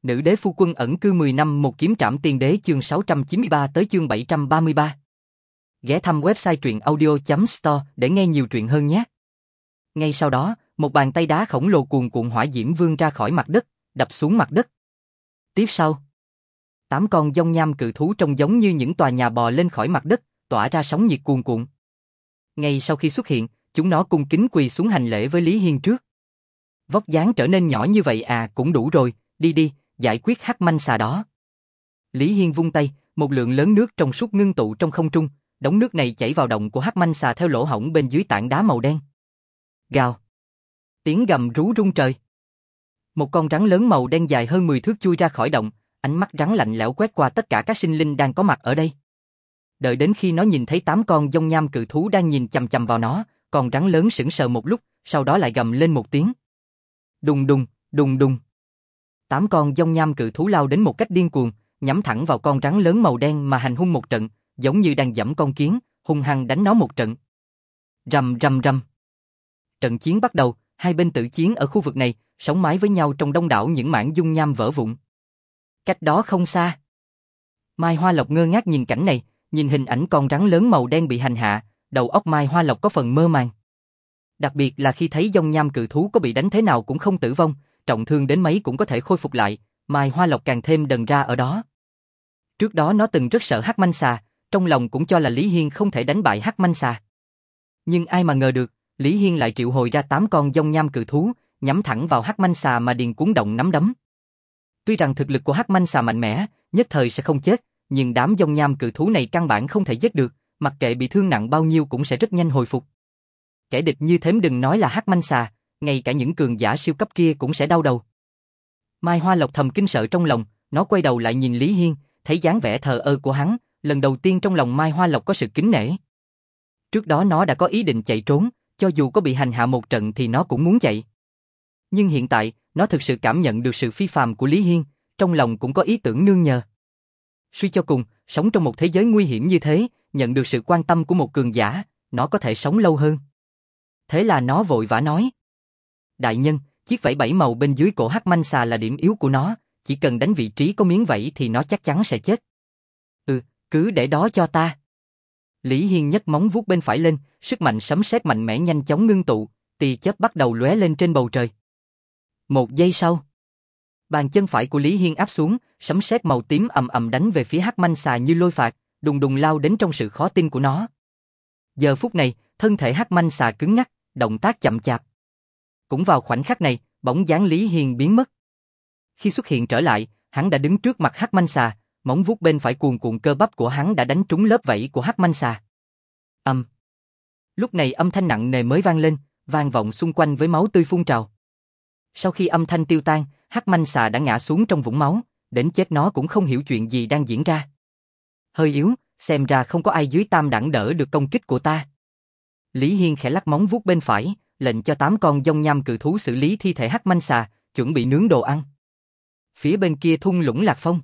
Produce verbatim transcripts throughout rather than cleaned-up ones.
Nữ đế phu quân ẩn cư mười năm một kiếm trảm tiên đế chương sáu trăm chín mươi ba tới chương bảy trăm ba mươi ba. Ghé thăm website truyện audio chấm store để nghe nhiều truyện hơn nhé. Ngay sau đó, một bàn tay đá khổng lồ cuồn cuộn hỏa diễm vươn ra khỏi mặt đất, đập xuống mặt đất. Tiếp sau, tám con dông nham cự thú trông giống như những tòa nhà bò lên khỏi mặt đất, tỏa ra sóng nhiệt cuồn cuộn. Ngay sau khi xuất hiện, chúng nó cung kính quỳ xuống hành lễ với Lý Hiên trước. Vóc dáng trở nên nhỏ như vậy à, cũng đủ rồi, đi đi, giải quyết hắc manh xà đó. Lý Hiên vung tay, một lượng lớn nước trong suốt ngưng tụ trong không trung, đống nước này chảy vào động của hắc manh xà theo lỗ hổng bên dưới tảng đá màu đen. Gào. Tiếng gầm rú rung trời. Một con rắn lớn màu đen dài hơn mười thước chui ra khỏi động, ánh mắt rắn lạnh lẽo quét qua tất cả các sinh linh đang có mặt ở đây. Đợi đến khi nó nhìn thấy tám con dông nham cự thú đang nhìn chằm chằm vào nó, con rắn lớn sững sờ một lúc, sau đó lại gầm lên một tiếng. Đùng đùng, đùng đùng. Tám con dông nham cự thú lao đến một cách điên cuồng, nhắm thẳng vào con rắn lớn màu đen mà hành hung một trận, giống như đang giẫm con kiến, hung hăng đánh nó một trận. Rầm rầm rầm. Trận chiến bắt đầu, hai bên tử chiến ở khu vực này, sống mái với nhau trong đông đảo những mảng dung nham vỡ vụn. Cách đó không xa, Mai Hoa Lộc ngơ ngác nhìn cảnh này, nhìn hình ảnh con rắn lớn màu đen bị hành hạ, đầu óc Mai Hoa Lộc có phần mơ màng. Đặc biệt là khi thấy dông nham cự thú có bị đánh thế nào cũng không tử vong, trọng thương đến mấy cũng có thể khôi phục lại, Mai Hoa Lộc càng thêm đần ra ở đó. Trước đó nó từng rất sợ hắc manh xà, trong lòng cũng cho là Lý Hiên không thể đánh bại hắc manh xà. Nhưng ai mà ngờ được, Lý Hiên lại triệu hồi ra tám con dông nham cự thú, nhắm thẳng vào hắc manh xà mà điền cuốn động nắm đấm. Tuy rằng thực lực của hắc manh xà mạnh mẽ, nhất thời sẽ không chết, nhưng đám dông nham cự thú này căn bản không thể giết được, mặc kệ bị thương nặng bao nhiêu cũng sẽ rất nhanh hồi phục. Kẻ địch như thế đừng nói là hắc manh xà, ngay cả những cường giả siêu cấp kia cũng sẽ đau đầu. Mai Hoa Lộc thầm kinh sợ trong lòng, nó quay đầu lại nhìn Lý Hiên, thấy dáng vẻ thờ ơ của hắn, lần đầu tiên trong lòng Mai Hoa Lộc có sự kính nể. Trước đó nó đã có ý định chạy trốn, cho dù có bị hành hạ một trận thì nó cũng muốn chạy. Nhưng hiện tại, nó thực sự cảm nhận được sự phi phàm của Lý Hiên, trong lòng cũng có ý tưởng nương nhờ. Suy cho cùng, sống trong một thế giới nguy hiểm như thế, nhận được sự quan tâm của một cường giả, nó có thể sống lâu hơn. Thế là nó vội vã nói. Đại nhân, chiếc vảy bảy màu bên dưới cổ hắc manh xà là điểm yếu của nó, chỉ cần đánh vị trí có miếng vảy thì nó chắc chắn sẽ chết. Ừ, cứ để đó cho ta. Lý Hiên nhấc móng vuốt bên phải lên, sức mạnh sấm sét mạnh mẽ nhanh chóng ngưng tụ, tia chớp bắt đầu lóe lên trên bầu trời. Một giây sau, bàn chân phải của Lý Hiên áp xuống, sấm sét màu tím ầm ầm đánh về phía hắc manh xà như lôi phạt, đùng đùng lao đến trong sự khó tin của nó. Giờ phút này, thân thể hắc manh xà cứng ngắc, động tác chậm chạp. Cũng vào khoảnh khắc này, bóng dáng Lý Hiên biến mất. Khi xuất hiện trở lại, hắn đã đứng trước mặt hắc manh xà, móng vuốt bên phải cuồn cuộn cơ bắp của hắn đã đánh trúng lớp vảy của hắc manh xà. Âm. Lúc này âm thanh nặng nề mới vang lên, vang vọng xung quanh với máu tươi phun trào. Sau khi âm thanh tiêu tan, hắc manh xà đã ngã xuống trong vũng máu, đến chết nó cũng không hiểu chuyện gì đang diễn ra. Hơi yếu, xem ra không có ai dưới tam đẳng đỡ được công kích của ta. Lý Hiên khẽ lắc móng vuốt bên phải, lệnh cho tám con dông nham cự thú xử lý thi thể hắc manh xà, chuẩn bị nướng đồ ăn. Phía bên kia thung lũng Lạc Phong,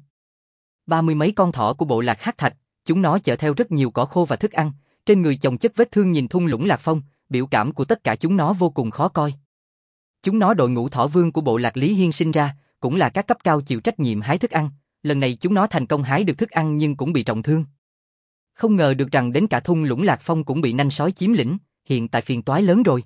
ba mươi mấy con thỏ của bộ lạc Hắc Thạch, chúng nó chở theo rất nhiều cỏ khô và thức ăn, trên người chồng chất vết thương nhìn thung lũng Lạc Phong, biểu cảm của tất cả chúng nó vô cùng khó coi. Chúng nó đội ngũ thỏ vương của bộ lạc Lý Hiên sinh ra, cũng là các cấp cao chịu trách nhiệm hái thức ăn, lần này chúng nó thành công hái được thức ăn nhưng cũng bị trọng thương. Không ngờ được rằng đến cả thung lũng Lạc Phong cũng bị nanh sói chiếm lĩnh, hiện tại phiền toái lớn rồi.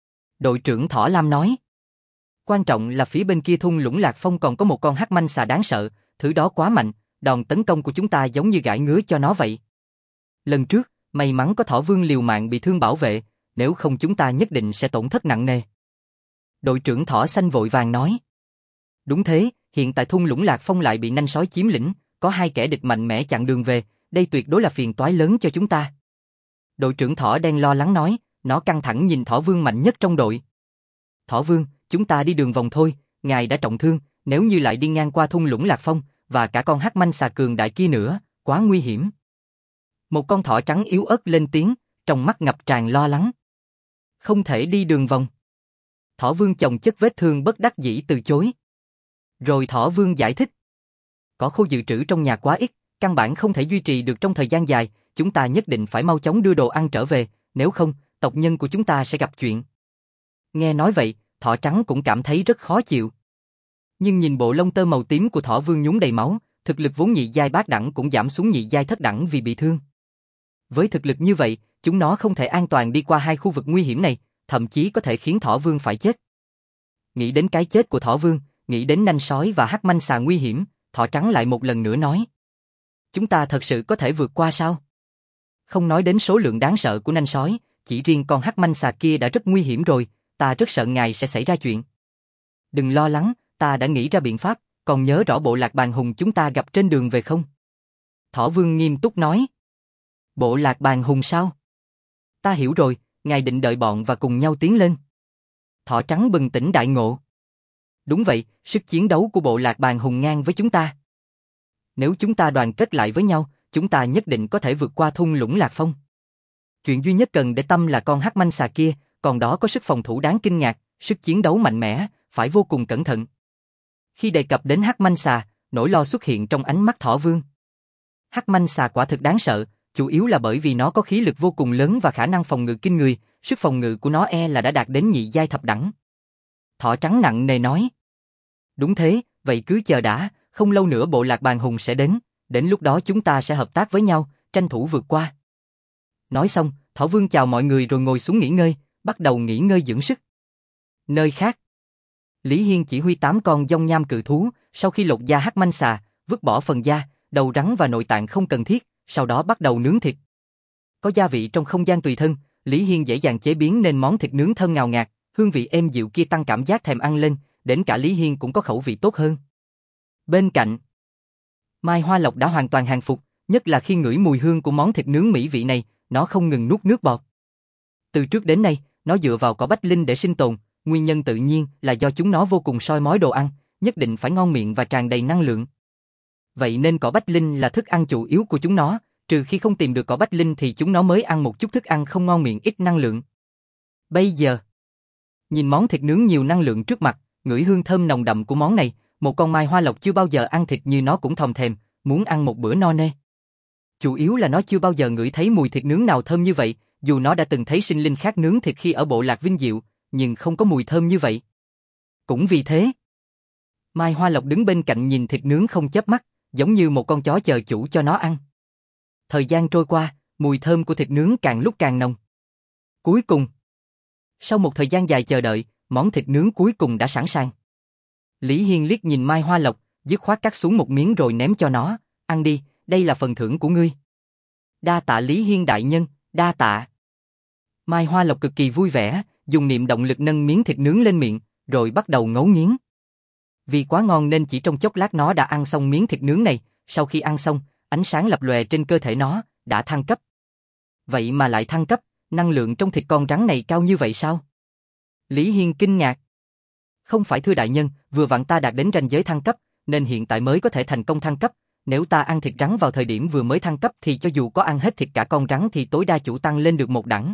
Đội trưởng Thỏ Lam nói. Quan trọng là phía bên kia thung lũng Lạc Phong còn có một con hắc manh xà đáng sợ, thứ đó quá mạnh, đòn tấn công của chúng ta giống như gãi ngứa cho nó vậy. Lần trước, may mắn có Thỏ Vương liều mạng bị thương bảo vệ, nếu không chúng ta nhất định sẽ tổn thất nặng nề. Đội trưởng Thỏ Xanh vội vàng nói. Đúng thế, hiện tại thung lũng Lạc Phong lại bị nanh sói chiếm lĩnh, có hai kẻ địch mạnh mẽ chặn đường về, đây tuyệt đối là phiền toái lớn cho chúng ta. Đội trưởng Thỏ Đen lo lắng nói, nó căng thẳng nhìn Thỏ Vương mạnh nhất trong đội. Thỏ Vương, chúng ta đi đường vòng thôi, ngài đã trọng thương, nếu như lại đi ngang qua thung lũng Lạc Phong, và cả con hắc manh xà cường đại kia nữa, quá nguy hiểm. Một con thỏ trắng yếu ớt lên tiếng, trong mắt ngập tràn lo lắng. Không thể đi đường vòng. Thỏ Vương chồng chất vết thương bất đắc dĩ từ chối. Rồi Thỏ Vương giải thích. Cỏ khô dự trữ trong nhà quá ít, căn bản không thể duy trì được trong thời gian dài, chúng ta nhất định phải mau chóng đưa đồ ăn trở về, nếu không, tộc nhân của chúng ta sẽ gặp chuyện. Nghe nói vậy, thỏ trắng cũng cảm thấy rất khó chịu. Nhưng nhìn bộ lông tơ màu tím của thỏ vương nhúng đầy máu, thực lực vốn nhị giai bát đẳng cũng giảm xuống nhị giai thất đẳng vì bị thương. Với thực lực như vậy, chúng nó không thể an toàn đi qua hai khu vực nguy hiểm này, thậm chí có thể khiến thỏ vương phải chết. Nghĩ đến cái chết của thỏ vương, nghĩ đến nanh sói và hắc manh xà nguy hiểm, thỏ trắng lại một lần nữa nói. Chúng ta thật sự có thể vượt qua sao? Không nói đến số lượng đáng sợ của nanh sói, chỉ riêng con hắc manh xà kia đã rất nguy hiểm rồi, ta rất sợ ngài sẽ xảy ra chuyện. Đừng lo lắng, ta đã nghĩ ra biện pháp, còn nhớ rõ bộ lạc bàn hùng chúng ta gặp trên đường về không? Thỏ vương nghiêm túc nói. Bộ lạc bàn hùng sao? Ta hiểu rồi, ngài định đợi bọn và cùng nhau tiến lên. Thỏ trắng bừng tỉnh đại ngộ. Đúng vậy, sức chiến đấu của bộ lạc bàn hùng ngang với chúng ta. Nếu chúng ta đoàn kết lại với nhau, chúng ta nhất định có thể vượt qua thung lũng Lạc Phong. Chuyện duy nhất cần để tâm là con hắc manh xà kia, còn đó có sức phòng thủ đáng kinh ngạc, sức chiến đấu mạnh mẽ, phải vô cùng cẩn thận. Khi đề cập đến hắc manh xà, nỗi lo xuất hiện trong ánh mắt thỏ vương. Hắc manh xà quả thực đáng sợ, chủ yếu là bởi vì nó có khí lực vô cùng lớn và khả năng phòng ngự kinh người, sức phòng ngự của nó e là đã đạt đến nhị giai thập đẳng. Thỏ trắng nặng nề nói. Đúng thế, vậy cứ chờ đã, không lâu nữa bộ lạc bàn hùng sẽ đến, đến lúc đó chúng ta sẽ hợp tác với nhau, tranh thủ vượt qua. Nói xong, thỏ vương chào mọi người rồi ngồi xuống nghỉ ngơi, bắt đầu nghỉ ngơi dưỡng sức. Nơi khác, Lý Hiên chỉ huy tám con dông nham cự thú, sau khi lột da hắc manh xà, vứt bỏ phần da, đầu rắn và nội tạng không cần thiết, sau đó bắt đầu nướng thịt. Có gia vị trong không gian tùy thân, Lý Hiên dễ dàng chế biến nên món thịt nướng thơm ngào ngạt, hương vị êm dịu kia tăng cảm giác thèm ăn lên, đến cả Lý Hiên cũng có khẩu vị tốt hơn. Bên cạnh, Mai Hoa Lộc đã hoàn toàn hàng phục, nhất là khi ngửi mùi hương của món thịt nướng mỹ vị này, nó không ngừng nuốt nước bọt. Từ trước đến nay, nó dựa vào cỏ bách linh để sinh tồn, nguyên nhân tự nhiên là do chúng nó vô cùng soi mói đồ ăn, nhất định phải ngon miệng và tràn đầy năng lượng. Vậy nên cỏ bách linh là thức ăn chủ yếu của chúng nó, trừ khi không tìm được cỏ bách linh thì chúng nó mới ăn một chút thức ăn không ngon miệng ít năng lượng. Bây giờ, nhìn món thịt nướng nhiều năng lượng trước mặt, ngửi hương thơm nồng đậm của món này, một con Mai Hoa Lộc chưa bao giờ ăn thịt như nó cũng thòm thèm, muốn ăn một bữa no nê. Chủ yếu là nó chưa bao giờ ngửi thấy mùi thịt nướng nào thơm như vậy, dù nó đã từng thấy sinh linh khác nướng thịt khi ở bộ lạc Vinh Diệu, nhưng không có mùi thơm như vậy. Cũng vì thế, Mai Hoa Lộc đứng bên cạnh nhìn thịt nướng không chớp mắt, giống như một con chó chờ chủ cho nó ăn. Thời gian trôi qua, mùi thơm của thịt nướng càng lúc càng nồng. Cuối cùng, sau một thời gian dài chờ đợi, món thịt nướng cuối cùng đã sẵn sàng. Lý Hiên liếc nhìn Mai Hoa Lộc, dứt khoát cắt xuống một miếng rồi ném cho nó, ăn đi, đây là phần thưởng của ngươi. Đa tạ Lý Hiên đại nhân, đa tạ. Mai Hoa Lộc cực kỳ vui vẻ, dùng niệm động lực nâng miếng thịt nướng lên miệng, rồi bắt đầu ngấu nghiến. Vì quá ngon nên chỉ trong chốc lát nó đã ăn xong miếng thịt nướng này, sau khi ăn xong, ánh sáng lập lòe trên cơ thể nó, đã thăng cấp. Vậy mà lại thăng cấp, năng lượng trong thịt con rắn này cao như vậy sao? Lý Hiên kinh ngạc. Không phải thưa đại nhân, vừa vặn ta đạt đến ranh giới thăng cấp, nên hiện tại mới có thể thành công thăng cấp. Nếu ta ăn thịt rắn vào thời điểm vừa mới thăng cấp thì cho dù có ăn hết thịt cả con rắn thì tối đa chủ tăng lên được một đẳng.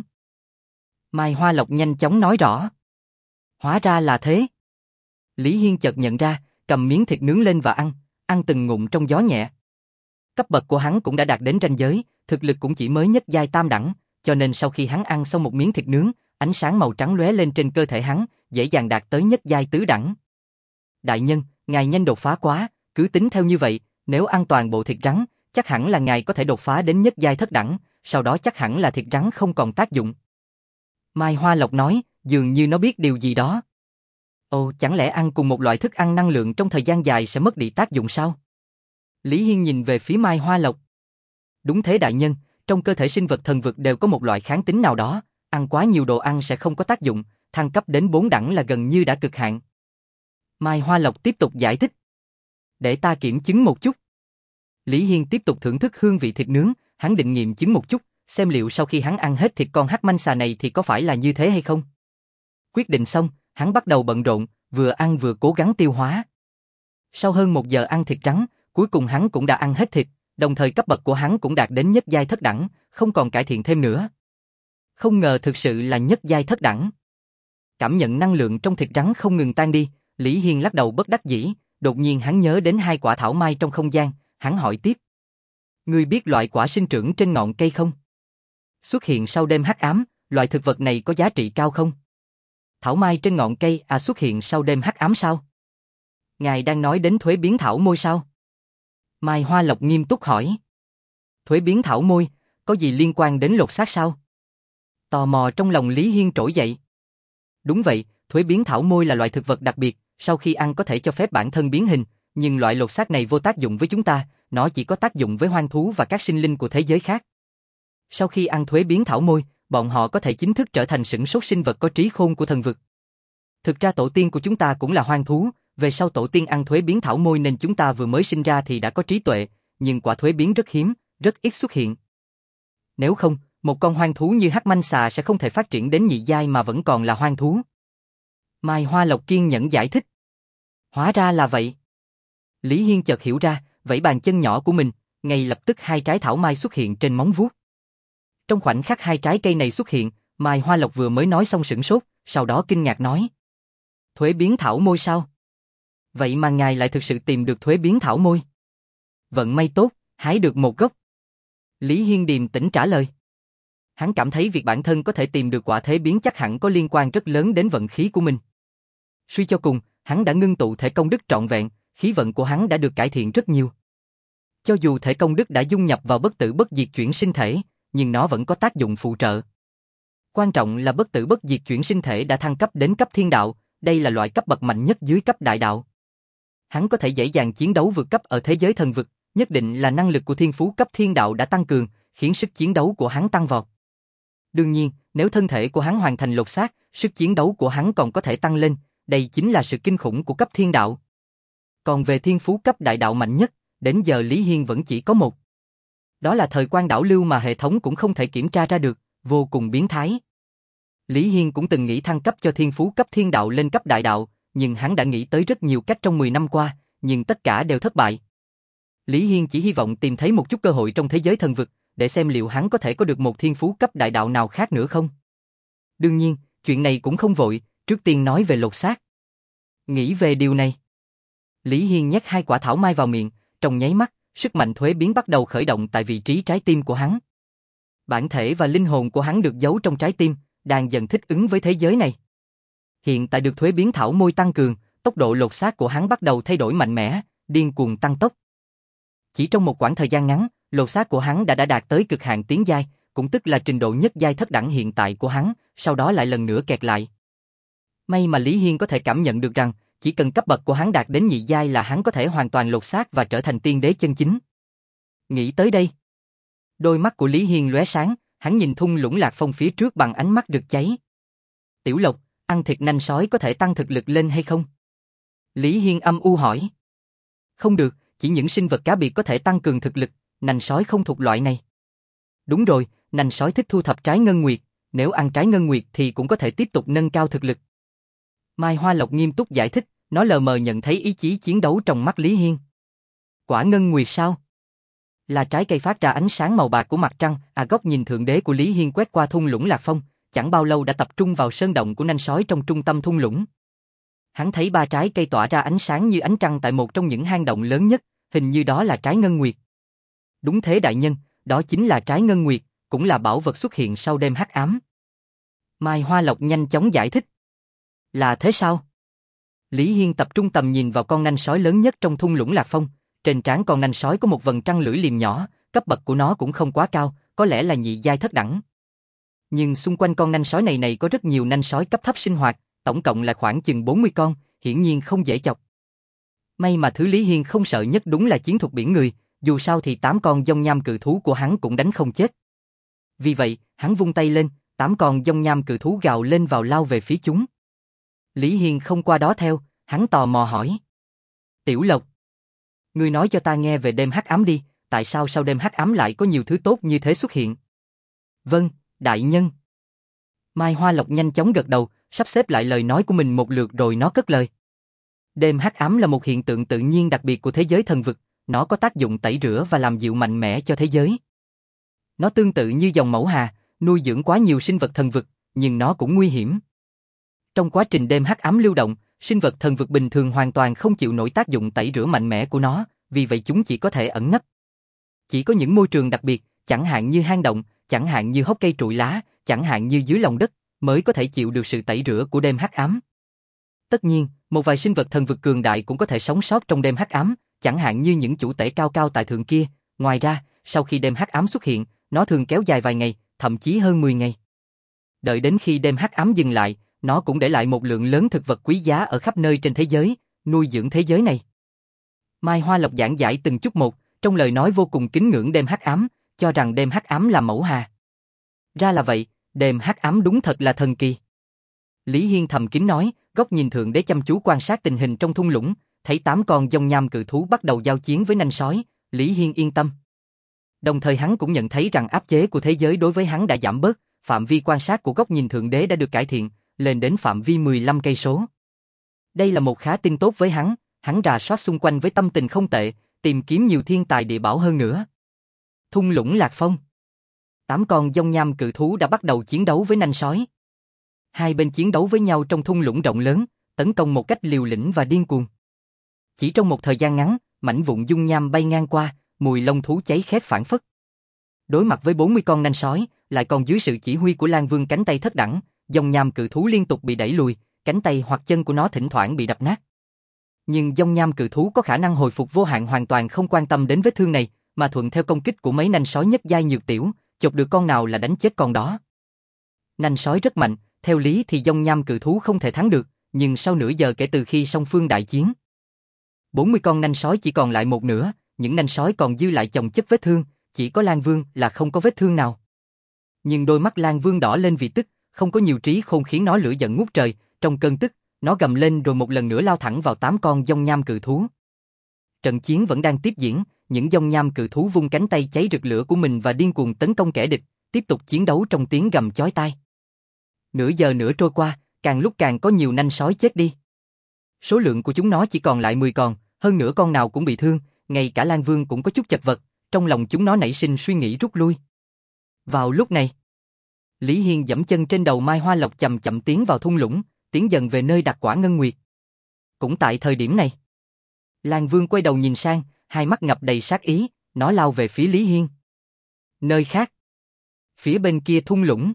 Mai Hoa Lộc nhanh chóng nói rõ. Hóa ra là thế. Lý Hiên chợt nhận ra, cầm miếng thịt nướng lên và ăn, ăn từng ngụm trong gió nhẹ. Cấp bậc của hắn cũng đã đạt đến ranh giới, thực lực cũng chỉ mới nhất giai tam đẳng, cho nên sau khi hắn ăn xong một miếng thịt nướng, ánh sáng màu trắng lóe lên trên cơ thể hắn, dễ dàng đạt tới nhất giai tứ đẳng. Đại nhân, ngài nhanh đột phá quá, cứ tính theo như vậy, nếu ăn toàn bộ thịt rắn, chắc hẳn là ngài có thể đột phá đến nhất giai thất đẳng, sau đó chắc hẳn là thịt rắn không còn tác dụng. Mai Hoa Lộc nói, dường như nó biết điều gì đó. Ồ, chẳng lẽ ăn cùng một loại thức ăn năng lượng trong thời gian dài sẽ mất đi tác dụng sao? Lý Hiên nhìn về phía Mai Hoa Lộc. Đúng thế đại nhân, trong cơ thể sinh vật thần vực đều có một loại kháng tính nào đó, ăn quá nhiều đồ ăn sẽ không có tác dụng, thăng cấp đến bốn đẳng là gần như đã cực hạn. Mai Hoa Lộc tiếp tục giải thích. Để ta kiểm chứng một chút. Lý Hiên tiếp tục thưởng thức hương vị thịt nướng, hắn định nghiệm chứng một chút, xem liệu sau khi hắn ăn hết thịt con hắc manh xà này thì có phải là như thế hay không. Quyết định xong, hắn bắt đầu bận rộn, vừa ăn vừa cố gắng tiêu hóa. Sau hơn một giờ ăn thịt rắn, cuối cùng hắn cũng đã ăn hết thịt, đồng thời cấp bậc của hắn cũng đạt đến nhất giai thất đẳng, không còn cải thiện thêm nữa. Không ngờ thực sự là nhất giai thất đẳng. Cảm nhận năng lượng trong thịt rắn không ngừng tan đi, Lý Hiên lắc đầu bất đắc dĩ, đột nhiên hắn nhớ đến hai quả thảo mai trong không gian, hắn hỏi tiếp. Ngươi biết loại quả sinh trưởng trên ngọn cây không? Xuất hiện sau đêm hắc ám, loại thực vật này có giá trị cao không? Thảo mai trên ngọn cây à xuất hiện sau đêm hắc ám sao? Ngài đang nói đến thuế biến thảo môi sao? Mai Hoa Lộc nghiêm túc hỏi. Thuế biến thảo môi, có gì liên quan đến lột xác sao? Tò mò trong lòng Lý Hiên trỗi dậy. Đúng vậy, thuế biến thảo môi là loại thực vật đặc biệt, sau khi ăn có thể cho phép bản thân biến hình, nhưng loại lột xác này vô tác dụng với chúng ta, nó chỉ có tác dụng với hoang thú và các sinh linh của thế giới khác. Sau khi ăn thuế biến thảo môi, bọn họ có thể chính thức trở thành sửng sốt sinh vật có trí khôn của thần vực. Thực ra tổ tiên của chúng ta cũng là hoang thú, về sau tổ tiên ăn thuế biến thảo môi nên chúng ta vừa mới sinh ra thì đã có trí tuệ, nhưng quả thuế biến rất hiếm, rất ít xuất hiện. Nếu không, một con hoang thú như hắc manh xà sẽ không thể phát triển đến nhị giai mà vẫn còn là hoang thú. Mai Hoa Lộc kiên nhẫn giải thích. Hóa ra là vậy. Lý Hiên chợt hiểu ra, vẫy bàn chân nhỏ của mình, ngay lập tức hai trái thảo mai xuất hiện trên móng vuốt. Trong khoảnh khắc hai trái cây này xuất hiện, Mai Hoa Lộc vừa mới nói xong sửng sốt, sau đó kinh ngạc nói. Thuế biến thảo môi sao? Vậy mà ngài lại thực sự tìm được thuế biến thảo môi. Vận may tốt, hái được một gốc. Lý Hiên điềm tĩnh trả lời. Hắn cảm thấy việc bản thân có thể tìm được quả thế biến chắc hẳn có liên quan rất lớn đến vận khí của mình. Suy cho cùng, hắn đã ngưng tụ thể công đức trọn vẹn, khí vận của hắn đã được cải thiện rất nhiều. Cho dù thể công đức đã dung nhập vào bất tử bất diệt chuyển sinh thể, nhưng nó vẫn có tác dụng phụ trợ. Quan trọng là bất tử bất diệt chuyển sinh thể đã thăng cấp đến cấp thiên đạo, đây là loại cấp bậc mạnh nhất dưới cấp đại đạo. Hắn có thể dễ dàng chiến đấu vượt cấp ở thế giới thần vực, nhất định là năng lực của thiên phú cấp thiên đạo đã tăng cường, khiến sức chiến đấu của hắn tăng vọt. Đương nhiên, nếu thân thể của hắn hoàn thành lột xác, sức chiến đấu của hắn còn có thể tăng lên, đây chính là sự kinh khủng của cấp thiên đạo. Còn về thiên phú cấp đại đạo mạnh nhất, đến giờ Lý Hiên vẫn chỉ có một. Đó là thời quan đảo lưu mà hệ thống cũng không thể kiểm tra ra được, vô cùng biến thái. Lý Hiên cũng từng nghĩ thăng cấp cho thiên phú cấp thiên đạo lên cấp đại đạo, nhưng hắn đã nghĩ tới rất nhiều cách trong mười năm qua, nhưng tất cả đều thất bại. Lý Hiên chỉ hy vọng tìm thấy một chút cơ hội trong thế giới thần vực, để xem liệu hắn có thể có được một thiên phú cấp đại đạo nào khác nữa không. Đương nhiên, chuyện này cũng không vội, trước tiên nói về lột xác. Nghĩ về điều này. Lý Hiên nhét hai quả thảo mai vào miệng, trong nháy mắt, sức mạnh thuế biến bắt đầu khởi động tại vị trí trái tim của hắn. Bản thể và linh hồn của hắn được giấu trong trái tim, đang dần thích ứng với thế giới này. Hiện tại được thuế biến thảo môi tăng cường, tốc độ lột xác của hắn bắt đầu thay đổi mạnh mẽ, điên cuồng tăng tốc. Chỉ trong một quãng thời gian ngắn, lột xác của hắn đã đã đạt tới cực hạn tiến giai, cũng tức là trình độ nhất giai thất đẳng hiện tại của hắn, sau đó lại lần nữa kẹt lại. May mà Lý Hiên có thể cảm nhận được rằng, chỉ cần cấp bậc của hắn đạt đến nhị giai là hắn có thể hoàn toàn lột xác và trở thành tiên đế chân chính. Nghĩ tới đây, đôi mắt của Lý Hiên lóe sáng, hắn nhìn thung lũng Lạc Phong phía trước bằng ánh mắt rực cháy. Tiểu Lộc, ăn thịt nanh sói có thể tăng thực lực lên hay không? Lý Hiên âm u hỏi. Không được, chỉ những sinh vật cá biệt có thể tăng cường thực lực, nanh sói không thuộc loại này. Đúng rồi, nanh sói thích thu thập trái ngân nguyệt, nếu ăn trái ngân nguyệt thì cũng có thể tiếp tục nâng cao thực lực. Mai Hoa Lộc nghiêm túc giải thích, nó lờ mờ nhận thấy ý chí chiến đấu trong mắt Lý Hiên. Quả ngân nguyệt sao? Là trái cây phát ra ánh sáng màu bạc của mặt trăng, à góc nhìn thượng đế của Lý Hiên quét qua thung lũng Lạc Phong, chẳng bao lâu đã tập trung vào sơn động của nanh sói trong trung tâm thung lũng. Hắn thấy ba trái cây tỏa ra ánh sáng như ánh trăng tại một trong những hang động lớn nhất, hình như đó là trái ngân nguyệt. Đúng thế đại nhân, đó chính là trái ngân nguyệt, cũng là bảo vật xuất hiện sau đêm hắc ám. Mai Hoa Lộc nhanh chóng giải thích. Là thế sao? Lý Hiên tập trung tầm nhìn vào con nanh sói lớn nhất trong thung lũng Lạc Phong, trên trán con nanh sói có một vầng trăng lưỡi liềm nhỏ, cấp bậc của nó cũng không quá cao, có lẽ là nhị giai thất đẳng. Nhưng xung quanh con nanh sói này này có rất nhiều nanh sói cấp thấp sinh hoạt, tổng cộng là khoảng chừng bốn mươi con, hiển nhiên không dễ chọc. May mà thứ Lý Hiên không sợ nhất đúng là chiến thuật biển người, dù sao thì tám con dông nham cự thú của hắn cũng đánh không chết. Vì vậy, hắn vung tay lên, tám con dông nham cự thú gào lên vào lao về phía chúng. Lý Hiên không qua đó theo, hắn tò mò hỏi. Tiểu Lộc, ngươi nói cho ta nghe về đêm hắc ám đi, tại sao sau đêm hắc ám lại có nhiều thứ tốt như thế xuất hiện? Vâng, đại nhân. Mai Hoa Lộc nhanh chóng gật đầu, sắp xếp lại lời nói của mình một lượt rồi nó cất lời. Đêm hắc ám là một hiện tượng tự nhiên đặc biệt của thế giới thần vực, nó có tác dụng tẩy rửa và làm dịu mạnh mẽ cho thế giới. Nó tương tự như dòng mẫu hà, nuôi dưỡng quá nhiều sinh vật thần vực, nhưng nó cũng nguy hiểm. Trong quá trình đêm hắc ám lưu động, sinh vật thần vực bình thường hoàn toàn không chịu nổi tác dụng tẩy rửa mạnh mẽ của nó, vì vậy chúng chỉ có thể ẩn nấp. Chỉ có những môi trường đặc biệt, chẳng hạn như hang động, chẳng hạn như hốc cây trụi lá, chẳng hạn như dưới lòng đất, mới có thể chịu được sự tẩy rửa của đêm hắc ám. Tất nhiên, một vài sinh vật thần vực cường đại cũng có thể sống sót trong đêm hắc ám, chẳng hạn như những chủ tể cao cao tại thượng kia. Ngoài ra, sau khi đêm hắc ám xuất hiện, nó thường kéo dài vài ngày, thậm chí hơn mười ngày. Đợi đến khi đêm hắc ám dừng lại, nó cũng để lại một lượng lớn thực vật quý giá ở khắp nơi trên thế giới, nuôi dưỡng thế giới này. Mai Hoa Lộc giảng giải từng chút một, trong lời nói vô cùng kính ngưỡng đêm hắc ám, cho rằng đêm hắc ám là mẫu hà. Ra là vậy, đêm hắc ám đúng thật là thần kỳ. Lý Hiên thầm kín nói, góc nhìn thượng đế chăm chú quan sát tình hình trong thung lũng, thấy tám con dông nham cự thú bắt đầu giao chiến với nanh sói, Lý Hiên yên tâm. Đồng thời hắn cũng nhận thấy rằng áp chế của thế giới đối với hắn đã giảm bớt, phạm vi quan sát của góc nhìn thượng đế đã được cải thiện, lên đến phạm vi mười lăm cây số. Đây là một khá tin tốt với hắn, hắn rà soát xung quanh với tâm tình không tệ, tìm kiếm nhiều thiên tài địa bảo hơn nữa. Thung lũng Lạc Phong. Tám con dông nham cự thú đã bắt đầu chiến đấu với nanh sói. Hai bên chiến đấu với nhau trong thung lũng rộng lớn, tấn công một cách liều lĩnh và điên cuồng. Chỉ trong một thời gian ngắn, mảnh vụn dung nham bay ngang qua, mùi lông thú cháy khét phảng phất. Đối mặt với bốn mươi con nanh sói, lại còn dưới sự chỉ huy của Lang Vương cánh tay thất đẳng, dông nham cự thú liên tục bị đẩy lùi, cánh tay hoặc chân của nó thỉnh thoảng bị đập nát. Nhưng dông nham cự thú có khả năng hồi phục vô hạn, hoàn toàn không quan tâm đến vết thương này, mà thuận theo công kích của mấy nanh sói nhất giai nhược tiểu, chộp được con nào là đánh chết con đó. Nanh sói rất mạnh, theo lý thì dông nham cự thú không thể thắng được, nhưng sau nửa giờ kể từ khi song phương đại chiến, bốn mươi con nanh sói chỉ còn lại một nửa, những nanh sói còn dư lại chồng chất vết thương, chỉ có Lang Vương là không có vết thương nào. Nhưng đôi mắt Lang Vương đỏ lên vì tức, không có nhiều trí khôn khiến nó lửa giận ngút trời, trong cơn tức, nó gầm lên rồi một lần nữa lao thẳng vào tám con dông nham cự thú. Trận chiến vẫn đang tiếp diễn, những dông nham cự thú vung cánh tay cháy rực lửa của mình và điên cuồng tấn công kẻ địch, tiếp tục chiến đấu trong tiếng gầm chói tai. Nửa giờ nữa trôi qua, càng lúc càng có nhiều nanh sói chết đi. Số lượng của chúng nó chỉ còn lại mười con, hơn nữa con nào cũng bị thương, ngay cả Lang Vương cũng có chút chật vật, trong lòng chúng nó nảy sinh suy nghĩ rút lui. Vào lúc này, Lý Hiên giẫm chân trên đầu Mai Hoa Lộc chậm chậm tiến vào thung lũng, tiến dần về nơi đặt quả ngân nguyệt. Cũng tại thời điểm này, Lang Vương quay đầu nhìn sang, hai mắt ngập đầy sát ý, nó lao về phía Lý Hiên. Nơi khác, phía bên kia thung lũng,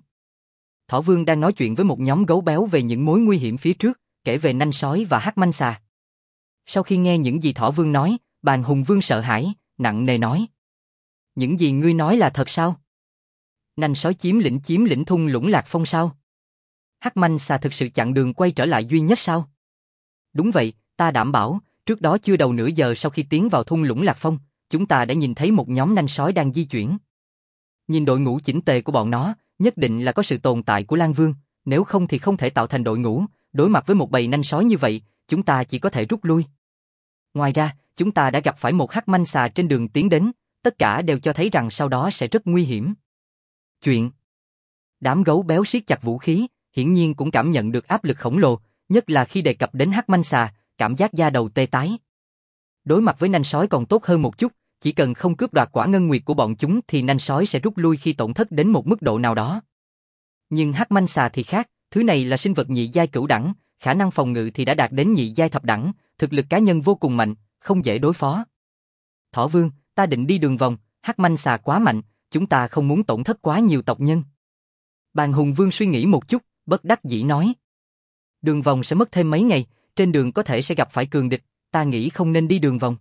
Thỏ Vương đang nói chuyện với một nhóm gấu béo về những mối nguy hiểm phía trước, kể về nanh sói và hắc manh xà. Sau khi nghe những gì Thỏ Vương nói, Bàn Hùng Vương sợ hãi, nặng nề nói: những gì ngươi nói là thật sao? Nanh sói chiếm lĩnh chiếm lĩnh thung lũng Lạc Phong sao? Hắc manh xà thực sự chặn đường quay trở lại duy nhất sao? Đúng vậy, ta đảm bảo, trước đó chưa đầu nửa giờ sau khi tiến vào thung lũng Lạc Phong, chúng ta đã nhìn thấy một nhóm nanh sói đang di chuyển. Nhìn đội ngũ chỉnh tề của bọn nó, nhất định là có sự tồn tại của Lang Vương, nếu không thì không thể tạo thành đội ngũ, đối mặt với một bầy nanh sói như vậy, chúng ta chỉ có thể rút lui. Ngoài ra, chúng ta đã gặp phải một hắc manh xà trên đường tiến đến, tất cả đều cho thấy rằng sau đó sẽ rất nguy hiểm. Chuyện. Đám gấu béo siết chặt vũ khí, hiển nhiên cũng cảm nhận được áp lực khổng lồ, nhất là khi đề cập đến hắc manh xà, cảm giác da đầu tê tái. Đối mặt với nanh sói còn tốt hơn một chút, chỉ cần không cướp đoạt quả ngân nguyệt của bọn chúng thì nanh sói sẽ rút lui khi tổn thất đến một mức độ nào đó. Nhưng hắc manh xà thì khác, thứ này là sinh vật nhị giai cửu đẳng, khả năng phòng ngự thì đã đạt đến nhị giai thập đẳng, thực lực cá nhân vô cùng mạnh, không dễ đối phó. Thỏ Vương, ta định đi đường vòng, hắc manh xà quá mạnh, chúng ta không muốn tổn thất quá nhiều tộc nhân. Bàn Hùng Vương suy nghĩ một chút, bất đắc dĩ nói: đường vòng sẽ mất thêm mấy ngày, trên đường có thể sẽ gặp phải cường địch, ta nghĩ không nên đi đường vòng.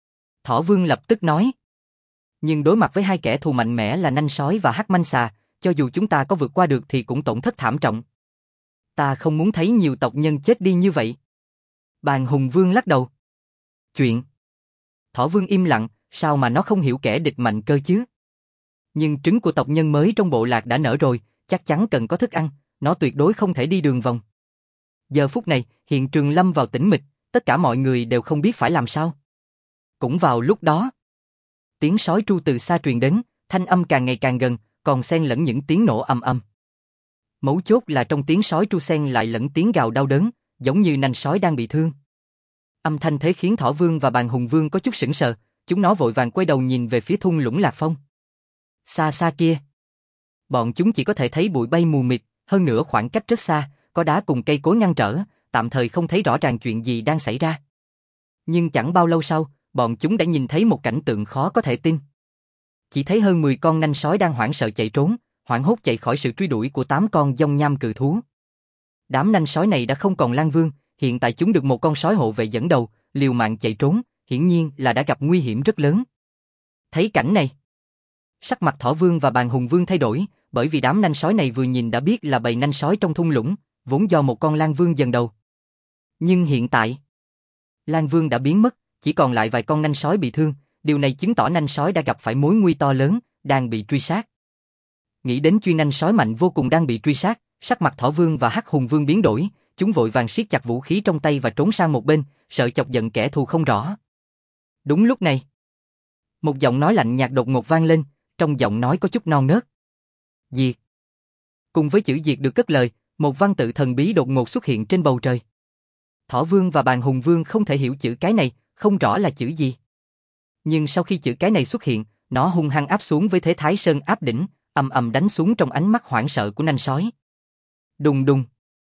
Thỏ Vương lập tức nói: nhưng đối mặt với hai kẻ thù mạnh mẽ là nanh sói và hắc manh xà, cho dù chúng ta có vượt qua được thì cũng tổn thất thảm trọng. Ta không muốn thấy nhiều tộc nhân chết đi như vậy. Bàn Hùng Vương lắc đầu. Chuyện. Thỏ Vương im lặng, sao mà nó không hiểu kẻ địch mạnh cơ chứ? Nhưng trứng của tộc nhân mới trong bộ lạc đã nở rồi, chắc chắn cần có thức ăn, nó tuyệt đối không thể đi đường vòng. Giờ phút này, hiện trường lâm vào tĩnh mịch, tất cả mọi người đều không biết phải làm sao. Cũng vào lúc đó, tiếng sói tru từ xa truyền đến, thanh âm càng ngày càng gần, còn xen lẫn những tiếng nổ ầm ầm. Mấu chốt là trong tiếng sói tru xen lại lẫn tiếng gào đau đớn, giống như nanh sói đang bị thương. Âm thanh thế khiến Thỏ Vương và Bàn Hùng Vương có chút sững sờ, chúng nó vội vàng quay đầu nhìn về phía thung lũng Lạc Phong. Xa xa kia, bọn chúng chỉ có thể thấy bụi bay mù mịt, hơn nữa khoảng cách rất xa, có đá cùng cây cối ngăn trở, tạm thời không thấy rõ ràng chuyện gì đang xảy ra. Nhưng chẳng bao lâu sau, bọn chúng đã nhìn thấy một cảnh tượng khó có thể tin. Chỉ thấy hơn mười con nanh sói đang hoảng sợ chạy trốn, hoảng hốt chạy khỏi sự truy đuổi của tám con dông nham cự thú. Đám nanh sói này đã không còn Lang Vương, hiện tại chúng được một con sói hộ vệ dẫn đầu, liều mạng chạy trốn, hiển nhiên là đã gặp nguy hiểm rất lớn. Thấy cảnh này, sắc mặt Thỏ Vương và Bàn Hùng Vương thay đổi, bởi vì đám nanh sói này vừa nhìn đã biết là bầy nanh sói trong thung lũng, vốn do một con Lang Vương dần đầu. Nhưng hiện tại, Lang Vương đã biến mất, chỉ còn lại vài con nanh sói bị thương, điều này chứng tỏ nanh sói đã gặp phải mối nguy to lớn, đang bị truy sát. Nghĩ đến chuyên nanh sói mạnh vô cùng đang bị truy sát, sắc mặt Thỏ Vương và Hắc Hùng Vương biến đổi, chúng vội vàng siết chặt vũ khí trong tay và trốn sang một bên, sợ chọc giận kẻ thù không rõ. Đúng lúc này, một giọng nói lạnh nhạt đột ngột vang lên, trong giọng nói có chút non nớt. Diệt. Cùng với chữ diệt được cất lời, một văn tự thần bí đột ngột xuất hiện trên bầu trời. Thỏ Vương và Bàn Hùng Vương không thể hiểu chữ cái này, không rõ là chữ gì. Nhưng sau khi chữ cái này xuất hiện, nó hung hăng áp xuống với thế Thái Sơn áp đỉnh, ầm ầm đánh xuống trong ánh mắt hoảng sợ của nanh sói. Đùng đùng.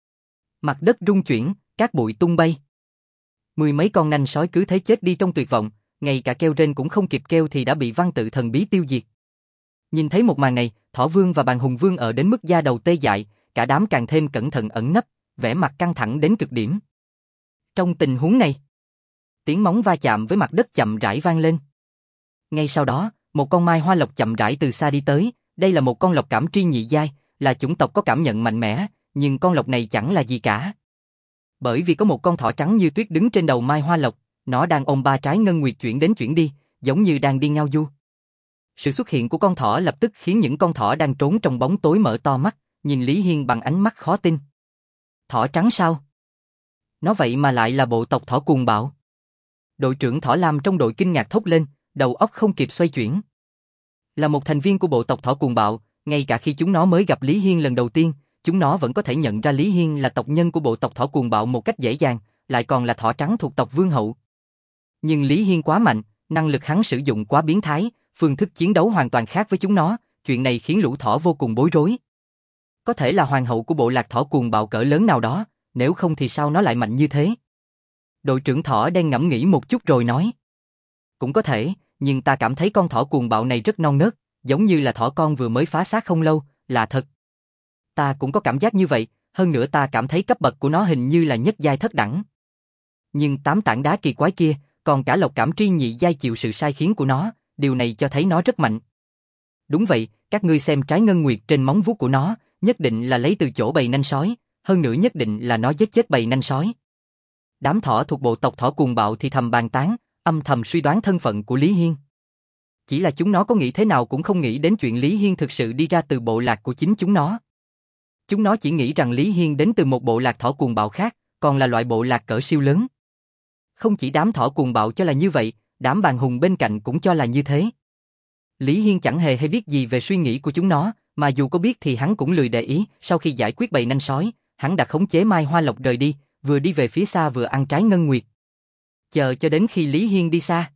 Mặt đất rung chuyển, cát bụi tung bay. Mười mấy con nanh sói cứ thế chết đi trong tuyệt vọng, ngay cả kêu rên cũng không kịp kêu thì đã bị văn tự thần bí tiêu diệt. Nhìn thấy một màn này, Thỏ Vương và Bàn Hùng Vương ở đến mức da đầu tê dại, cả đám càng thêm cẩn thận ẩn nấp, vẻ mặt căng thẳng đến cực điểm. Trong tình huống này, tiếng móng va chạm với mặt đất chậm rãi vang lên. Ngay sau đó, một con mai hoa lộc chậm rãi từ xa đi tới, đây là một con lộc cảm tri nhị giai, là chủng tộc có cảm nhận mạnh mẽ, nhưng con lộc này chẳng là gì cả. Bởi vì có một con thỏ trắng như tuyết đứng trên đầu mai hoa lộc, nó đang ôm ba trái ngân nguyệt chuyển đến chuyển đi, giống như đang đi ngao du. Sự xuất hiện của con thỏ lập tức khiến những con thỏ đang trốn trong bóng tối mở to mắt, nhìn Lý Hiên bằng ánh mắt khó tin. Thỏ trắng sao? Nó vậy mà lại là bộ tộc thỏ cuồng bạo. Đội trưởng Thỏ Lam trong đội kinh ngạc thốt lên, đầu óc không kịp xoay chuyển. Là một thành viên của bộ tộc thỏ cuồng bạo, ngay cả khi chúng nó mới gặp Lý Hiên lần đầu tiên, chúng nó vẫn có thể nhận ra Lý Hiên là tộc nhân của bộ tộc thỏ cuồng bạo một cách dễ dàng, lại còn là thỏ trắng thuộc tộc Vương Hậu. Nhưng Lý Hiên quá mạnh, năng lực hắn sử dụng quá biến thái, phương thức chiến đấu hoàn toàn khác với chúng nó, chuyện này khiến lũ thỏ vô cùng bối rối. Có thể là hoàng hậu của bộ lạc thỏ cuồng bạo cỡ lớn nào đó, nếu không thì sao nó lại mạnh như thế? Đội trưởng thỏ đen ngẫm nghĩ một chút rồi nói. Cũng có thể, nhưng ta cảm thấy con thỏ cuồng bạo này rất non nớt, giống như là thỏ con vừa mới phá xác không lâu, là thật. Ta cũng có cảm giác như vậy, hơn nữa ta cảm thấy cấp bậc của nó hình như là nhất giai thất đẳng. Nhưng tám tảng đá kỳ quái kia, còn cả lộc cảm tri nhị giai chịu sự sai khiến của nó, điều này cho thấy nó rất mạnh. Đúng vậy, các ngươi xem trái ngân nguyệt trên móng vuốt của nó, nhất định là lấy từ chỗ bầy nanh sói, hơn nữa nhất định là nó giết chết bầy nanh sói. Đám thỏ thuộc bộ tộc thỏ cuồng bạo thì thầm bàn tán, âm thầm suy đoán thân phận của Lý Hiên. Chỉ là chúng nó có nghĩ thế nào cũng không nghĩ đến chuyện Lý Hiên thực sự đi ra từ bộ lạc của chính chúng nó. Chúng nó chỉ nghĩ rằng Lý Hiên đến từ một bộ lạc thỏ cuồng bạo khác, còn là loại bộ lạc cỡ siêu lớn. Không chỉ đám thỏ cuồng bạo cho là như vậy, đám Bàn Hùng bên cạnh cũng cho là như thế. Lý Hiên chẳng hề hay biết gì về suy nghĩ của chúng nó, mà dù có biết thì hắn cũng lười để ý. Sau khi giải quyết bầy nanh sói, hắn đã khống chế Mai Hoa Lộc rời đi, vừa đi về phía xa vừa ăn trái ngân nguyệt. Chờ cho đến khi Lý Hiên đi xa,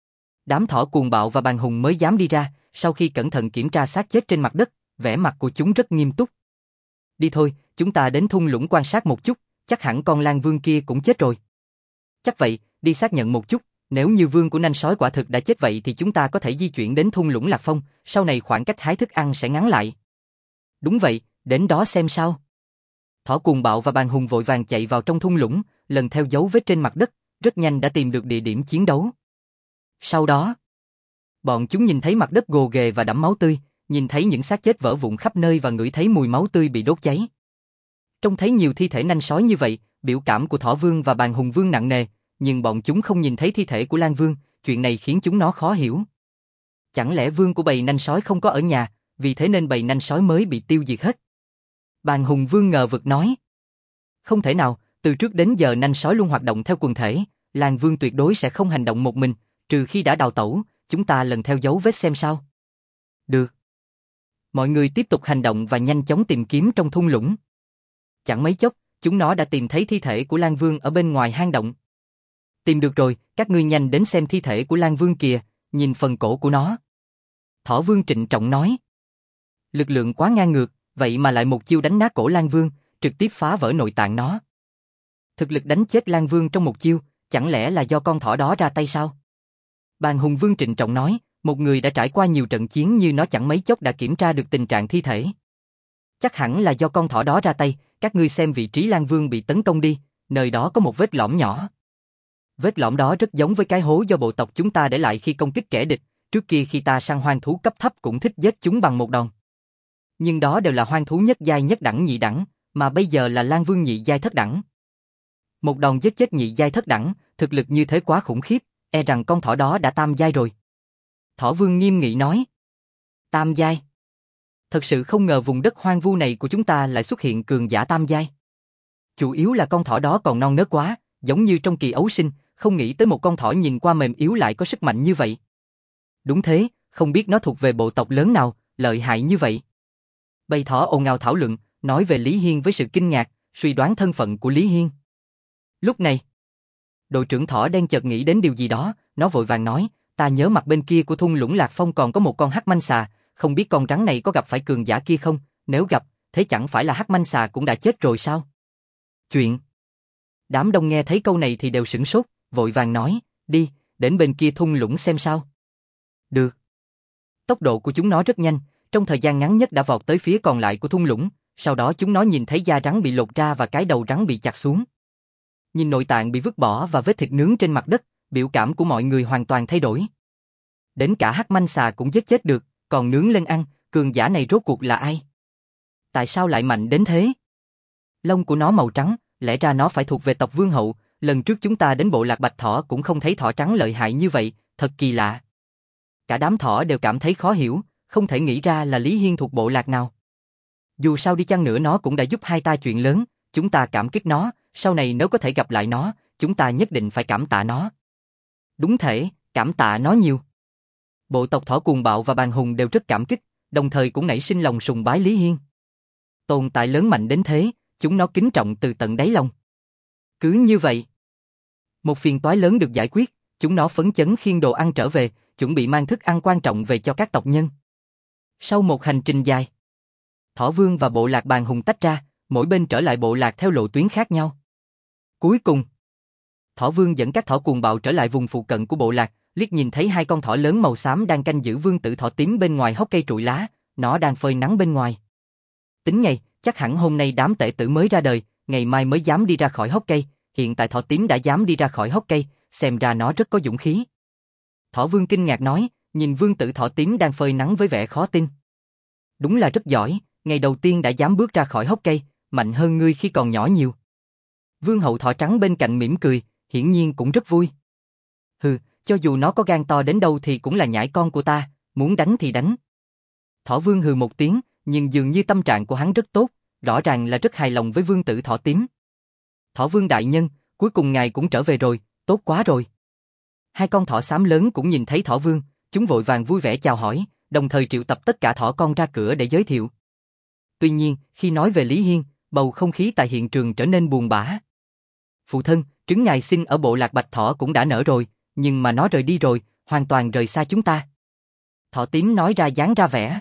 đám thỏ cuồng bạo và Bàn Hùng mới dám đi ra. Sau khi cẩn thận kiểm tra xác chết trên mặt đất, vẻ mặt của chúng rất nghiêm túc. Đi thôi, chúng ta đến thung lũng quan sát một chút, chắc hẳn con Lang Vương kia cũng chết rồi. Chắc vậy, đi xác nhận một chút, nếu như vương của nanh sói quả thực đã chết vậy thì chúng ta có thể di chuyển đến thung lũng Lạc Phong, sau này khoảng cách hái thức ăn sẽ ngắn lại. Đúng vậy, đến đó xem sao. Thỏ cuồng bạo và Bàn Hùng vội vàng chạy vào trong thung lũng, lần theo dấu vết trên mặt đất, rất nhanh đã tìm được địa điểm chiến đấu. Sau đó, bọn chúng nhìn thấy mặt đất gồ ghề và đẫm máu tươi, nhìn thấy những xác chết vỡ vụn khắp nơi và ngửi thấy mùi máu tươi bị đốt cháy. Trông thấy nhiều thi thể nanh sói như vậy, biểu cảm của Thỏ Vương và Bàn Hùng Vương nặng nề, nhưng bọn chúng không nhìn thấy thi thể của Lang Vương, chuyện này khiến chúng nó khó hiểu. Chẳng lẽ vương của bầy nanh sói không có ở nhà, vì thế nên bầy nanh sói mới bị tiêu diệt hết? Bàn Hùng Vương ngờ vực nói. Không thể nào, từ trước đến giờ nanh sói luôn hoạt động theo quần thể, Lang Vương tuyệt đối sẽ không hành động một mình, trừ khi đã đào tẩu, chúng ta lần theo dấu vết xem sao. Được. Mọi người tiếp tục hành động và nhanh chóng tìm kiếm trong thung lũng. Chẳng mấy chốc, chúng nó đã tìm thấy thi thể của Lang Vương ở bên ngoài hang động. Tìm được rồi, các ngươi nhanh đến xem thi thể của Lang Vương kìa, nhìn phần cổ của nó. Thỏ Vương trịnh trọng nói. Lực lượng quá ngang ngược, vậy mà lại một chiêu đánh nát cổ Lang Vương, trực tiếp phá vỡ nội tạng nó. Thực lực đánh chết Lang Vương trong một chiêu, chẳng lẽ là do con thỏ đó ra tay sao? Bàn Hùng Vương trịnh trọng nói, một người đã trải qua nhiều trận chiến như nó chẳng mấy chốc đã kiểm tra được tình trạng thi thể. Chắc hẳn là do con thỏ đó ra tay, các ngươi xem vị trí Lang Vương bị tấn công đi, nơi đó có một vết lõm nhỏ. Vết lõm đó rất giống với cái hố do bộ tộc chúng ta để lại khi công kích kẻ địch, trước kia khi ta săn hoang thú cấp thấp cũng thích giết chúng bằng một đòn. Nhưng đó đều là hoang thú nhất giai nhất đẳng nhị đẳng, mà bây giờ là Lang Vương nhị giai thất đẳng. Một đòn giết chết nhị giai thất đẳng, thực lực như thế quá khủng khiếp, e rằng con thỏ đó đã tam giai rồi. Thỏ Vương nghiêm nghị nói. Tam giai. Thật sự không ngờ vùng đất hoang vu này của chúng ta lại xuất hiện cường giả tam giai. Chủ yếu là con thỏ đó còn non nớt quá, giống như trong kỳ ấu sinh, không nghĩ tới một con thỏ nhìn qua mềm yếu lại có sức mạnh như vậy. Đúng thế, không biết nó thuộc về bộ tộc lớn nào, lợi hại như vậy. Bầy thỏ ồn ào thảo luận, nói về Lý Hiên với sự kinh ngạc, suy đoán thân phận của Lý Hiên. Lúc này, đội trưởng thỏ đen chợt nghĩ đến điều gì đó, nó vội vàng nói, ta nhớ mặt bên kia của thung lũng Lạc Phong còn có một con hắc manh xà, không biết con rắn này có gặp phải cường giả kia không, nếu gặp, thế chẳng phải là hắc manh xà cũng đã chết rồi sao? Chuyện. Đám đông nghe thấy câu này thì đều sửng sốt, vội vàng nói, đi, đến bên kia thung lũng xem sao. Được. Tốc độ của chúng nó rất nhanh, trong thời gian ngắn nhất đã vọt tới phía còn lại của thung lũng, sau đó chúng nó nhìn thấy da rắn bị lột ra và cái đầu rắn bị chặt xuống. Nhìn nội tạng bị vứt bỏ và vết thịt nướng trên mặt đất, biểu cảm của mọi người hoàn toàn thay đổi. Đến cả hắc manh xà cũng giết chết được, còn nướng lên ăn, cường giả này rốt cuộc là ai? Tại sao lại mạnh đến thế? Lông của nó màu trắng, lẽ ra nó phải thuộc về tộc Vương hậu, lần trước chúng ta đến bộ lạc Bạch Thỏ cũng không thấy thỏ trắng lợi hại như vậy, thật kỳ lạ. Cả đám thỏ đều cảm thấy khó hiểu, không thể nghĩ ra là Lý Hiên thuộc bộ lạc nào. Dù sao đi chăng nữa nó cũng đã giúp hai ta chuyện lớn, chúng ta cảm kích nó, sau này nếu có thể gặp lại nó, chúng ta nhất định phải cảm tạ nó. Đúng thể, cảm tạ nó nhiều. Bộ tộc thỏ cuồng bạo và bàn hùng đều rất cảm kích, đồng thời cũng nảy sinh lòng sùng bái Lý Hiên. Tồn tại lớn mạnh đến thế, chúng nó kính trọng từ tận đáy lòng. Cứ như vậy, một phiền toái lớn được giải quyết, chúng nó phấn chấn khiêng đồ ăn trở về, chuẩn bị mang thức ăn quan trọng về cho các tộc nhân. Sau một hành trình dài, Thỏ Vương và bộ lạc bàn hùng tách ra, mỗi bên trở lại bộ lạc theo lộ tuyến khác nhau. Cuối cùng, Thỏ Vương dẫn các thỏ cuồng bạo trở lại vùng phụ cận của bộ lạc, liếc nhìn thấy hai con thỏ lớn màu xám đang canh giữ vương tử thỏ tím bên ngoài hốc cây trụi lá, nó đang phơi nắng bên ngoài. Tính ngày, chắc hẳn hôm nay đám tể tử mới ra đời, ngày mai mới dám đi ra khỏi hốc cây, hiện tại thỏ tím đã dám đi ra khỏi hốc cây, xem ra nó rất có dũng khí. Thỏ Vương kinh ngạc nói, nhìn vương tử thỏ tím đang phơi nắng với vẻ khó tin. Đúng là rất giỏi, ngày đầu tiên đã dám bước ra khỏi hốc cây, mạnh hơn ngươi khi còn nhỏ nhiều. Vương hậu thỏ trắng bên cạnh mỉm cười, hiển nhiên cũng rất vui. Hừ, cho dù nó có gan to đến đâu thì cũng là nhãi con của ta, muốn đánh thì đánh. Thỏ Vương hừ một tiếng, nhưng dường như tâm trạng của hắn rất tốt, rõ ràng là rất hài lòng với vương tử thỏ tím. Thỏ Vương đại nhân, cuối cùng ngài cũng trở về rồi, tốt quá rồi. Hai con thỏ xám lớn cũng nhìn thấy Thỏ Vương, chúng vội vàng vui vẻ chào hỏi, đồng thời triệu tập tất cả thỏ con ra cửa để giới thiệu. Tuy nhiên, khi nói về Lý Hiên, bầu không khí tại hiện trường trở nên buồn bã. Phụ thân, trứng ngài sinh ở bộ lạc Bạch Thỏ cũng đã nở rồi, nhưng mà nó rời đi rồi, hoàn toàn rời xa chúng ta. Thỏ tím nói ra dáng ra vẻ.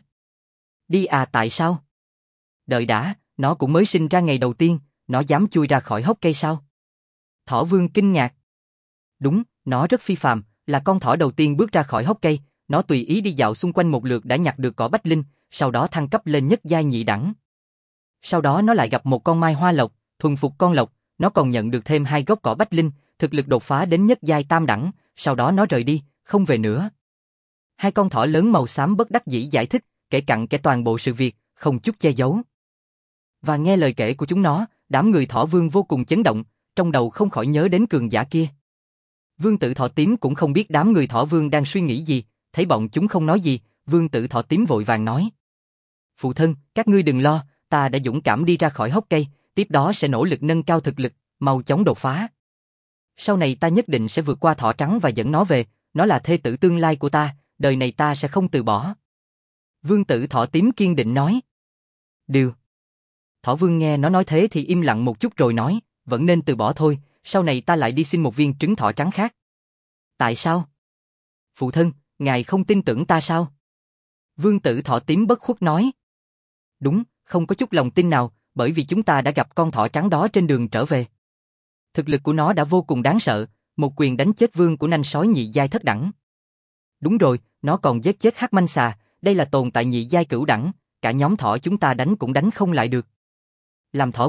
Đi à, tại sao? Đợi đã, nó cũng mới sinh ra ngày đầu tiên, nó dám chui ra khỏi hốc cây sao? Thỏ Vương kinh ngạc. Đúng, nó rất phi phàm, là con thỏ đầu tiên bước ra khỏi hốc cây, nó tùy ý đi dạo xung quanh một lượt đã nhặt được cỏ bách linh, sau đó thăng cấp lên nhất giai nhị đẳng. Sau đó nó lại gặp một con mai hoa lộc, thuần phục con lộc, nó còn nhận được thêm hai gốc cỏ bách linh, thực lực đột phá đến nhất giai tam đẳng, sau đó nó rời đi, không về nữa. Hai con thỏ lớn màu xám bất đắc dĩ giải thích, kể cặn kẽ toàn bộ sự việc, không chút che giấu. Và nghe lời kể của chúng nó, đám người Thỏ Vương vô cùng chấn động, trong đầu không khỏi nhớ đến cường giả kia. Vương tử thỏ tím cũng không biết đám người Thỏ Vương đang suy nghĩ gì, thấy bọn chúng không nói gì, vương tử thỏ tím vội vàng nói. Phụ thân, các ngươi đừng lo, ta đã dũng cảm đi ra khỏi hốc cây, tiếp đó sẽ nỗ lực nâng cao thực lực, mau chóng đột phá. Sau này ta nhất định sẽ vượt qua thỏ trắng và dẫn nó về, nó là thê tử tương lai của ta, đời này ta sẽ không từ bỏ. Vương tử thỏ tím kiên định nói. Điều. Thỏ Vương nghe nó nói thế thì im lặng một chút rồi nói, vẫn nên từ bỏ thôi, sau này ta lại đi xin một viên trứng thỏ trắng khác. Tại sao? Phụ thân, ngài không tin tưởng ta sao? Vương tử thỏ tím bất khuất nói. Đúng, không có chút lòng tin nào, bởi vì chúng ta đã gặp con thỏ trắng đó trên đường trở về. Thực lực của nó đã vô cùng đáng sợ, một quyền đánh chết vương của nanh sói nhị giai thất đẳng. Đúng rồi, nó còn giết chết hắc manh xà, đây là tồn tại nhị giai cửu đẳng, cả nhóm thỏ chúng ta đánh cũng đánh không lại được. Làm thỏ vương,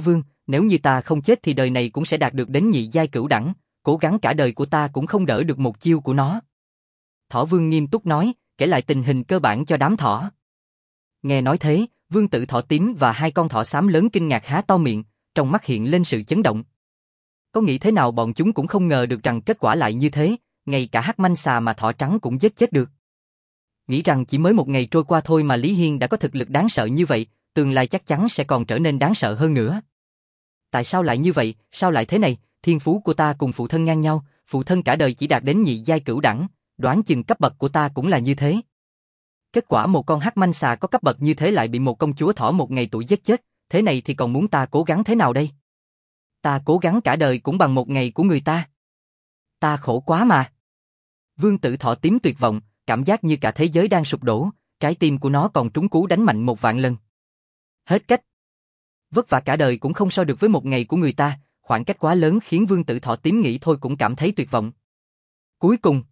nếu như ta không chết thì đời này cũng sẽ đạt được đến nhị giai cửu đẳng, cố gắng cả đời của ta cũng không đỡ được một chiêu của nó. Thỏ Vương nghiêm túc nói, kể lại tình hình cơ bản cho đám thỏ. Nghe nói thế, Vương Tử Thỏ tím và hai con thỏ xám lớn kinh ngạc há to miệng, trong mắt hiện lên sự chấn động. Có nghĩ thế nào bọn chúng cũng không ngờ được rằng kết quả lại như thế, ngay cả hắc manh xà mà thỏ trắng cũng giết chết được. Nghĩ rằng chỉ mới một ngày trôi qua thôi mà Lý Hiên đã có thực lực đáng sợ như vậy, tương lai chắc chắn sẽ còn trở nên đáng sợ hơn nữa. Tại sao lại như vậy, sao lại thế này, thiên phú của ta cùng phụ thân ngang nhau, phụ thân cả đời chỉ đạt đến nhị giai cửu đẳng, đoán chừng cấp bậc của ta cũng là như thế. Kết quả một con hắc manh xà có cấp bậc như thế lại bị một công chúa thỏ một ngày tuổi giết chết, thế này thì còn muốn ta cố gắng thế nào đây? Ta cố gắng cả đời cũng bằng một ngày của người ta. Ta khổ quá mà. Vương Tử Thỏ tím tuyệt vọng, cảm giác như cả thế giới đang sụp đổ, trái tim của nó còn trúng cú đánh mạnh một vạn lần. Hết cách. Vất vả cả đời cũng không so được với một ngày của người ta, khoảng cách quá lớn khiến Vương Tử Thỏ tím nghĩ thôi cũng cảm thấy tuyệt vọng. Cuối cùng,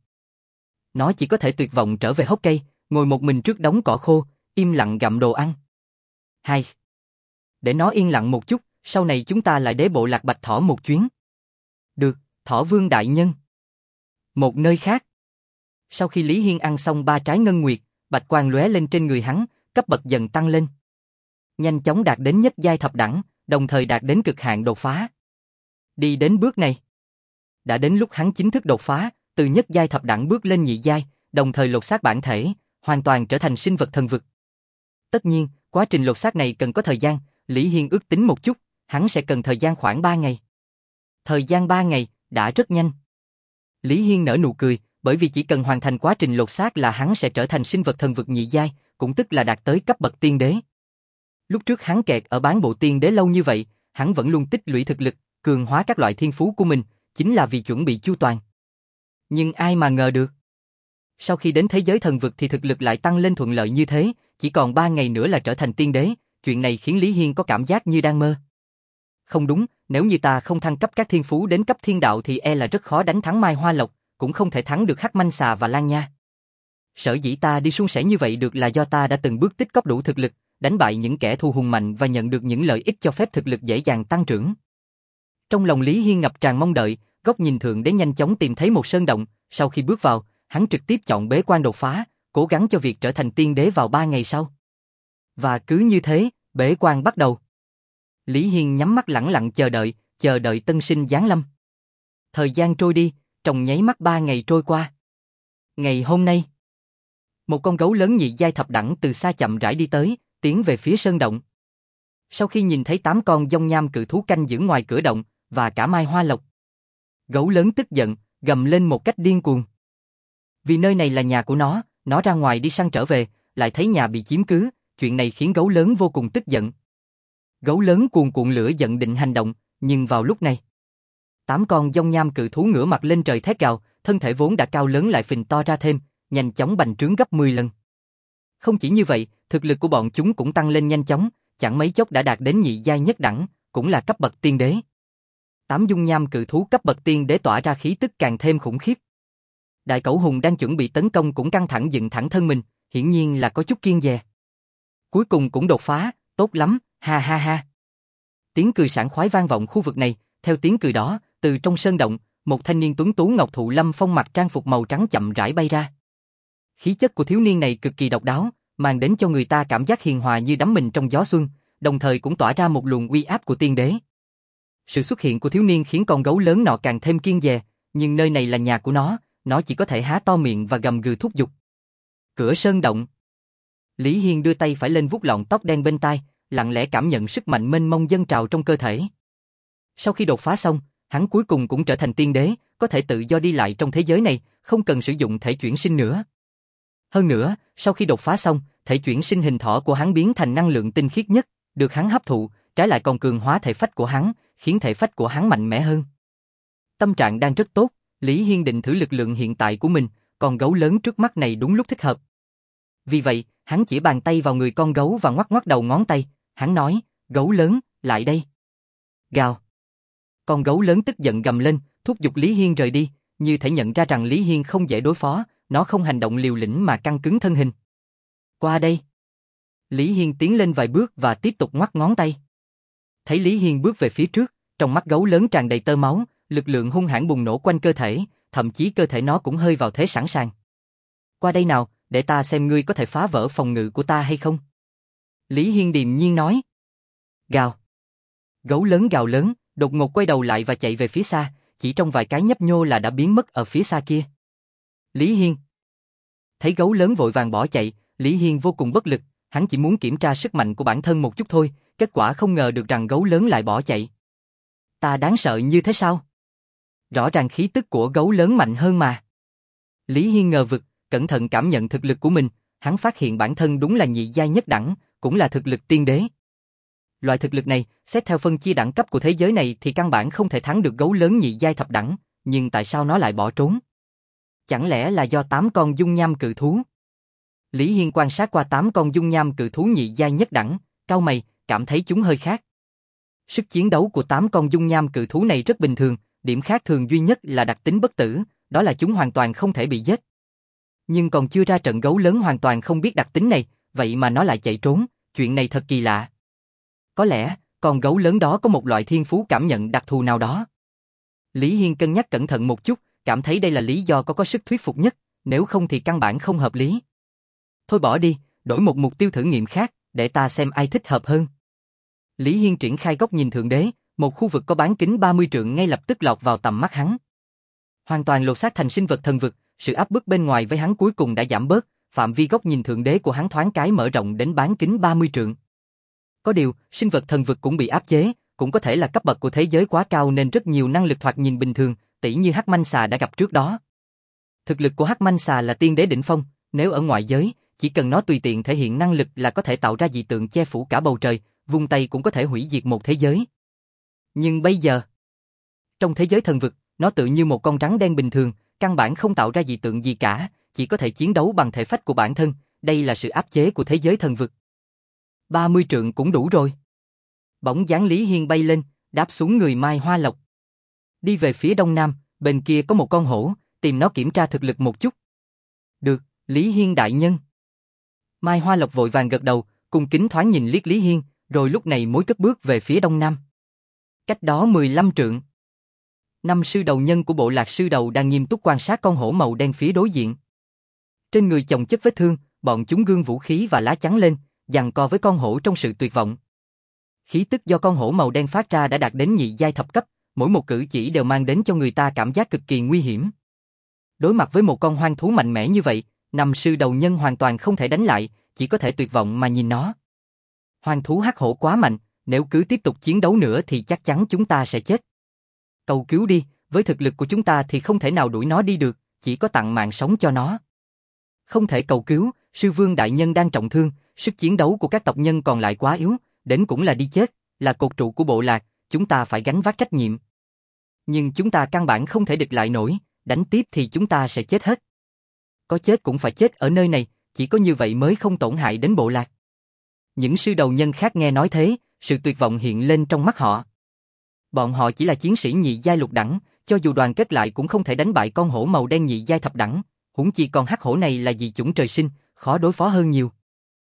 nó chỉ có thể tuyệt vọng trở về hốc cây, ngồi một mình trước đống cỏ khô, im lặng gặm đồ ăn. Hai. Để nó yên lặng một chút, sau này chúng ta lại đế bộ Lạc Bạch Thỏ một chuyến. Được, Thỏ Vương đại nhân. Một nơi khác. Sau khi Lý Hiên ăn xong ba trái ngân nguyệt, bạch quang lóe lên trên người hắn, cấp bậc dần tăng lên. Nhanh chóng đạt đến nhất giai thập đẳng, đồng thời đạt đến cực hạn đột phá. Đi đến bước này, đã đến lúc hắn chính thức đột phá, từ nhất giai thập đẳng bước lên nhị giai, đồng thời lột xác bản thể, hoàn toàn trở thành sinh vật thần vực. Tất nhiên, quá trình lột xác này cần có thời gian, Lý Hiên ước tính một chút, hắn sẽ cần thời gian khoảng ba ngày. Thời gian ba ngày, đã rất nhanh. Lý Hiên nở nụ cười, bởi vì chỉ cần hoàn thành quá trình lột xác là hắn sẽ trở thành sinh vật thần vực nhị giai, cũng tức là đạt tới cấp bậc tiên đế. Lúc trước hắn kẹt ở bán bộ tiên đế lâu như vậy, hắn vẫn luôn tích lũy thực lực, cường hóa các loại thiên phú của mình, chính là vì chuẩn bị chu toàn. Nhưng ai mà ngờ được. Sau khi đến thế giới thần vực thì thực lực lại tăng lên thuận lợi như thế, chỉ còn ba ngày nữa là trở thành tiên đế, chuyện này khiến Lý Hiên có cảm giác như đang mơ. Không đúng, nếu như ta không thăng cấp các thiên phú đến cấp thiên đạo thì e là rất khó đánh thắng Mai Hoa Lộc, cũng không thể thắng được Hắc Manh Xà và Lan Nha. Sở dĩ ta đi suôn sẻ như vậy được là do ta đã từng bước tích cóp đủ thực lực, đánh bại những kẻ thù hùng mạnh và nhận được những lợi ích cho phép thực lực dễ dàng tăng trưởng. Trong lòng Lý Hiên ngập tràn mong đợi, góc nhìn thượng đế nhanh chóng tìm thấy một sơn động, sau khi bước vào, hắn trực tiếp chọn bế quan đột phá, cố gắng cho việc trở thành tiên đế vào ba ngày sau. Và cứ như thế, bế quan bắt đầu. Lý Hiên nhắm mắt lẳng lặng chờ đợi, chờ đợi tân sinh giáng lâm. Thời gian trôi đi, trong nháy mắt ba ngày trôi qua. Ngày hôm nay, một con gấu lớn nhị giai thập đẳng từ xa chậm rãi đi tới, tiến về phía sơn động. Sau khi nhìn thấy tám con dông nham cự thú canh giữ ngoài cửa động, và cả Mai Hoa Lộc, gấu lớn tức giận, gầm lên một cách điên cuồng. Vì nơi này là nhà của nó, nó ra ngoài đi săn trở về, lại thấy nhà bị chiếm cứ, chuyện này khiến gấu lớn vô cùng tức giận. Gấu lớn cuồn cuộn lửa giận định hành động, nhưng vào lúc này, tám con dông nham cự thú ngửa mặt lên trời thét gào, thân thể vốn đã cao lớn lại phình to ra thêm, nhanh chóng bành trướng gấp mười lần. Không chỉ như vậy, thực lực của bọn chúng cũng tăng lên nhanh chóng, chẳng mấy chốc đã đạt đến nhị giai nhất đẳng, cũng là cấp bậc tiên đế. Tám dung nham cự thú cấp bậc tiên đế tỏa ra khí tức càng thêm khủng khiếp. Đại Cẩu Hùng đang chuẩn bị tấn công cũng căng thẳng dựng thẳng thân mình, hiển nhiên là có chút kiêng dè. Cuối cùng cũng đột phá, tốt lắm, ha ha ha. Tiếng cười sảng khoái vang vọng khu vực này, theo tiếng cười đó, từ trong sơn động, một thanh niên tuấn tú ngọc thụ lâm phong mặc trang phục màu trắng chậm rãi bay ra. Khí chất của thiếu niên này cực kỳ độc đáo, mang đến cho người ta cảm giác hiền hòa như đắm mình trong gió xuân, đồng thời cũng tỏa ra một luồng uy áp của tiên đế. Sự xuất hiện của thiếu niên khiến con gấu lớn nọ càng thêm kiêng dè, nhưng nơi này là nhà của nó, nó chỉ có thể há to miệng và gầm gừ thúc giục. Cửa sơn động. Lý Hiên đưa tay phải lên vuốt lọn tóc đen bên tai, lặng lẽ cảm nhận sức mạnh mênh mông dâng trào trong cơ thể. Sau khi đột phá xong, hắn cuối cùng cũng trở thành tiên đế, có thể tự do đi lại trong thế giới này, không cần sử dụng thể chuyển sinh nữa. Hơn nữa, sau khi đột phá xong, thể chuyển sinh hình thỏ của hắn biến thành năng lượng tinh khiết nhất, được hắn hấp thụ, trái lại còn cường hóa thể phách của hắn, khiến thể phách của hắn mạnh mẽ hơn. Tâm trạng đang rất tốt, Lý Hiên định thử lực lượng hiện tại của mình, con gấu lớn trước mắt này đúng lúc thích hợp. Vì vậy, hắn chỉ bàn tay vào người con gấu và ngoắc ngoắc đầu ngón tay, hắn nói, gấu lớn, lại đây. Gào. Con gấu lớn tức giận gầm lên, thúc giục Lý Hiên rời đi, như thể nhận ra rằng Lý Hiên không dễ đối phó, nó không hành động liều lĩnh mà căng cứng thân hình. Qua đây. Lý Hiên tiến lên vài bước và tiếp tục ngoắc ngón tay. Thấy Lý Hiên bước về phía trước, trong mắt gấu lớn tràn đầy tơ máu, lực lượng hung hãn bùng nổ quanh cơ thể, thậm chí cơ thể nó cũng hơi vào thế sẵn sàng. Qua đây nào, để ta xem ngươi có thể phá vỡ phòng ngự của ta hay không. Lý Hiên điềm nhiên nói. Gào. Gấu lớn gào lớn, đột ngột quay đầu lại và chạy về phía xa, chỉ trong vài cái nhấp nhô là đã biến mất ở phía xa kia. Lý Hiên. Thấy gấu lớn vội vàng bỏ chạy, Lý Hiên vô cùng bất lực, hắn chỉ muốn kiểm tra sức mạnh của bản thân một chút thôi, kết quả không ngờ được rằng gấu lớn lại bỏ chạy. Ta đáng sợ như thế sao? Rõ ràng khí tức của gấu lớn mạnh hơn mà. Lý Hiên ngờ vực, cẩn thận cảm nhận thực lực của mình, hắn phát hiện bản thân đúng là nhị giai nhất đẳng, cũng là thực lực tiên đế. Loại thực lực này, xét theo phân chia đẳng cấp của thế giới này thì căn bản không thể thắng được gấu lớn nhị giai thập đẳng, nhưng tại sao nó lại bỏ trốn? Chẳng lẽ là do tám con dung nham cự thú? Lý Hiên quan sát qua tám con dung nham cự thú nhị giai nhất đẳng, cau mày, cảm thấy chúng hơi khác. Sức chiến đấu của tám con dung nham cự thú này rất bình thường, điểm khác thường duy nhất là đặc tính bất tử, đó là chúng hoàn toàn không thể bị giết. Nhưng còn chưa ra trận gấu lớn hoàn toàn không biết đặc tính này, vậy mà nó lại chạy trốn, chuyện này thật kỳ lạ. Có lẽ, con gấu lớn đó có một loại thiên phú cảm nhận đặc thù nào đó. Lý Hiên cân nhắc cẩn thận một chút, cảm thấy đây là lý do có có sức thuyết phục nhất, nếu không thì căn bản không hợp lý. Thôi bỏ đi, đổi một mục tiêu thử nghiệm khác, để ta xem ai thích hợp hơn. Lý Hiên triển khai góc nhìn thượng đế, một khu vực có bán kính ba mươi trượng ngay lập tức lọt vào tầm mắt hắn. Hoàn toàn lột xác thành sinh vật thần vực, sự áp bức bên ngoài với hắn cuối cùng đã giảm bớt, phạm vi góc nhìn thượng đế của hắn thoáng cái mở rộng đến bán kính ba mươi trượng. Có điều, sinh vật thần vực cũng bị áp chế, cũng có thể là cấp bậc của thế giới quá cao nên rất nhiều năng lực thoạt nhìn bình thường, tỉ như Hắc Manh Xà đã gặp trước đó. Thực lực của Hắc Manh Xà là tiên đế đỉnh phong, nếu ở ngoại giới, chỉ cần nó tùy tiện thể hiện năng lực là có thể tạo ra dị tượng che phủ cả bầu trời, vung tay cũng có thể hủy diệt một thế giới. Nhưng bây giờ, trong thế giới thần vực, nó tự như một con rắn đen bình thường, căn bản không tạo ra dị tượng gì cả, chỉ có thể chiến đấu bằng thể phách của bản thân, đây là sự áp chế của thế giới thần vực. ba mươi trượng cũng đủ rồi. Bóng dáng Lý Hiên bay lên, đáp xuống người Mai Hoa Lộc. Đi về phía đông nam, bên kia có một con hổ, tìm nó kiểm tra thực lực một chút. Được, Lý Hiên đại nhân. Mai Hoa Lộc vội vàng gật đầu, cung kính thoáng nhìn liếc Lý Hiên, rồi lúc này mới cất bước về phía đông nam. Cách đó mười lăm trượng. Năm sư đầu nhân của bộ lạc sư đầu đang nghiêm túc quan sát con hổ màu đen phía đối diện. Trên người chồng chất vết thương, bọn chúng gương vũ khí và lá chắn lên, giằng co với con hổ trong sự tuyệt vọng. Khí tức do con hổ màu đen phát ra đã đạt đến nhị giai thập cấp, mỗi một cử chỉ đều mang đến cho người ta cảm giác cực kỳ nguy hiểm. Đối mặt với một con hoang thú mạnh mẽ như vậy, năm sư đầu nhân hoàn toàn không thể đánh lại, chỉ có thể tuyệt vọng mà nhìn nó. Hoang thú hắc hổ quá mạnh, nếu cứ tiếp tục chiến đấu nữa thì chắc chắn chúng ta sẽ chết. Cầu cứu đi, với thực lực của chúng ta thì không thể nào đuổi nó đi được, chỉ có tặng mạng sống cho nó. Không thể cầu cứu, sư vương đại nhân đang trọng thương, sức chiến đấu của các tộc nhân còn lại quá yếu, đến cũng là đi chết, là cột trụ của bộ lạc, chúng ta phải gánh vác trách nhiệm. Nhưng chúng ta căn bản không thể địch lại nổi, đánh tiếp thì chúng ta sẽ chết hết. Có chết cũng phải chết ở nơi này, chỉ có như vậy mới không tổn hại đến bộ lạc. Những sư đầu nhân khác nghe nói thế, sự tuyệt vọng hiện lên trong mắt họ. Bọn họ chỉ là chiến sĩ nhị giai lục đẳng, cho dù đoàn kết lại cũng không thể đánh bại con hổ màu đen nhị giai thập đẳng, huống chi con hắc hổ này là dị chủng trời sinh, khó đối phó hơn nhiều.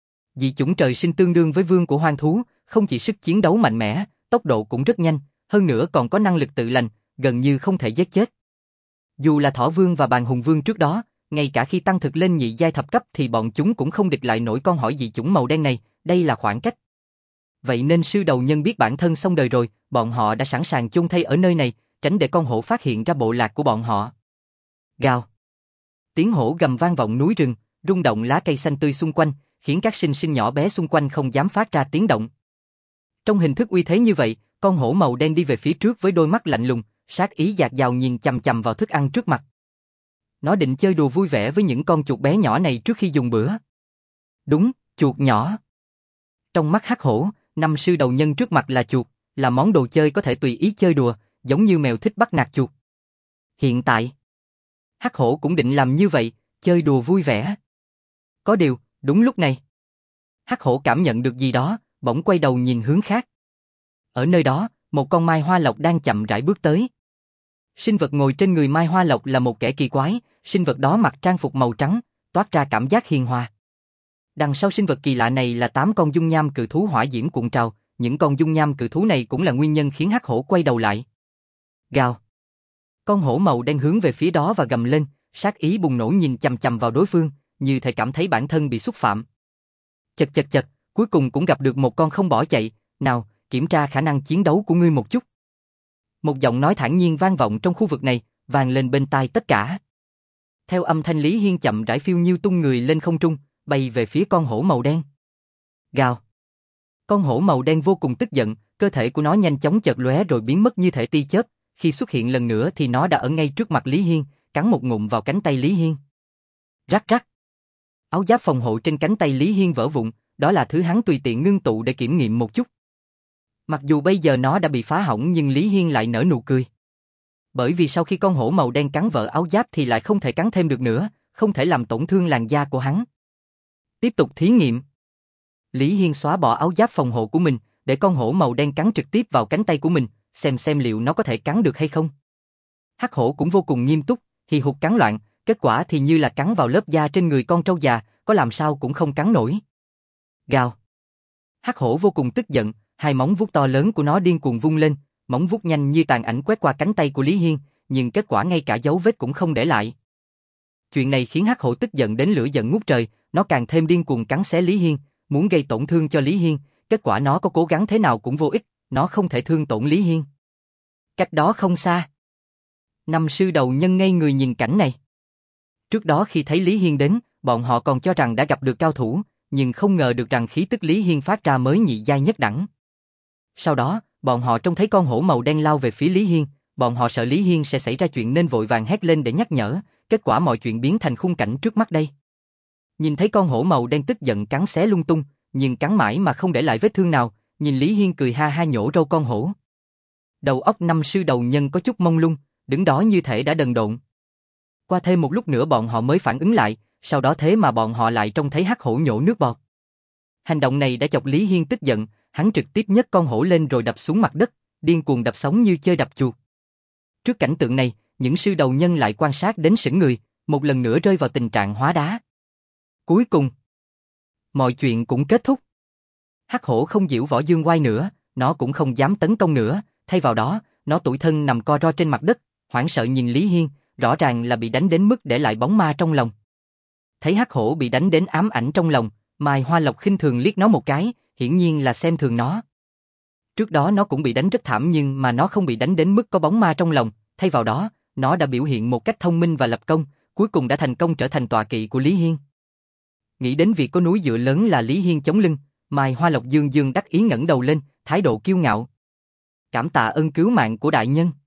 Dị chủng trời sinh tương đương với vương của hoang thú, không chỉ sức chiến đấu mạnh mẽ, tốc độ cũng rất nhanh, hơn nữa còn có năng lực tự lành, gần như không thể giết chết. Dù là Thỏ Vương và Bàn Hùng Vương trước đó, ngay cả khi tăng thực lên nhị giai thập cấp thì bọn chúng cũng không địch lại nổi con hổ dị chủng màu đen này, đây là khoảng cách. Vậy nên sư đầu nhân biết bản thân xong đời rồi, bọn họ đã sẵn sàng chôn thây ở nơi này, tránh để con hổ phát hiện ra bộ lạc của bọn họ. Gào. Tiếng hổ gầm vang vọng núi rừng, rung động lá cây xanh tươi xung quanh, khiến các sinh sinh nhỏ bé xung quanh không dám phát ra tiếng động. Trong hình thức uy thế như vậy, con hổ màu đen đi về phía trước với đôi mắt lạnh lùng, sát ý dạt dào nhìn chằm chằm vào thức ăn trước mặt. Nó định chơi đùa vui vẻ với những con chuột bé nhỏ này trước khi dùng bữa. Đúng, chuột nhỏ. Trong mắt hắc hổ, năm sư đầu nhân trước mặt là chuột, là món đồ chơi có thể tùy ý chơi đùa, giống như mèo thích bắt nạt chuột. Hiện tại, hắc hổ cũng định làm như vậy, chơi đùa vui vẻ. Có điều, đúng lúc này, hắc hổ cảm nhận được gì đó, bỗng quay đầu nhìn hướng khác. Ở nơi đó, một con mai hoa lộc đang chậm rãi bước tới. Sinh vật ngồi trên người mai hoa lộc là một kẻ kỳ quái, sinh vật đó mặc trang phục màu trắng, toát ra cảm giác hiền hòa. Đằng sau sinh vật kỳ lạ này là tám con dung nham cự thú hỏa diễm cuộn trào, những con dung nham cự thú này cũng là nguyên nhân khiến hắc hổ quay đầu lại. Gào. Con hổ màu đen hướng về phía đó và gầm lên, sát ý bùng nổ nhìn chằm chằm vào đối phương, như thể cảm thấy bản thân bị xúc phạm. Chật chật chật, cuối cùng cũng gặp được một con không bỏ chạy, nào, kiểm tra khả năng chiến đấu của ngươi một chút. Một giọng nói thản nhiên vang vọng trong khu vực này, vang lên bên tai tất cả. Theo âm thanh Lý Hiên chậm rãi phiêu nhiêu tung người lên không trung, bay về phía con hổ màu đen. Gào. Con hổ màu đen vô cùng tức giận, cơ thể của nó nhanh chóng chợt lóe rồi biến mất như thể tia chớp, khi xuất hiện lần nữa thì nó đã ở ngay trước mặt Lý Hiên, cắn một ngụm vào cánh tay Lý Hiên. Rắc rắc. Áo giáp phòng hộ trên cánh tay Lý Hiên vỡ vụn, đó là thứ hắn tùy tiện ngưng tụ để kiểm nghiệm một chút. Mặc dù bây giờ nó đã bị phá hỏng nhưng Lý Hiên lại nở nụ cười. Bởi vì sau khi con hổ màu đen cắn vỡ áo giáp thì lại không thể cắn thêm được nữa, không thể làm tổn thương làn da của hắn. Tiếp tục thí nghiệm. Lý Hiên xóa bỏ áo giáp phòng hộ của mình, để con hổ màu đen cắn trực tiếp vào cánh tay của mình, xem xem liệu nó có thể cắn được hay không. Hắc hổ cũng vô cùng nghiêm túc, hì hục cắn loạn, kết quả thì như là cắn vào lớp da trên người con trâu già, có làm sao cũng không cắn nổi. Gào. Hắc hổ vô cùng tức giận, hai móng vuốt to lớn của nó điên cuồng vung lên, móng vuốt nhanh như tàn ảnh quét qua cánh tay của Lý Hiên, nhưng kết quả ngay cả dấu vết cũng không để lại. Chuyện này khiến hắc hổ tức giận đến lửa giận ngút trời, nó càng thêm điên cuồng cắn xé Lý Hiên, muốn gây tổn thương cho Lý Hiên, kết quả nó có cố gắng thế nào cũng vô ích, nó không thể thương tổn Lý Hiên. Cách đó không xa, năm sư đầu nhân ngây người nhìn cảnh này. Trước đó khi thấy Lý Hiên đến, bọn họ còn cho rằng đã gặp được cao thủ, nhưng không ngờ được rằng khí tức Lý Hiên phát ra mới nhị giai nhất đẳng. Sau đó, bọn họ trông thấy con hổ màu đen lao về phía Lý Hiên, bọn họ sợ Lý Hiên sẽ xảy ra chuyện nên vội vàng hét lên để nhắc nhở, kết quả mọi chuyện biến thành khung cảnh trước mắt đây. Nhìn thấy con hổ màu đen tức giận cắn xé lung tung, nhưng cắn mãi mà không để lại vết thương nào, nhìn Lý Hiên cười ha ha nhổ râu con hổ. Đầu óc năm sư đầu nhân có chút mông lung, đứng đó như thể đã đần độn. Qua thêm một lúc nữa bọn họ mới phản ứng lại, sau đó thế mà bọn họ lại trông thấy hắc hổ nhổ nước bọt. Hành động này đã chọc Lý Hiên tức giận, hắn trực tiếp nhấc con hổ lên rồi đập xuống mặt đất, điên cuồng đập sống như chơi đập chuột. Trước cảnh tượng này, những sư đầu nhân lại quan sát đến sững người, một lần nữa rơi vào tình trạng hóa đá. Cuối cùng, mọi chuyện cũng kết thúc. Hắc hổ không giễu võ dương oai nữa, nó cũng không dám tấn công nữa, thay vào đó, nó tủi thân nằm co ro trên mặt đất, hoảng sợ nhìn Lý Hiên, rõ ràng là bị đánh đến mức để lại bóng ma trong lòng. Thấy hắc hổ bị đánh đến ám ảnh trong lòng, Mai Hoa Lộc khinh thường liếc nó một cái, hiển nhiên là xem thường nó. Trước đó nó cũng bị đánh rất thảm nhưng mà nó không bị đánh đến mức có bóng ma trong lòng, thay vào đó, nó đã biểu hiện một cách thông minh và lập công, cuối cùng đã thành công trở thành tọa kỵ của Lý Hiên. Nghĩ đến việc có núi dựa lớn là Lý Hiên chống lưng, Mai Hoa Lộc dương dương đắc ý ngẩng đầu lên, thái độ kiêu ngạo. Cảm tạ ơn cứu mạng của đại nhân.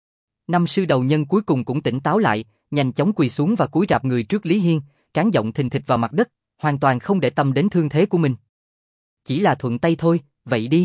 Năm sư đầu nhân cuối cùng cũng tỉnh táo lại, nhanh chóng quỳ xuống và cúi rạp người trước Lý Hiên, trán giọng thình thịch vào mặt đất, hoàn toàn không để tâm đến thương thế của mình. Chỉ là thuận tay thôi, vậy đi.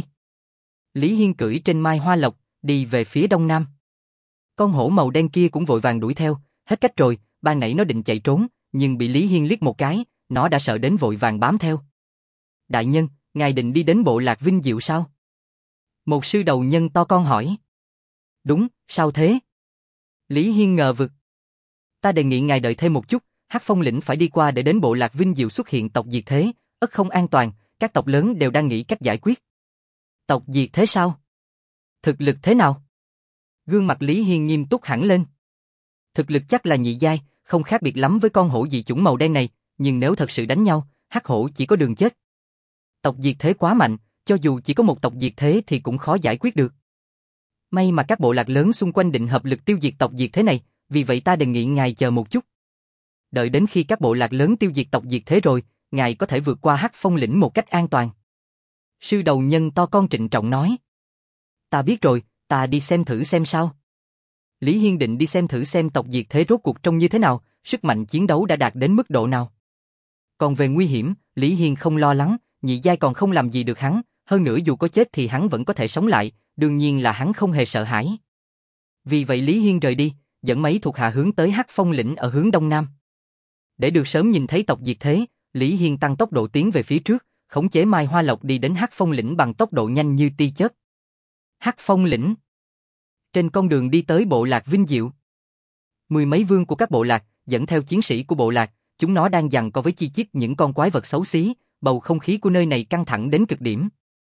Lý Hiên cưỡi trên Mai Hoa Lộc, đi về phía đông nam. Con hổ màu đen kia cũng vội vàng đuổi theo, hết cách rồi, ban nãy nó định chạy trốn, nhưng bị Lý Hiên liếc một cái, nó đã sợ đến vội vàng bám theo. Đại nhân, ngài định đi đến bộ lạc Vinh Diệu sao? Một sư đầu nhân to con hỏi. Đúng, sao thế? Lý Hiên ngờ vực. Ta đề nghị ngài đợi thêm một chút, Hắc Phong lĩnh phải đi qua để đến bộ lạc Vinh Diệu xuất hiện tộc diệt thế, ắt không an toàn, các tộc lớn đều đang nghĩ cách giải quyết. Tộc diệt thế sao? Thực lực thế nào? Gương mặt Lý Hiên nghiêm túc hẳn lên. Thực lực chắc là nhị giai, không khác biệt lắm với con hổ dị chủng màu đen này, nhưng nếu thật sự đánh nhau, hắc hổ chỉ có đường chết. Tộc diệt thế quá mạnh, cho dù chỉ có một tộc diệt thế thì cũng khó giải quyết được. May mà các bộ lạc lớn xung quanh định hợp lực tiêu diệt tộc diệt thế này, vì vậy ta đề nghị ngài chờ một chút. Đợi đến khi các bộ lạc lớn tiêu diệt tộc diệt thế rồi, ngài có thể vượt qua Hắc Phong lĩnh một cách an toàn. Sư đầu nhân to con trịnh trọng nói. Ta biết rồi, ta đi xem thử xem sao. Lý Hiên định đi xem thử xem tộc diệt thế rốt cuộc trông như thế nào, sức mạnh chiến đấu đã đạt đến mức độ nào. Còn về nguy hiểm, Lý Hiên không lo lắng, nhị giai còn không làm gì được hắn, hơn nữa dù có chết thì hắn vẫn có thể sống lại, đương nhiên là hắn không hề sợ hãi. Vì vậy Lý Hiên rời đi, dẫn mấy thuộc hạ hướng tới Hắc Phong lĩnh ở hướng đông nam. Để được sớm nhìn thấy tộc diệt thế, Lý Hiên tăng tốc độ tiến về phía trước, khống chế Mai Hoa Lộc đi đến Hắc Phong lĩnh bằng tốc độ nhanh như tia chớp. Hắc Phong lĩnh. Trên con đường đi tới bộ lạc Vinh Diệu, mười mấy vương của các bộ lạc dẫn theo chiến sĩ của bộ lạc, chúng nó đang giằng co với chi chít những con quái vật xấu xí, bầu không khí của nơi này căng thẳng đến cực điểm.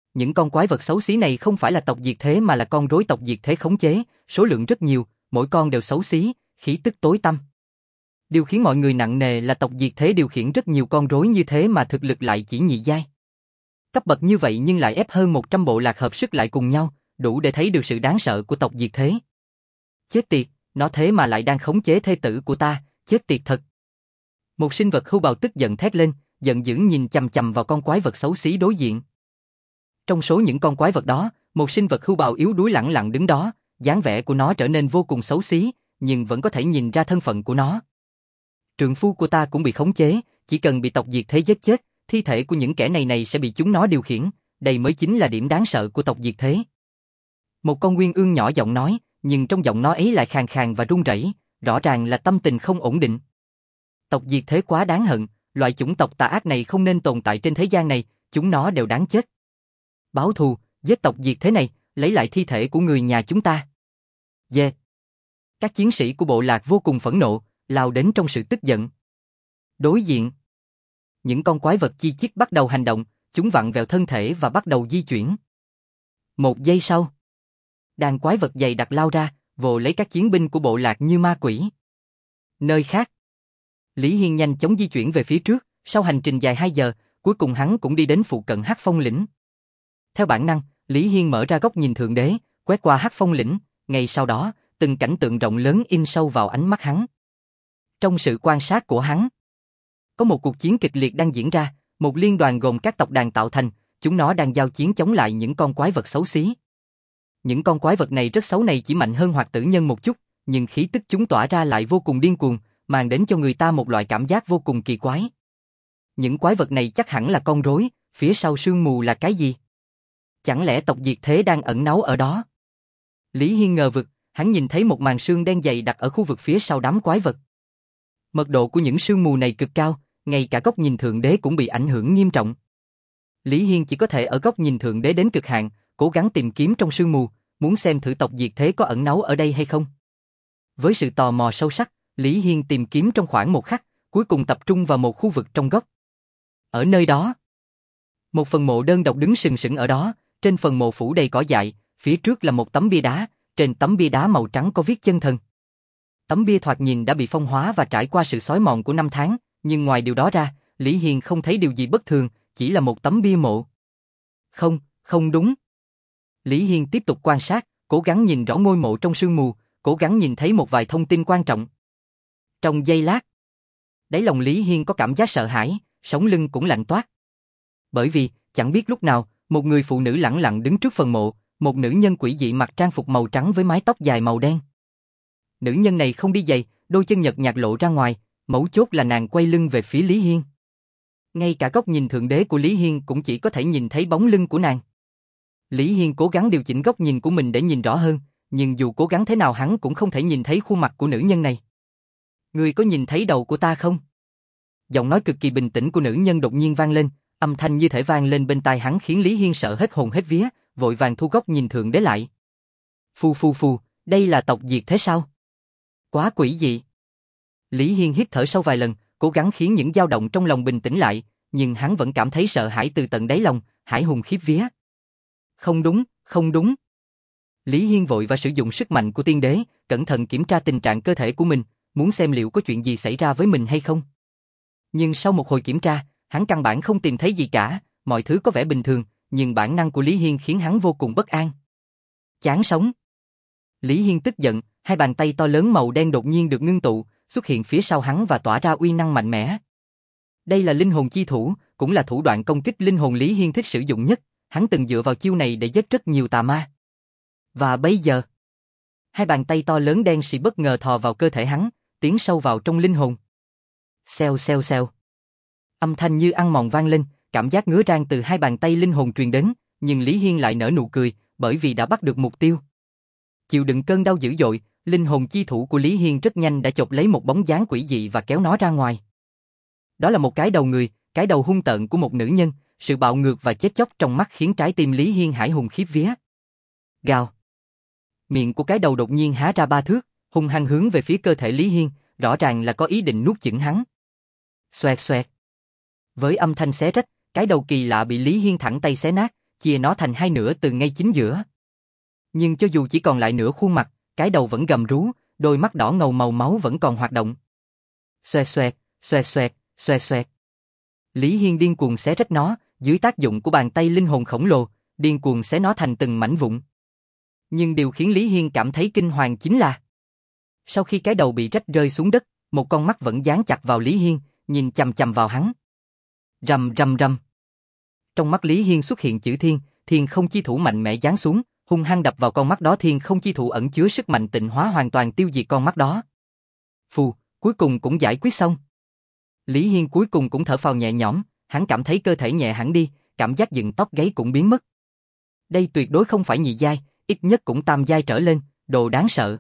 Những con quái vật xấu xí này không phải là tộc diệt thế mà là con rối tộc diệt thế khống chế, số lượng rất nhiều, mỗi con đều xấu xí, khí tức tối tăm. Điều khiến mọi người nặng nề là tộc diệt thế điều khiển rất nhiều con rối như thế mà thực lực lại chỉ nhị giai. Cấp bậc như vậy nhưng lại ép hơn một trăm bộ lạc hợp sức lại cùng nhau, đủ để thấy được sự đáng sợ của tộc diệt thế. Chết tiệt, nó thế mà lại đang khống chế thê tử của ta, chết tiệt thật. Một sinh vật hưu bào tức giận thét lên, giận dữ nhìn chằm chằm vào con quái vật xấu xí đối diện. Trong số những con quái vật đó, một sinh vật hưu bào yếu đuối lẳng lặng đứng đó, dáng vẻ của nó trở nên vô cùng xấu xí, nhưng vẫn có thể nhìn ra thân phận của nó. Trượng phu của ta cũng bị khống chế, chỉ cần bị tộc diệt thế giết chết, thi thể của những kẻ này này sẽ bị chúng nó điều khiển, đây mới chính là điểm đáng sợ của tộc diệt thế. Một con nguyên ương nhỏ giọng nói, nhưng trong giọng nói ấy lại khàn khàn và run rẩy, rõ ràng là tâm tình không ổn định. Tộc diệt thế quá đáng hận, loại chủng tộc tà ác này không nên tồn tại trên thế gian này, chúng nó đều đáng chết. Báo thù, giết tộc diệt thế này, lấy lại thi thể của người nhà chúng ta. Yeah. Các chiến sĩ của bộ lạc vô cùng phẫn nộ, lao đến trong sự tức giận. Đối diện, những con quái vật chi chít bắt đầu hành động, chúng vặn vẹo thân thể và bắt đầu di chuyển. Một giây sau, đàn quái vật dày đặc lao ra, vồ lấy các chiến binh của bộ lạc như ma quỷ. Nơi khác, Lý Hiên nhanh chóng di chuyển về phía trước, sau hành trình dài hai giờ, cuối cùng hắn cũng đi đến phụ cận Hắc Phong lĩnh. Theo bản năng, Lý Hiên mở ra góc nhìn thượng đế, quét qua Hắc Phong lĩnh, ngay sau đó, từng cảnh tượng rộng lớn in sâu vào ánh mắt hắn. Trong sự quan sát của hắn, có một cuộc chiến kịch liệt đang diễn ra, một liên đoàn gồm các tộc đàn tạo thành, chúng nó đang giao chiến chống lại những con quái vật xấu xí. Những con quái vật này rất xấu này chỉ mạnh hơn Hoạt Tử Nhân một chút, nhưng khí tức chúng tỏa ra lại vô cùng điên cuồng, mang đến cho người ta một loại cảm giác vô cùng kỳ quái. Những quái vật này chắc hẳn là con rối, phía sau sương mù là cái gì? Chẳng lẽ tộc diệt thế đang ẩn náu ở đó? Lý Hiên ngờ vực, hắn nhìn thấy một màn sương đen dày đặc ở khu vực phía sau đám quái vật. Mật độ của những sương mù này cực cao, ngay cả góc nhìn thượng đế cũng bị ảnh hưởng nghiêm trọng. Lý Hiên chỉ có thể ở góc nhìn thượng đế đến cực hạn, cố gắng tìm kiếm trong sương mù, muốn xem thử tộc diệt thế có ẩn náu ở đây hay không. Với sự tò mò sâu sắc, Lý Hiên tìm kiếm trong khoảng một khắc, cuối cùng tập trung vào một khu vực trong góc. Ở nơi đó, một phần mộ đơn độc đứng sừng sững ở đó, trên phần mộ phủ đầy cỏ dại, phía trước là một tấm bia đá, trên tấm bia đá màu trắng có viết chân thần. Tấm bia thoạt nhìn đã bị phong hóa và trải qua sự xói mòn của năm tháng, nhưng ngoài điều đó ra, Lý Hiên không thấy điều gì bất thường, chỉ là một tấm bia mộ. Không, không đúng. Lý Hiên tiếp tục quan sát, cố gắng nhìn rõ ngôi mộ trong sương mù, cố gắng nhìn thấy một vài thông tin quan trọng. Trong giây lát, đáy lòng Lý Hiên có cảm giác sợ hãi, sống lưng cũng lạnh toát. Bởi vì, chẳng biết lúc nào, một người phụ nữ lẳng lặng đứng trước phần mộ, một nữ nhân quỷ dị mặc trang phục màu trắng với mái tóc dài màu đen. Nữ nhân này không đi giày, đôi chân nhợt nhạt lộ ra ngoài, mấu chốt là nàng quay lưng về phía Lý Hiên. Ngay cả góc nhìn thượng đế của Lý Hiên cũng chỉ có thể nhìn thấy bóng lưng của nàng. Lý Hiên cố gắng điều chỉnh góc nhìn của mình để nhìn rõ hơn, nhưng dù cố gắng thế nào hắn cũng không thể nhìn thấy khuôn mặt của nữ nhân này. Ngươi có nhìn thấy đầu của ta không? Giọng nói cực kỳ bình tĩnh của nữ nhân đột nhiên vang lên, âm thanh như thể vang lên bên tai hắn khiến Lý Hiên sợ hết hồn hết vía, vội vàng thu góc nhìn thượng đế lại. Phù phù phù, đây là tộc diệt thế sao? Quá quỷ dị. Lý Hiên hít thở sâu vài lần, cố gắng khiến những dao động trong lòng bình tĩnh lại, nhưng hắn vẫn cảm thấy sợ hãi từ tận đáy lòng, hãi hùng khiếp vía. Không đúng, không đúng. Lý Hiên vội và sử dụng sức mạnh của tiên đế, cẩn thận kiểm tra tình trạng cơ thể của mình, muốn xem liệu có chuyện gì xảy ra với mình hay không. Nhưng sau một hồi kiểm tra, hắn căn bản không tìm thấy gì cả, mọi thứ có vẻ bình thường, nhưng bản năng của Lý Hiên khiến hắn vô cùng bất an. Chán sống. Lý Hiên tức giận, hai bàn tay to lớn màu đen đột nhiên được ngưng tụ, xuất hiện phía sau hắn và tỏa ra uy năng mạnh mẽ. Đây là linh hồn chi thủ, cũng là thủ đoạn công kích linh hồn Lý Hiên thích sử dụng nhất, hắn từng dựa vào chiêu này để giết rất nhiều tà ma. Và bây giờ, hai bàn tay to lớn đen sì bất ngờ thò vào cơ thể hắn, tiến sâu vào trong linh hồn. Xèo xèo xèo. Âm thanh như ăn mòn vang lên, cảm giác ngứa rang từ hai bàn tay linh hồn truyền đến, nhưng Lý Hiên lại nở nụ cười, bởi vì đã bắt được mục tiêu. Chịu đựng cơn đau dữ dội, linh hồn chi thủ của Lý Hiên rất nhanh đã chộp lấy một bóng dáng quỷ dị và kéo nó ra ngoài. Đó là một cái đầu người, cái đầu hung tợn của một nữ nhân, sự bạo ngược và chết chóc trong mắt khiến trái tim Lý Hiên hãi hùng khiếp vía. Gào. Miệng của cái đầu đột nhiên há ra ba thước, hung hăng hướng về phía cơ thể Lý Hiên, rõ ràng là có ý định nuốt chửng hắn. Xoẹt xoẹt. Với âm thanh xé rách, cái đầu kỳ lạ bị Lý Hiên thẳng tay xé nát, chia nó thành hai nửa từ ngay chính giữa. Nhưng cho dù chỉ còn lại nửa khuôn mặt, cái đầu vẫn gầm rú, đôi mắt đỏ ngầu màu máu vẫn còn hoạt động. Xoẹt xoẹt, xoẹt xoẹt, xoẹt xoẹt. Lý Hiên điên cuồng xé rách nó, dưới tác dụng của bàn tay linh hồn khổng lồ, điên cuồng xé nó thành từng mảnh vụn. Nhưng điều khiến Lý Hiên cảm thấy kinh hoàng chính là sau khi cái đầu bị rách rơi xuống đất, một con mắt vẫn dán chặt vào Lý Hiên, nhìn chằm chằm vào hắn. Rầm rầm rầm. Trong mắt Lý Hiên xuất hiện chữ thiên, thiên không chi thủ mạnh mẽ giáng xuống, hung hăng đập vào con mắt đó. Thiên không chi thủ ẩn chứa sức mạnh tịnh hóa hoàn toàn tiêu diệt con mắt đó. Phù, cuối cùng cũng giải quyết xong. Lý Hiên cuối cùng cũng thở phào nhẹ nhõm, hắn cảm thấy cơ thể nhẹ hẳn đi, cảm giác dựng tóc gáy cũng biến mất. Đây tuyệt đối không phải nhị giai, ít nhất cũng tam giai trở lên, đồ đáng sợ.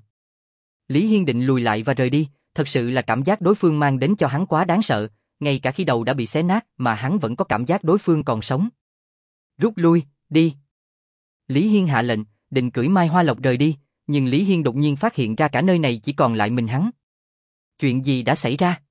Lý Hiên định lùi lại và rời đi, thật sự là cảm giác đối phương mang đến cho hắn quá đáng sợ, ngay cả khi đầu đã bị xé nát mà hắn vẫn có cảm giác đối phương còn sống. Rút lui, đi. Lý Hiên hạ lệnh, định cưỡi Mai Hoa Lộc rời đi, nhưng Lý Hiên đột nhiên phát hiện ra cả nơi này chỉ còn lại mình hắn. Chuyện gì đã xảy ra?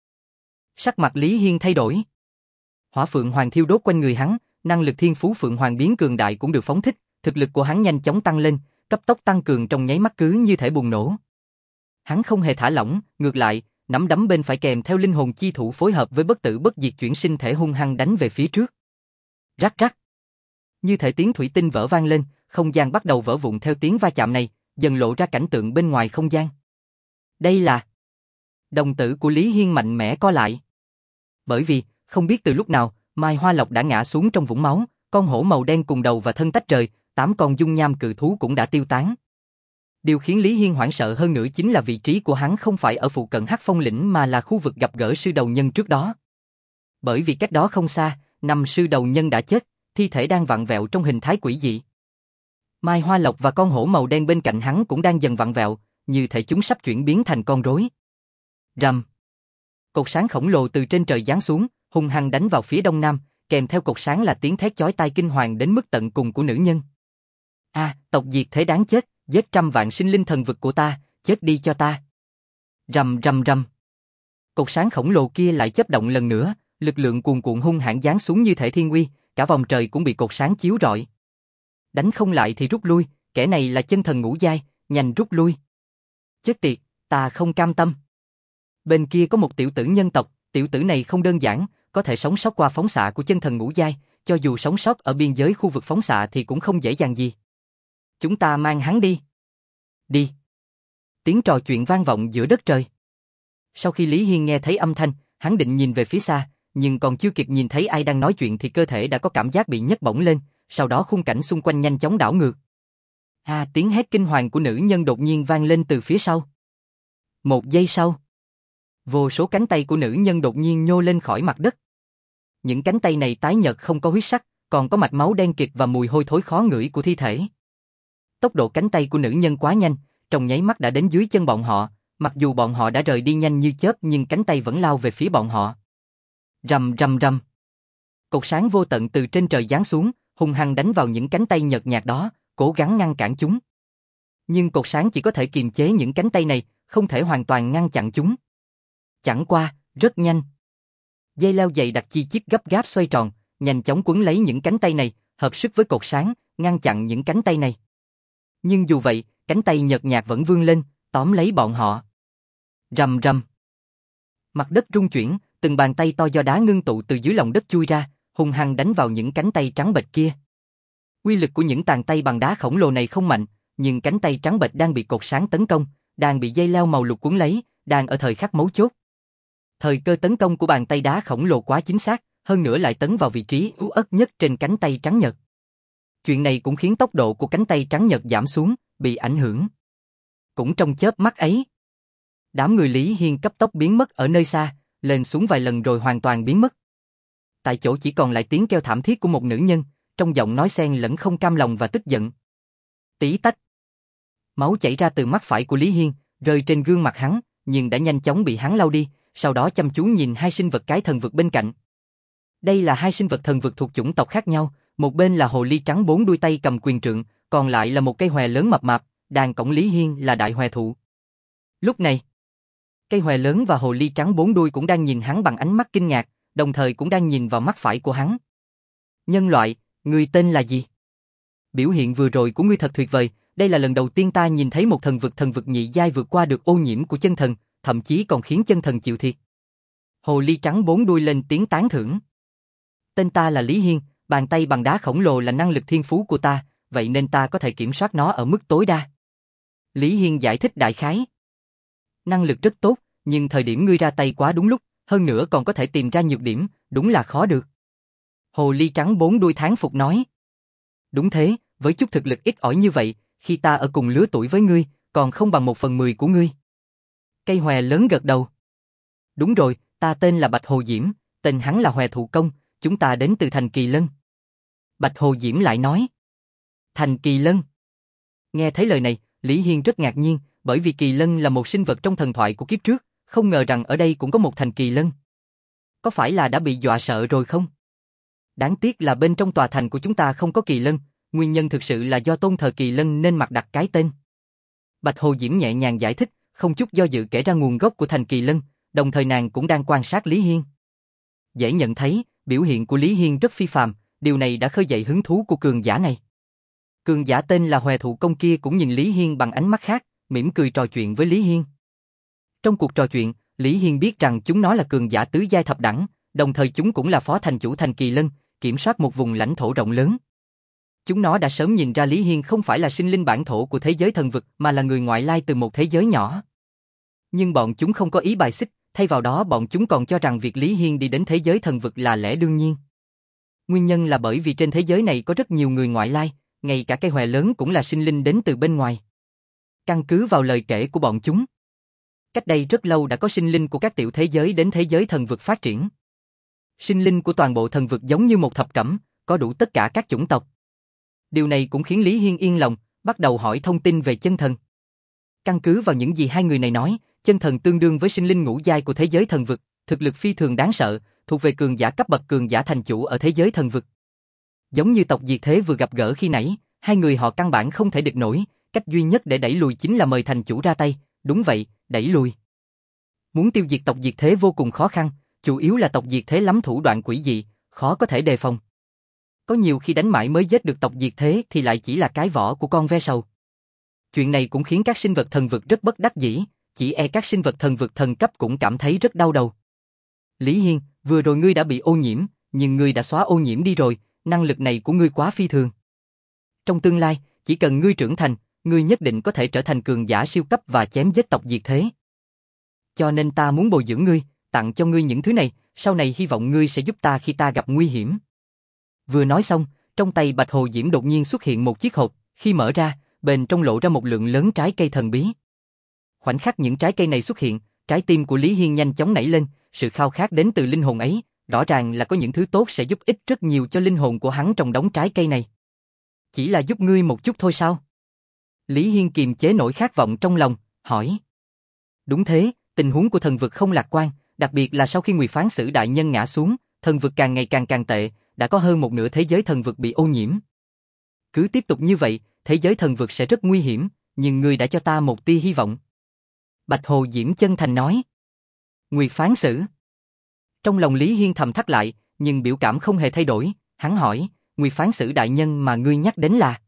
Sắc mặt Lý Hiên thay đổi. Hỏa Phượng Hoàng thiêu đốt quanh người hắn, năng lực thiên phú Phượng Hoàng biến cường đại cũng được phóng thích, thực lực của hắn nhanh chóng tăng lên, cấp tốc tăng cường trong nháy mắt cứ như thể bùng nổ. Hắn không hề thả lỏng, ngược lại, nắm đấm bên phải kèm theo linh hồn chi thủ phối hợp với bất tử bất diệt chuyển sinh thể hung hăng đánh về phía trước. Rắc rắc. Như thể tiếng thủy tinh vỡ vang lên, không gian bắt đầu vỡ vụn theo tiếng va chạm này, dần lộ ra cảnh tượng bên ngoài không gian. Đây là... Đồng tử của Lý Hiên mạnh mẽ co lại. Bởi vì, không biết từ lúc nào, Mai Hoa Lộc đã ngã xuống trong vũng máu, con hổ màu đen cùng đầu và thân tách rời, tám con dung nham cự thú cũng đã tiêu tán. Điều khiến Lý Hiên hoảng sợ hơn nữa chính là vị trí của hắn không phải ở phụ cận Hắc Phong lĩnh mà là khu vực gặp gỡ sư đầu nhân trước đó. Bởi vì cách đó không xa, năm sư đầu nhân đã chết, thi thể đang vặn vẹo trong hình thái quỷ dị. Mai Hoa Lộc và con hổ màu đen bên cạnh hắn cũng đang dần vặn vẹo, như thể chúng sắp chuyển biến thành con rối. Rầm. Cột sáng khổng lồ từ trên trời giáng xuống, hung hăng đánh vào phía đông nam, kèm theo cột sáng là tiếng thét chói tai kinh hoàng đến mức tận cùng của nữ nhân. A, à, tộc diệt thế đáng chết, giết trăm vạn sinh linh thần vực của ta, chết đi cho ta. Rầm rầm rầm. Cột sáng khổng lồ kia lại chớp động lần nữa, lực lượng cuồn cuộn hung hãn giáng xuống như thể thiên uy, cả vòng trời cũng bị cột sáng chiếu rọi. Đánh không lại thì rút lui, kẻ này là chân thần ngũ giai, nhanh rút lui. Chết tiệt, ta không cam tâm. Bên kia có một tiểu tử nhân tộc, tiểu tử này không đơn giản, có thể sống sót qua phóng xạ của chân thần ngũ giai, cho dù sống sót ở biên giới khu vực phóng xạ thì cũng không dễ dàng gì. Chúng ta mang hắn đi. Đi. Tiếng trò chuyện vang vọng giữa đất trời. Sau khi Lý Hiên nghe thấy âm thanh, hắn định nhìn về phía xa, nhưng còn chưa kịp nhìn thấy ai đang nói chuyện thì cơ thể đã có cảm giác bị nhấc bổng lên, sau đó khung cảnh xung quanh nhanh chóng đảo ngược. À, tiếng hét kinh hoàng của nữ nhân đột nhiên vang lên từ phía sau. Một giây sau, vô số cánh tay của nữ nhân đột nhiên nhô lên khỏi mặt đất. Những cánh tay này tái nhợt không có huyết sắc, còn có mạch máu đen kịt và mùi hôi thối khó ngửi của thi thể. Tốc độ cánh tay của nữ nhân quá nhanh, trong nháy mắt đã đến dưới chân bọn họ, mặc dù bọn họ đã rời đi nhanh như chớp nhưng cánh tay vẫn lao về phía bọn họ. Rầm rầm rầm. Cột sáng vô tận từ trên trời giáng xuống, hung hăng đánh vào những cánh tay nhợt nhạt đó, cố gắng ngăn cản chúng. Nhưng cột sáng chỉ có thể kiềm chế những cánh tay này, không thể hoàn toàn ngăn chặn chúng. Chẳng qua, rất nhanh. Dây leo dày đặc chi chít gấp gáp xoay tròn, nhanh chóng quấn lấy những cánh tay này, hợp sức với cột sáng, ngăn chặn những cánh tay này. Nhưng dù vậy, cánh tay nhợt nhạt vẫn vươn lên, tóm lấy bọn họ. Rầm rầm. Mặt đất rung chuyển, từng bàn tay to do đá ngưng tụ từ dưới lòng đất chui ra, hung hăng đánh vào những cánh tay trắng bệch kia. Uy lực của những tàn tay bằng đá khổng lồ này không mạnh, nhưng cánh tay trắng bệch đang bị cột sáng tấn công, đang bị dây leo màu lục cuốn lấy, đang ở thời khắc mấu chốt. Thời cơ tấn công của bàn tay đá khổng lồ quá chính xác, hơn nữa lại tấn vào vị trí yếu ớt nhất trên cánh tay trắng nhợt. Chuyện này cũng khiến tốc độ của cánh tay trắng nhợt giảm xuống, bị ảnh hưởng. Cũng trong chớp mắt ấy, đám người Lý Hiên cấp tốc biến mất ở nơi xa, lên xuống vài lần rồi hoàn toàn biến mất. Tại chỗ chỉ còn lại tiếng kêu thảm thiết của một nữ nhân, trong giọng nói xen lẫn không cam lòng và tức giận. Tí tách. Máu chảy ra từ mắt phải của Lý Hiên, rơi trên gương mặt hắn, nhưng đã nhanh chóng bị hắn lau đi, sau đó chăm chú nhìn hai sinh vật cái thần vực bên cạnh. Đây là hai sinh vật thần vực thuộc chủng tộc khác nhau, một bên là hồ ly trắng bốn đuôi tay cầm quyền trượng, còn lại là một cây hòe lớn mập mạp, đàn cổng Lý Hiên là đại hòe thụ. Lúc này, cây hòe lớn và hồ ly trắng bốn đuôi cũng đang nhìn hắn bằng ánh mắt kinh ngạc, đồng thời cũng đang nhìn vào mắt phải của hắn. Nhân loại, người tên là gì? Biểu hiện vừa rồi của ngươi thật tuyệt vời, đây là lần đầu tiên ta nhìn thấy một thần vực thần vực nhị giai vượt qua được ô nhiễm của chân thần, thậm chí còn khiến chân thần chịu thiệt. Hồ ly trắng bốn đuôi lên tiếng tán thưởng. Tên ta là Lý Hiên, bàn tay bằng đá khổng lồ là năng lực thiên phú của ta, vậy nên ta có thể kiểm soát nó ở mức tối đa. Lý Hiên giải thích đại khái. Năng lực rất tốt, nhưng thời điểm ngươi ra tay quá đúng lúc, hơn nữa còn có thể tìm ra nhược điểm, đúng là khó được. Hồ ly trắng bốn đuôi thán phục nói. Đúng thế, với chút thực lực ít ỏi như vậy, khi ta ở cùng lứa tuổi với ngươi, còn không bằng một phần mười của ngươi. Cây hòe lớn gật đầu. Đúng rồi, ta tên là Bạch Hồ Diễm, tên hắn là Hòe Thụ Công, chúng ta đến từ thành Kỳ Lân. Bạch Hồ Diễm lại nói. Thành Kỳ Lân. Nghe thấy lời này, Lý Hiên rất ngạc nhiên, bởi vì Kỳ Lân là một sinh vật trong thần thoại của kiếp trước, không ngờ rằng ở đây cũng có một thành Kỳ Lân. Có phải là đã bị dọa sợ rồi không? Đáng tiếc là bên trong tòa thành của chúng ta không có Kỳ Lân, nguyên nhân thực sự là do tôn thờ Kỳ Lân nên mặc đặt cái tên. Bạch Hồ Diễm nhẹ nhàng giải thích, không chút do dự kể ra nguồn gốc của thành Kỳ Lân, đồng thời nàng cũng đang quan sát Lý Hiên. Dễ nhận thấy, biểu hiện của Lý Hiên rất phi phàm, điều này đã khơi dậy hứng thú của cường giả này. Cường giả tên là Hòe Thụ Công kia cũng nhìn Lý Hiên bằng ánh mắt khác, mỉm cười trò chuyện với Lý Hiên. Trong cuộc trò chuyện, Lý Hiên biết rằng chúng nó là cường giả tứ giai thập đẳng, đồng thời chúng cũng là phó thành chủ thành Kỳ Lân, kiểm soát một vùng lãnh thổ rộng lớn. Chúng nó đã sớm nhìn ra Lý Hiên không phải là sinh linh bản thổ của thế giới thần vực mà là người ngoại lai từ một thế giới nhỏ. Nhưng bọn chúng không có ý bài xích, thay vào đó bọn chúng còn cho rằng việc Lý Hiên đi đến thế giới thần vực là lẽ đương nhiên. Nguyên nhân là bởi vì trên thế giới này có rất nhiều người ngoại lai, ngay cả cây hòe lớn cũng là sinh linh đến từ bên ngoài. Căn cứ vào lời kể của bọn chúng, cách đây rất lâu đã có sinh linh của các tiểu thế giới đến thế giới thần vực phát triển. Sinh linh của toàn bộ thần vực giống như một thập cẩm, có đủ tất cả các chủng tộc. Điều này cũng khiến Lý Hiên yên lòng, bắt đầu hỏi thông tin về chân thần. Căn cứ vào những gì hai người này nói, chân thần tương đương với sinh linh ngũ giai của thế giới thần vực, thực lực phi thường đáng sợ, thuộc về cường giả cấp bậc cường giả thành chủ ở thế giới thần vực. Giống như tộc diệt thế vừa gặp gỡ khi nãy, hai người họ căn bản không thể địch nổi, cách duy nhất để đẩy lùi chính là mời thành chủ ra tay, đúng vậy, đẩy lùi. Muốn tiêu diệt tộc diệt thế vô cùng khó khăn, chủ yếu là tộc diệt thế lắm thủ đoạn quỷ dị, khó có thể đề phòng. Có nhiều khi đánh mãi mới giết được tộc diệt thế thì lại chỉ là cái vỏ của con ve sầu. Chuyện này cũng khiến các sinh vật thần vực rất bất đắc dĩ, chỉ e các sinh vật thần vực thần cấp cũng cảm thấy rất đau đầu. Lý Hiên, vừa rồi ngươi đã bị ô nhiễm, nhưng ngươi đã xóa ô nhiễm đi rồi, năng lực này của ngươi quá phi thường. Trong tương lai, chỉ cần ngươi trưởng thành, ngươi nhất định có thể trở thành cường giả siêu cấp và chém giết tộc diệt thế. Cho nên ta muốn bồi dưỡng ngươi, tặng cho ngươi những thứ này, sau này hy vọng ngươi sẽ giúp ta khi ta gặp nguy hiểm. Vừa nói xong, trong tay Bạch Hồ Diễm đột nhiên xuất hiện một chiếc hộp, khi mở ra, bên trong lộ ra một lượng lớn trái cây thần bí. Khoảnh khắc những trái cây này xuất hiện, trái tim của Lý Hiên nhanh chóng nảy lên, sự khao khát đến từ linh hồn ấy, rõ ràng là có những thứ tốt sẽ giúp ích rất nhiều cho linh hồn của hắn trong đống trái cây này. Chỉ là giúp ngươi một chút thôi sao? Lý Hiên kiềm chế nỗi khát vọng trong lòng, hỏi. Đúng thế, tình huống của thần vực không lạc quan, đặc biệt là sau khi Nguyệt Phán Sử đại nhân ngã xuống, thần vực càng ngày càng càng tệ, đã có hơn một nửa thế giới thần vực bị ô nhiễm. Cứ tiếp tục như vậy, thế giới thần vực sẽ rất nguy hiểm, nhưng ngươi đã cho ta một tia hy vọng. Bạch Hồ Diễm chân thành nói. Nguyệt Phán Sử. Trong lòng Lý Hiên thầm thắt lại, nhưng biểu cảm không hề thay đổi, hắn hỏi, Nguyệt Phán Sử đại nhân mà ngươi nhắc đến là?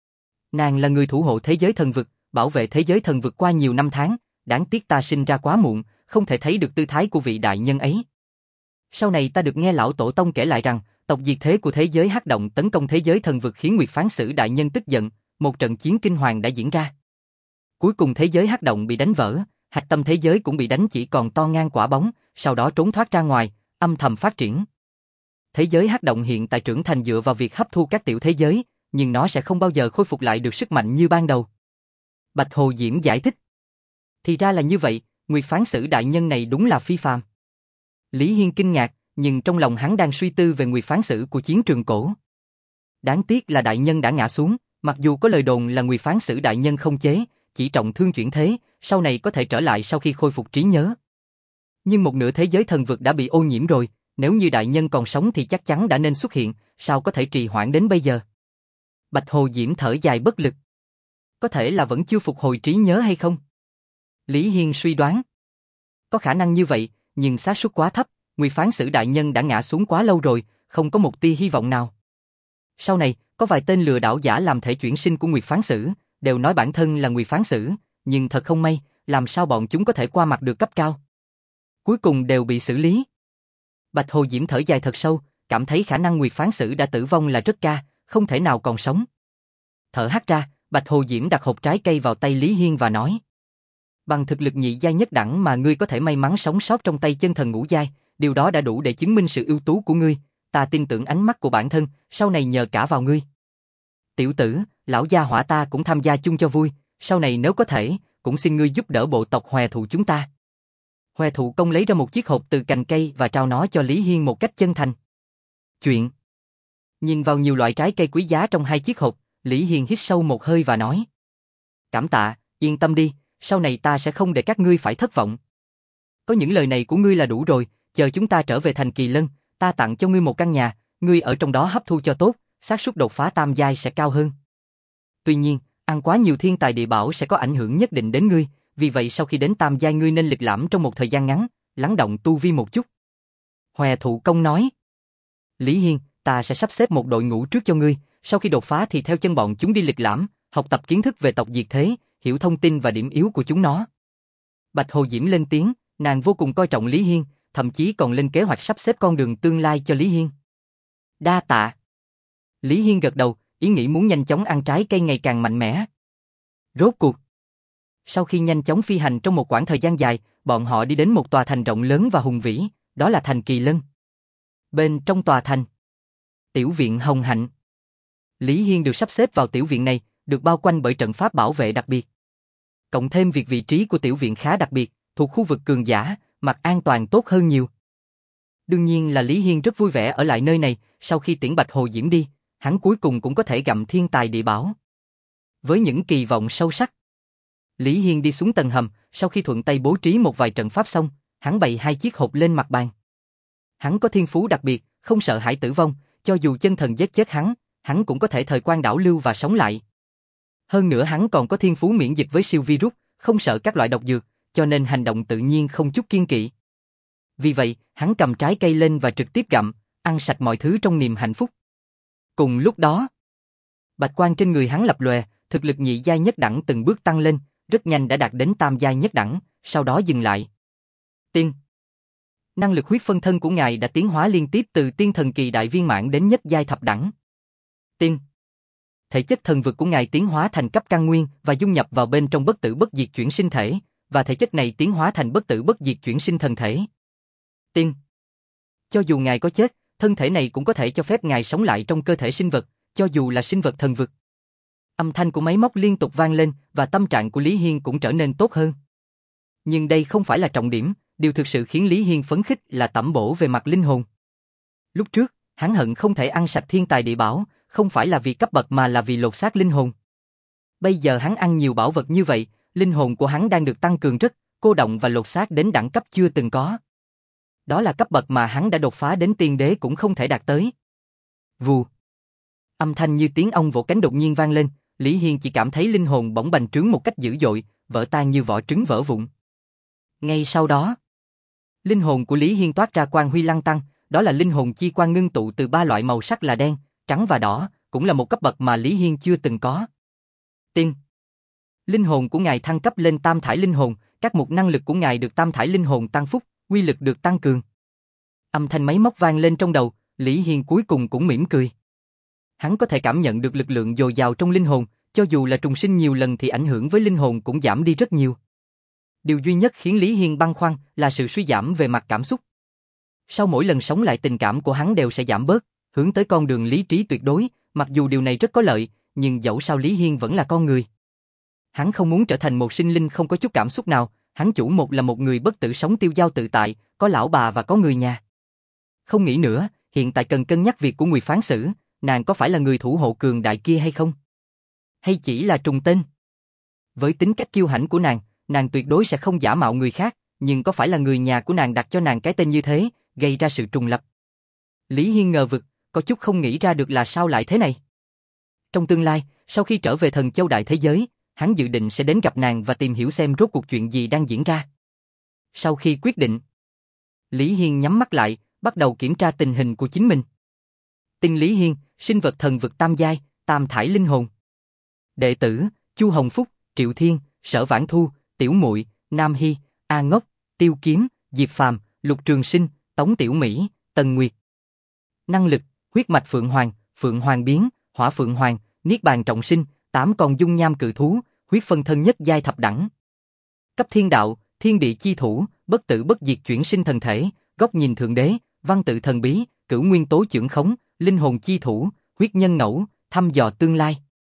Nàng là người thủ hộ thế giới thần vực, bảo vệ thế giới thần vực qua nhiều năm tháng, đáng tiếc ta sinh ra quá muộn, không thể thấy được tư thái của vị đại nhân ấy. Sau này ta được nghe lão tổ tông kể lại rằng, tộc diệt thế của thế giới hắc động tấn công thế giới thần vực khiến Nguyệt Phán Sử đại nhân tức giận, một trận chiến kinh hoàng đã diễn ra. Cuối cùng thế giới hắc động bị đánh vỡ, hạch tâm thế giới cũng bị đánh chỉ còn to ngang quả bóng, sau đó trốn thoát ra ngoài, âm thầm phát triển. Thế giới hắc động hiện tại trưởng thành dựa vào việc hấp thu các tiểu thế giới, nhưng nó sẽ không bao giờ khôi phục lại được sức mạnh như ban đầu. Bạch Hồ Diễm giải thích. Thì ra là như vậy, Nguyệt Phán Sử đại nhân này đúng là phi phàm. Lý Hiên kinh ngạc, nhưng trong lòng hắn đang suy tư về Nguyệt Phán Sử của chiến trường cổ. Đáng tiếc là đại nhân đã ngã xuống, mặc dù có lời đồn là Nguyệt Phán Sử đại nhân không chế, chỉ trọng thương chuyển thế, sau này có thể trở lại sau khi khôi phục trí nhớ. Nhưng một nửa thế giới thần vực đã bị ô nhiễm rồi, nếu như đại nhân còn sống thì chắc chắn đã nên xuất hiện, sao có thể trì hoãn đến bây giờ? Bạch Hồ Diễm thở dài bất lực. Có thể là vẫn chưa phục hồi trí nhớ hay không? Lý Hiên suy đoán. Có khả năng như vậy, nhưng xác suất quá thấp, Nguyệt Phán Sử đại nhân đã ngã xuống quá lâu rồi, không có một tia hy vọng nào. Sau này, có vài tên lừa đảo giả làm thể chuyển sinh của Nguyệt Phán Sử, đều nói bản thân là Nguyệt Phán Sử, nhưng thật không may, làm sao bọn chúng có thể qua mặt được cấp cao. Cuối cùng đều bị xử lý. Bạch Hồ Diễm thở dài thật sâu, cảm thấy khả năng Nguyệt Phán Sử đã tử vong là rất ca, không thể nào còn sống. Thở hắt ra, Bạch Hồ Diễm đặt hộp trái cây vào tay Lý Hiên và nói: bằng thực lực nhị giai nhất đẳng mà ngươi có thể may mắn sống sót trong tay chân thần ngũ giai, điều đó đã đủ để chứng minh sự ưu tú của ngươi, ta tin tưởng ánh mắt của bản thân, sau này nhờ cả vào ngươi. Tiểu tử, lão gia hỏa ta cũng tham gia chung cho vui, sau này nếu có thể, cũng xin ngươi giúp đỡ bộ tộc Hòe Thụ chúng ta. Hòe Thụ Công lấy ra một chiếc hộp từ cành cây và trao nó cho Lý Hiên một cách chân thành. Chuyện. Nhìn vào nhiều loại trái cây quý giá trong hai chiếc hộp, Lý Hiên hít sâu một hơi và nói: cảm tạ, yên tâm đi, sau này ta sẽ không để các ngươi phải thất vọng. Có những lời này của ngươi là đủ rồi, chờ chúng ta trở về thành Kỳ Lân, ta tặng cho ngươi một căn nhà, ngươi ở trong đó hấp thu cho tốt, xác suất đột phá tam giai sẽ cao hơn. Tuy nhiên, ăn quá nhiều thiên tài địa bảo sẽ có ảnh hưởng nhất định đến ngươi, vì vậy sau khi đến tam giai ngươi nên lịch lãm trong một thời gian ngắn, lắng động tu vi một chút. Hòe Thụ Công nói: Lý Hiên, ta sẽ sắp xếp một đội ngũ trước cho ngươi, sau khi đột phá thì theo chân bọn chúng đi lịch lãm, học tập kiến thức về tộc diệt thế, hiểu thông tin và điểm yếu của chúng nó. Bạch Hồ Diễm lên tiếng, nàng vô cùng coi trọng Lý Hiên, thậm chí còn lên kế hoạch sắp xếp con đường tương lai cho Lý Hiên. Đa tạ. Lý Hiên gật đầu, ý nghĩ muốn nhanh chóng ăn trái cây ngày càng mạnh mẽ. Rốt cuộc. Sau khi nhanh chóng phi hành trong một quãng thời gian dài, bọn họ đi đến một tòa thành rộng lớn và hùng vĩ, đó là thành Kỳ Lân. Bên trong tòa thành, tiểu viện Hồng Hạnh. Lý Hiên được sắp xếp vào tiểu viện này, được bao quanh bởi trận pháp bảo vệ đặc biệt. Cộng thêm việc vị trí của tiểu viện khá đặc biệt, thuộc khu vực cường giả, mặt an toàn tốt hơn nhiều. Đương nhiên là Lý Hiên rất vui vẻ ở lại nơi này, sau khi tiễn Bạch Hồ Diễm đi, hắn cuối cùng cũng có thể gặm thiên tài địa bảo. Với những kỳ vọng sâu sắc, Lý Hiên đi xuống tầng hầm, sau khi thuận tay bố trí một vài trận pháp xong, hắn bày hai chiếc hộp lên mặt bàn. Hắn có thiên phú đặc biệt, không sợ hãi tử vong, cho dù chân thần giết chết hắn, hắn cũng có thể thời quan đảo lưu và sống lại. Hơn nữa hắn còn có thiên phú miễn dịch với siêu virus, không sợ các loại độc dược, cho nên hành động tự nhiên không chút kiêng kỵ. Vì vậy, hắn cầm trái cây lên và trực tiếp gặm, ăn sạch mọi thứ trong niềm hạnh phúc. Cùng lúc đó, bạch quang trên người hắn lập lòe, thực lực nhị giai nhất đẳng từng bước tăng lên, rất nhanh đã đạt đến tam giai nhất đẳng, sau đó dừng lại. Tiên. Năng lực huyết phân thân của ngài đã tiến hóa liên tiếp từ tiên thần kỳ đại viên mãn đến nhất giai thập đẳng. Tiên. Thể chất thần vực của ngài tiến hóa thành cấp căn nguyên và dung nhập vào bên trong bất tử bất diệt chuyển sinh thể, và thể chất này tiến hóa thành bất tử bất diệt chuyển sinh thần thể. Tiên. Cho dù ngài có chết, thân thể này cũng có thể cho phép ngài sống lại trong cơ thể sinh vật, cho dù là sinh vật thần vực. Âm thanh của máy móc liên tục vang lên và tâm trạng của Lý Hiên cũng trở nên tốt hơn. Nhưng đây không phải là trọng điểm, điều thực sự khiến Lý Hiên phấn khích là tẩm bổ về mặt linh hồn. Lúc trước, hắn hận không thể ăn sạch thiên tài địa bảo, không phải là vì cấp bậc mà là vì lột xác linh hồn. Bây giờ hắn ăn nhiều bảo vật như vậy, linh hồn của hắn đang được tăng cường rất, cô động và lột xác đến đẳng cấp chưa từng có. Đó là cấp bậc mà hắn đã đột phá đến tiên đế cũng không thể đạt tới. Vù. Âm thanh như tiếng ong vỗ cánh đột nhiên vang lên, Lý Hiên chỉ cảm thấy linh hồn bỗng bành trướng một cách dữ dội, vỡ tan như vỏ trứng vỡ vụn. Ngay sau đó, linh hồn của Lý Hiên toát ra quang huy lăng tăng, đó là linh hồn chi quang ngưng tụ từ ba loại màu sắc là đen, trắng và đỏ, cũng là một cấp bậc mà Lý Hiên chưa từng có. Tiên. Linh hồn của ngài thăng cấp lên tam thải linh hồn, các mục năng lực của ngài được tam thải linh hồn tăng phúc, uy lực được tăng cường. Âm thanh máy móc vang lên trong đầu, Lý Hiên cuối cùng cũng mỉm cười. Hắn có thể cảm nhận được lực lượng dồi dào trong linh hồn, cho dù là trùng sinh nhiều lần thì ảnh hưởng với linh hồn cũng giảm đi rất nhiều. Điều duy nhất khiến Lý Hiên băn khoăn là sự suy giảm về mặt cảm xúc. Sau mỗi lần sống lại tình cảm của hắn đều sẽ giảm bớt, hướng tới con đường lý trí tuyệt đối, mặc dù điều này rất có lợi, nhưng dẫu sao Lý Hiên vẫn là con người. Hắn không muốn trở thành một sinh linh không có chút cảm xúc nào, hắn chủ một là một người bất tử sống tiêu dao tự tại, có lão bà và có người nhà. Không nghĩ nữa, hiện tại cần cân nhắc việc của Nguyệt Phán Sử, nàng có phải là người thủ hộ cường đại kia hay không? Hay chỉ là trùng tên? Với tính cách kiêu hãnh của nàng, nàng tuyệt đối sẽ không giả mạo người khác, nhưng có phải là người nhà của nàng đặt cho nàng cái tên như thế, gây ra sự trùng lập? Lý Hiên ngờ vực, có chút không nghĩ ra được là sao lại thế này. Trong tương lai, sau khi trở về Thần Châu đại thế giới, hắn dự định sẽ đến gặp nàng và tìm hiểu xem rốt cuộc chuyện gì đang diễn ra. Sau khi quyết định, Lý Hiên nhắm mắt lại, bắt đầu kiểm tra tình hình của chính mình. Tinh Lý Hiên, sinh vật thần vực tam giai, tam thải linh hồn. Đệ tử, Chu Hồng Phúc, Triệu Thiên, Sở Vãn Thu, Tiểu Muội, Nam Hy, A Ngốc, Tiêu Kiếm, Diệp Phàm, Lục Trường Sinh, Tống Tiểu Mỹ, Tần Nguyệt. Năng lực, huyết mạch Phượng Hoàng, Phượng Hoàng biến, Hỏa Phượng Hoàng, Niết Bàn Trọng Sinh, tám con dung nham cự thú, huyết phân thân nhất giai thập đẳng. Cấp thiên đạo, thiên địa chi thủ, bất tử bất diệt chuyển sinh thần thể, góc nhìn thượng đế, văn tự thần bí, cửu nguyên tố chưởng khống, linh hồn chi thủ, huyết nhân ngẫu, thăm dò tương lai.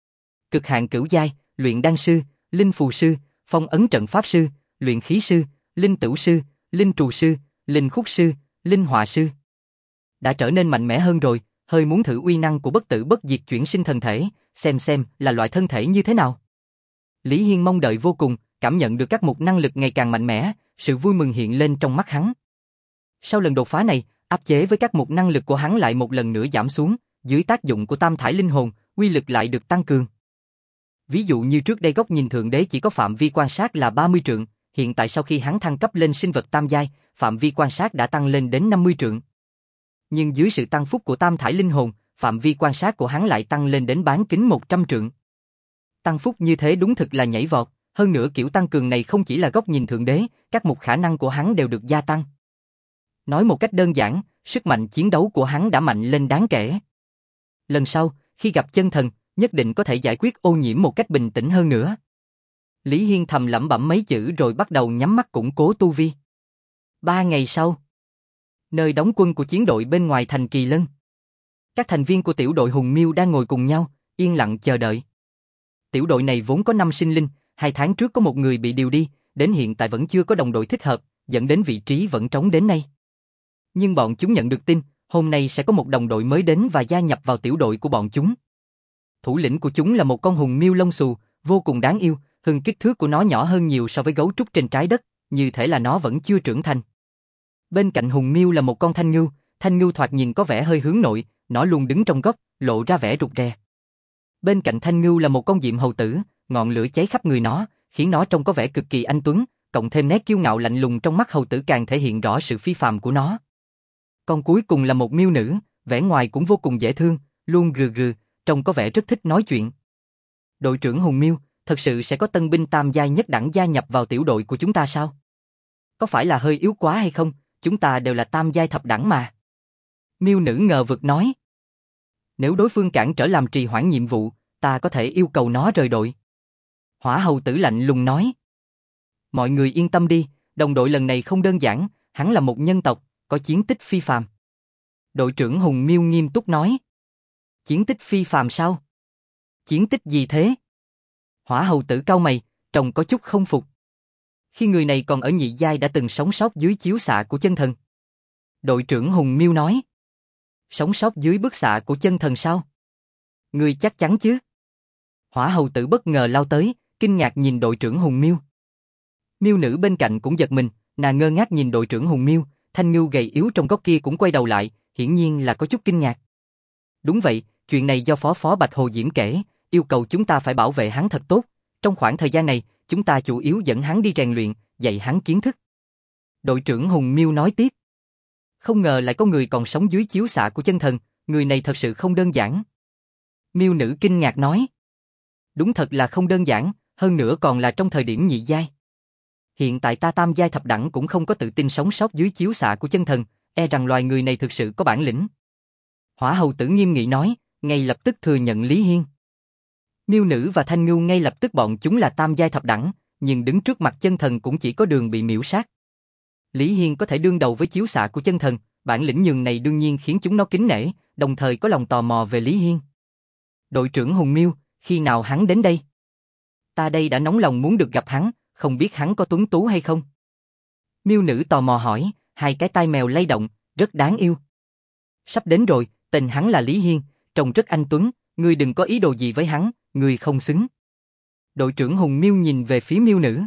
Cực hạn cửu giai, luyện đan sư, linh phù sư, phong ấn trận pháp sư, luyện khí sư, linh tửu sư, linh trù sư, linh khúc sư, linh họa sư. Đã trở nên mạnh mẽ hơn rồi, hơi muốn thử uy năng của bất tử bất diệt chuyển sinh thần thể, xem xem là loại thân thể như thế nào. Lý Hiên mong đợi vô cùng, cảm nhận được các mục năng lực ngày càng mạnh mẽ, sự vui mừng hiện lên trong mắt hắn. Sau lần đột phá này, áp chế với các mục năng lực của hắn lại một lần nữa giảm xuống, dưới tác dụng của tam thải linh hồn, uy lực lại được tăng cường. Ví dụ như trước đây góc nhìn thượng đế chỉ có phạm vi quan sát là ba mươi trượng, hiện tại sau khi hắn thăng cấp lên sinh vật tam giai, phạm vi quan sát đã tăng lên đến năm mươi trượng. Nhưng dưới sự tăng phúc của tam thải linh hồn, phạm vi quan sát của hắn lại tăng lên đến bán kính một trăm trượng. Tăng phúc như thế đúng thực là nhảy vọt, hơn nữa kiểu tăng cường này không chỉ là góc nhìn thượng đế, các mục khả năng của hắn đều được gia tăng. Nói một cách đơn giản, sức mạnh chiến đấu của hắn đã mạnh lên đáng kể. Lần sau, khi gặp chân thần, nhất định có thể giải quyết ô nhiễm một cách bình tĩnh hơn nữa. Lý Hiên thầm lẩm bẩm mấy chữ rồi bắt đầu nhắm mắt củng cố tu vi. Ba ngày sau, nơi đóng quân của chiến đội bên ngoài thành Kỳ Lân. Các thành viên của tiểu đội Hùng Miêu đang ngồi cùng nhau, yên lặng chờ đợi. Tiểu đội này vốn có năm sinh linh, hai tháng trước có một người bị điều đi, đến hiện tại vẫn chưa có đồng đội thích hợp, dẫn đến vị trí vẫn trống đến nay. Nhưng bọn chúng nhận được tin, hôm nay sẽ có một đồng đội mới đến và gia nhập vào tiểu đội của bọn chúng. Thủ lĩnh của chúng là một con hùng miêu lông xù, vô cùng đáng yêu, hơn kích thước của nó nhỏ hơn nhiều so với gấu trúc trên trái đất, như thể là nó vẫn chưa trưởng thành. Bên cạnh hùng miêu là một con thanh ngưu, thanh ngưu thoạt nhìn có vẻ hơi hướng nội, nó luôn đứng trong góc, lộ ra vẻ rụt rè. Bên cạnh thanh ngưu là một con diệm hầu tử, ngọn lửa cháy khắp người nó, khiến nó trông có vẻ cực kỳ anh tuấn, cộng thêm nét kiêu ngạo lạnh lùng trong mắt hầu tử càng thể hiện rõ sự phi phàm của nó. Con cuối cùng là một miêu nữ, vẻ ngoài cũng vô cùng dễ thương, luôn gừ gừ, trông có vẻ rất thích nói chuyện. Đội trưởng Hùng Miêu, thật sự sẽ có tân binh tam giai nhất đẳng gia nhập vào tiểu đội của chúng ta sao? Có phải là hơi yếu quá hay không? Chúng ta đều là tam giai thập đẳng mà. Miêu nữ ngờ vực nói. Nếu đối phương cản trở làm trì hoãn nhiệm vụ, ta có thể yêu cầu nó rời đội. Hỏa hầu tử lạnh lùng nói. Mọi người yên tâm đi, đồng đội lần này không đơn giản, hắn là một nhân tộc, có chiến tích phi phàm. Đội trưởng Hùng Miêu nghiêm túc nói. Chiến tích phi phàm sao? Chiến tích gì thế? Hỏa hầu tử cau mày, trông có chút không phục. Khi người này còn ở nhị giai đã từng sống sót dưới chiếu xạ của chân thần. Đội trưởng Hùng Miêu nói. Sống sót dưới bức xạ của chân thần sao? Ngươi chắc chắn chứ? Hỏa hầu tử bất ngờ lao tới, kinh ngạc nhìn đội trưởng Hùng Miêu. Miêu nữ bên cạnh cũng giật mình, nàng ngơ ngác nhìn đội trưởng Hùng Miêu, thanh ngưu gầy yếu trong góc kia cũng quay đầu lại, hiển nhiên là có chút kinh ngạc. Đúng vậy, chuyện này do phó phó Bạch Hồ Diễm kể, yêu cầu chúng ta phải bảo vệ hắn thật tốt. Trong khoảng thời gian này, chúng ta chủ yếu dẫn hắn đi rèn luyện, dạy hắn kiến thức. Đội trưởng Hùng Miêu nói tiếp. Không ngờ lại có người còn sống dưới chiếu xạ của chân thần, người này thật sự không đơn giản. Miêu nữ kinh ngạc nói. Đúng thật là không đơn giản, hơn nữa còn là trong thời điểm nhị giai. Hiện tại ta tam giai thập đẳng cũng không có tự tin sống sót dưới chiếu xạ của chân thần, e rằng loài người này thực sự có bản lĩnh. Hỏa hầu tử nghiêm nghị nói, ngay lập tức thừa nhận Lý Hiên. Miêu nữ và thanh ngưu ngay lập tức bọn chúng là tam giai thập đẳng, nhưng đứng trước mặt chân thần cũng chỉ có đường bị miễu sát. Lý Hiên có thể đương đầu với chiếu xạ của chân thần, bản lĩnh nhường này đương nhiên khiến chúng nó kính nể, đồng thời có lòng tò mò về Lý Hiên. Đội trưởng Hùng Miêu, khi nào hắn đến đây? Ta đây đã nóng lòng muốn được gặp hắn, không biết hắn có tuấn tú hay không? Miêu nữ tò mò hỏi, hai cái tai mèo lay động, rất đáng yêu. Sắp đến rồi, tên hắn là Lý Hiên, trông rất anh tuấn, ngươi đừng có ý đồ gì với hắn, ngươi không xứng. Đội trưởng Hùng Miêu nhìn về phía miêu nữ.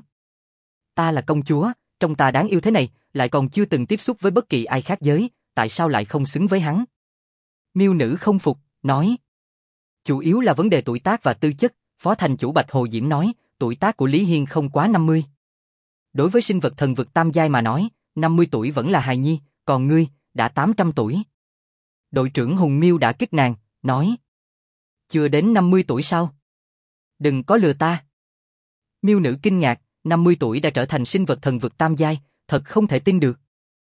Ta là công chúa, trông ta đáng yêu thế này, lại còn chưa từng tiếp xúc với bất kỳ ai khác giới, tại sao lại không xứng với hắn? Miêu nữ không phục, nói. Chủ yếu là vấn đề tuổi tác và tư chất, phó thành chủ Bạch Hồ Diễm nói, tuổi tác của Lý Hiên không quá năm mươi. Đối với sinh vật thần vực tam giai mà nói, năm mươi tuổi vẫn là hài nhi, còn ngươi, đã tám trăm tuổi. Đội trưởng Hùng Miêu đã kích nàng, nói. Chưa đến năm mươi tuổi sao? Đừng có lừa ta. Miêu nữ kinh ngạc, năm mươi tuổi đã trở thành sinh vật thần vực tam giai, thật không thể tin được.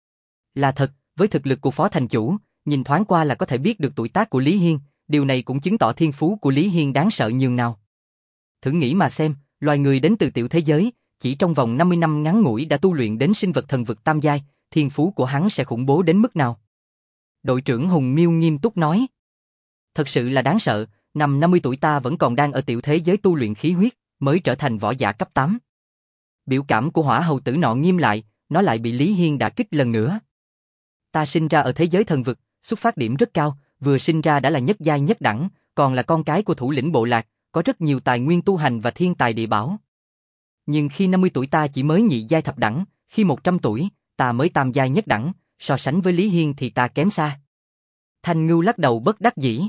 Là thật, với thực lực của phó thành chủ, nhìn thoáng qua là có thể biết được tuổi tác của Lý Hiên, điều này cũng chứng tỏ thiên phú của Lý Hiên đáng sợ nhường nào. Thử nghĩ mà xem, loài người đến từ tiểu thế giới, chỉ trong vòng năm mươi năm ngắn ngủi đã tu luyện đến sinh vật thần vực tam giai, thiên phú của hắn sẽ khủng bố đến mức nào? Đội trưởng Hùng Miêu nghiêm túc nói. Thật sự là đáng sợ, năm năm mươi tuổi ta vẫn còn đang ở tiểu thế giới tu luyện khí huyết, mới trở thành võ giả cấp tám. Biểu cảm của hỏa hầu tử nọ nghiêm lại, nó lại bị Lý Hiên đả kích lần nữa. Ta sinh ra ở thế giới thần vực, xuất phát điểm rất cao, vừa sinh ra đã là nhất giai nhất đẳng, còn là con cái của thủ lĩnh bộ lạc, có rất nhiều tài nguyên tu hành và thiên tài địa bảo. Nhưng khi năm mươi tuổi ta chỉ mới nhị giai thập đẳng, khi một trăm tuổi, ta mới tam giai nhất đẳng, so sánh với Lý Hiên thì ta kém xa. Thanh Ngưu lắc đầu bất đắc dĩ.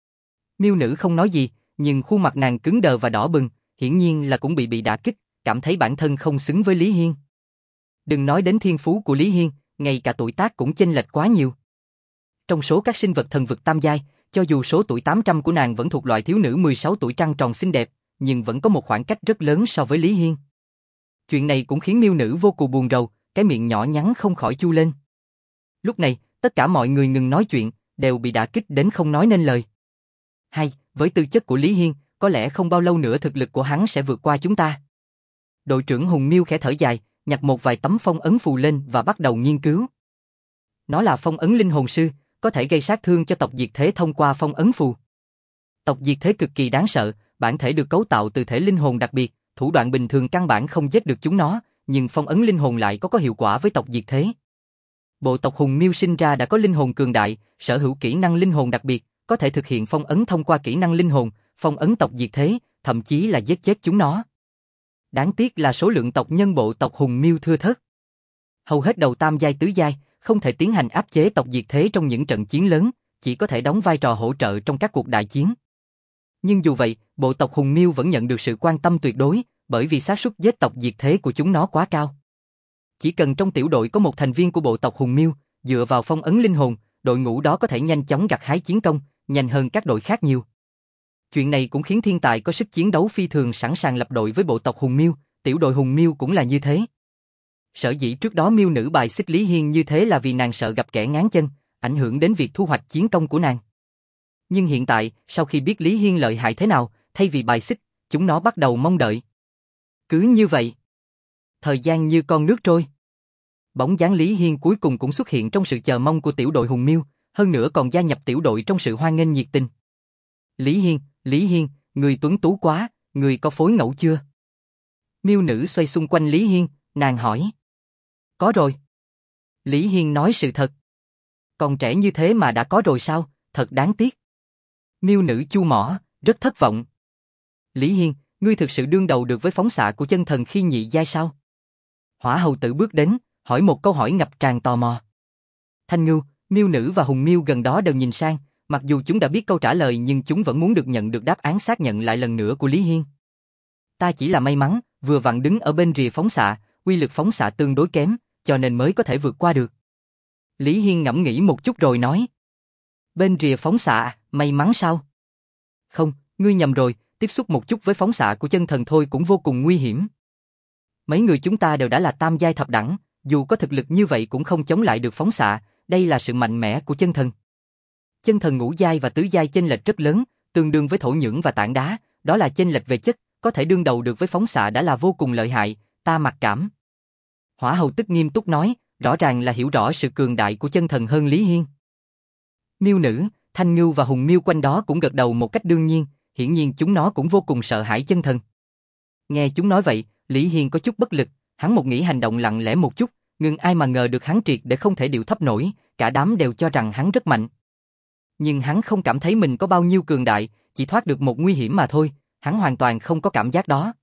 Miêu nữ không nói gì, nhưng khuôn mặt nàng cứng đờ và đỏ bừng, hiển nhiên là cũng bị bị đả kích, cảm thấy bản thân không xứng với Lý Hiên. Đừng nói đến thiên phú của Lý Hiên, ngay cả tuổi tác cũng chênh lệch quá nhiều. Trong số các sinh vật thần vực tam giai, cho dù số tuổi tám trăm của nàng vẫn thuộc loại thiếu nữ mười sáu tuổi trăng tròn xinh đẹp, nhưng vẫn có một khoảng cách rất lớn so với Lý Hiên. Chuyện này cũng khiến miêu nữ vô cùng buồn rầu, cái miệng nhỏ nhắn không khỏi chu lên. Lúc này, tất cả mọi người ngừng nói chuyện, đều bị đả kích đến không nói nên lời. Hay, với tư chất của Lý Hiên, có lẽ không bao lâu nữa thực lực của hắn sẽ vượt qua chúng ta. Đội trưởng Hùng Miêu khẽ thở dài, nhặt một vài tấm phong ấn phù lên và bắt đầu nghiên cứu. Nó là phong ấn linh hồn sư, có thể gây sát thương cho tộc diệt thế thông qua phong ấn phù. Tộc diệt thế cực kỳ đáng sợ, bản thể được cấu tạo từ thể linh hồn đặc biệt, thủ đoạn bình thường căn bản không giết được chúng nó, nhưng phong ấn linh hồn lại có có hiệu quả với tộc diệt thế. Bộ tộc Hùng Miêu sinh ra đã có linh hồn cường đại, sở hữu kỹ năng linh hồn đặc biệt, có thể thực hiện phong ấn thông qua kỹ năng linh hồn, phong ấn tộc diệt thế, thậm chí là giết chết chúng nó. Đáng tiếc là số lượng tộc nhân bộ tộc Hùng Miêu thưa thớt. Hầu hết đầu tam giai tứ giai không thể tiến hành áp chế tộc diệt thế trong những trận chiến lớn, chỉ có thể đóng vai trò hỗ trợ trong các cuộc đại chiến. Nhưng dù vậy, bộ tộc Hùng Miêu vẫn nhận được sự quan tâm tuyệt đối, bởi vì xác suất giết tộc diệt thế của chúng nó quá cao. Chỉ cần trong tiểu đội có một thành viên của bộ tộc Hùng Miêu, dựa vào phong ấn linh hồn, đội ngũ đó có thể nhanh chóng gặt hái chiến công, nhanh hơn các đội khác nhiều. Chuyện này cũng khiến thiên tài có sức chiến đấu phi thường sẵn sàng lập đội với bộ tộc Hùng Miêu, tiểu đội Hùng Miêu cũng là như thế. Sở dĩ trước đó miêu nữ bài xích Lý Hiên như thế là vì nàng sợ gặp kẻ ngáng chân, ảnh hưởng đến việc thu hoạch chiến công của nàng. Nhưng hiện tại, sau khi biết Lý Hiên lợi hại thế nào, thay vì bài xích, chúng nó bắt đầu mong đợi. Cứ như vậy, thời gian như con nước trôi. Bóng dáng Lý Hiên cuối cùng cũng xuất hiện trong sự chờ mong của tiểu đội Hùng Miêu, hơn nữa còn gia nhập tiểu đội trong sự hoan nghênh nhiệt tình. Lý Hiên, Lý Hiên, người tuấn tú quá, người có phối ngẫu chưa? Miêu nữ xoay xung quanh Lý Hiên, nàng hỏi. Có rồi. Lý Hiên nói sự thật. Còn trẻ như thế mà đã có rồi sao, thật đáng tiếc. Miêu nữ chu mỏ, rất thất vọng. Lý Hiên, ngươi thực sự đương đầu được với phóng xạ của chân thần khi nhị giai sao? Hỏa hầu tử bước đến, hỏi một câu hỏi ngập tràn tò mò. Thanh Ngưu, miêu nữ và Hùng Miêu gần đó đều nhìn sang, mặc dù chúng đã biết câu trả lời nhưng chúng vẫn muốn được nhận được đáp án xác nhận lại lần nữa của Lý Hiên. Ta chỉ là may mắn, vừa vặn đứng ở bên rìa phóng xạ, uy lực phóng xạ tương đối kém, cho nên mới có thể vượt qua được. Lý Hiên ngẫm nghĩ một chút rồi nói. Bên rìa phóng xạ, may mắn sao? Không, ngươi nhầm rồi, tiếp xúc một chút với phóng xạ của chân thần thôi cũng vô cùng nguy hiểm. Mấy người chúng ta đều đã là tam giai thập đẳng, dù có thực lực như vậy cũng không chống lại được phóng xạ, đây là sự mạnh mẽ của chân thần. Chân thần ngũ giai và tứ giai chênh lệch rất lớn, tương đương với thổ nhưỡng và tảng đá, đó là chênh lệch về chất, có thể đương đầu được với phóng xạ đã là vô cùng lợi hại, ta mặc cảm. Hỏa hầu tức nghiêm túc nói, rõ ràng là hiểu rõ sự cường đại của chân thần hơn Lý Hiên. Miêu nữ, Thanh Ngưu và Hùng Miêu quanh đó cũng gật đầu một cách đương nhiên, hiển nhiên chúng nó cũng vô cùng sợ hãi chân thần. Nghe chúng nói vậy, Lý Hiên có chút bất lực, hắn một nghĩ hành động lặng lẽ một chút, nhưng ai mà ngờ được hắn triệt để không thể điệu thấp nổi, cả đám đều cho rằng hắn rất mạnh. Nhưng hắn không cảm thấy mình có bao nhiêu cường đại, chỉ thoát được một nguy hiểm mà thôi, hắn hoàn toàn không có cảm giác đó.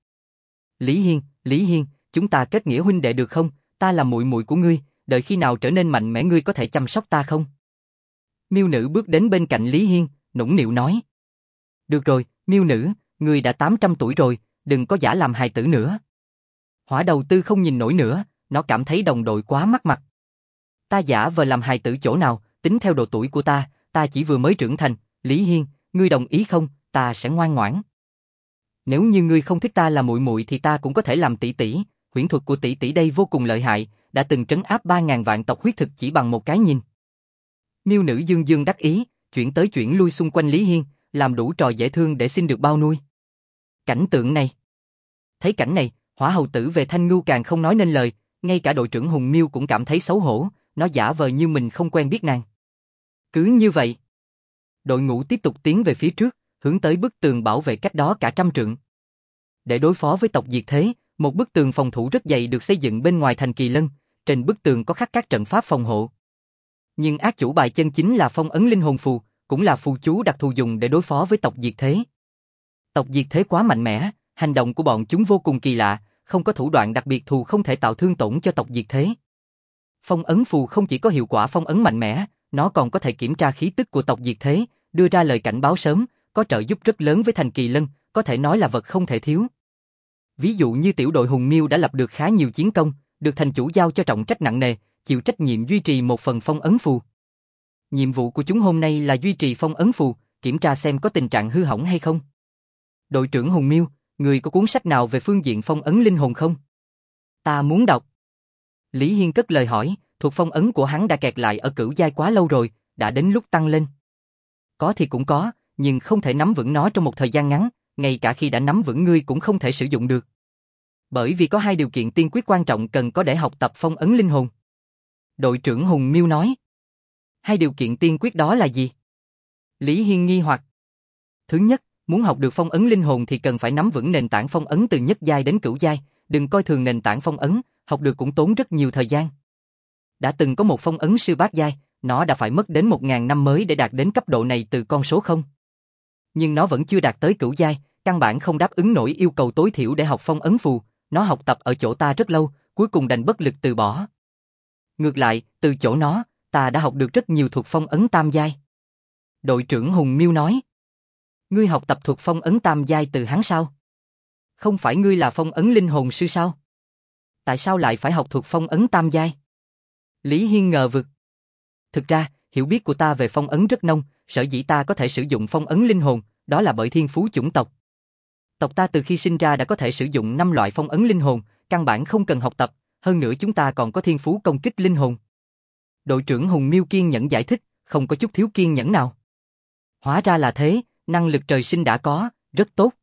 Lý Hiên, Lý Hiên, chúng ta kết nghĩa huynh đệ được không? Ta là muội muội của ngươi, đợi khi nào trở nên mạnh mẽ ngươi có thể chăm sóc ta không? Miêu nữ bước đến bên cạnh Lý Hiên, nũng nịu nói. Được rồi, miêu nữ, ngươi đã tám trăm tuổi rồi, đừng có giả làm hài tử nữa. Hỏa đầu tư không nhìn nổi nữa, nó cảm thấy đồng đội quá mắc mặt. Ta giả vờ làm hài tử chỗ nào, tính theo độ tuổi của ta, ta chỉ vừa mới trưởng thành, Lý Hiên, ngươi đồng ý không, ta sẽ ngoan ngoãn. Nếu như ngươi không thích ta là muội muội thì ta cũng có thể làm tỷ tỷ, huyễn thuật của tỷ tỷ đây vô cùng lợi hại, đã từng trấn áp ba ngàn vạn tộc huyết thực chỉ bằng một cái nhìn. Miêu nữ dương dương đắc ý, chuyển tới chuyển lui xung quanh Lý Hiên, làm đủ trò dễ thương để xin được bao nuôi. Cảnh tượng này. Thấy cảnh này, Hỏa hầu tử về Thanh Ngưu càng không nói nên lời, ngay cả đội trưởng Hùng Miêu cũng cảm thấy xấu hổ, nó giả vờ như mình không quen biết nàng. Cứ như vậy, đội ngũ tiếp tục tiến về phía trước, hướng tới bức tường bảo vệ cách đó cả trăm trượng. Để đối phó với tộc diệt thế, một bức tường phòng thủ rất dày được xây dựng bên ngoài thành Kỳ Lân, trên bức tường có khắc các trận pháp phòng hộ. Nhưng ác chủ bài chân chính là phong ấn linh hồn phù, cũng là phù chú đặc thù dùng để đối phó với tộc diệt thế. Tộc diệt thế quá mạnh mẽ, hành động của bọn chúng vô cùng kỳ lạ, không có thủ đoạn đặc biệt thù không thể tạo thương tổn cho tộc diệt thế. Phong ấn phù không chỉ có hiệu quả phong ấn mạnh mẽ, nó còn có thể kiểm tra khí tức của tộc diệt thế, đưa ra lời cảnh báo sớm, có trợ giúp rất lớn với thành Kỳ Lân, có thể nói là vật không thể thiếu. Ví dụ như tiểu đội Hùng Miêu đã lập được khá nhiều chiến công, được thành chủ giao cho trọng trách nặng nề, chịu trách nhiệm duy trì một phần phong ấn phù. Nhiệm vụ của chúng hôm nay là duy trì phong ấn phù, kiểm tra xem có tình trạng hư hỏng hay không. Đội trưởng Hùng Miêu, người có cuốn sách nào về phương diện phong ấn linh hồn không? Ta muốn đọc. Lý Hiên cất lời hỏi, thuộc phong ấn của hắn đã kẹt lại ở cửu giai quá lâu rồi, đã đến lúc tăng lên. Có thì cũng có, nhưng không thể nắm vững nó trong một thời gian ngắn, ngay cả khi đã nắm vững ngươi cũng không thể sử dụng được. Bởi vì có hai điều kiện tiên quyết quan trọng cần có để học tập phong ấn linh hồn. Đội trưởng Hùng Miêu nói. Hai điều kiện tiên quyết đó là gì? Lý Hiên nghi hoặc. Thứ nhất, muốn học được phong ấn linh hồn thì cần phải nắm vững nền tảng phong ấn từ nhất giai đến cửu giai, đừng coi thường nền tảng phong ấn, học được cũng tốn rất nhiều thời gian. Đã từng có một phong ấn sư bát giai, nó đã phải mất đến một ngàn năm mới để đạt đến cấp độ này từ con số không. Nhưng nó vẫn chưa đạt tới cửu giai, căn bản không đáp ứng nổi yêu cầu tối thiểu để học phong ấn phù, nó học tập ở chỗ ta rất lâu, cuối cùng đành bất lực từ bỏ. Ngược lại, từ chỗ nó, ta đã học được rất nhiều thuật phong ấn tam giai. Đội trưởng Hùng Miêu nói. Ngươi học tập thuật phong ấn tam giai từ hắn sao? Không phải ngươi là phong ấn linh hồn sư sao? Tại sao lại phải học thuật phong ấn tam giai? Lý Hiên ngờ vực. Thực ra, hiểu biết của ta về phong ấn rất nông, sở dĩ ta có thể sử dụng phong ấn linh hồn, đó là bởi thiên phú chủng tộc. Tộc ta từ khi sinh ra đã có thể sử dụng năm loại phong ấn linh hồn, căn bản không cần học tập, hơn nữa chúng ta còn có thiên phú công kích linh hồn. Đội trưởng Hùng Miêu kiên nhẫn giải thích, không có chút thiếu kiên nhẫn nào. Hóa ra là thế, năng lực trời sinh đã có, rất tốt.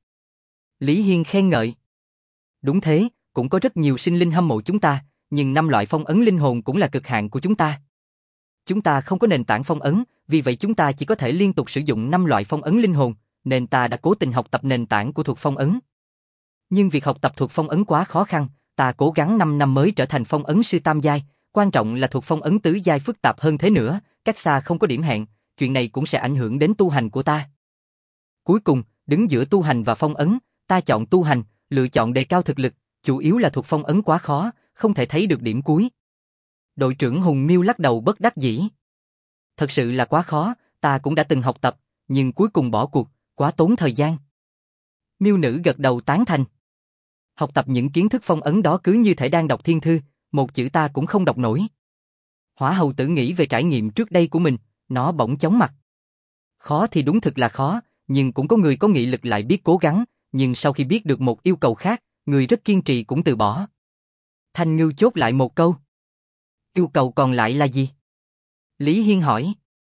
Lý Hiên khen ngợi. Đúng thế, cũng có rất nhiều sinh linh hâm mộ chúng ta, nhưng năm loại phong ấn linh hồn cũng là cực hạn của chúng ta. Chúng ta không có nền tảng phong ấn, vì vậy chúng ta chỉ có thể liên tục sử dụng năm loại phong ấn linh hồn, nên ta đã cố tình học tập nền tảng của thuật phong ấn. Nhưng việc học tập thuật phong ấn quá khó khăn, ta cố gắng năm năm mới trở thành phong ấn sư tam giai, quan trọng là thuật phong ấn tứ giai phức tạp hơn thế nữa, cách xa không có điểm hẹn, chuyện này cũng sẽ ảnh hưởng đến tu hành của ta. Cuối cùng, đứng giữa tu hành và phong ấn, ta chọn tu hành, lựa chọn đề cao thực lực, chủ yếu là thuật phong ấn quá khó, không thể thấy được điểm cuối. Đội trưởng Hùng Miêu lắc đầu bất đắc dĩ. Thật sự là quá khó, ta cũng đã từng học tập, nhưng cuối cùng bỏ cuộc, quá tốn thời gian. Miêu nữ gật đầu tán thành. Học tập những kiến thức phong ấn đó cứ như thể đang đọc thiên thư, một chữ ta cũng không đọc nổi. Hỏa hầu tử nghĩ về trải nghiệm trước đây của mình, nó bỗng chóng mặt. Khó thì đúng thực là khó, nhưng cũng có người có nghị lực lại biết cố gắng, nhưng sau khi biết được một yêu cầu khác, người rất kiên trì cũng từ bỏ. Thanh Ngưu chốt lại một câu. Yêu cầu còn lại là gì? Lý Hiên hỏi.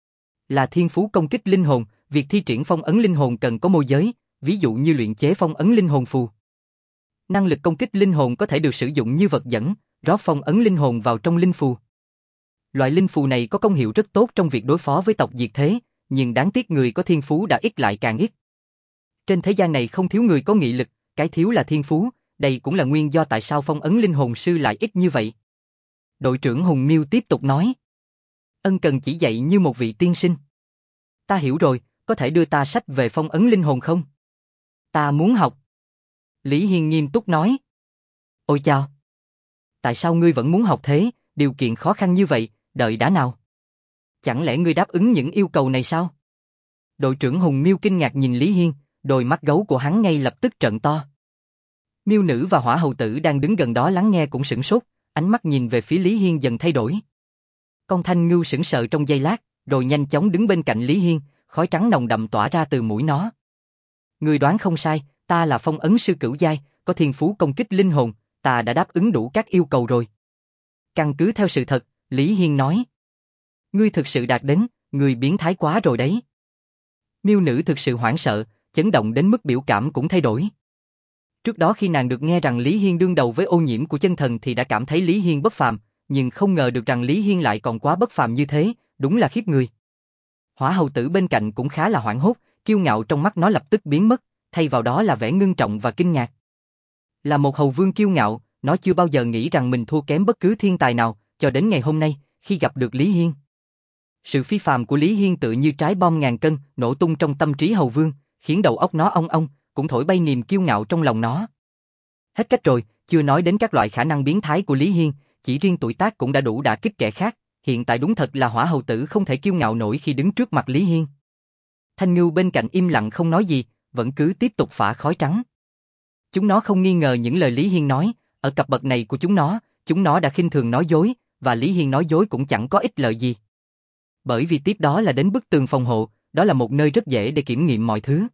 Là thiên phú công kích linh hồn, việc thi triển phong ấn linh hồn cần có môi giới, ví dụ như luyện chế phong ấn linh hồn phù. Năng lực công kích linh hồn có thể được sử dụng như vật dẫn, rót phong ấn linh hồn vào trong linh phù. Loại linh phù này có công hiệu rất tốt trong việc đối phó với tộc diệt thế, nhưng đáng tiếc người có thiên phú đã ít lại càng ít. Trên thế gian này không thiếu người có nghị lực, cái thiếu là thiên phú, đây cũng là nguyên do tại sao phong ấn linh hồn sư lại ít như vậy. Đội trưởng Hùng Miêu tiếp tục nói. Ân cần chỉ dạy như một vị tiên sinh. Ta hiểu rồi, có thể đưa ta sách về phong ấn linh hồn không? Ta muốn học. Lý Hiên nghiêm túc nói. Ôi chao! Tại sao ngươi vẫn muốn học thế, điều kiện khó khăn như vậy, đợi đã nào? Chẳng lẽ ngươi đáp ứng những yêu cầu này sao? Đội trưởng Hùng Miêu kinh ngạc nhìn Lý Hiên, đôi mắt gấu của hắn ngay lập tức trợn to. Miêu nữ và Hỏa hầu tử đang đứng gần đó lắng nghe cũng sửng sốt, ánh mắt nhìn về phía Lý Hiên dần thay đổi. Con Thanh Ngưu sững sờ trong giây lát, rồi nhanh chóng đứng bên cạnh Lý Hiên, khói trắng nồng đậm tỏa ra từ mũi nó. Ngươi đoán không sai, ta là phong ấn sư cửu giai, có thiên phú công kích linh hồn, ta đã đáp ứng đủ các yêu cầu rồi. Căn cứ theo sự thật, Lý Hiên nói. Ngươi thực sự đạt đến, ngươi biến thái quá rồi đấy. Miêu nữ thực sự hoảng sợ, chấn động đến mức biểu cảm cũng thay đổi. Trước đó khi nàng được nghe rằng Lý Hiên đương đầu với ô nhiễm của chân thần thì đã cảm thấy Lý Hiên bất phàm, nhưng không ngờ được rằng Lý Hiên lại còn quá bất phàm như thế, đúng là khiếp người. Hỏa hầu tử bên cạnh cũng khá là hoảng hốt, kiêu ngạo trong mắt nó lập tức biến mất, thay vào đó là vẻ ngưng trọng và kinh ngạc. Là một hầu vương kiêu ngạo, nó chưa bao giờ nghĩ rằng mình thua kém bất cứ thiên tài nào, cho đến ngày hôm nay, khi gặp được Lý Hiên. Sự phi phàm của Lý Hiên tự như trái bom ngàn cân, nổ tung trong tâm trí hầu vương, khiến đầu óc nó ong ong, cũng thổi bay niềm kiêu ngạo trong lòng nó. Hết cách rồi, chưa nói đến các loại khả năng biến thái của Lý Hiên, chỉ riêng tuổi tác cũng đã đủ đả kích kẻ khác, hiện tại đúng thật là hỏa hầu tử không thể kiêu ngạo nổi khi đứng trước mặt Lý Hiên. Thanh Ngưu bên cạnh im lặng không nói gì, vẫn cứ tiếp tục phả khói trắng. Chúng nó không nghi ngờ những lời Lý Hiên nói, ở cấp bậc này của chúng nó, chúng nó đã khinh thường nói dối, và Lý Hiên nói dối cũng chẳng có ích lợi gì. Bởi vì tiếp đó là đến bức tường phòng hộ, đó là một nơi rất dễ để kiểm nghiệm mọi thứ.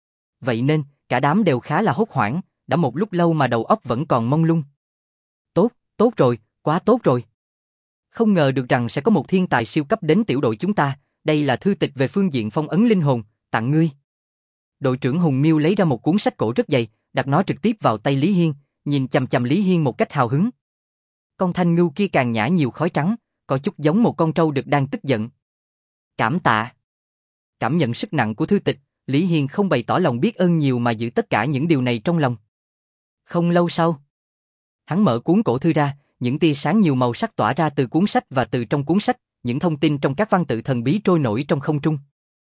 Vậy nên, cả đám đều khá là hốt hoảng, đã một lúc lâu mà đầu óc vẫn còn mông lung. Tốt, tốt rồi, quá tốt rồi. Không ngờ được rằng sẽ có một thiên tài siêu cấp đến tiểu đội chúng ta, đây là thư tịch về phương diện phong ấn linh hồn, tặng ngươi. Đội trưởng Hùng Miêu lấy ra một cuốn sách cổ rất dày, đặt nó trực tiếp vào tay Lý Hiên, nhìn chằm chằm Lý Hiên một cách hào hứng. Con thanh ngưu kia càng nhả nhiều khói trắng, có chút giống một con trâu đực đang tức giận. Cảm tạ. Cảm nhận sức nặng của thư tịch, Lý Hiên không bày tỏ lòng biết ơn nhiều mà giữ tất cả những điều này trong lòng. Không lâu sau, hắn mở cuốn cổ thư ra, những tia sáng nhiều màu sắc tỏa ra từ cuốn sách và từ trong cuốn sách, những thông tin trong các văn tự thần bí trôi nổi trong không trung.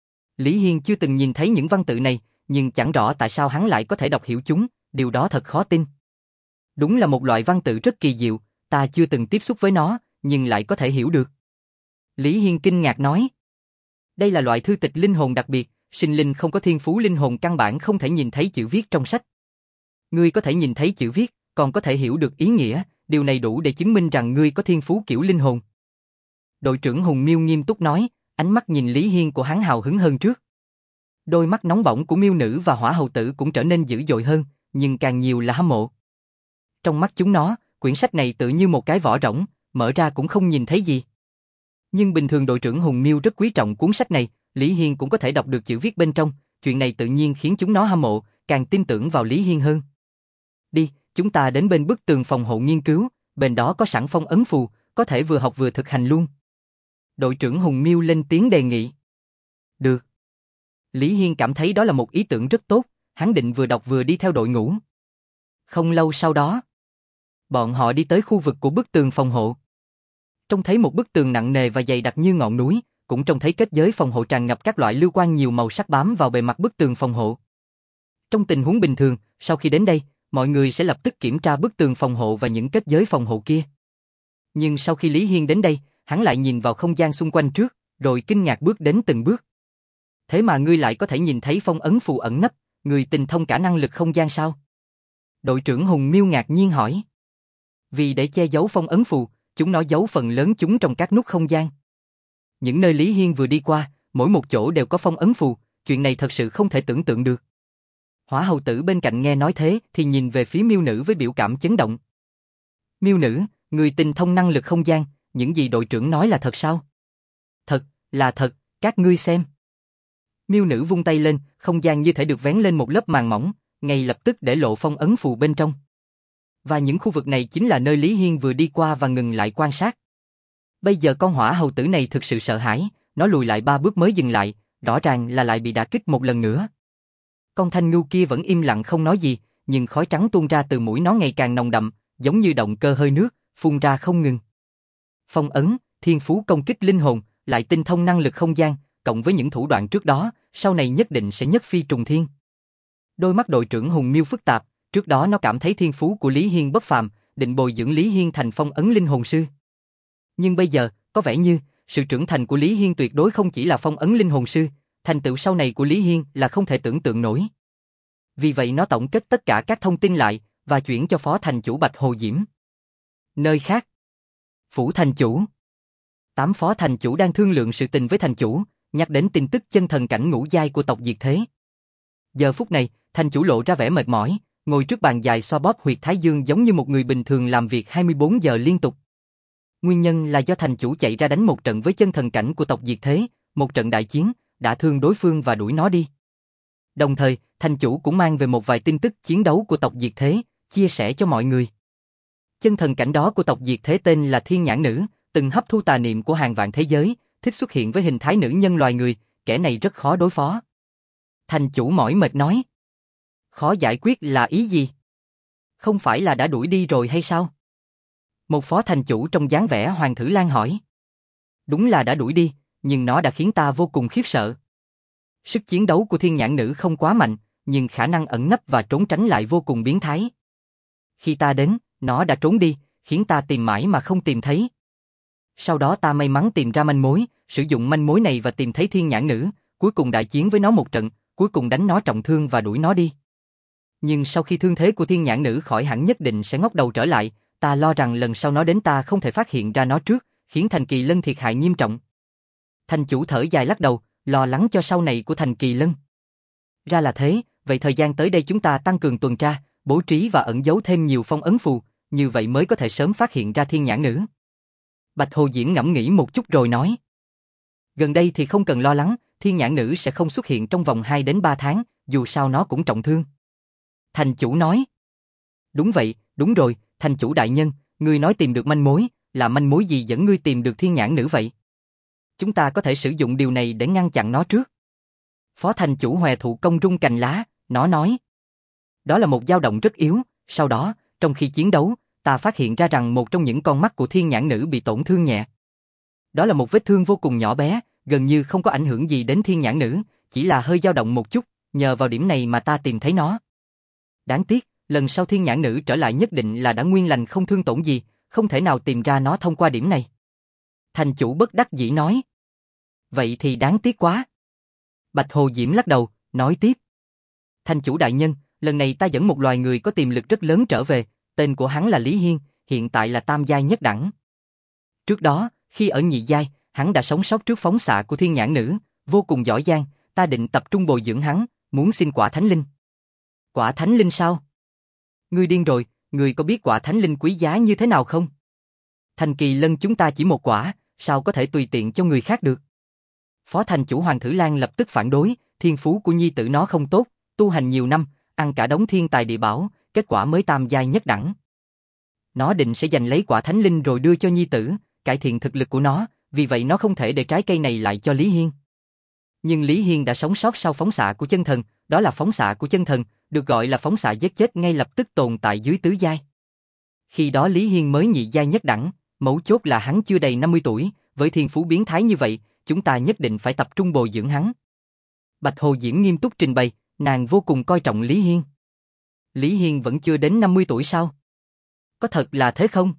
Lý Hiên chưa từng nhìn thấy những văn tự này, nhưng chẳng rõ tại sao hắn lại có thể đọc hiểu chúng, điều đó thật khó tin. Đúng là một loại văn tự rất kỳ diệu, ta chưa từng tiếp xúc với nó, nhưng lại có thể hiểu được. Lý Hiên kinh ngạc nói. Đây là loại thư tịch linh hồn đặc biệt, sinh linh không có thiên phú linh hồn căn bản không thể nhìn thấy chữ viết trong sách. Ngươi có thể nhìn thấy chữ viết, còn có thể hiểu được ý nghĩa, điều này đủ để chứng minh rằng ngươi có thiên phú kiểu linh hồn. Đội trưởng Hùng Miêu nghiêm túc nói, ánh mắt nhìn Lý Hiên của hắn hào hứng hơn trước. Đôi mắt nóng bỏng của Miêu nữ và Hỏa hầu tử cũng trở nên dữ dội hơn, nhưng càng nhiều là hâm mộ. Trong mắt chúng nó, quyển sách này tự như một cái vỏ rỗng, mở ra cũng không nhìn thấy gì. Nhưng bình thường đội trưởng Hùng Miêu rất quý trọng cuốn sách này, Lý Hiên cũng có thể đọc được chữ viết bên trong, chuyện này tự nhiên khiến chúng nó hâm mộ, càng tin tưởng vào Lý Hiên hơn. Đi, chúng ta đến bên bức tường phòng hộ nghiên cứu, bên đó có sẵn phong ấn phù, có thể vừa học vừa thực hành luôn. Đội trưởng Hùng Miêu lên tiếng đề nghị. Được. Lý Hiên cảm thấy đó là một ý tưởng rất tốt, hắn định vừa đọc vừa đi theo đội ngũ. Không lâu sau đó, bọn họ đi tới khu vực của bức tường phòng hộ. Trông thấy một bức tường nặng nề và dày đặc như ngọn núi, cũng trông thấy kết giới phòng hộ tràn ngập các loại lưu quang nhiều màu sắc bám vào bề mặt bức tường phòng hộ. Trong tình huống bình thường, sau khi đến đây, mọi người sẽ lập tức kiểm tra bức tường phòng hộ và những kết giới phòng hộ kia. Nhưng sau khi Lý Hiên đến đây, hắn lại nhìn vào không gian xung quanh trước, rồi kinh ngạc bước đến từng bước. Thế mà ngươi lại có thể nhìn thấy phong ấn phù ẩn nấp, ngươi tinh thông cả năng lực không gian sao? Đội trưởng Hùng Miêu ngạc nhiên hỏi. Vì để che giấu phong ấn phù, chúng nó giấu phần lớn chúng trong các nút không gian. Những nơi Lý Hiên vừa đi qua, mỗi một chỗ đều có phong ấn phù, chuyện này thật sự không thể tưởng tượng được. Hỏa hầu tử bên cạnh nghe nói thế thì nhìn về phía Miêu nữ với biểu cảm chấn động. Miêu nữ, người tinh thông năng lực không gian, những gì đội trưởng nói là thật sao? Thật, là thật, các ngươi xem. Miêu nữ vung tay lên, không gian như thể được vén lên một lớp màn mỏng, ngay lập tức để lộ phong ấn phù bên trong. Và những khu vực này chính là nơi Lý Hiên vừa đi qua và ngừng lại quan sát. Bây giờ con hỏa hầu tử này thực sự sợ hãi, nó lùi lại ba bước mới dừng lại, rõ ràng là lại bị đả kích một lần nữa. Con thanh ngưu kia vẫn im lặng không nói gì, nhưng khói trắng tuôn ra từ mũi nó ngày càng nồng đậm, giống như động cơ hơi nước, phun ra không ngừng. Phong ấn, thiên phú công kích linh hồn, lại tinh thông năng lực không gian, cộng với những thủ đoạn trước đó, sau này nhất định sẽ nhất phi trùng thiên. Đôi mắt đội trưởng Hùng Miêu phức tạp, trước đó nó cảm thấy thiên phú của Lý Hiên bất phàm, định bồi dưỡng Lý Hiên thành phong ấn linh hồn sư. Nhưng bây giờ, có vẻ như, sự trưởng thành của Lý Hiên tuyệt đối không chỉ là phong ấn linh hồn sư, thành tựu sau này của Lý Hiên là không thể tưởng tượng nổi. Vì vậy nó tổng kết tất cả các thông tin lại, và chuyển cho phó thành chủ Bạch Hồ Diễm. Nơi khác. Phủ thành chủ. Tám phó thành chủ đang thương lượng sự tình với thành chủ, nhắc đến tin tức chân thần cảnh ngũ giai của tộc Diệt Thế. Giờ phút này, thành chủ lộ ra vẻ mệt mỏi, ngồi trước bàn dài xoa bóp huyệt thái dương giống như một người bình thường làm việc hai mươi bốn giờ liên tục. Nguyên nhân là do thành chủ chạy ra đánh một trận với chân thần cảnh của tộc Diệt Thế, một trận đại chiến, đã thương đối phương và đuổi nó đi. Đồng thời, thành chủ cũng mang về một vài tin tức chiến đấu của tộc Diệt Thế, chia sẻ cho mọi người. Chân thần cảnh đó của tộc Diệt Thế tên là Thiên Nhãn Nữ, từng hấp thu tà niệm của hàng vạn thế giới, thích xuất hiện với hình thái nữ nhân loài người, kẻ này rất khó đối phó. Thành chủ mỏi mệt nói. Khó giải quyết là ý gì? Không phải là đã đuổi đi rồi hay sao? Một phó thành chủ trong dáng vẻ Hoàng Thử Lan hỏi. Đúng là đã đuổi đi, nhưng nó đã khiến ta vô cùng khiếp sợ. Sức chiến đấu của Thiên Nhãn Nữ không quá mạnh, nhưng khả năng ẩn nấp và trốn tránh lại vô cùng biến thái. Khi ta đến, nó đã trốn đi, khiến ta tìm mãi mà không tìm thấy. Sau đó ta may mắn tìm ra manh mối, sử dụng manh mối này và tìm thấy Thiên Nhãn Nữ, cuối cùng đại chiến với nó một trận, cuối cùng đánh nó trọng thương và đuổi nó đi. Nhưng sau khi thương thế của Thiên Nhãn Nữ khỏi hẳn nhất định sẽ ngóc đầu trở lại, ta lo rằng lần sau nó đến ta không thể phát hiện ra nó trước, khiến Thành Kỳ Lân thiệt hại nghiêm trọng. Thành chủ thở dài lắc đầu, lo lắng cho sau này của Thành Kỳ Lân. Ra là thế, vậy thời gian tới đây chúng ta tăng cường tuần tra, bố trí và ẩn giấu thêm nhiều phong ấn phù, như vậy mới có thể sớm phát hiện ra Thiên Nhãn Nữ. Bạch Hồ Diễm ngẫm nghĩ một chút rồi nói. Gần đây thì không cần lo lắng, Thiên Nhãn Nữ sẽ không xuất hiện trong vòng hai đến ba tháng, dù sao nó cũng trọng thương. Thành chủ nói. Đúng vậy, đúng rồi, thành chủ đại nhân, ngươi nói tìm được manh mối, là manh mối gì dẫn ngươi tìm được Thiên Nhãn Nữ vậy? Chúng ta có thể sử dụng điều này để ngăn chặn nó trước. Phó thành chủ Hòe Thụ Công rung cành lá, nó nói. Đó là một dao động rất yếu, sau đó, trong khi chiến đấu, ta phát hiện ra rằng một trong những con mắt của Thiên Nhãn Nữ bị tổn thương nhẹ. Đó là một vết thương vô cùng nhỏ bé, gần như không có ảnh hưởng gì đến Thiên Nhãn Nữ, chỉ là hơi dao động một chút, nhờ vào điểm này mà ta tìm thấy nó. Đáng tiếc, lần sau Thiên Nhãn Nữ trở lại nhất định là đã nguyên lành không thương tổn gì, không thể nào tìm ra nó thông qua điểm này. Thành chủ bất đắc dĩ nói. Vậy thì đáng tiếc quá. Bạch Hồ Diễm lắc đầu, nói tiếp. Thành chủ đại nhân, lần này ta dẫn một loài người có tiềm lực rất lớn trở về, tên của hắn là Lý Hiên, hiện tại là tam giai nhất đẳng. Trước đó, khi ở nhị giai, hắn đã sống sót trước phóng xạ của Thiên Nhãn Nữ, vô cùng giỏi giang, ta định tập trung bồi dưỡng hắn, muốn xin quả thánh linh. Quả thánh linh sao? Ngươi điên rồi, ngươi có biết quả thánh linh quý giá như thế nào không? Thành Kỳ Lân chúng ta chỉ một quả, sao có thể tùy tiện cho người khác được? Phó thành chủ Hoàng Thử Lan lập tức phản đối, thiên phú của nhi tử nó không tốt, tu hành nhiều năm, ăn cả đống thiên tài địa bảo, kết quả mới tam giai nhất đẳng. Nó định sẽ giành lấy quả thánh linh rồi đưa cho nhi tử, cải thiện thực lực của nó, vì vậy nó không thể để trái cây này lại cho Lý Hiên. Nhưng Lý Hiên đã sống sót sau phóng xạ của chân thần, đó là phóng xạ của chân thần, được gọi là phóng xạ giết chết ngay lập tức tồn tại dưới tứ giai. Khi đó Lý Hiên mới nhị giai nhất đẳng, mấu chốt là hắn chưa đầy năm mươi tuổi, với thiên phú biến thái như vậy, chúng ta nhất định phải tập trung bồi dưỡng hắn. Bạch Hồ Diễm nghiêm túc trình bày, nàng vô cùng coi trọng Lý Hiên. Lý Hiên vẫn chưa đến năm mươi tuổi sao? Có thật là thế không?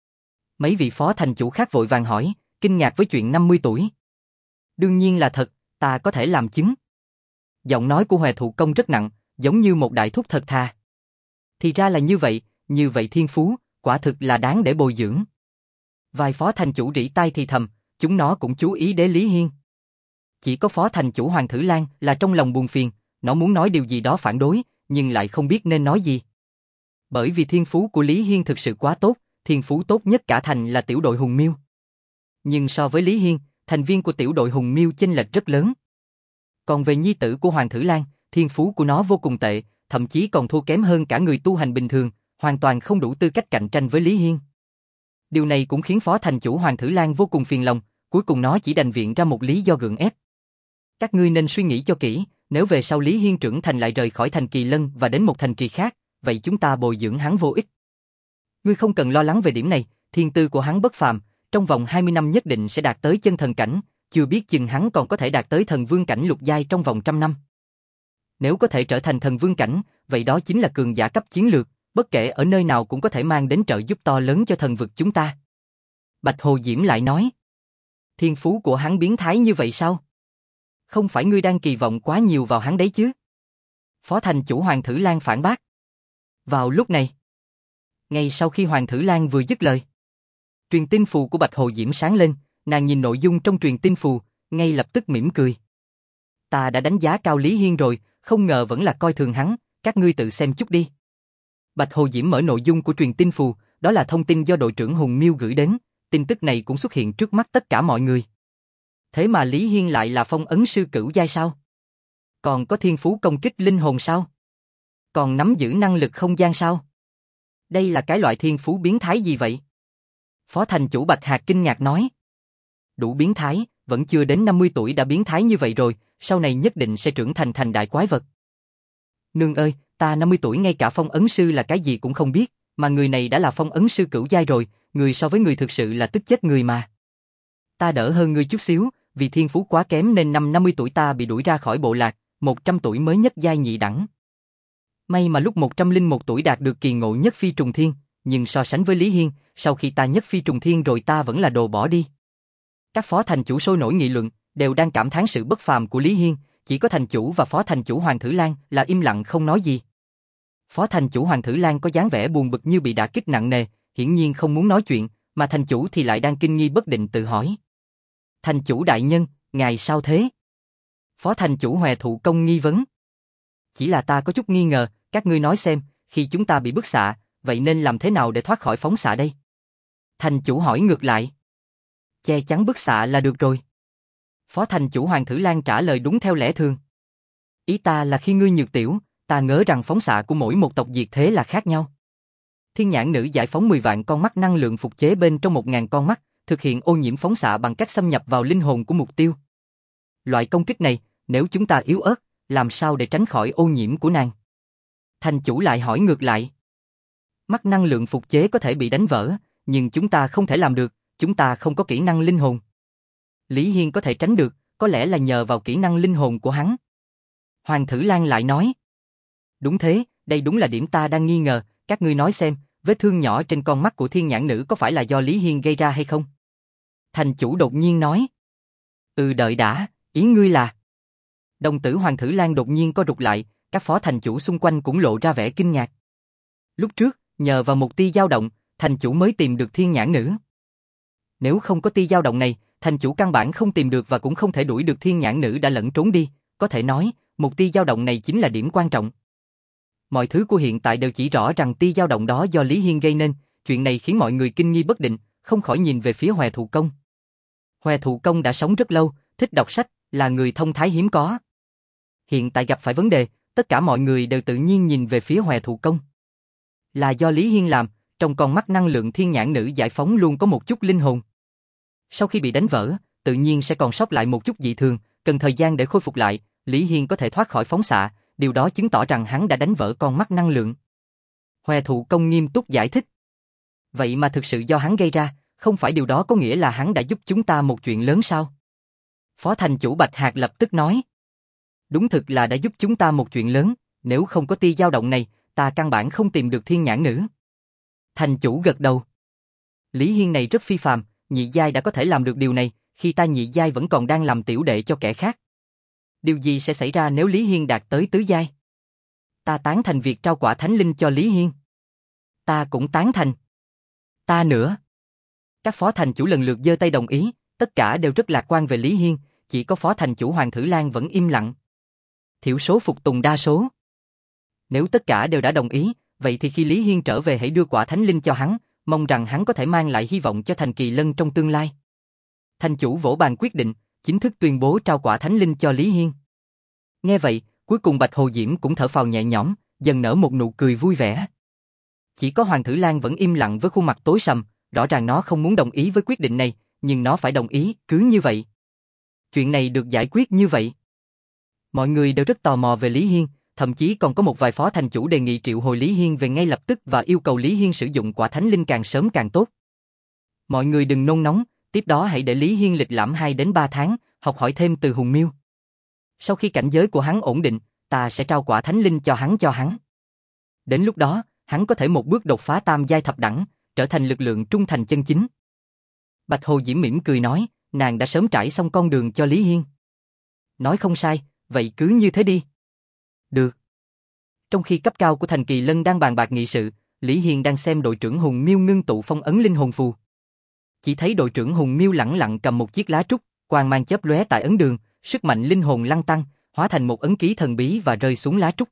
Mấy vị phó thành chủ khác vội vàng hỏi, kinh ngạc với chuyện năm mươi tuổi. Đương nhiên là thật, ta có thể làm chứng. Giọng nói của Hòe Thụ Công rất nặng, giống như một đại thúc thật thà. Thì ra là như vậy, như vậy thiên phú, quả thực là đáng để bồi dưỡng. Vài phó thành chủ rỉ tai thì thầm, chúng nó cũng chú ý đến Lý Hiên. Chỉ có phó thành chủ Hoàng Thử Lan là trong lòng buồn phiền, nó muốn nói điều gì đó phản đối, nhưng lại không biết nên nói gì. Bởi vì thiên phú của Lý Hiên thực sự quá tốt, thiên phú tốt nhất cả thành là tiểu đội Hùng Miêu. Nhưng so với Lý Hiên, thành viên của tiểu đội Hùng Miêu chênh lệch rất lớn. Còn về nhi tử của Hoàng Thử Lan, thiên phú của nó vô cùng tệ, thậm chí còn thua kém hơn cả người tu hành bình thường, hoàn toàn không đủ tư cách cạnh tranh với Lý Hiên. Điều này cũng khiến phó thành chủ Hoàng Thử Lan vô cùng phiền lòng, cuối cùng nó chỉ đành viện ra một lý do gượng ép. Các ngươi nên suy nghĩ cho kỹ, nếu về sau Lý Hiên trưởng thành lại rời khỏi thành Kỳ Lân và đến một thành trì khác, vậy chúng ta bồi dưỡng hắn vô ích. Ngươi không cần lo lắng về điểm này, thiên tư của hắn bất phàm, trong vòng hai mươi năm nhất định sẽ đạt tới chân thần cảnh, chưa biết chừng hắn còn có thể đạt tới thần vương cảnh lục giai trong vòng trăm năm. Nếu có thể trở thành thần vương cảnh, vậy đó chính là cường giả cấp chiến lược, bất kể ở nơi nào cũng có thể mang đến trợ giúp to lớn cho thần vực chúng ta. Bạch Hồ Diễm lại nói, thiên phú của hắn biến thái như vậy sao? Không phải ngươi đang kỳ vọng quá nhiều vào hắn đấy chứ? Phó thành chủ Hoàng Thử Lan phản bác. Vào lúc này, ngay sau khi Hoàng Thử Lan vừa dứt lời, truyền tin phù của Bạch Hồ Diễm sáng lên, nàng nhìn nội dung trong truyền tin phù, ngay lập tức mỉm cười. Ta đã đánh giá cao Lý Hiên rồi, không ngờ vẫn là coi thường hắn, các ngươi tự xem chút đi. Bạch Hồ Diễm mở nội dung của truyền tin phù, đó là thông tin do đội trưởng Hùng Miêu gửi đến, tin tức này cũng xuất hiện trước mắt tất cả mọi người. Thế mà Lý Hiên lại là phong ấn sư cửu giai sao? Còn có thiên phú công kích linh hồn sao? Còn nắm giữ năng lực không gian sao? Đây là cái loại thiên phú biến thái gì vậy? Phó thành chủ Bạch Hạc kinh ngạc nói. Đủ biến thái, vẫn chưa đến năm mươi tuổi đã biến thái như vậy rồi, sau này nhất định sẽ trưởng thành thành đại quái vật. Nương ơi, ta năm mươi tuổi ngay cả phong ấn sư là cái gì cũng không biết, mà người này đã là phong ấn sư cửu giai rồi, người so với người thực sự là tức chết người mà. Ta đỡ hơn ngươi chút xíu, vì thiên phú quá kém nên năm năm mươi tuổi ta bị đuổi ra khỏi bộ lạc, một trăm tuổi mới nhất giai nhị đẳng. May mà lúc một trăm lẻ một tuổi đạt được kỳ ngộ nhất phi trùng thiên, nhưng so sánh với Lý Hiên, sau khi ta nhất phi trùng thiên rồi ta vẫn là đồ bỏ đi. Các phó thành chủ sôi nổi nghị luận, đều đang cảm thán sự bất phàm của Lý Hiên, chỉ có thành chủ và phó thành chủ Hoàng Thử Lan là im lặng không nói gì. Phó thành chủ Hoàng Thử Lan có dáng vẻ buồn bực như bị đả kích nặng nề, hiển nhiên không muốn nói chuyện, mà thành chủ thì lại đang kinh nghi bất định tự hỏi. Thành chủ đại nhân, ngài sao thế? Phó thành chủ Hòe Thụ Công nghi vấn. Chỉ là ta có chút nghi ngờ, các ngươi nói xem, khi chúng ta bị bức xạ, vậy nên làm thế nào để thoát khỏi phóng xạ đây? Thành chủ hỏi ngược lại. Che chắn bức xạ là được rồi. Phó thành chủ Hoàng Thử Lan trả lời đúng theo lẽ thường. Ý ta là khi ngươi nhược tiểu, ta ngớ rằng phóng xạ của mỗi một tộc diệt thế là khác nhau. Thiên nhãn nữ giải phóng mười vạn con mắt năng lượng phục chế bên trong một ngàn con mắt, thực hiện ô nhiễm phóng xạ bằng cách xâm nhập vào linh hồn của mục tiêu. Loại công kích này, nếu chúng ta yếu ớt, làm sao để tránh khỏi ô nhiễm của nàng? Thành chủ lại hỏi ngược lại. Mắt năng lượng phục chế có thể bị đánh vỡ, nhưng chúng ta không thể làm được, chúng ta không có kỹ năng linh hồn. Lý Hiên có thể tránh được, có lẽ là nhờ vào kỹ năng linh hồn của hắn. Hoàng Thử Lan lại nói. Đúng thế, đây đúng là điểm ta đang nghi ngờ, các ngươi nói xem, vết thương nhỏ trên con mắt của thiên nhãn nữ có phải là do Lý Hiên gây ra hay không? Thành chủ đột nhiên nói. Ừ đợi đã, ý ngươi là... Đồng tử Hoàng Thử Lan đột nhiên co rụt lại, các phó thành chủ xung quanh cũng lộ ra vẻ kinh ngạc. Lúc trước, nhờ vào một tia dao động, thành chủ mới tìm được thiên nhãn nữ. Nếu không có tia dao động này, thành chủ căn bản không tìm được và cũng không thể đuổi được thiên nhãn nữ đã lẫn trốn đi, có thể nói, một tia dao động này chính là điểm quan trọng. Mọi thứ của hiện tại đều chỉ rõ rằng tia dao động đó do Lý Hiên gây nên, chuyện này khiến mọi người kinh nghi bất định, không khỏi nhìn về phía Hòe Thụ Công. Hòe Thụ Công đã sống rất lâu, thích đọc sách, là người thông thái hiếm có. Hiện tại gặp phải vấn đề, tất cả mọi người đều tự nhiên nhìn về phía Hòe Thụ Công. Là do Lý Hiên làm, trong con mắt năng lượng thiên nhãn nữ giải phóng luôn có một chút linh hồn. Sau khi bị đánh vỡ, tự nhiên sẽ còn sót lại một chút dị thường, cần thời gian để khôi phục lại, Lý Hiên có thể thoát khỏi phóng xạ, điều đó chứng tỏ rằng hắn đã đánh vỡ con mắt năng lượng. Hòe Thụ Công nghiêm túc giải thích. Vậy mà thực sự do hắn gây ra, không phải điều đó có nghĩa là hắn đã giúp chúng ta một chuyện lớn sao? Phó thành chủ Bạch Hạc lập tức nói. Đúng thực là đã giúp chúng ta một chuyện lớn, nếu không có tia dao động này, ta căn bản không tìm được thiên nhãn nữ. Thành chủ gật đầu. Lý Hiên này rất phi phàm, nhị giai đã có thể làm được điều này, khi ta nhị giai vẫn còn đang làm tiểu đệ cho kẻ khác. Điều gì sẽ xảy ra nếu Lý Hiên đạt tới tứ giai? Ta tán thành việc trao quả thánh linh cho Lý Hiên. Ta cũng tán thành. Ta nữa. Các phó thành chủ lần lượt giơ tay đồng ý, tất cả đều rất lạc quan về Lý Hiên, chỉ có phó thành chủ Hoàng Thử Lan vẫn im lặng. Thiểu số phục tùng đa số. Nếu tất cả đều đã đồng ý, vậy thì khi Lý Hiên trở về hãy đưa quả thánh linh cho hắn, mong rằng hắn có thể mang lại hy vọng cho thành Kỳ Lân trong tương lai. Thành chủ vỗ bàn quyết định, chính thức tuyên bố trao quả thánh linh cho Lý Hiên. Nghe vậy, cuối cùng Bạch Hồ Diễm cũng thở phào nhẹ nhõm, dần nở một nụ cười vui vẻ. Chỉ có Hoàng Thử Lan vẫn im lặng với khuôn mặt tối sầm, rõ ràng nó không muốn đồng ý với quyết định này, nhưng nó phải đồng ý, cứ như vậy. Chuyện này được giải quyết như vậy. Mọi người đều rất tò mò về Lý Hiên, thậm chí còn có một vài phó thành chủ đề nghị triệu hồi Lý Hiên về ngay lập tức và yêu cầu Lý Hiên sử dụng quả thánh linh càng sớm càng tốt. Mọi người đừng nôn nóng, tiếp đó hãy để Lý Hiên lịch lãm hai đến ba tháng, học hỏi thêm từ Hùng Miêu. Sau khi cảnh giới của hắn ổn định, ta sẽ trao quả thánh linh cho hắn cho hắn. Đến lúc đó, hắn có thể một bước đột phá tam giai thập đẳng, trở thành lực lượng trung thành chân chính. Bạch Hồ Diễm mỉm cười nói, nàng đã sớm trải xong con đường cho Lý Hiên. Nói không sai, vậy cứ như thế đi. Được. Trong khi cấp cao của thành Kỳ Lân đang bàn bạc nghị sự, Lý Hiên đang xem đội trưởng Hùng Miêu ngưng tụ phong ấn linh hồn phù. Chỉ thấy đội trưởng Hùng Miêu lẳng lặng cầm một chiếc lá trúc, quang mang chớp lóe tại ấn đường, sức mạnh linh hồn lăn tăng, hóa thành một ấn ký thần bí và rơi xuống lá trúc.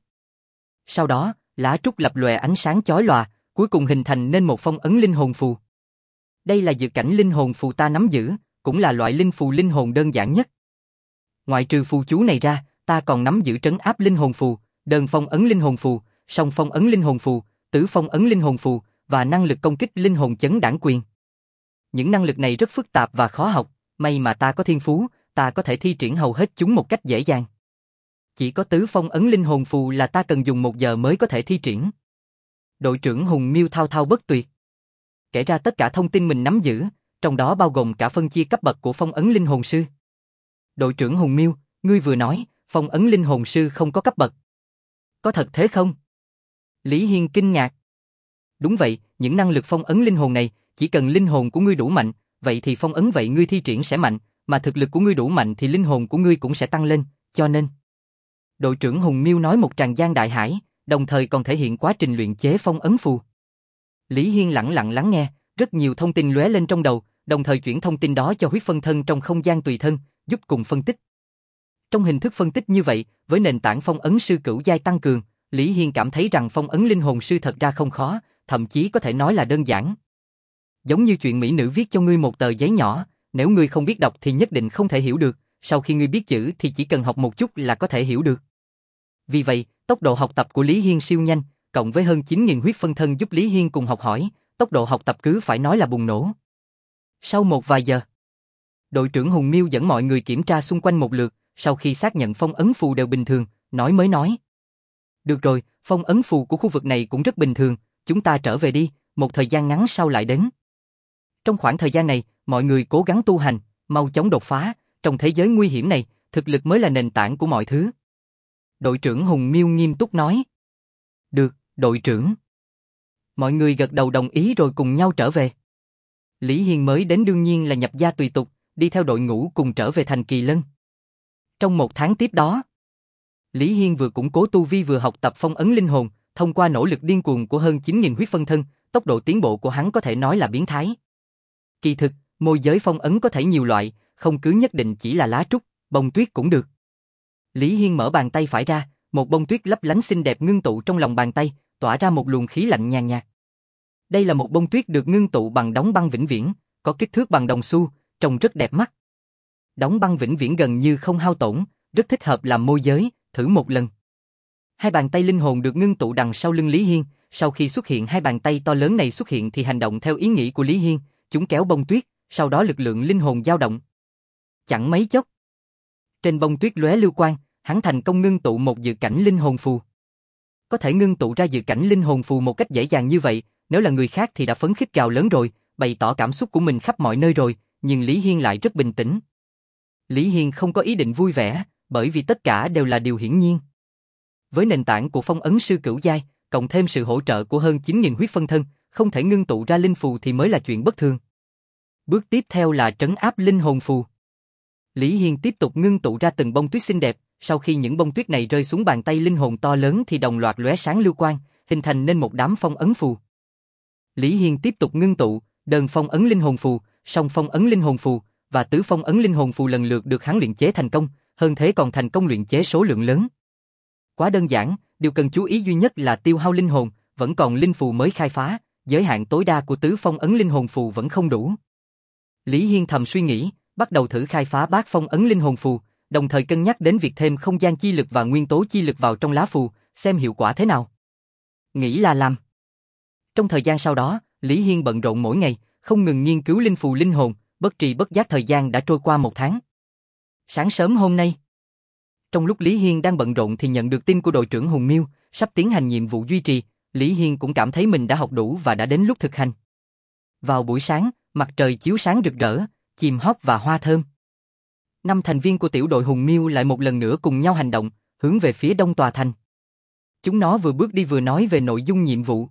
Sau đó, lá trúc lập lòe ánh sáng chói lòa, cuối cùng hình thành nên một phong ấn linh hồn phù. Đây là dự cảnh linh hồn phù ta nắm giữ, cũng là loại linh phù linh hồn đơn giản nhất. Ngoại trừ phù chú này ra, ta còn nắm giữ trấn áp linh hồn phù, đơn phong ấn linh hồn phù, song phong ấn linh hồn phù, tứ phong ấn linh hồn phù và năng lực công kích linh hồn chấn đảng quyền. Những năng lực này rất phức tạp và khó học, may mà ta có thiên phú, ta có thể thi triển hầu hết chúng một cách dễ dàng. Chỉ có tứ phong ấn linh hồn phù là ta cần dùng một giờ mới có thể thi triển. Đội trưởng Hùng Miêu thao thao bất tuyệt, kể ra tất cả thông tin mình nắm giữ, trong đó bao gồm cả phân chia cấp bậc của phong ấn linh hồn sư. Đội trưởng Hùng Miêu, ngươi vừa nói, phong ấn linh hồn sư không có cấp bậc. Có thật thế không? Lý Hiên kinh ngạc. Đúng vậy, những năng lực phong ấn linh hồn này, chỉ cần linh hồn của ngươi đủ mạnh, vậy thì phong ấn vậy ngươi thi triển sẽ mạnh, mà thực lực của ngươi đủ mạnh thì linh hồn của ngươi cũng sẽ tăng lên, cho nên. Đội trưởng Hùng Miêu nói một tràng gian đại hải, đồng thời còn thể hiện quá trình luyện chế phong ấn phù. Lý Hiên lặng lặng lắng nghe, rất nhiều thông tin lóe lên trong đầu, đồng thời chuyển thông tin đó cho huyết phân thân trong không gian tùy thân, giúp cùng phân tích. Trong hình thức phân tích như vậy, với nền tảng phong ấn sư cửu giai tăng cường, Lý Hiên cảm thấy rằng phong ấn linh hồn sư thật ra không khó, thậm chí có thể nói là đơn giản. Giống như chuyện mỹ nữ viết cho ngươi một tờ giấy nhỏ, nếu ngươi không biết đọc thì nhất định không thể hiểu được, sau khi ngươi biết chữ thì chỉ cần học một chút là có thể hiểu được. Vì vậy, tốc độ học tập của Lý Hiên siêu nhanh, cộng với hơn chín nghìn huyết phân thân giúp Lý Hiên cùng học hỏi, tốc độ học tập cứ phải nói là bùng nổ. Sau một vài giờ, đội trưởng Hùng Miêu dẫn mọi người kiểm tra xung quanh một lượt, sau khi xác nhận phong ấn phù đều bình thường, nói mới nói. Được rồi, phong ấn phù của khu vực này cũng rất bình thường, chúng ta trở về đi, một thời gian ngắn sau lại đến. Trong khoảng thời gian này, mọi người cố gắng tu hành, mau chóng đột phá, trong thế giới nguy hiểm này, thực lực mới là nền tảng của mọi thứ. Đội trưởng Hùng Miêu nghiêm túc nói. Được, đội trưởng. Mọi người gật đầu đồng ý rồi cùng nhau trở về. Lý Hiên mới đến đương nhiên là nhập gia tùy tục, đi theo đội ngũ cùng trở về thành Kỳ Lân. Trong một tháng tiếp đó, Lý Hiên vừa củng cố tu vi vừa học tập phong ấn linh hồn, thông qua nỗ lực điên cuồng của hơn chín nghìn huyết phân thân, tốc độ tiến bộ của hắn có thể nói là biến thái. Kỳ thực, môi giới phong ấn có thể nhiều loại, không cứ nhất định chỉ là lá trúc, bông tuyết cũng được. Lý Hiên mở bàn tay phải ra, một bông tuyết lấp lánh xinh đẹp ngưng tụ trong lòng bàn tay, tỏa ra một luồng khí lạnh nhàn nhạt. Đây là một bông tuyết được ngưng tụ bằng đóng băng vĩnh viễn, có kích thước bằng đồng xu, trông rất đẹp mắt. Đóng băng vĩnh viễn gần như không hao tổn, rất thích hợp làm môi giới, thử một lần. Hai bàn tay linh hồn được ngưng tụ đằng sau lưng Lý Hiên, sau khi xuất hiện hai bàn tay to lớn này xuất hiện thì hành động theo ý nghĩ của Lý Hiên, chúng kéo bông tuyết, sau đó lực lượng linh hồn dao động. Chẳng mấy chốc, trên bông tuyết lóe lưu quang, hắn thành công ngưng tụ một dự cảnh linh hồn phù. Có thể ngưng tụ ra dự cảnh linh hồn phù một cách dễ dàng như vậy, nếu là người khác thì đã phấn khích gào lớn rồi, bày tỏ cảm xúc của mình khắp mọi nơi rồi, nhưng Lý Hiên lại rất bình tĩnh. Lý Hiên không có ý định vui vẻ, bởi vì tất cả đều là điều hiển nhiên. Với nền tảng của phong ấn sư cửu giai, cộng thêm sự hỗ trợ của hơn chín nghìn huyết phân thân, không thể ngưng tụ ra linh phù thì mới là chuyện bất thường. Bước tiếp theo là trấn áp linh hồn phù. Lý Hiên tiếp tục ngưng tụ ra từng bông tuyết xinh đẹp, sau khi những bông tuyết này rơi xuống bàn tay linh hồn to lớn thì đồng loạt lóe sáng lưu quang, hình thành nên một đám phong ấn phù. Lý Hiên tiếp tục ngưng tụ, đơn phong ấn linh hồn phù, song phong ấn linh hồn phù và tứ phong ấn linh hồn phù lần lượt được hắn luyện chế thành công, hơn thế còn thành công luyện chế số lượng lớn. Quá đơn giản, điều cần chú ý duy nhất là tiêu hao linh hồn, vẫn còn linh phù mới khai phá, giới hạn tối đa của tứ phong ấn linh hồn phù vẫn không đủ. Lý Hiên thầm suy nghĩ, bắt đầu thử khai phá bát phong ấn linh hồn phù, đồng thời cân nhắc đến việc thêm không gian chi lực và nguyên tố chi lực vào trong lá phù, xem hiệu quả thế nào. Nghĩ là làm. Trong thời gian sau đó, Lý Hiên bận rộn mỗi ngày, không ngừng nghiên cứu linh phù linh hồn, bất tri bất giác thời gian đã trôi qua một tháng. Sáng sớm hôm nay, trong lúc Lý Hiên đang bận rộn thì nhận được tin của đội trưởng Hùng Miêu, sắp tiến hành nhiệm vụ duy trì, Lý Hiên cũng cảm thấy mình đã học đủ và đã đến lúc thực hành. Vào buổi sáng, mặt trời chiếu sáng rực rỡ, chim hót và hoa thơm. Năm thành viên của tiểu đội Hùng Miêu lại một lần nữa cùng nhau hành động, hướng về phía đông tòa thành. Chúng nó vừa bước đi vừa nói về nội dung nhiệm vụ.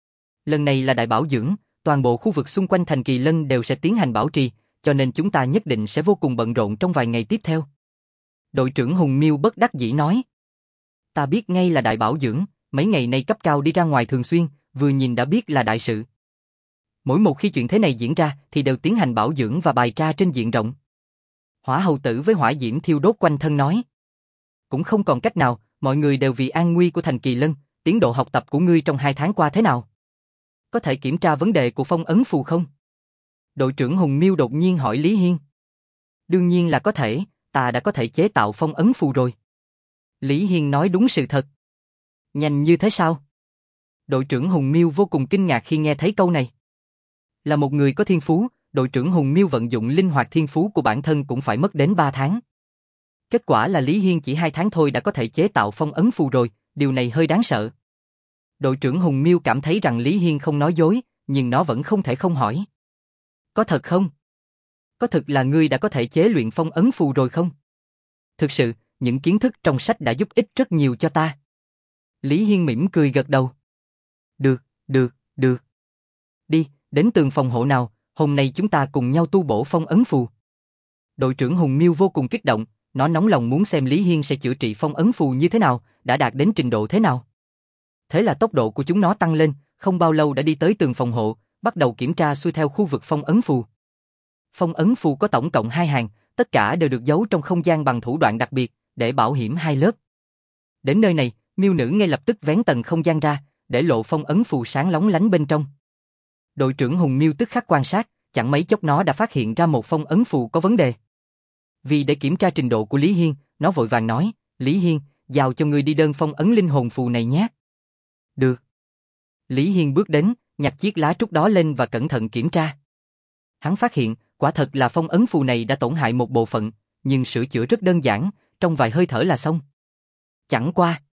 Lần này là đại bảo dưỡng, toàn bộ khu vực xung quanh thành Kỳ Lân đều sẽ tiến hành bảo trì, cho nên chúng ta nhất định sẽ vô cùng bận rộn trong vài ngày tiếp theo. Đội trưởng Hùng Miêu bất đắc dĩ nói. Ta biết ngay là đại bảo dưỡng, mấy ngày nay cấp cao đi ra ngoài thường xuyên, vừa nhìn đã biết là đại sự. Mỗi một khi chuyện thế này diễn ra thì đều tiến hành bảo dưỡng và bài tra trên diện rộng. Hỏa hầu tử với hỏa diễm thiêu đốt quanh thân nói. Cũng không còn cách nào, mọi người đều vì an nguy của thành Kỳ Lân, tiến độ học tập của ngươi trong hai tháng qua thế nào? Có thể kiểm tra vấn đề của phong ấn phù không? Đội trưởng Hùng Miêu đột nhiên hỏi Lý Hiên. Đương nhiên là có thể, ta đã có thể chế tạo phong ấn phù rồi. Lý Hiên nói đúng sự thật. Nhanh như thế sao? Đội trưởng Hùng Miêu vô cùng kinh ngạc khi nghe thấy câu này. Là một người có thiên phú, đội trưởng Hùng Miêu vận dụng linh hoạt thiên phú của bản thân cũng phải mất đến ba tháng. Kết quả là Lý Hiên chỉ hai tháng thôi đã có thể chế tạo phong ấn phù rồi, điều này hơi đáng sợ. Đội trưởng Hùng Miêu cảm thấy rằng Lý Hiên không nói dối, nhưng nó vẫn không thể không hỏi. Có thật không? Có thực là ngươi đã có thể chế luyện phong ấn phù rồi không? Thực sự, những kiến thức trong sách đã giúp ích rất nhiều cho ta. Lý Hiên mỉm cười gật đầu. Được, được, được. Đi, đến tường phòng hộ nào, hôm nay chúng ta cùng nhau tu bổ phong ấn phù. Đội trưởng Hùng Miêu vô cùng kích động, nó nóng lòng muốn xem Lý Hiên sẽ chữa trị phong ấn phù như thế nào, đã đạt đến trình độ thế nào. Thế là tốc độ của chúng nó tăng lên, không bao lâu đã đi tới tường phòng hộ, bắt đầu kiểm tra xuôi theo khu vực phong ấn phù. Phong ấn phù có tổng cộng hai hàng, tất cả đều được giấu trong không gian bằng thủ đoạn đặc biệt, để bảo hiểm hai lớp. Đến nơi này, Miêu nữ ngay lập tức vén tầng không gian ra, để lộ phong ấn phù sáng lóng lánh bên trong. Đội trưởng Hùng Miêu tức khắc quan sát, chẳng mấy chốc nó đã phát hiện ra một phong ấn phù có vấn đề. Vì để kiểm tra trình độ của Lý Hiên, nó vội vàng nói, Lý Hiên, giao cho ngươi đi đơn phong ấn linh hồn phù này nhé. Được. Lý Hiên bước đến, nhặt chiếc lá trúc đó lên và cẩn thận kiểm tra. Hắn phát hiện, quả thật là phong ấn phù này đã tổn hại một bộ phận, nhưng sửa chữa rất đơn giản, trong vài hơi thở là xong. Chẳng qua.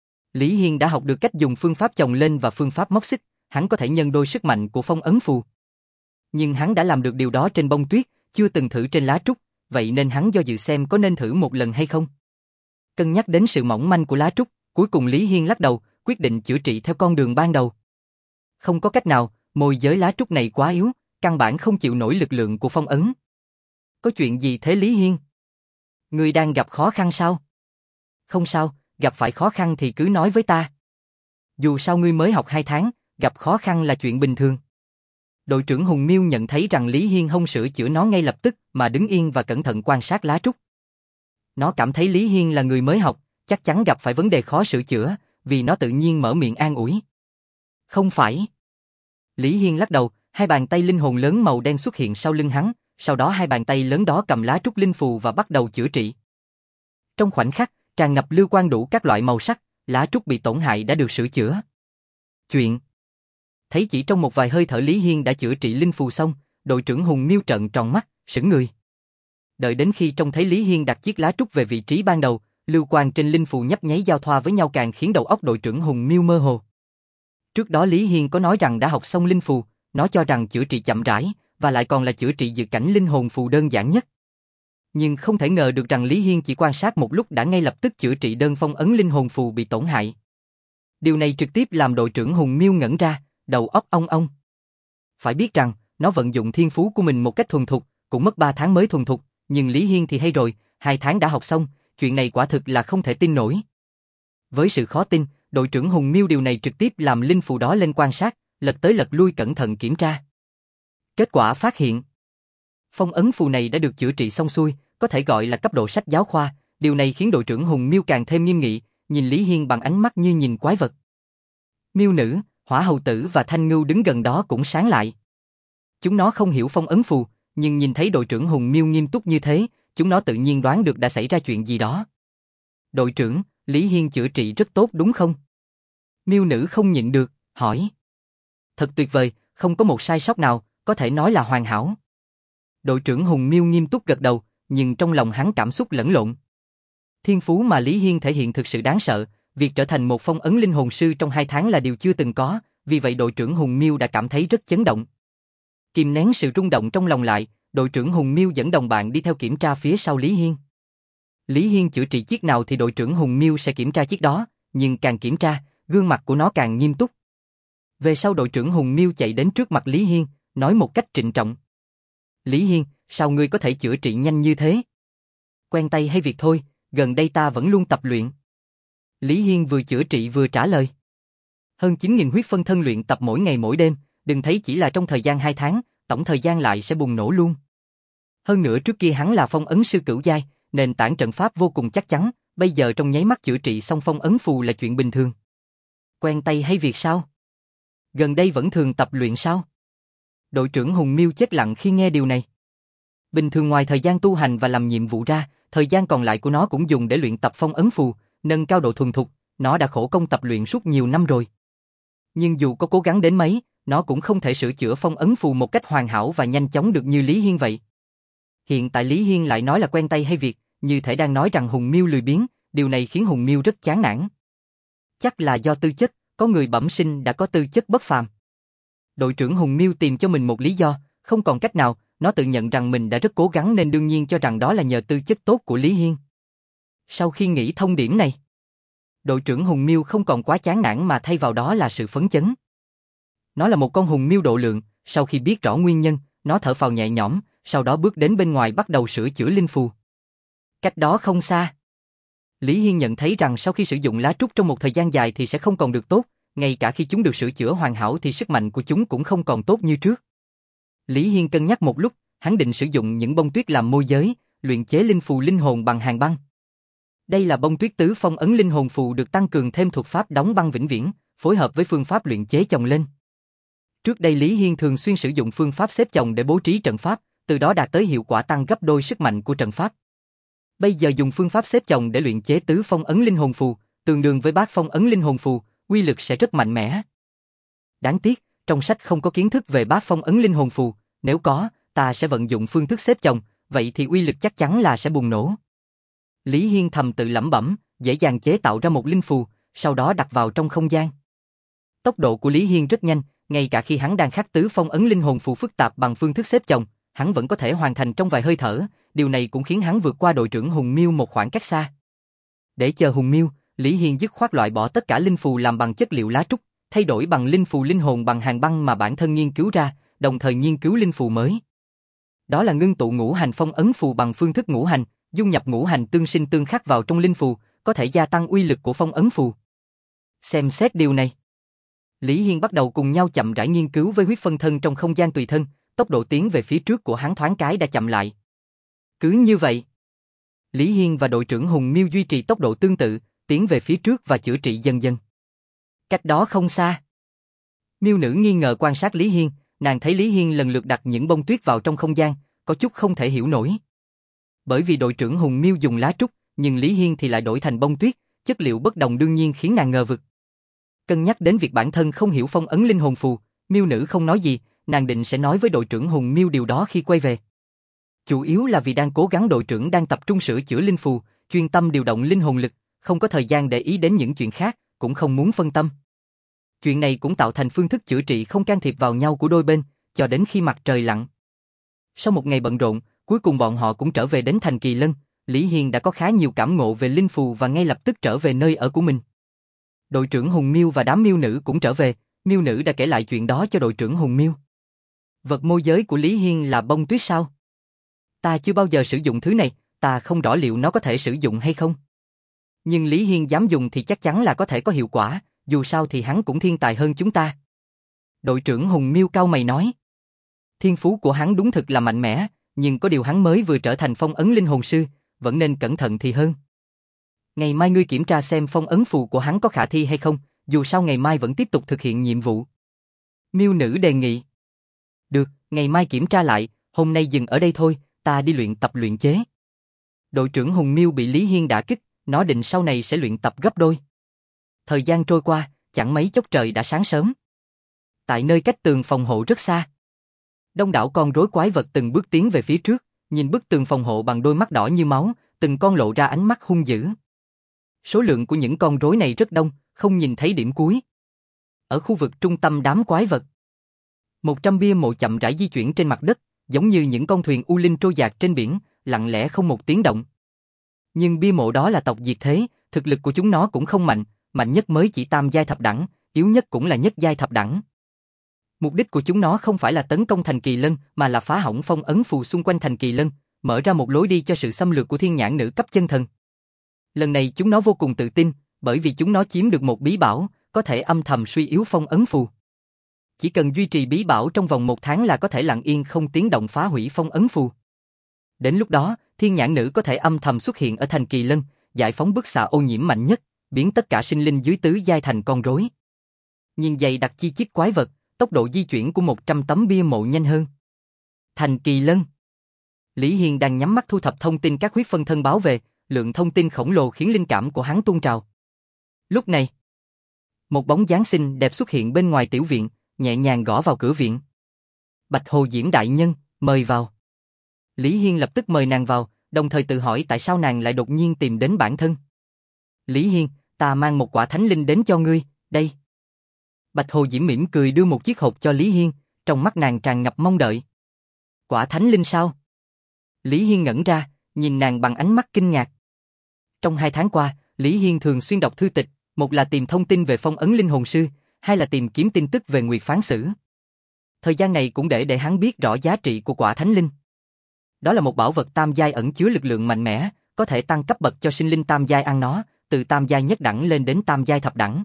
Lý Hiên đã học được cách dùng phương pháp chồng lên và phương pháp móc xích, hắn có thể nhân đôi sức mạnh của phong ấn phù. Nhưng hắn đã làm được điều đó trên bông tuyết, chưa từng thử trên lá trúc, vậy nên hắn do dự xem có nên thử một lần hay không. Cân nhắc đến sự mỏng manh của lá trúc, cuối cùng Lý Hiên lắc đầu, quyết định chữa trị theo con đường ban đầu. Không có cách nào, môi giới lá trúc này quá yếu, căn bản không chịu nổi lực lượng của phong ấn. Có chuyện gì thế Lý Hiên? Ngươi đang gặp khó khăn sao? Không sao, gặp phải khó khăn thì cứ nói với ta. Dù sao ngươi mới học hai tháng, gặp khó khăn là chuyện bình thường. Đội trưởng Hùng Miêu nhận thấy rằng Lý Hiên không sửa chữa nó ngay lập tức mà đứng yên và cẩn thận quan sát lá trúc. Nó cảm thấy Lý Hiên là người mới học, chắc chắn gặp phải vấn đề khó sửa chữa, vì nó tự nhiên mở miệng an ủi. Không phải. Lý Hiên lắc đầu, hai bàn tay linh hồn lớn màu đen xuất hiện sau lưng hắn, sau đó hai bàn tay lớn đó cầm lá trúc linh phù và bắt đầu chữa trị. Trong khoảnh khắc, tràn ngập lưu quang đủ các loại màu sắc, lá trúc bị tổn hại đã được sửa chữa. Chuyện. Thấy chỉ trong một vài hơi thở Lý Hiên đã chữa trị linh phù xong, đội trưởng Hùng Miêu trợn tròn mắt, sững người. Đợi đến khi trông thấy Lý Hiên đặt chiếc lá trúc về vị trí ban đầu, lưu quang trên linh phù nhấp nháy giao thoa với nhau càng khiến đầu óc đội trưởng Hùng Miêu mơ hồ. Trước đó Lý Hiên có nói rằng đã học xong linh phù, nó cho rằng chữa trị chậm rãi, và lại còn là chữa trị dự cảnh linh hồn phù đơn giản nhất. Nhưng không thể ngờ được rằng Lý Hiên chỉ quan sát một lúc đã ngay lập tức chữa trị đơn phong ấn linh hồn phù bị tổn hại. Điều này trực tiếp làm đội trưởng Hùng Miêu ngẩn ra, đầu óc ong ong. Phải biết rằng, nó vận dụng thiên phú của mình một cách thuần thục, cũng mất ba tháng mới thuần thục, nhưng Lý Hiên thì hay rồi, hai tháng đã học xong, chuyện này quả thực là không thể tin nổi. Với sự khó tin, đội trưởng Hùng Miêu điều này trực tiếp làm linh phù đó lên quan sát, lật tới lật lui cẩn thận kiểm tra. Kết quả phát hiện, phong ấn phù này đã được chữa trị xong xuôi, có thể gọi là cấp độ sách giáo khoa, điều này khiến đội trưởng Hùng Miêu càng thêm nghiêm nghị, nhìn Lý Hiên bằng ánh mắt như nhìn quái vật. Miêu nữ, Hỏa hầu tử và Thanh Ngưu đứng gần đó cũng sáng lại. Chúng nó không hiểu phong ấn phù, nhưng nhìn thấy đội trưởng Hùng Miêu nghiêm túc như thế, chúng nó tự nhiên đoán được đã xảy ra chuyện gì đó. Đội trưởng, Lý Hiên chữa trị rất tốt đúng không? Miêu nữ không nhịn được, hỏi. Thật tuyệt vời, không có một sai sót nào, có thể nói là hoàn hảo. Đội trưởng Hùng Miêu nghiêm túc gật đầu, nhưng trong lòng hắn cảm xúc lẫn lộn. Thiên phú mà Lý Hiên thể hiện thực sự đáng sợ, việc trở thành một phong ấn linh hồn sư trong hai tháng là điều chưa từng có, vì vậy đội trưởng Hùng Miêu đã cảm thấy rất chấn động. Kìm nén sự rung động trong lòng lại, đội trưởng Hùng Miêu dẫn đồng bạn đi theo kiểm tra phía sau Lý Hiên. Lý Hiên chữa trị chiếc nào thì đội trưởng Hùng Miêu sẽ kiểm tra chiếc đó, nhưng càng kiểm tra, gương mặt của nó càng nghiêm túc. Về sau đội trưởng Hùng Miêu chạy đến trước mặt Lý Hiên, nói một cách trịnh trọng. Lý Hiên, sao ngươi có thể chữa trị nhanh như thế? Quen tay hay việc thôi, gần đây ta vẫn luôn tập luyện. Lý Hiên vừa chữa trị vừa trả lời. Hơn chín nghìn huyết phân thân luyện tập mỗi ngày mỗi đêm, Đừng thấy chỉ là trong thời gian hai tháng, tổng thời gian lại sẽ bùng nổ luôn. Hơn nữa trước kia hắn là phong ấn sư cửu giai, nền tảng trận pháp vô cùng chắc chắn, bây giờ trong nháy mắt chữa trị xong phong ấn phù là chuyện bình thường. Quen tay hay việc sao? Gần đây vẫn thường tập luyện sao? Đội trưởng Hùng Miêu chết lặng khi nghe điều này. Bình thường ngoài thời gian tu hành và làm nhiệm vụ ra, thời gian còn lại của nó cũng dùng để luyện tập phong ấn phù, nâng cao độ thuần thục, nó đã khổ công tập luyện suốt nhiều năm rồi. Nhưng dù có cố gắng đến mấy, nó cũng không thể sửa chữa phong ấn phù một cách hoàn hảo và nhanh chóng được như Lý Hiên vậy. Hiện tại Lý Hiên lại nói là quen tay hay việc, như thể đang nói rằng Hùng Miêu lười biếng, điều này khiến Hùng Miêu rất chán nản. Chắc là do tư chất, có người bẩm sinh đã có tư chất bất phàm. Đội trưởng Hùng Miêu tìm cho mình một lý do, không còn cách nào, nó tự nhận rằng mình đã rất cố gắng nên đương nhiên cho rằng đó là nhờ tư chất tốt của Lý Hiên. Sau khi nghĩ thông điểm này, đội trưởng Hùng Miêu không còn quá chán nản mà thay vào đó là sự phấn chấn. Nó là một con hùng miêu độ lượng, sau khi biết rõ nguyên nhân, nó thở phào nhẹ nhõm, sau đó bước đến bên ngoài bắt đầu sửa chữa linh phù. Cách đó không xa, Lý Hiên nhận thấy rằng sau khi sử dụng lá trúc trong một thời gian dài thì sẽ không còn được tốt, ngay cả khi chúng được sửa chữa hoàn hảo thì sức mạnh của chúng cũng không còn tốt như trước. Lý Hiên cân nhắc một lúc, hắn định sử dụng những bông tuyết làm môi giới, luyện chế linh phù linh hồn bằng hàng băng. Đây là bông tuyết tứ phong ấn linh hồn phù được tăng cường thêm thuật pháp đóng băng vĩnh viễn, phối hợp với phương pháp luyện chế chồng lên. Trước đây Lý Hiên thường xuyên sử dụng phương pháp xếp chồng để bố trí trận pháp, từ đó đạt tới hiệu quả tăng gấp đôi sức mạnh của trận pháp. Bây giờ dùng phương pháp xếp chồng để luyện chế tứ phong ấn linh hồn phù, tương đương với bát phong ấn linh hồn phù, uy lực sẽ rất mạnh mẽ. Đáng tiếc, trong sách không có kiến thức về bát phong ấn linh hồn phù, nếu có, ta sẽ vận dụng phương thức xếp chồng, vậy thì uy lực chắc chắn là sẽ bùng nổ. Lý Hiên thầm tự lẩm bẩm, dễ dàng chế tạo ra một linh phù, sau đó đặt vào trong không gian. Tốc độ của Lý Hiên rất nhanh, ngay cả khi hắn đang khắc tứ phong ấn linh hồn phù phức tạp bằng phương thức xếp chồng, hắn vẫn có thể hoàn thành trong vài hơi thở, điều này cũng khiến hắn vượt qua đội trưởng Hùng Miêu một khoảng cách xa. Để chờ Hùng Miêu, Lý Hiên dứt khoát loại bỏ tất cả linh phù làm bằng chất liệu lá trúc, thay đổi bằng linh phù linh hồn bằng hàng băng mà bản thân nghiên cứu ra, đồng thời nghiên cứu linh phù mới. Đó là ngưng tụ ngũ hành phong ấn phù bằng phương thức ngũ hành, dung nhập ngũ hành tương sinh tương khắc vào trong linh phù, có thể gia tăng uy lực của phong ấn phù. Xem xét điều này, Lý Hiên bắt đầu cùng nhau chậm rãi nghiên cứu với huyết phân thân trong không gian tùy thân, tốc độ tiến về phía trước của hắn thoáng cái đã chậm lại. Cứ như vậy, Lý Hiên và đội trưởng Hùng Miêu duy trì tốc độ tương tự, tiến về phía trước và chữa trị dần dần. Cách đó không xa, Miêu nữ nghi ngờ quan sát Lý Hiên, nàng thấy Lý Hiên lần lượt đặt những bông tuyết vào trong không gian, có chút không thể hiểu nổi. Bởi vì đội trưởng Hùng Miêu dùng lá trúc, nhưng Lý Hiên thì lại đổi thành bông tuyết, chất liệu bất đồng đương nhiên khiến nàng ngờ vực. Cân nhắc đến việc bản thân không hiểu phong ấn linh hồn phù, Miêu nữ không nói gì, nàng định sẽ nói với đội trưởng Hùng Miêu điều đó khi quay về. Chủ yếu là vì đang cố gắng đội trưởng đang tập trung sửa chữa linh phù, chuyên tâm điều động linh hồn lực, không có thời gian để ý đến những chuyện khác, cũng không muốn phân tâm. Chuyện này cũng tạo thành phương thức chữa trị không can thiệp vào nhau của đôi bên, cho đến khi mặt trời lặn. Sau một ngày bận rộn, cuối cùng bọn họ cũng trở về đến thành Kỳ Lân, Lý Hiên đã có khá nhiều cảm ngộ về linh phù và ngay lập tức trở về nơi ở của mình. Đội trưởng Hùng Miêu và đám miêu nữ cũng trở về, miêu nữ đã kể lại chuyện đó cho đội trưởng Hùng Miêu. Vật môi giới của Lý Hiên là bông tuyết sao? Ta chưa bao giờ sử dụng thứ này, ta không rõ liệu nó có thể sử dụng hay không. Nhưng Lý Hiên dám dùng thì chắc chắn là có thể có hiệu quả, dù sao thì hắn cũng thiên tài hơn chúng ta. Đội trưởng Hùng Miêu cau mày nói. Thiên phú của hắn đúng thực là mạnh mẽ, nhưng có điều hắn mới vừa trở thành phong ấn linh hồn sư, vẫn nên cẩn thận thì hơn. Ngày mai ngươi kiểm tra xem phong ấn phù của hắn có khả thi hay không, dù sao ngày mai vẫn tiếp tục thực hiện nhiệm vụ. Miêu nữ đề nghị. Được, ngày mai kiểm tra lại, hôm nay dừng ở đây thôi, ta đi luyện tập luyện chế. Đội trưởng Hùng Miêu bị Lý Hiên đả kích, nó định sau này sẽ luyện tập gấp đôi. Thời gian trôi qua, chẳng mấy chốc trời đã sáng sớm. Tại nơi cách tường phòng hộ rất xa, đông đảo con rối quái vật từng bước tiến về phía trước, nhìn bức tường phòng hộ bằng đôi mắt đỏ như máu, từng con lộ ra ánh mắt hung dữ. Số lượng của những con rối này rất đông, không nhìn thấy điểm cuối. Ở khu vực trung tâm đám quái vật, một trăm bia mộ chậm rãi di chuyển trên mặt đất, giống như những con thuyền u linh trôi dạt trên biển, lặng lẽ không một tiếng động. Nhưng bia mộ đó là tộc diệt thế, thực lực của chúng nó cũng không mạnh, mạnh nhất mới chỉ tam giai thập đẳng, yếu nhất cũng là nhất giai thập đẳng. Mục đích của chúng nó không phải là tấn công thành Kỳ Lân, mà là phá hỏng phong ấn phù xung quanh thành Kỳ Lân, mở ra một lối đi cho sự xâm lược của thiên nhãn nữ cấp chân thần. Lần này chúng nó vô cùng tự tin, bởi vì chúng nó chiếm được một bí bảo, có thể âm thầm suy yếu phong ấn phù. Chỉ cần duy trì bí bảo trong vòng một tháng là có thể lặng yên không tiếng động phá hủy phong ấn phù. Đến lúc đó, thiên nhãn nữ có thể âm thầm xuất hiện ở thành Kỳ Lân, giải phóng bức xạ ô nhiễm mạnh nhất, biến tất cả sinh linh dưới tứ giai thành con rối. Nhìn dày đặc chi chít quái vật, tốc độ di chuyển của một trăm tấm bia mộ nhanh hơn. Thành Kỳ Lân. Lý Hiên đang nhắm mắt thu thập thông tin các huyết phân thân báo về, lượng thông tin khổng lồ khiến linh cảm của hắn tuôn trào. Lúc này, một bóng dáng xinh đẹp xuất hiện bên ngoài tiểu viện, nhẹ nhàng gõ vào cửa viện. Bạch Hồ Diễm đại nhân, mời vào. Lý Hiên lập tức mời nàng vào, đồng thời tự hỏi tại sao nàng lại đột nhiên tìm đến bản thân. Lý Hiên, ta mang một quả thánh linh đến cho ngươi, đây. Bạch Hồ Diễm mỉm cười đưa một chiếc hộp cho Lý Hiên, trong mắt nàng tràn ngập mong đợi. Quả thánh linh sao? Lý Hiên ngẩn ra, nhìn nàng bằng ánh mắt kinh ngạc. Trong hai tháng qua, Lý Hiên thường xuyên đọc thư tịch, một là tìm thông tin về phong ấn linh hồn sư, hai là tìm kiếm tin tức về Nguyệt Phán Sử. Thời gian này cũng để để hắn biết rõ giá trị của quả thánh linh. Đó là một bảo vật tam giai ẩn chứa lực lượng mạnh mẽ, có thể tăng cấp bậc cho sinh linh tam giai ăn nó, từ tam giai nhất đẳng lên đến tam giai thập đẳng.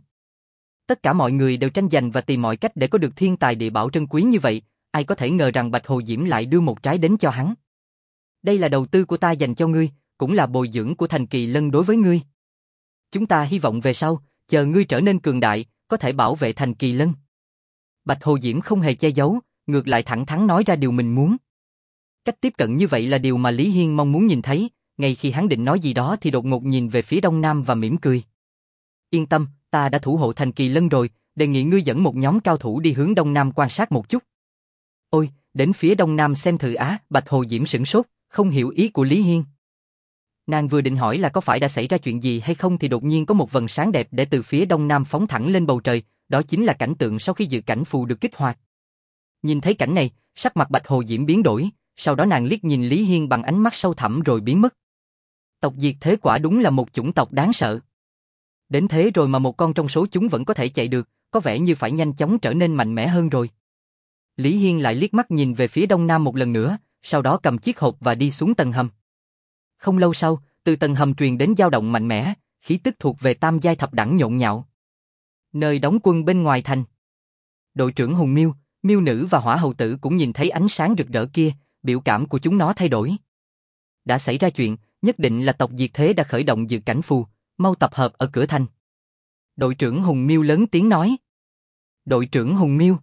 Tất cả mọi người đều tranh giành và tìm mọi cách để có được thiên tài địa bảo trân quý như vậy, ai có thể ngờ rằng Bạch Hồ Diễm lại đưa một trái đến cho hắn. Đây là đầu tư của ta dành cho ngươi, cũng là bồi dưỡng của thành Kỳ Lân đối với ngươi. Chúng ta hy vọng về sau, chờ ngươi trở nên cường đại, có thể bảo vệ thành Kỳ Lân. Bạch Hồ Diễm không hề che giấu, ngược lại thẳng thắn nói ra điều mình muốn. Cách tiếp cận như vậy là điều mà Lý Hiên mong muốn nhìn thấy, ngay khi hắn định nói gì đó thì đột ngột nhìn về phía đông nam và mỉm cười. Yên tâm, ta đã thủ hộ thành Kỳ Lân rồi, đề nghị ngươi dẫn một nhóm cao thủ đi hướng đông nam quan sát một chút. Ôi, đến phía đông nam xem thử á, Bạch Hồ Diễm sửng sốt, không hiểu ý của Lý Hiên. Nàng vừa định hỏi là có phải đã xảy ra chuyện gì hay không thì đột nhiên có một vầng sáng đẹp để từ phía đông nam phóng thẳng lên bầu trời, đó chính là cảnh tượng sau khi dự cảnh phù được kích hoạt. Nhìn thấy cảnh này, sắc mặt Bạch Hồ Diễm biến đổi, sau đó nàng liếc nhìn Lý Hiên bằng ánh mắt sâu thẳm rồi biến mất. Tộc diệt thế quả đúng là một chủng tộc đáng sợ. Đến thế rồi mà một con trong số chúng vẫn có thể chạy được, có vẻ như phải nhanh chóng trở nên mạnh mẽ hơn rồi. Lý Hiên lại liếc mắt nhìn về phía đông nam một lần nữa, sau đó cầm chiếc hộp và đi xuống tầng hầm. Không lâu sau, từ tầng hầm truyền đến dao động mạnh mẽ, khí tức thuộc về tam giai thập đẳng nhộn nhạo. Nơi đóng quân bên ngoài thành. Đội trưởng Hùng Miêu, Miêu Nữ và Hỏa Hầu Tử cũng nhìn thấy ánh sáng rực rỡ kia, biểu cảm của chúng nó thay đổi. Đã xảy ra chuyện, nhất định là tộc diệt thế đã khởi động dự cảnh phù, mau tập hợp ở cửa thành. Đội trưởng Hùng Miêu lớn tiếng nói. Đội trưởng Hùng Miêu.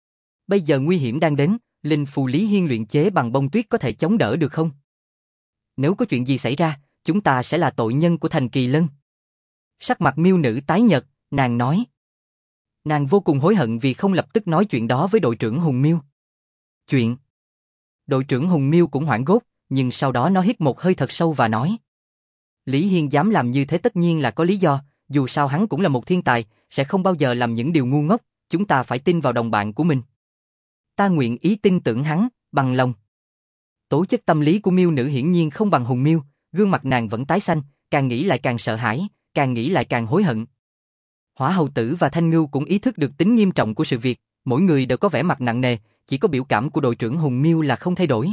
Bây giờ nguy hiểm đang đến, linh phù Lý Hiên luyện chế bằng bông tuyết có thể chống đỡ được không? Nếu có chuyện gì xảy ra, chúng ta sẽ là tội nhân của thành Kỳ Lân. Sắc mặt Miêu Nữ tái nhợt, nàng nói. Nàng vô cùng hối hận vì không lập tức nói chuyện đó với đội trưởng Hùng Miêu. Chuyện? Đội trưởng Hùng Miêu cũng hoảng hốt, nhưng sau đó nó hít một hơi thật sâu và nói. Lý Hiên dám làm như thế tất nhiên là có lý do, dù sao hắn cũng là một thiên tài, sẽ không bao giờ làm những điều ngu ngốc, chúng ta phải tin vào đồng bạn của mình. Ta nguyện ý tin tưởng hắn, bằng lòng. Tố chất tâm lý của Miêu Nữ hiển nhiên không bằng Hùng Miêu, gương mặt nàng vẫn tái xanh, càng nghĩ lại càng sợ hãi, càng nghĩ lại càng hối hận. Hỏa Hầu Tử và Thanh Ngưu cũng ý thức được tính nghiêm trọng của sự việc, mỗi người đều có vẻ mặt nặng nề, chỉ có biểu cảm của đội trưởng Hùng Miêu là không thay đổi.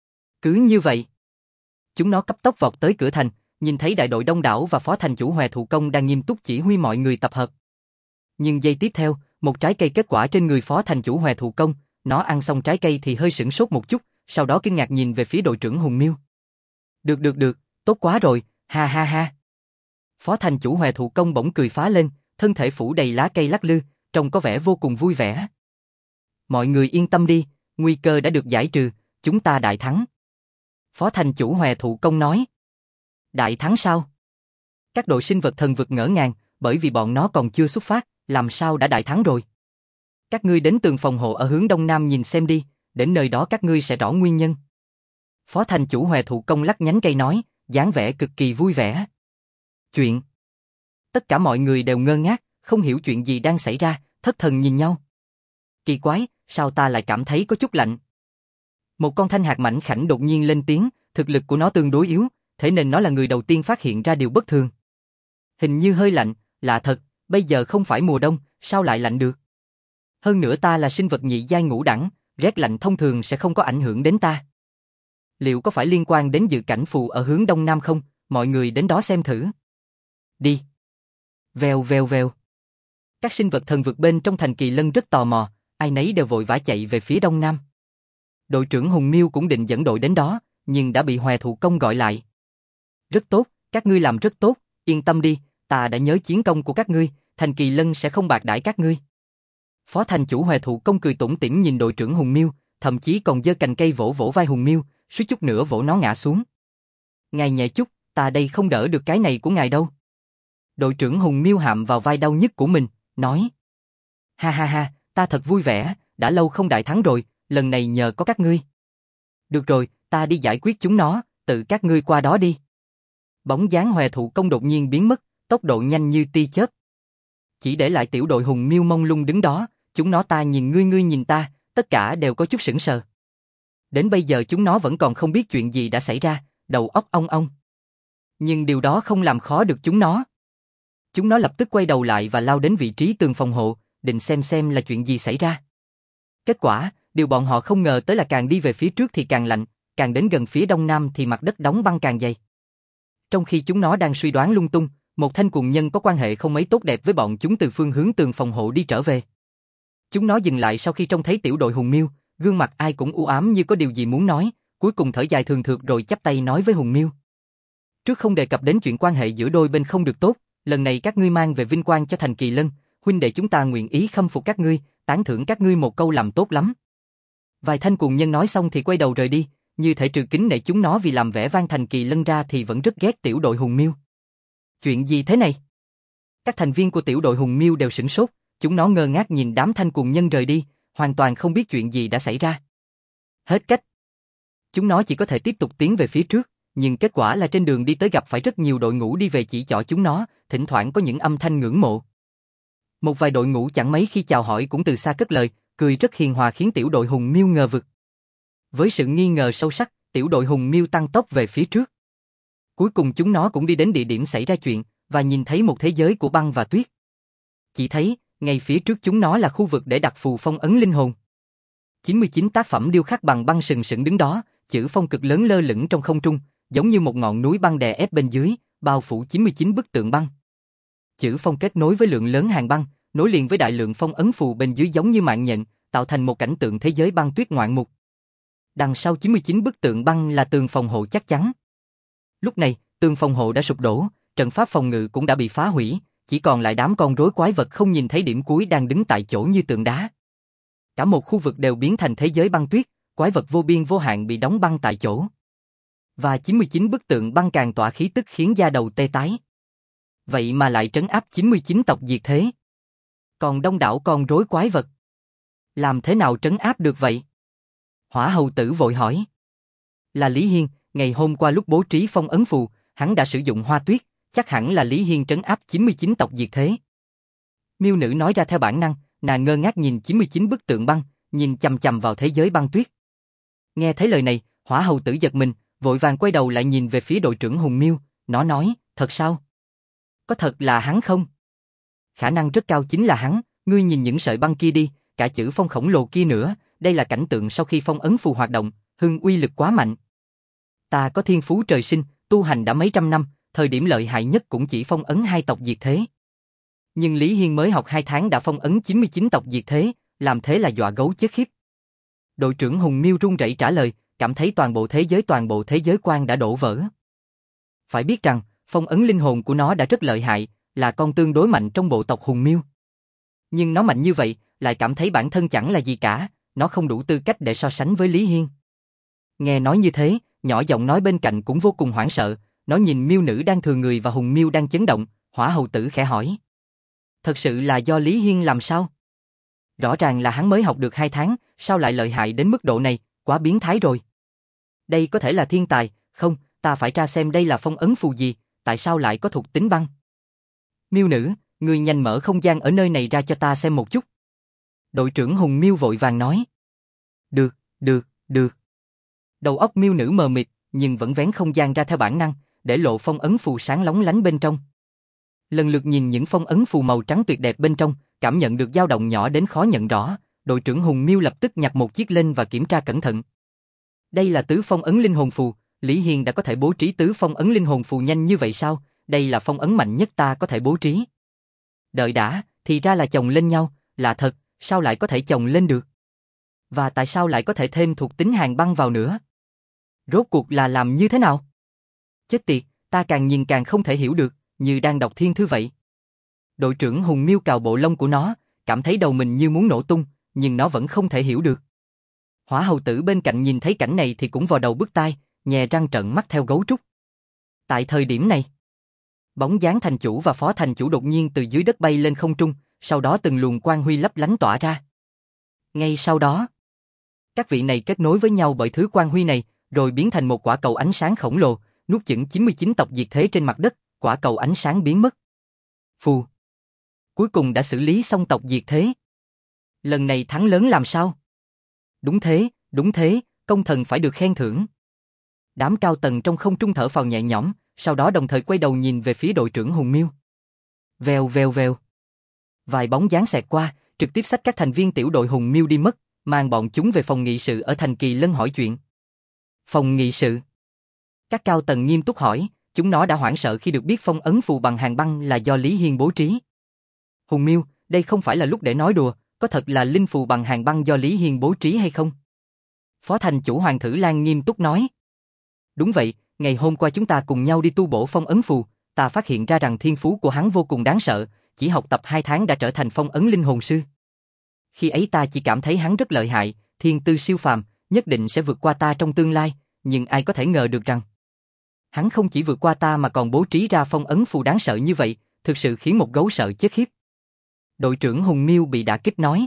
Cứ như vậy, chúng nó cấp tốc vọt tới cửa thành, nhìn thấy đại đội đông đảo và phó thành chủ Hòe Thụ Công đang nghiêm túc chỉ huy mọi người tập hợp. Nhưng giây tiếp theo, một trái cây kết quả trên người phó thành chủ Hòe Thụ Công, nó ăn xong trái cây thì hơi sửng sốt một chút, sau đó kinh ngạc nhìn về phía đội trưởng Hùng Miêu. Được được được, tốt quá rồi, ha ha ha. Phó thành chủ Hòe Thụ Công bỗng cười phá lên, thân thể phủ đầy lá cây lắc lư, trông có vẻ vô cùng vui vẻ. Mọi người yên tâm đi, nguy cơ đã được giải trừ, chúng ta đại thắng. Phó thành chủ Hòe Thụ Công nói. Đại thắng sao? Các đội sinh vật thần vực ngỡ ngàng, bởi vì bọn nó còn chưa xuất phát, làm sao đã đại thắng rồi? Các ngươi đến tường phòng hộ ở hướng đông nam nhìn xem đi, đến nơi đó các ngươi sẽ rõ nguyên nhân. Phó thành chủ Hòe Thụ Công lắc nhánh cây nói, dáng vẻ cực kỳ vui vẻ. Chuyện? Tất cả mọi người đều ngơ ngác, không hiểu chuyện gì đang xảy ra, thất thần nhìn nhau. Kỳ quái, sao ta lại cảm thấy có chút lạnh? Một con thanh hạt mảnh khảnh đột nhiên lên tiếng, thực lực của nó tương đối yếu, thế nên nó là người đầu tiên phát hiện ra điều bất thường. Hình như hơi lạnh, lạ thật, bây giờ không phải mùa đông, sao lại lạnh được? Hơn nữa ta là sinh vật nhị giai ngũ đẳng, rét lạnh thông thường sẽ không có ảnh hưởng đến ta. Liệu có phải liên quan đến dự cảnh phù ở hướng đông nam không? Mọi người đến đó xem thử. Đi. Vèo vèo vèo. Các sinh vật thần vực bên trong thành Kỳ Lân rất tò mò, ai nấy đều vội vã chạy về phía đông nam. Đội trưởng Hùng Miêu cũng định dẫn đội đến đó, nhưng đã bị Hòe Thụ Công gọi lại. Rất tốt, các ngươi làm rất tốt, yên tâm đi, ta đã nhớ chiến công của các ngươi, Thành Kỳ Lân sẽ không bạc đãi các ngươi. Phó thành chủ Hòe Thụ Công cười tủm tỉm nhìn đội trưởng Hùng Miêu, thậm chí còn giơ cành cây vỗ vỗ vai Hùng Miêu, suýt chút nữa vỗ nó ngã xuống. Ngài nhẹ chút, ta đây không đỡ được cái này của ngài đâu. Đội trưởng Hùng Miêu hạm vào vai đau nhức của mình, nói. Ha ha ha, ta thật vui vẻ, đã lâu không đại thắng rồi, lần này nhờ có các ngươi. Được rồi, ta đi giải quyết chúng nó, tự các ngươi qua đó đi. Bóng dáng Hòe Thụ Công đột nhiên biến mất, tốc độ nhanh như tia chớp. Chỉ để lại tiểu đội Hùng Miêu mông lung đứng đó, chúng nó ta nhìn ngươi ngươi nhìn ta, tất cả đều có chút sững sờ. Đến bây giờ chúng nó vẫn còn không biết chuyện gì đã xảy ra, đầu óc ong ong. Nhưng điều đó không làm khó được chúng nó. Chúng nó lập tức quay đầu lại và lao đến vị trí tường phòng hộ, định xem xem là chuyện gì xảy ra. Kết quả, điều bọn họ không ngờ tới là càng đi về phía trước thì càng lạnh, càng đến gần phía đông nam thì mặt đất đóng băng càng dày. Trong khi chúng nó đang suy đoán lung tung, một thanh cuồng nhân có quan hệ không mấy tốt đẹp với bọn chúng từ phương hướng tường phòng hộ đi trở về. Chúng nó dừng lại sau khi trông thấy tiểu đội Hùng Miêu, gương mặt ai cũng u ám như có điều gì muốn nói, cuối cùng thở dài thường thượt rồi chắp tay nói với Hùng Miêu. Trước không đề cập đến chuyện quan hệ giữa đôi bên không được tốt, lần này các ngươi mang về vinh quang cho Thành Kỳ Lân, huynh đệ chúng ta nguyện ý khâm phục các ngươi, tán thưởng các ngươi một câu làm tốt lắm. Vài thanh cuồng nhân nói xong thì quay đầu rời đi, như thể trừ kính nể chúng nó vì làm vẻ vang Thành Kỳ Lân ra thì vẫn rất ghét tiểu đội Hùng Miêu. Chuyện gì thế này? Các thành viên của tiểu đội Hùng Miêu đều sửng sốt, chúng nó ngơ ngác nhìn đám thanh cuồng nhân rời đi, hoàn toàn không biết chuyện gì đã xảy ra. Hết cách. Chúng nó chỉ có thể tiếp tục tiến về phía trước, nhưng kết quả là trên đường đi tới gặp phải rất nhiều đội ngũ đi về chỉ trỏ chúng nó, thỉnh thoảng có những âm thanh ngưỡng mộ. Một vài đội ngũ chẳng mấy khi chào hỏi cũng từ xa cất lời, cười rất hiền hòa khiến tiểu đội Hùng Miêu ngờ vực. Với sự nghi ngờ sâu sắc, tiểu đội Hùng Miêu tăng tốc về phía trước. Cuối cùng chúng nó cũng đi đến địa điểm xảy ra chuyện, và nhìn thấy một thế giới của băng và tuyết. Chỉ thấy, ngay phía trước chúng nó là khu vực để đặt phù phong ấn linh hồn. chín mươi chín tác phẩm điêu khắc bằng băng sừng sững đứng đó, chữ phong cực lớn lơ lửng trong không trung, giống như một ngọn núi băng đè ép bên dưới, bao phủ chín mươi chín bức tượng băng. Chữ phong kết nối với lượng lớn hàng băng, nối liền với đại lượng phong ấn phù bên dưới giống như mạng nhện, tạo thành một cảnh tượng thế giới băng tuyết ngoạn mục. Đằng sau chín mươi chín bức tượng băng là tường phòng hộ chắc chắn. Lúc này, tường phòng hộ đã sụp đổ, trận pháp phòng ngự cũng đã bị phá hủy, chỉ còn lại đám con rối quái vật không nhìn thấy điểm cuối đang đứng tại chỗ như tượng đá. Cả một khu vực đều biến thành thế giới băng tuyết, quái vật vô biên vô hạn bị đóng băng tại chỗ. Và chín mươi chín bức tượng băng càng tỏa khí tức khiến da đầu tê tái. Vậy mà lại trấn áp chín mươi chín tộc diệt thế. Còn đông đảo con rối quái vật. Làm thế nào trấn áp được vậy? Hỏa hầu tử vội hỏi. Là Lý Hiên, ngày hôm qua lúc bố trí phong ấn phù, hắn đã sử dụng hoa tuyết, chắc hẳn là Lý Hiên trấn áp chín mươi chín tộc diệt thế. Miêu nữ nói ra theo bản năng, nàng ngơ ngác nhìn chín mươi chín bức tượng băng, nhìn chằm chằm vào thế giới băng tuyết. Nghe thấy lời này, hỏa hầu tử giật mình, vội vàng quay đầu lại nhìn về phía đội trưởng Hùng Miêu, nó nói, thật sao? Có thật là hắn không? Khả năng rất cao chính là hắn, ngươi nhìn những sợi băng kia đi, cả chữ phong khổng lồ kia nữa, đây là cảnh tượng sau khi phong ấn phù hoạt động, hưng uy lực quá mạnh. Ta có thiên phú trời sinh, tu hành đã mấy trăm năm, thời điểm lợi hại nhất cũng chỉ phong ấn hai tộc diệt thế. Nhưng Lý Hiên mới học hai tháng đã phong ấn chín mươi chín tộc diệt thế, làm thế là dọa gấu chết khiếp. Đội trưởng Hùng Miêu run rẩy trả lời, cảm thấy toàn bộ thế giới toàn bộ thế giới quan đã đổ vỡ. Phải biết rằng, phong ấn linh hồn của nó đã rất lợi hại, là con tương đối mạnh trong bộ tộc Hùng Miêu. Nhưng nó mạnh như vậy, lại cảm thấy bản thân chẳng là gì cả, nó không đủ tư cách để so sánh với Lý Hiên. Nghe nói như thế, nhỏ giọng nói bên cạnh cũng vô cùng hoảng sợ, nó nhìn Miêu nữ đang thừa người và Hùng Miêu đang chấn động, hỏa hầu tử khẽ hỏi. Thật sự là do Lý Hiên làm sao? Rõ ràng là hắn mới học được hai tháng, sao lại lợi hại đến mức độ này, quá biến thái rồi. Đây có thể là thiên tài, không, ta phải tra xem đây là phong ấn phù gì, tại sao lại có thuộc tính băng. Miêu nữ, ngươi nhanh mở không gian ở nơi này ra cho ta xem một chút. Đội trưởng Hùng Miêu vội vàng nói. Được, được, được. Đầu óc Miêu nữ mờ mịt, nhưng vẫn vén không gian ra theo bản năng, để lộ phong ấn phù sáng lóng lánh bên trong. Lần lượt nhìn những phong ấn phù màu trắng tuyệt đẹp bên trong, cảm nhận được dao động nhỏ đến khó nhận rõ, đội trưởng Hùng Miêu lập tức nhặt một chiếc lên và kiểm tra cẩn thận. Đây là tứ phong ấn linh hồn phù, Lý Hiên đã có thể bố trí tứ phong ấn linh hồn phù nhanh như vậy sao? Đây là phong ấn mạnh nhất ta có thể bố trí. Đợi đã, thì ra là chồng lên nhau, là thật, sao lại có thể chồng lên được? Và tại sao lại có thể thêm thuộc tính hàn băng vào nữa? Rốt cuộc là làm như thế nào? Chết tiệt, ta càng nhìn càng không thể hiểu được, như đang đọc thiên thư vậy. Đội trưởng Hùng Miêu cào bộ lông của nó, cảm thấy đầu mình như muốn nổ tung, nhưng nó vẫn không thể hiểu được. Hỏa hầu tử bên cạnh nhìn thấy cảnh này thì cũng vò đầu bứt tai, nhè răng trợn mắt theo gấu trúc. Tại thời điểm này, bóng dáng thành chủ và phó thành chủ đột nhiên từ dưới đất bay lên không trung, sau đó từng luồng quang huy lấp lánh tỏa ra. Ngay sau đó, các vị này kết nối với nhau bởi thứ quang huy này, rồi biến thành một quả cầu ánh sáng khổng lồ, nuốt chửng chín mươi chín tộc diệt thế trên mặt đất, quả cầu ánh sáng biến mất. Phù. Cuối cùng đã xử lý xong tộc diệt thế. Lần này thắng lớn làm sao? Đúng thế, đúng thế, công thần phải được khen thưởng. Đám cao tầng trong không trung thở phào nhẹ nhõm, sau đó đồng thời quay đầu nhìn về phía đội trưởng Hùng Miêu. Vèo vèo vèo. Vài bóng dáng xẹt qua, trực tiếp xách các thành viên tiểu đội Hùng Miêu đi mất, mang bọn chúng về phòng nghị sự ở thành Kỳ Lân hỏi chuyện. Phòng nghị sự. Các cao tầng nghiêm túc hỏi, chúng nó đã hoảng sợ khi được biết phong ấn phù bằng hàn băng là do Lý Hiên bố trí. Hùng Miêu, đây không phải là lúc để nói đùa, có thật là linh phù bằng hàn băng do Lý Hiên bố trí hay không? Phó thành chủ Hoàng Thử Lan nghiêm túc nói. Đúng vậy, ngày hôm qua chúng ta cùng nhau đi tu bổ phong ấn phù, ta phát hiện ra rằng thiên phú của hắn vô cùng đáng sợ, chỉ học tập hai tháng đã trở thành phong ấn linh hồn sư. Khi ấy ta chỉ cảm thấy hắn rất lợi hại, thiên tư siêu phàm, nhất định sẽ vượt qua ta trong tương lai, nhưng ai có thể ngờ được rằng hắn không chỉ vượt qua ta mà còn bố trí ra phong ấn phù đáng sợ như vậy, thực sự khiến một gấu sợ chết khiếp. Đội trưởng Hùng Miêu bị đả kích nói.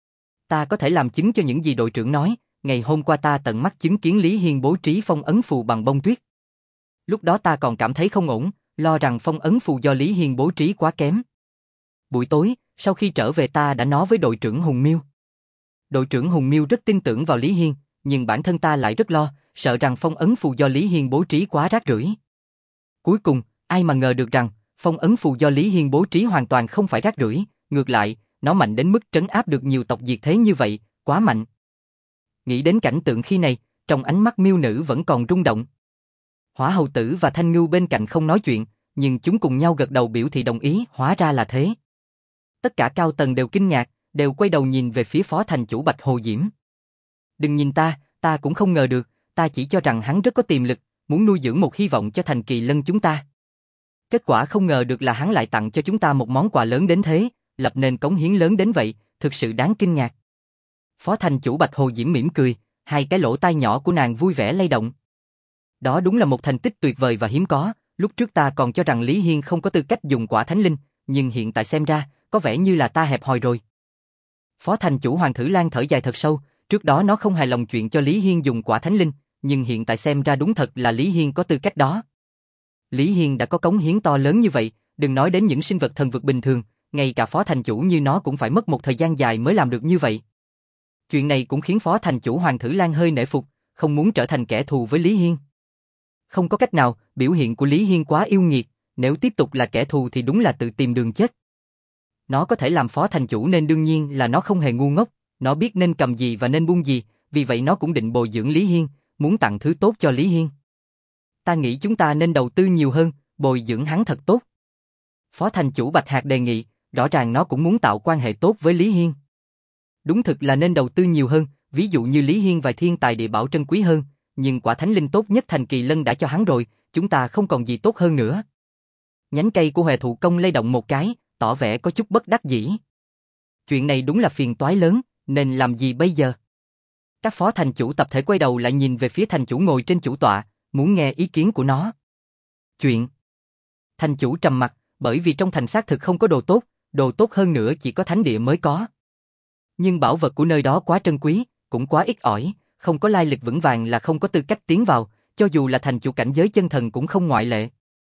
Ta có thể làm chứng cho những gì đội trưởng nói, ngày hôm qua ta tận mắt chứng kiến Lý Hiên bố trí phong ấn phù bằng bông tuyết. Lúc đó ta còn cảm thấy không ổn, lo rằng phong ấn phù do Lý Hiên bố trí quá kém. Buổi tối, sau khi trở về ta đã nói với đội trưởng Hùng Miêu. Đội trưởng Hùng Miêu rất tin tưởng vào Lý Hiên, nhưng bản thân ta lại rất lo, sợ rằng phong ấn phù do Lý Hiên bố trí quá rác rưởi. Cuối cùng, ai mà ngờ được rằng, phong ấn phù do Lý Hiên bố trí hoàn toàn không phải rác rưởi, ngược lại, nó mạnh đến mức trấn áp được nhiều tộc diệt thế như vậy, quá mạnh. Nghĩ đến cảnh tượng khi này, trong ánh mắt miêu nữ vẫn còn rung động. Hỏa hầu tử và Thanh Ngưu bên cạnh không nói chuyện, nhưng chúng cùng nhau gật đầu biểu thị đồng ý, hóa ra là thế. Tất cả cao tầng đều kinh ngạc, đều quay đầu nhìn về phía phó thành chủ Bạch Hồ Diễm. Đừng nhìn ta, ta cũng không ngờ được, ta chỉ cho rằng hắn rất có tiềm lực, muốn nuôi dưỡng một hy vọng cho thành Kỳ Lân chúng ta. Kết quả không ngờ được là hắn lại tặng cho chúng ta một món quà lớn đến thế, lập nên cống hiến lớn đến vậy, thực sự đáng kinh ngạc. Phó thành chủ Bạch Hồ Diễm mỉm cười, hai cái lỗ tai nhỏ của nàng vui vẻ lay động. Đó đúng là một thành tích tuyệt vời và hiếm có, lúc trước ta còn cho rằng Lý Hiên không có tư cách dùng quả thánh linh, nhưng hiện tại xem ra, có vẻ như là ta hẹp hòi rồi. Phó thành chủ Hoàng Thử Lan thở dài thật sâu, trước đó nó không hài lòng chuyện cho Lý Hiên dùng quả thánh linh, nhưng hiện tại xem ra đúng thật là Lý Hiên có tư cách đó. Lý Hiên đã có cống hiến to lớn như vậy, đừng nói đến những sinh vật thần vực bình thường, ngay cả phó thành chủ như nó cũng phải mất một thời gian dài mới làm được như vậy. Chuyện này cũng khiến phó thành chủ Hoàng Thử Lan hơi nể phục, không muốn trở thành kẻ thù với Lý Hiên. Không có cách nào, biểu hiện của Lý Hiên quá yêu nghiệt, nếu tiếp tục là kẻ thù thì đúng là tự tìm đường chết. Nó có thể làm phó thành chủ nên đương nhiên là nó không hề ngu ngốc, nó biết nên cầm gì và nên buông gì, vì vậy nó cũng định bồi dưỡng Lý Hiên, muốn tặng thứ tốt cho Lý Hiên. Ta nghĩ chúng ta nên đầu tư nhiều hơn, bồi dưỡng hắn thật tốt. Phó thành chủ Bạch Hạc đề nghị, rõ ràng nó cũng muốn tạo quan hệ tốt với Lý Hiên. Đúng thực là nên đầu tư nhiều hơn, ví dụ như Lý Hiên vài thiên tài địa bảo trân quý hơn, nhưng quả thánh linh tốt nhất thành Kỳ Lân đã cho hắn rồi, chúng ta không còn gì tốt hơn nữa. Nhánh cây của Hòe Thụ Công lay động một cái, tỏ vẻ có chút bất đắc dĩ. Chuyện này đúng là phiền toái lớn, nên làm gì bây giờ? Các phó thành chủ tập thể quay đầu lại nhìn về phía thành chủ ngồi trên chủ tọa, muốn nghe ý kiến của nó. Chuyện. Thành chủ trầm mặt, bởi vì trong thành xác thực không có đồ tốt, đồ tốt hơn nữa chỉ có thánh địa mới có. Nhưng bảo vật của nơi đó quá trân quý, cũng quá ít ỏi, không có lai lịch vững vàng là không có tư cách tiến vào, cho dù là thành chủ cảnh giới chân thần cũng không ngoại lệ.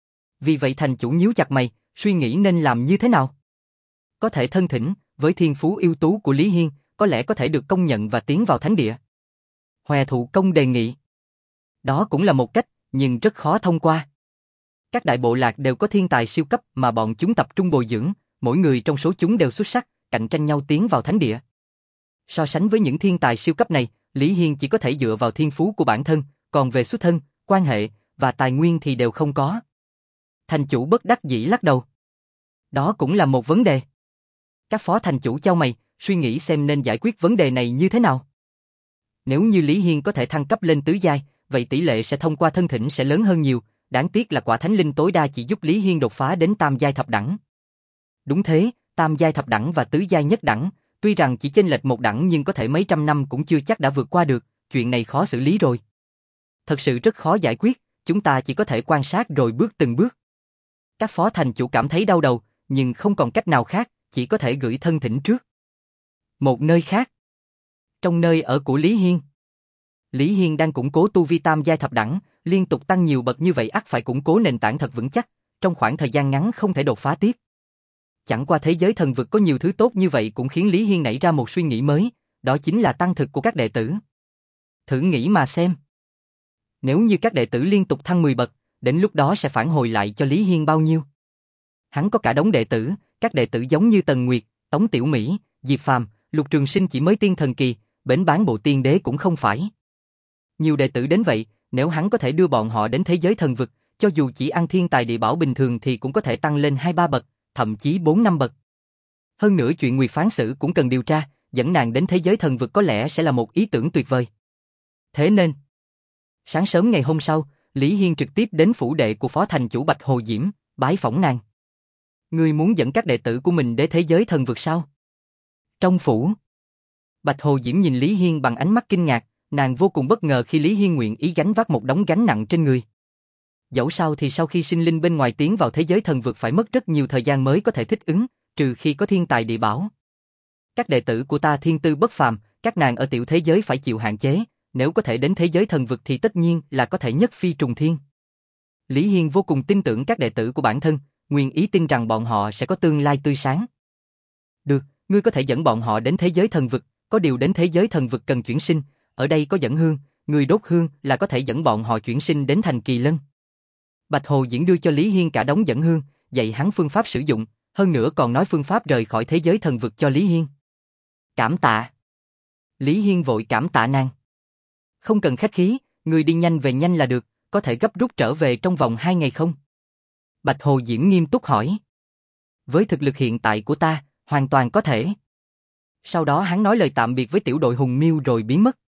Vì vậy thành chủ nhíu chặt mày, suy nghĩ nên làm như thế nào. Có thể thân thỉnh, với thiên phú ưu tú của Lý Hiên, có lẽ có thể được công nhận và tiến vào thánh địa. Hòe Thụ Công đề nghị. Đó cũng là một cách, nhưng rất khó thông qua. Các đại bộ lạc đều có thiên tài siêu cấp mà bọn chúng tập trung bồi dưỡng, mỗi người trong số chúng đều xuất sắc, cạnh tranh nhau tiến vào thánh địa. So sánh với những thiên tài siêu cấp này, Lý Hiên chỉ có thể dựa vào thiên phú của bản thân, còn về xuất thân, quan hệ và tài nguyên thì đều không có. Thành chủ bất đắc dĩ lắc đầu. Đó cũng là một vấn đề. Các phó thành chủ chau mày, suy nghĩ xem nên giải quyết vấn đề này như thế nào. Nếu như Lý Hiên có thể thăng cấp lên tứ giai, vậy tỷ lệ sẽ thông qua thân thỉnh sẽ lớn hơn nhiều, đáng tiếc là quả thánh linh tối đa chỉ giúp Lý Hiên đột phá đến tam giai thập đẳng. Đúng thế, tam giai thập đẳng và tứ giai nhất đẳng, tuy rằng chỉ chênh lệch một đẳng nhưng có thể mấy trăm năm cũng chưa chắc đã vượt qua được, chuyện này khó xử lý rồi. Thật sự rất khó giải quyết, chúng ta chỉ có thể quan sát rồi bước từng bước. Các phó thành chủ cảm thấy đau đầu, nhưng không còn cách nào khác, chỉ có thể gửi thân thỉnh trước. Một nơi khác. Trong nơi ở của Lý Hiên. Lý Hiên đang củng cố tu vi tam giai thập đẳng, liên tục tăng nhiều bậc như vậy ắt phải củng cố nền tảng thật vững chắc, trong khoảng thời gian ngắn không thể đột phá tiếp. Chẳng qua thế giới thần vực có nhiều thứ tốt như vậy cũng khiến Lý Hiên nảy ra một suy nghĩ mới, đó chính là tăng thực của các đệ tử. Thử nghĩ mà xem. Nếu như các đệ tử liên tục thăng mười bậc, đến lúc đó sẽ phản hồi lại cho Lý Hiên bao nhiêu? Hắn có cả đống đệ tử, các đệ tử giống như Tần Nguyệt, Tống Tiểu Mỹ, Diệp Phàm, Lục Trường Sinh chỉ mới tiên thần kỳ, bến bán bộ tiên đế cũng không phải. Nhiều đệ tử đến vậy, nếu hắn có thể đưa bọn họ đến thế giới thần vực, cho dù chỉ ăn thiên tài địa bảo bình thường thì cũng có thể tăng lên hai ba bậc, thậm chí bốn năm bậc. Hơn nữa chuyện Nguyệt phán xử cũng cần điều tra, dẫn nàng đến thế giới thần vực có lẽ sẽ là một ý tưởng tuyệt vời. Thế nên, sáng sớm ngày hôm sau, Lý Hiên trực tiếp đến phủ đệ của phó thành chủ Bạch Hồ Diễm, bái phỏng nàng. Ngươi muốn dẫn các đệ tử của mình đến thế giới thần vực sao? Trong phủ, Bạch Hồ Diễm nhìn Lý Hiên bằng ánh mắt kinh ngạc, nàng vô cùng bất ngờ khi Lý Hiên nguyện ý gánh vác một đống gánh nặng trên người. Dẫu sao thì sau khi sinh linh bên ngoài tiến vào thế giới thần vực phải mất rất nhiều thời gian mới có thể thích ứng, trừ khi có thiên tài địa bảo. Các đệ tử của ta thiên tư bất phàm, các nàng ở tiểu thế giới phải chịu hạn chế, nếu có thể đến thế giới thần vực thì tất nhiên là có thể nhất phi trùng thiên. Lý Hiên vô cùng tin tưởng các đệ tử của bản thân, nguyện ý tin rằng bọn họ sẽ có tương lai tươi sáng. Được, ngươi có thể dẫn bọn họ đến thế giới thần vực, có điều đến thế giới thần vực cần chuyển sinh, ở đây có dẫn hương, người đốt hương là có thể dẫn bọn họ chuyển sinh đến thành kỳ lân. Bạch Hồ Diễn đưa cho Lý Hiên cả đống dẫn hương, dạy hắn phương pháp sử dụng, hơn nữa còn nói phương pháp rời khỏi thế giới thần vực cho Lý Hiên. Cảm tạ. Lý Hiên vội cảm tạ nàng. Không cần khách khí, người đi nhanh về nhanh là được, có thể gấp rút trở về trong vòng hai ngày không? Bạch Hồ Diễm nghiêm túc hỏi. Với thực lực hiện tại của ta, hoàn toàn có thể. Sau đó hắn nói lời tạm biệt với tiểu đội Hùng Miêu rồi biến mất.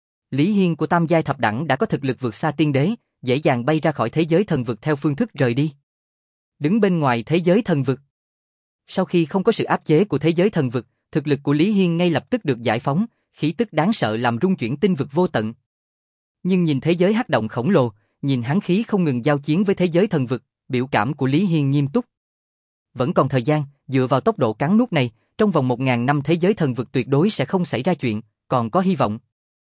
Lý Hiên của tam giai thập đẳng đã có thực lực vượt xa tiên đế, dễ dàng bay ra khỏi thế giới thần vực theo phương thức rời đi. Đứng bên ngoài thế giới thần vực. Sau khi không có sự áp chế của thế giới thần vực, thực lực của Lý Hiên ngay lập tức được giải phóng, khí tức đáng sợ làm rung chuyển tinh vực vô tận. Nhưng nhìn thế giới hắc động khổng lồ, nhìn hắn khí không ngừng giao chiến với thế giới thần vực, biểu cảm của Lý Hiên nghiêm túc. Vẫn còn thời gian, dựa vào tốc độ cắn nuốt này, trong vòng một ngàn năm thế giới thần vực tuyệt đối sẽ không xảy ra chuyện, còn có hy vọng.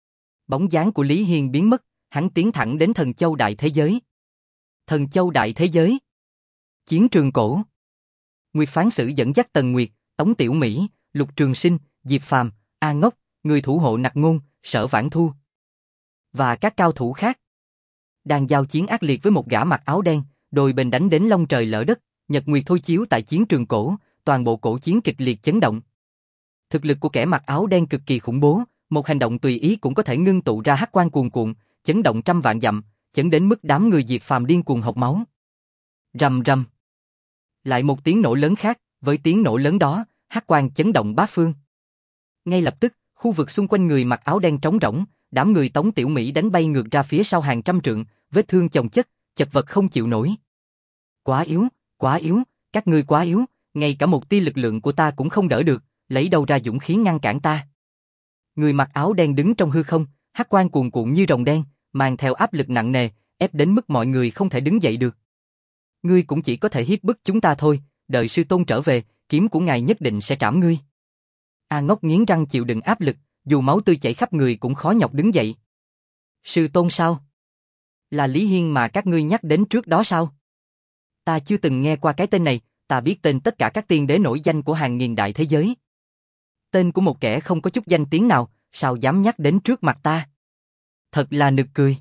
Bóng dáng của Lý Hiên biến mất, hắn tiến thẳng đến Thần Châu Đại Thế Giới. Thần Châu Đại Thế Giới. Chiến trường cổ. Nguyệt phán xử dẫn dắt Tần Nguyệt, Tống Tiểu Mỹ, Lục Trường Sinh, Diệp Phàm, A Ngốc, người thủ hộ Nặc Ngôn, Sở Vãn Thu và các cao thủ khác đang giao chiến ác liệt với một gã mặc áo đen, đôi bên đánh đến long trời lở đất, nhật nguyệt thôi chiếu tại chiến trường cổ, toàn bộ cổ chiến kịch liệt chấn động. Thực lực của kẻ mặc áo đen cực kỳ khủng bố, một hành động tùy ý cũng có thể ngưng tụ ra hắc quang cuồn cuộn, chấn động trăm vạn dặm, chấn đến mức đám người Diệp Phàm điên cuồng hộc máu. Rầm rầm. Lại một tiếng nổ lớn khác, với tiếng nổ lớn đó, hắc quang chấn động bát phương. Ngay lập tức, khu vực xung quanh người mặc áo đen trống rỗng, đám người Tống Tiểu Mỹ đánh bay ngược ra phía sau hàng trăm trượng, vết thương chồng chất, chật vật không chịu nổi. Quá yếu, quá yếu, các ngươi quá yếu, ngay cả một tia lực lượng của ta cũng không đỡ được, lấy đâu ra dũng khí ngăn cản ta. Người mặc áo đen đứng trong hư không, hắc quang cuồn cuộn như rồng đen, mang theo áp lực nặng nề, ép đến mức mọi người không thể đứng dậy được. Ngươi cũng chỉ có thể hiếp bức chúng ta thôi, đợi sư tôn trở về, kiếm của ngài nhất định sẽ trảm ngươi. A Ngốc nghiến răng chịu đựng áp lực, dù máu tươi chảy khắp người cũng khó nhọc đứng dậy. Sư tôn sao? Là Lý Hiên mà các ngươi nhắc đến trước đó sao? Ta chưa từng nghe qua cái tên này, ta biết tên tất cả các tiên đế nổi danh của hàng nghìn đại thế giới. Tên của một kẻ không có chút danh tiếng nào, sao dám nhắc đến trước mặt ta? Thật là nực cười.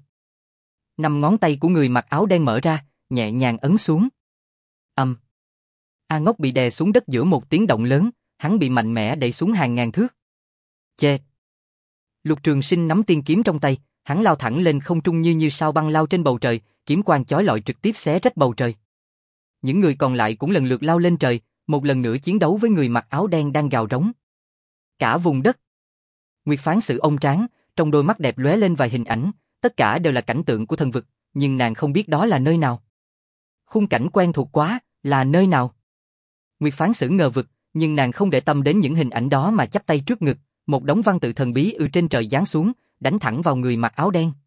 Năm ngón tay của người mặc áo đen mở ra, nhẹ nhàng ấn xuống. Ầm. Um. A Ngốc bị đè xuống đất giữa một tiếng động lớn, hắn bị mạnh mẽ đẩy xuống hàng ngàn thước. Chê. Lục Trường Sinh nắm tiên kiếm trong tay, hắn lao thẳng lên không trung như như sao băng lao trên bầu trời, kiếm quang chói lọi trực tiếp xé rách bầu trời. Những người còn lại cũng lần lượt lao lên trời, một lần nữa chiến đấu với người mặc áo đen đang gào rống. Cả vùng đất. Nguyệt phán xử ông tráng, trong đôi mắt đẹp lóe lên vài hình ảnh, tất cả đều là cảnh tượng của thần vực, nhưng nàng không biết đó là nơi nào. Khung cảnh quen thuộc quá, là nơi nào? Nguyệt phán xử ngờ vực, nhưng nàng không để tâm đến những hình ảnh đó mà chắp tay trước ngực, một đống văn tự thần bí từ trên trời giáng xuống, đánh thẳng vào người mặc áo đen.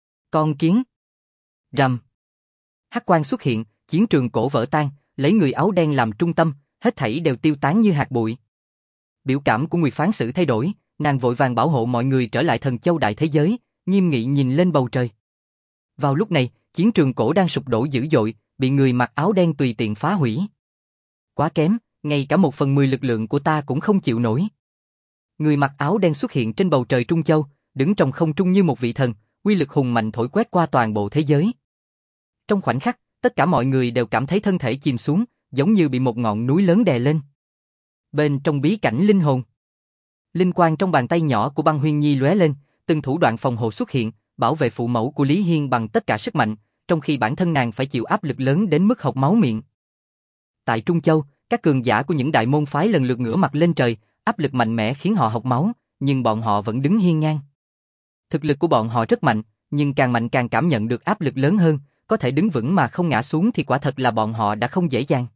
Con kiến. Rầm. Hắc quang xuất hiện, chiến trường cổ vỡ tan, lấy người áo đen làm trung tâm, hết thảy đều tiêu tán như hạt bụi. Biểu cảm của Nguyệt phán xử thay đổi, nàng vội vàng bảo hộ mọi người trở lại thần châu đại thế giới, nghiêm nghị nhìn lên bầu trời. Vào lúc này, chiến trường cổ đang sụp đổ dữ dội, bị người mặc áo đen tùy tiện phá hủy. Quá kém, ngay cả một phần mười lực lượng của ta cũng không chịu nổi. Người mặc áo đen xuất hiện trên bầu trời Trung Châu, đứng trong không trung như một vị thần, uy lực hùng mạnh thổi quét qua toàn bộ thế giới. Trong khoảnh khắc, tất cả mọi người đều cảm thấy thân thể chìm xuống, giống như bị một ngọn núi lớn đè lên. Bên trong bí cảnh linh hồn, linh quang trong bàn tay nhỏ của Băng Huyên Nhi lóe lên, từng thủ đoạn phòng hộ xuất hiện, bảo vệ phụ mẫu của Lý Hiên bằng tất cả sức mạnh, trong khi bản thân nàng phải chịu áp lực lớn đến mức hộc máu miệng. Tại Trung Châu, các cường giả của những đại môn phái lần lượt ngửa mặt lên trời, áp lực mạnh mẽ khiến họ hộc máu, nhưng bọn họ vẫn đứng hiên ngang. Thực lực của bọn họ rất mạnh, nhưng càng mạnh càng cảm nhận được áp lực lớn hơn, có thể đứng vững mà không ngã xuống thì quả thật là bọn họ đã không dễ dàng.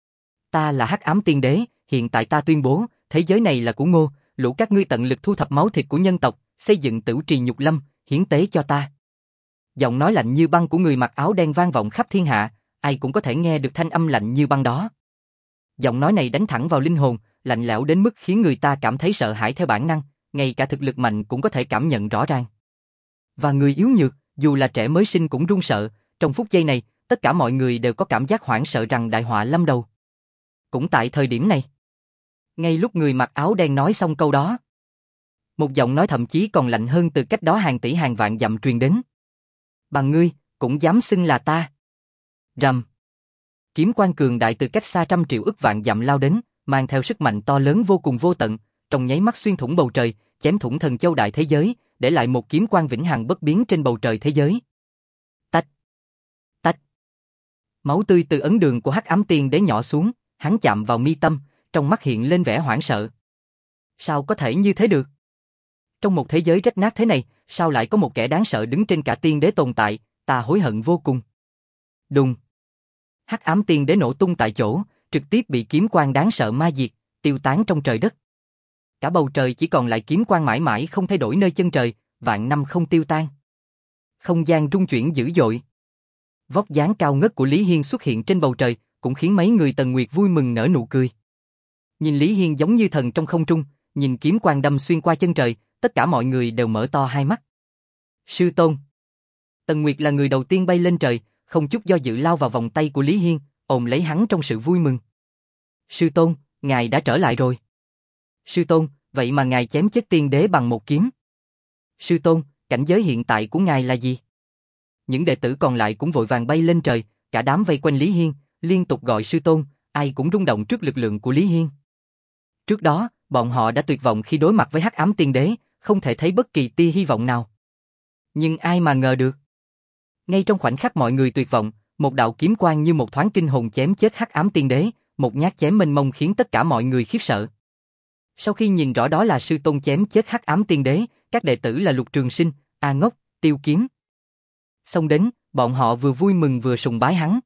Ta là Hắc Ám Tiên Đế, hiện tại ta tuyên bố, thế giới này là của Ngô, lũ các ngươi tận lực thu thập máu thịt của nhân tộc, xây dựng Tửu Trì Nhục Lâm, hiến tế cho ta. Giọng nói lạnh như băng của người mặc áo đen vang vọng khắp thiên hạ, ai cũng có thể nghe được thanh âm lạnh như băng đó. Giọng nói này đánh thẳng vào linh hồn, lạnh lẽo đến mức khiến người ta cảm thấy sợ hãi theo bản năng, ngay cả thực lực mạnh cũng có thể cảm nhận rõ ràng. Và người yếu nhược, dù là trẻ mới sinh cũng run sợ, trong phút giây này, tất cả mọi người đều có cảm giác hoảng sợ rằng đại họa lâm đầu. Cũng tại thời điểm này, ngay lúc người mặc áo đen nói xong câu đó, một giọng nói thậm chí còn lạnh hơn từ cách đó hàng tỷ hàng vạn dặm truyền đến. Bằng ngươi, cũng dám xưng là ta. Rầm. Kiếm quang cường đại từ cách xa trăm triệu ức vạn dặm lao đến, mang theo sức mạnh to lớn vô cùng vô tận, trong nháy mắt xuyên thủng bầu trời, chém thủng thần châu đại thế giới, để lại một kiếm quang vĩnh hằng bất biến trên bầu trời thế giới. Tách. Tách. Máu tươi từ ấn đường của Hắc Ám Tiên Đế nhỏ xuống, hắn chạm vào mi tâm, trong mắt hiện lên vẻ hoảng sợ. Sao có thể như thế được? Trong một thế giới rách nát thế này, sao lại có một kẻ đáng sợ đứng trên cả tiên đế tồn tại, ta hối hận vô cùng. Đùng. Hắc Ám Tiên Đế nổ tung tại chỗ, trực tiếp bị kiếm quang đáng sợ ma diệt, tiêu tán trong trời đất. Cả bầu trời chỉ còn lại kiếm quang mãi mãi không thay đổi nơi chân trời, vạn năm không tiêu tan. Không gian rung chuyển dữ dội. Vóc dáng cao ngất của Lý Hiên xuất hiện trên bầu trời, cũng khiến mấy người Tần Nguyệt vui mừng nở nụ cười. Nhìn Lý Hiên giống như thần trong không trung, nhìn kiếm quang đâm xuyên qua chân trời, tất cả mọi người đều mở to hai mắt. Sư tôn. Tần Nguyệt là người đầu tiên bay lên trời, không chút do dự lao vào vòng tay của Lý Hiên, ôm lấy hắn trong sự vui mừng. Sư tôn, ngài đã trở lại rồi. Sư tôn, vậy mà ngài chém chết tiên đế bằng một kiếm. Sư tôn, cảnh giới hiện tại của ngài là gì? Những đệ tử còn lại cũng vội vàng bay lên trời, cả đám vây quanh Lý Hiên, liên tục gọi sư tôn, ai cũng rung động trước lực lượng của Lý Hiên. Trước đó, bọn họ đã tuyệt vọng khi đối mặt với Hắc Ám Tiên Đế, không thể thấy bất kỳ tia hy vọng nào. Nhưng ai mà ngờ được. Ngay trong khoảnh khắc mọi người tuyệt vọng, một đạo kiếm quang như một thoáng kinh hồn chém chết Hắc Ám Tiên Đế, một nhát chém mênh mông khiến tất cả mọi người khiếp sợ. Sau khi nhìn rõ đó là sư tôn chém chết Hắc Ám Tiên Đế, các đệ tử là Lục Trường Sinh, A Ngốc, Tiêu Kiếm. Xông đến, bọn họ vừa vui mừng vừa sùng bái hắn.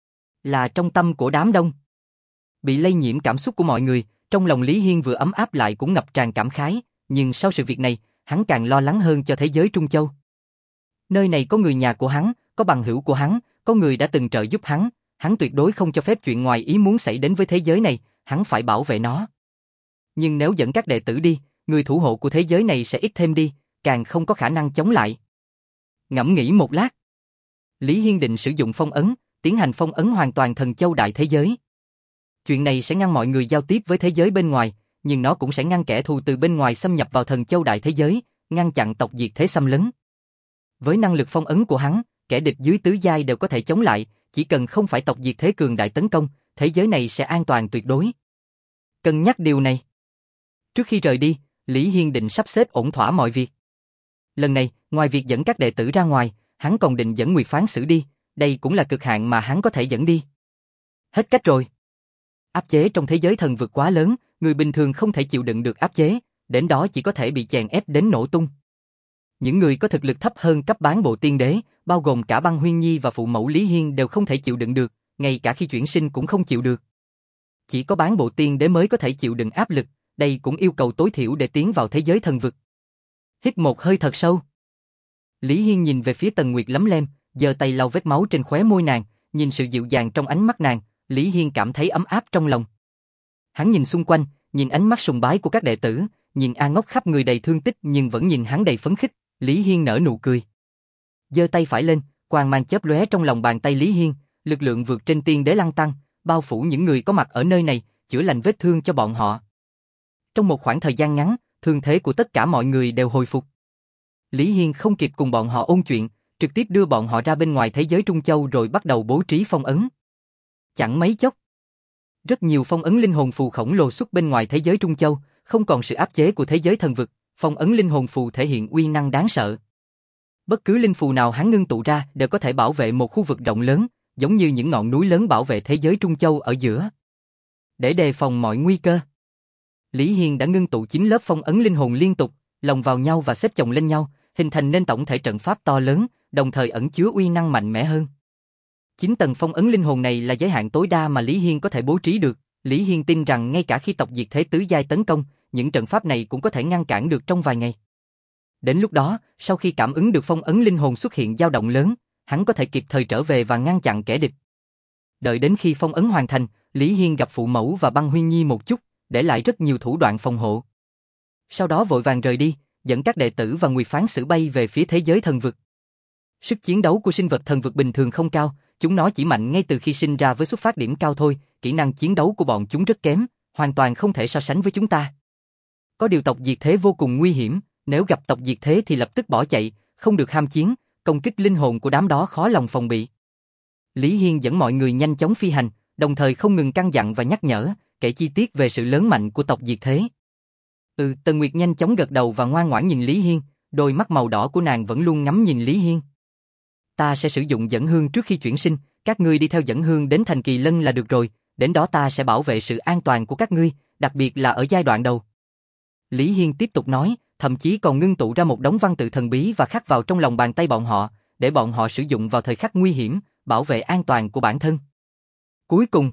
Là trong tâm của đám đông. Bị lây nhiễm cảm xúc của mọi người, trong lòng Lý Hiên vừa ấm áp lại cũng ngập tràn cảm khái, nhưng sau sự việc này, hắn càng lo lắng hơn cho thế giới Trung Châu. Nơi này có người nhà của hắn, có bằng hữu của hắn, có người đã từng trợ giúp hắn, hắn tuyệt đối không cho phép chuyện ngoài ý muốn xảy đến với thế giới này, hắn phải bảo vệ nó. Nhưng nếu dẫn các đệ tử đi, người thủ hộ của thế giới này sẽ ít thêm đi, càng không có khả năng chống lại. Ngẫm nghĩ một lát, Lý Hiên định sử dụng phong ấn, tiến hành phong ấn hoàn toàn thần châu đại thế giới. Chuyện này sẽ ngăn mọi người giao tiếp với thế giới bên ngoài, nhưng nó cũng sẽ ngăn kẻ thù từ bên ngoài xâm nhập vào thần châu đại thế giới, ngăn chặn tộc diệt thế xâm lấn. Với năng lực phong ấn của hắn, kẻ địch dưới tứ giai đều có thể chống lại, chỉ cần không phải tộc diệt thế cường đại tấn công, thế giới này sẽ an toàn tuyệt đối. Cân nhắc điều này. Trước khi rời đi, Lý Hiên định sắp xếp ổn thỏa mọi việc. Lần này, ngoài việc dẫn các đệ tử ra ngoài, hắn còn định dẫn Nguyệt phán xử đi, đây cũng là cực hạn mà hắn có thể dẫn đi. Hết cách rồi. Áp chế trong thế giới thần vực quá lớn, người bình thường không thể chịu đựng được áp chế, đến đó chỉ có thể bị chèn ép đến nổ tung. Những người có thực lực thấp hơn cấp bán bộ tiên đế, bao gồm cả Băng Huyên Nhi và phụ mẫu Lý Hiên đều không thể chịu đựng được, ngay cả khi chuyển sinh cũng không chịu được. Chỉ có bán bộ tiên đế mới có thể chịu đựng áp lực, đây cũng yêu cầu tối thiểu để tiến vào thế giới thần vực. Hít một hơi thật sâu. Lý Hiên nhìn về phía Tần Nguyệt lấm lem, giơ tay lau vết máu trên khóe môi nàng, nhìn sự dịu dàng trong ánh mắt nàng, Lý Hiên cảm thấy ấm áp trong lòng. Hắn nhìn xung quanh, nhìn ánh mắt sùng bái của các đệ tử, nhìn A Ngốc khắp người đầy thương tích nhưng vẫn nhìn hắn đầy phấn khích, Lý Hiên nở nụ cười. Giơ tay phải lên, quang mang chớp lóe trong lòng bàn tay Lý Hiên, lực lượng vượt trên tiên đế lăng tăng, bao phủ những người có mặt ở nơi này, chữa lành vết thương cho bọn họ. Trong một khoảng thời gian ngắn, thương thế của tất cả mọi người đều hồi phục. Lý Hiên không kịp cùng bọn họ ôn chuyện, trực tiếp đưa bọn họ ra bên ngoài thế giới Trung Châu rồi bắt đầu bố trí phong ấn. Chẳng mấy chốc, rất nhiều phong ấn linh hồn phù khổng lồ xuất bên ngoài thế giới Trung Châu, không còn sự áp chế của thế giới thần vực, phong ấn linh hồn phù thể hiện uy năng đáng sợ. Bất cứ linh phù nào hắn ngưng tụ ra đều có thể bảo vệ một khu vực rộng lớn, giống như những ngọn núi lớn bảo vệ thế giới Trung Châu ở giữa. Để đề phòng mọi nguy cơ, Lý Hiên đã ngưng tụ chín lớp phong ấn linh hồn liên tục, lồng vào nhau và xếp chồng lên nhau, hình thành nên tổng thể trận pháp to lớn, đồng thời ẩn chứa uy năng mạnh mẽ hơn. Chín tầng phong ấn linh hồn này là giới hạn tối đa mà Lý Hiên có thể bố trí được. Lý Hiên tin rằng ngay cả khi tộc diệt thế tứ giai tấn công, những trận pháp này cũng có thể ngăn cản được trong vài ngày. Đến lúc đó, sau khi cảm ứng được phong ấn linh hồn xuất hiện dao động lớn, hắn có thể kịp thời trở về và ngăn chặn kẻ địch. Đợi đến khi phong ấn hoàn thành, Lý Hiên gặp phụ mẫu và Băng Huyên Nhi một chút, để lại rất nhiều thủ đoạn phòng hộ. Sau đó vội vàng rời đi, dẫn các đệ tử và Nguyệt Phán Sử bay về phía thế giới thần vực. Sức chiến đấu của sinh vật thần vực bình thường không cao, chúng nó chỉ mạnh ngay từ khi sinh ra với xuất phát điểm cao thôi, kỹ năng chiến đấu của bọn chúng rất kém, hoàn toàn không thể so sánh với chúng ta. Có điều tộc diệt thế vô cùng nguy hiểm, nếu gặp tộc diệt thế thì lập tức bỏ chạy, không được ham chiến, công kích linh hồn của đám đó khó lòng phòng bị. Lý Hiên dẫn mọi người nhanh chóng phi hành, đồng thời không ngừng căn dặn và nhắc nhở, kể chi tiết về sự lớn mạnh của tộc diệt thế. Ừ, Tần Nguyệt nhanh chóng gật đầu và ngoan ngoãn nhìn Lý Hiên, đôi mắt màu đỏ của nàng vẫn luôn ngắm nhìn Lý Hiên. Ta sẽ sử dụng dẫn hương trước khi chuyển sinh, các ngươi đi theo dẫn hương đến thành Kỳ Lân là được rồi, đến đó ta sẽ bảo vệ sự an toàn của các ngươi, đặc biệt là ở giai đoạn đầu. Lý Hiên tiếp tục nói, thậm chí còn ngưng tụ ra một đống văn tự thần bí và khắc vào trong lòng bàn tay bọn họ, để bọn họ sử dụng vào thời khắc nguy hiểm, bảo vệ an toàn của bản thân. Cuối cùng,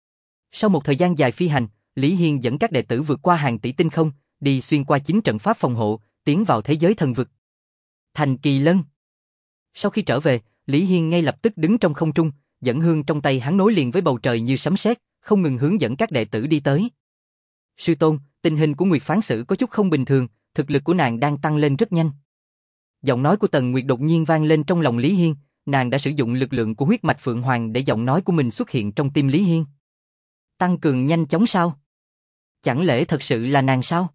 sau một thời gian dài phi hành, Lý Hiên dẫn các đệ tử vượt qua hàng tỷ tinh không, đi xuyên qua chín trận pháp phòng hộ, tiến vào thế giới thần vực. Thành Kỳ Lân. Sau khi trở về, Lý Hiên ngay lập tức đứng trong không trung, dẫn hương trong tay hắn nối liền với bầu trời như sấm sét, không ngừng hướng dẫn các đệ tử đi tới. Sư tôn, tình hình của Nguyệt Phán Sử có chút không bình thường, thực lực của nàng đang tăng lên rất nhanh. Giọng nói của Tần Nguyệt đột nhiên vang lên trong lòng Lý Hiên, nàng đã sử dụng lực lượng của huyết mạch Phượng Hoàng để giọng nói của mình xuất hiện trong tim Lý Hiên. Tăng cường nhanh chóng sao? Chẳng lẽ thật sự là nàng sao?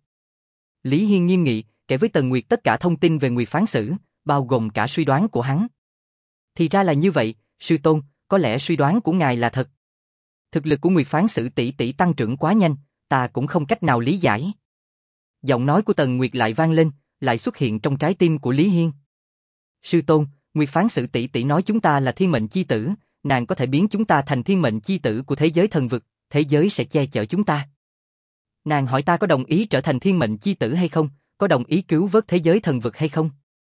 Lý Hiên nghiêm nghị, kể với Tần Nguyệt tất cả thông tin về Nguyệt Phán Sử, bao gồm cả suy đoán của hắn. Thì ra là như vậy, sư tôn, có lẽ suy đoán của ngài là thật. Thực lực của Nguyệt Phán Sử tỷ tỷ tăng trưởng quá nhanh, ta cũng không cách nào lý giải. Giọng nói của Tần Nguyệt lại vang lên, lại xuất hiện trong trái tim của Lý Hiên. Sư tôn, Nguyệt Phán Sử tỷ tỷ nói chúng ta là thiên mệnh chi tử, nàng có thể biến chúng ta thành thiên mệnh chi tử của thế giới thần vực, thế giới sẽ che chở chúng ta. Nàng hỏi ta có đồng ý trở thành thiên mệnh chi tử hay không, có đồng ý cứu vớt thế giới thần vực hay không.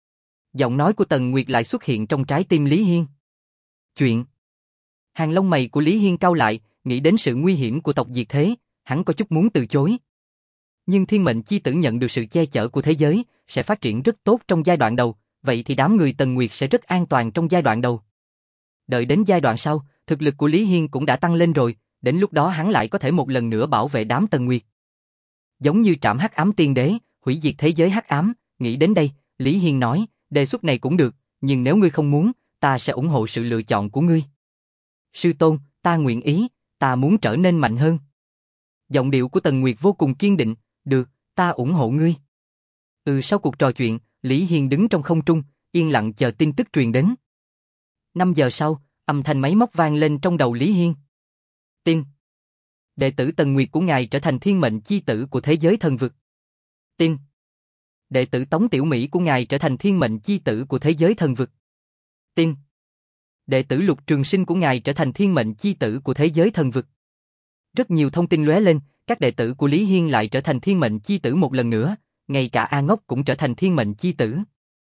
Giọng nói của Tần Nguyệt lại xuất hiện trong trái tim Lý Hiên. Chuyện. Hàng lông mày của Lý Hiên cau lại, nghĩ đến sự nguy hiểm của tộc diệt thế, hắn có chút muốn từ chối. Nhưng thiên mệnh chi tử nhận được sự che chở của thế giới, sẽ phát triển rất tốt trong giai đoạn đầu, vậy thì đám người Tần Nguyệt sẽ rất an toàn trong giai đoạn đầu. Đợi đến giai đoạn sau, thực lực của Lý Hiên cũng đã tăng lên rồi, đến lúc đó hắn lại có thể một lần nữa bảo vệ đám Tần Nguyệt. Giống như trảm hắc ám tiên đế, hủy diệt thế giới hắc ám, nghĩ đến đây, Lý Hiên nói, đề xuất này cũng được, nhưng nếu ngươi không muốn, ta sẽ ủng hộ sự lựa chọn của ngươi. Sư tôn, ta nguyện ý, ta muốn trở nên mạnh hơn. Giọng điệu của Tần Nguyệt vô cùng kiên định, được, ta ủng hộ ngươi. Ừ, sau cuộc trò chuyện, Lý Hiên đứng trong không trung, yên lặng chờ tin tức truyền đến. Năm giờ sau, âm thanh máy móc vang lên trong đầu Lý Hiên. Tin. Đệ tử Tần Nguyệt của ngài trở thành thiên mệnh chi tử của thế giới thần vực. Tin. Đệ tử Tống Tiểu Mỹ của ngài trở thành thiên mệnh chi tử của thế giới thần vực. Tin. Đệ tử Lục Trường Sinh của ngài trở thành thiên mệnh chi tử của thế giới thần vực. Rất nhiều thông tin lóe lên, các đệ tử của Lý Hiên lại trở thành thiên mệnh chi tử một lần nữa, ngay cả A Ngốc cũng trở thành thiên mệnh chi tử.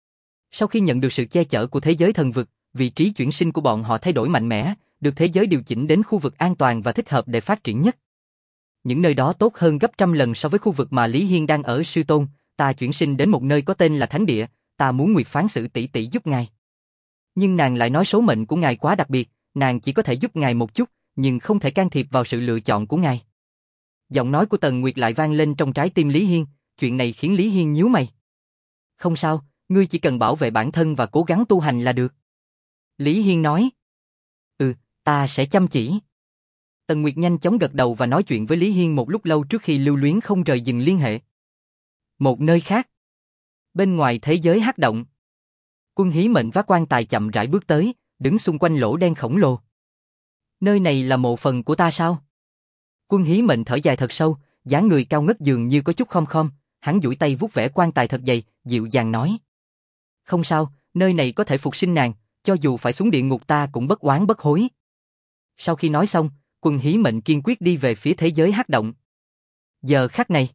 Sau khi nhận được sự che chở của thế giới thần vực, vị trí chuyển sinh của bọn họ thay đổi mạnh mẽ, được thế giới điều chỉnh đến khu vực an toàn và thích hợp để phát triển nhất. Những nơi đó tốt hơn gấp trăm lần so với khu vực mà Lý Hiên đang ở. Sư tôn, ta chuyển sinh đến một nơi có tên là Thánh Địa, ta muốn Nguyệt Phán Sử tỷ tỷ giúp ngài. Nhưng nàng lại nói số mệnh của ngài quá đặc biệt, nàng chỉ có thể giúp ngài một chút, nhưng không thể can thiệp vào sự lựa chọn của ngài. Giọng nói của Tần Nguyệt lại vang lên trong trái tim Lý Hiên, chuyện này khiến Lý Hiên nhíu mày. Không sao, ngươi chỉ cần bảo vệ bản thân và cố gắng tu hành là được. Lý Hiên nói. Ừ, ta sẽ chăm chỉ. Tần Nguyệt nhanh chóng gật đầu và nói chuyện với Lý Hiên một lúc lâu trước khi lưu luyến không rời dừng liên hệ. Một nơi khác. Bên ngoài thế giới hắc động. Quân Hí Mệnh vác quan tài chậm rãi bước tới, đứng xung quanh lỗ đen khổng lồ. Nơi này là mộ phần của ta sao? Quân Hí Mệnh thở dài thật sâu, dáng người cao ngất dường như có chút khom khom, hắn duỗi tay vuốt vẽ quan tài thật dày, dịu dàng nói. Không sao, nơi này có thể phục sinh nàng, cho dù phải xuống địa ngục ta cũng bất oán bất hối. Sau khi nói xong, Quân Hí Mệnh kiên quyết đi về phía thế giới hắc động. Giờ khắc này,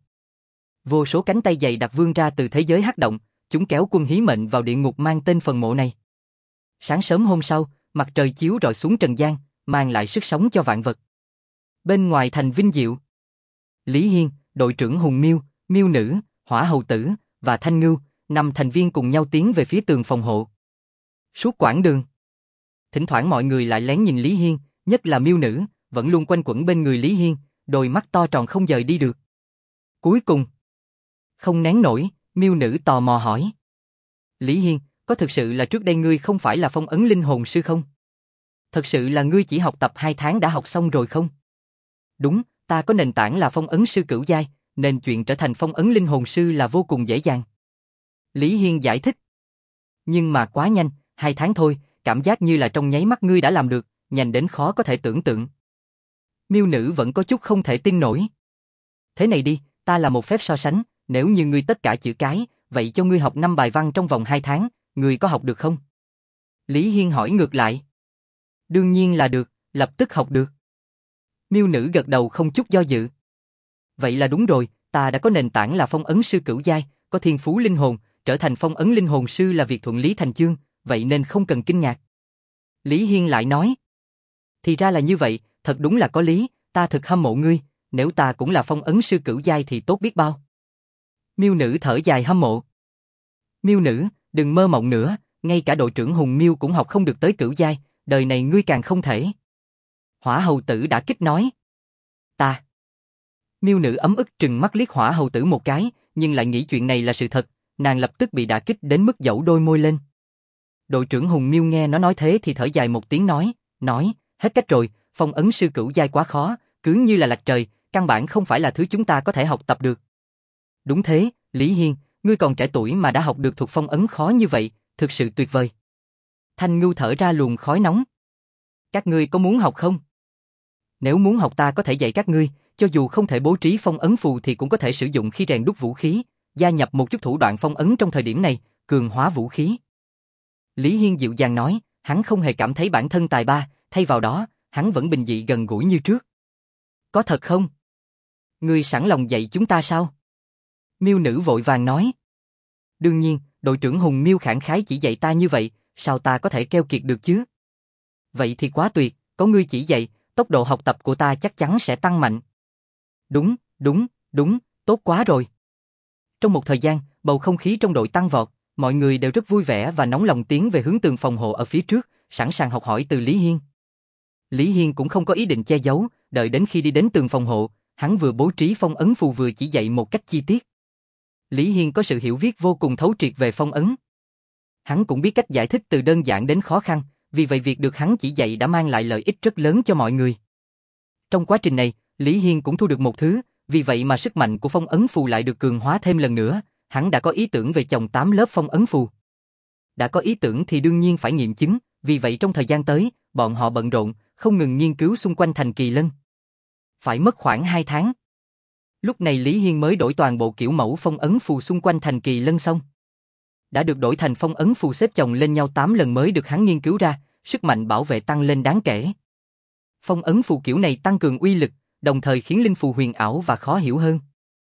vô số cánh tay dày đặc vươn ra từ thế giới hắc động, chúng kéo Quân Hí Mệnh vào địa ngục mang tên phần mộ này. Sáng sớm hôm sau, mặt trời chiếu rọi xuống trần gian, mang lại sức sống cho vạn vật. Bên ngoài thành Vinh Diệu, Lý Hiên, đội trưởng Hùng Miêu, Miêu Nữ, Hỏa Hầu Tử và Thanh Ngưu, năm thành viên cùng nhau tiến về phía tường phòng hộ. Suốt quãng đường, thỉnh thoảng mọi người lại lén nhìn Lý Hiên, nhất là Miêu Nữ, vẫn luôn quanh quẩn bên người Lý Hiên, đôi mắt to tròn không rời đi được. Cuối cùng, không nén nổi, Miêu Nữ tò mò hỏi. Lý Hiên, có thực sự là trước đây ngươi không phải là phong ấn linh hồn sư không? Thật sự là ngươi chỉ học tập hai tháng đã học xong rồi không? Đúng, ta có nền tảng là phong ấn sư cửu giai, nên chuyện trở thành phong ấn linh hồn sư là vô cùng dễ dàng. Lý Hiên giải thích. Nhưng mà quá nhanh, hai tháng thôi, cảm giác như là trong nháy mắt ngươi đã làm được, nhanh đến khó có thể tưởng tượng. Miêu Nữ vẫn có chút không thể tin nổi. Thế này đi, ta là một phép so sánh, nếu như ngươi tất cả chữ cái, vậy cho ngươi học năm bài văn trong vòng hai tháng, ngươi có học được không? Lý Hiên hỏi ngược lại. Đương nhiên là được, lập tức học được. Miêu Nữ gật đầu không chút do dự. Vậy là đúng rồi, ta đã có nền tảng là phong ấn sư cửu giai, có thiên phú linh hồn, trở thành phong ấn linh hồn sư là việc thuận lý thành chương, vậy nên không cần kinh ngạc. Lý Hiên lại nói. Thì ra là như vậy, thật đúng là có lý, ta thực hâm mộ ngươi, nếu ta cũng là phong ấn sư cửu giai thì tốt biết bao. Miêu Nữ thở dài hâm mộ. Miêu Nữ, đừng mơ mộng nữa, ngay cả đội trưởng Hùng Miêu cũng học không được tới cửu giai, đời này ngươi càng không thể. Hỏa Hầu Tử đã kích nói. Ta. Miêu Nữ ấm ức trừng mắt liếc Hỏa Hầu Tử một cái, nhưng lại nghĩ chuyện này là sự thật, nàng lập tức bị đả kích đến mức dẫu đôi môi lên. Đội trưởng Hùng Miêu nghe nó nói thế thì thở dài một tiếng nói, nói, hết cách rồi, phong ấn sư cửu giai quá khó, cứ như là lạch trời, căn bản không phải là thứ chúng ta có thể học tập được. Đúng thế, Lý Hiên, ngươi còn trẻ tuổi mà đã học được thuật phong ấn khó như vậy, thực sự tuyệt vời. Thanh Ngưu thở ra luồng khói nóng. Các ngươi có muốn học không? Nếu muốn học ta có thể dạy các ngươi, cho dù không thể bố trí phong ấn phù thì cũng có thể sử dụng khi rèn đúc vũ khí, gia nhập một chút thủ đoạn phong ấn trong thời điểm này, cường hóa vũ khí. Lý Hiên dịu dàng nói, hắn không hề cảm thấy bản thân tài ba, thay vào đó, hắn vẫn bình dị gần gũi như trước. Có thật không? Ngươi sẵn lòng dạy chúng ta sao? Miêu Nữ vội vàng nói. Đương nhiên, đội trưởng Hùng Miêu khẳng khái chỉ dạy ta như vậy, sao ta có thể keo kiệt được chứ? Vậy thì quá tuyệt, có ngươi chỉ dạy, tốc độ học tập của ta chắc chắn sẽ tăng mạnh. Đúng, đúng, đúng, tốt quá rồi. Trong một thời gian, bầu không khí trong đội tăng vọt, mọi người đều rất vui vẻ và nóng lòng tiến về hướng tường phòng hộ ở phía trước, sẵn sàng học hỏi từ Lý Hiên. Lý Hiên cũng không có ý định che giấu, đợi đến khi đi đến tường phòng hộ, hắn vừa bố trí phong ấn phù vừa chỉ dạy một cách chi tiết. Lý Hiên có sự hiểu biết vô cùng thấu triệt về phong ấn. Hắn cũng biết cách giải thích từ đơn giản đến khó khăn, vì vậy việc được hắn chỉ dạy đã mang lại lợi ích rất lớn cho mọi người. Trong quá trình này, Lý Hiên cũng thu được một thứ, vì vậy mà sức mạnh của phong ấn phù lại được cường hóa thêm lần nữa, hắn đã có ý tưởng về chồng tám lớp phong ấn phù. Đã có ý tưởng thì đương nhiên phải nghiệm chứng, vì vậy trong thời gian tới, bọn họ bận rộn, không ngừng nghiên cứu xung quanh thành Kỳ Lân. Phải mất khoảng hai tháng. Lúc này Lý Hiên mới đổi toàn bộ kiểu mẫu phong ấn phù xung quanh thành Kỳ Lân xong. Đã được đổi thành phong ấn phù xếp chồng lên nhau tám lần mới được hắn nghiên cứu ra, sức mạnh bảo vệ tăng lên đáng kể. Phong ấn phù kiểu này tăng cường uy lực, đồng thời khiến linh phù huyền ảo và khó hiểu hơn.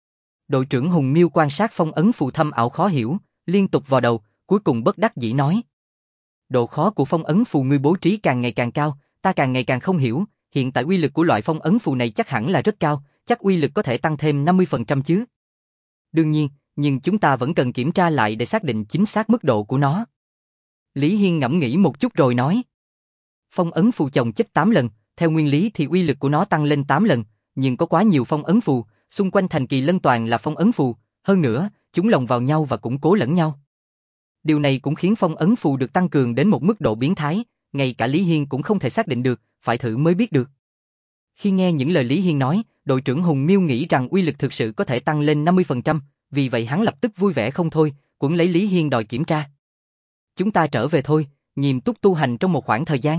Đội trưởng Hùng Miêu quan sát phong ấn phù thâm ảo khó hiểu, liên tục vào đầu, cuối cùng bất đắc dĩ nói. Độ khó của phong ấn phù ngươi bố trí càng ngày càng cao, ta càng ngày càng không hiểu, hiện tại uy lực của loại phong ấn phù này chắc hẳn là rất cao, chắc uy lực có thể tăng thêm năm mươi phần trăm chứ. Đương nhiên, nhưng chúng ta vẫn cần kiểm tra lại để xác định chính xác mức độ của nó. Lý Hiên ngẫm nghĩ một chút rồi nói. Phong ấn phù chồng chất tám lần, theo nguyên lý thì uy lực của nó tăng lên tám lần, nhưng có quá nhiều phong ấn phù, xung quanh thành kỳ lân toàn là phong ấn phù, hơn nữa, chúng lồng vào nhau và củng cố lẫn nhau. Điều này cũng khiến phong ấn phù được tăng cường đến một mức độ biến thái, ngay cả Lý Hiên cũng không thể xác định được, phải thử mới biết được. Khi nghe những lời Lý Hiên nói, đội trưởng Hùng Miêu nghĩ rằng uy lực thực sự có thể tăng lên năm mươi phần trăm, vì vậy hắn lập tức vui vẻ không thôi, quấn lấy Lý Hiên đòi kiểm tra. Chúng ta trở về thôi, nghiêm túc tu hành trong một khoảng thời gian.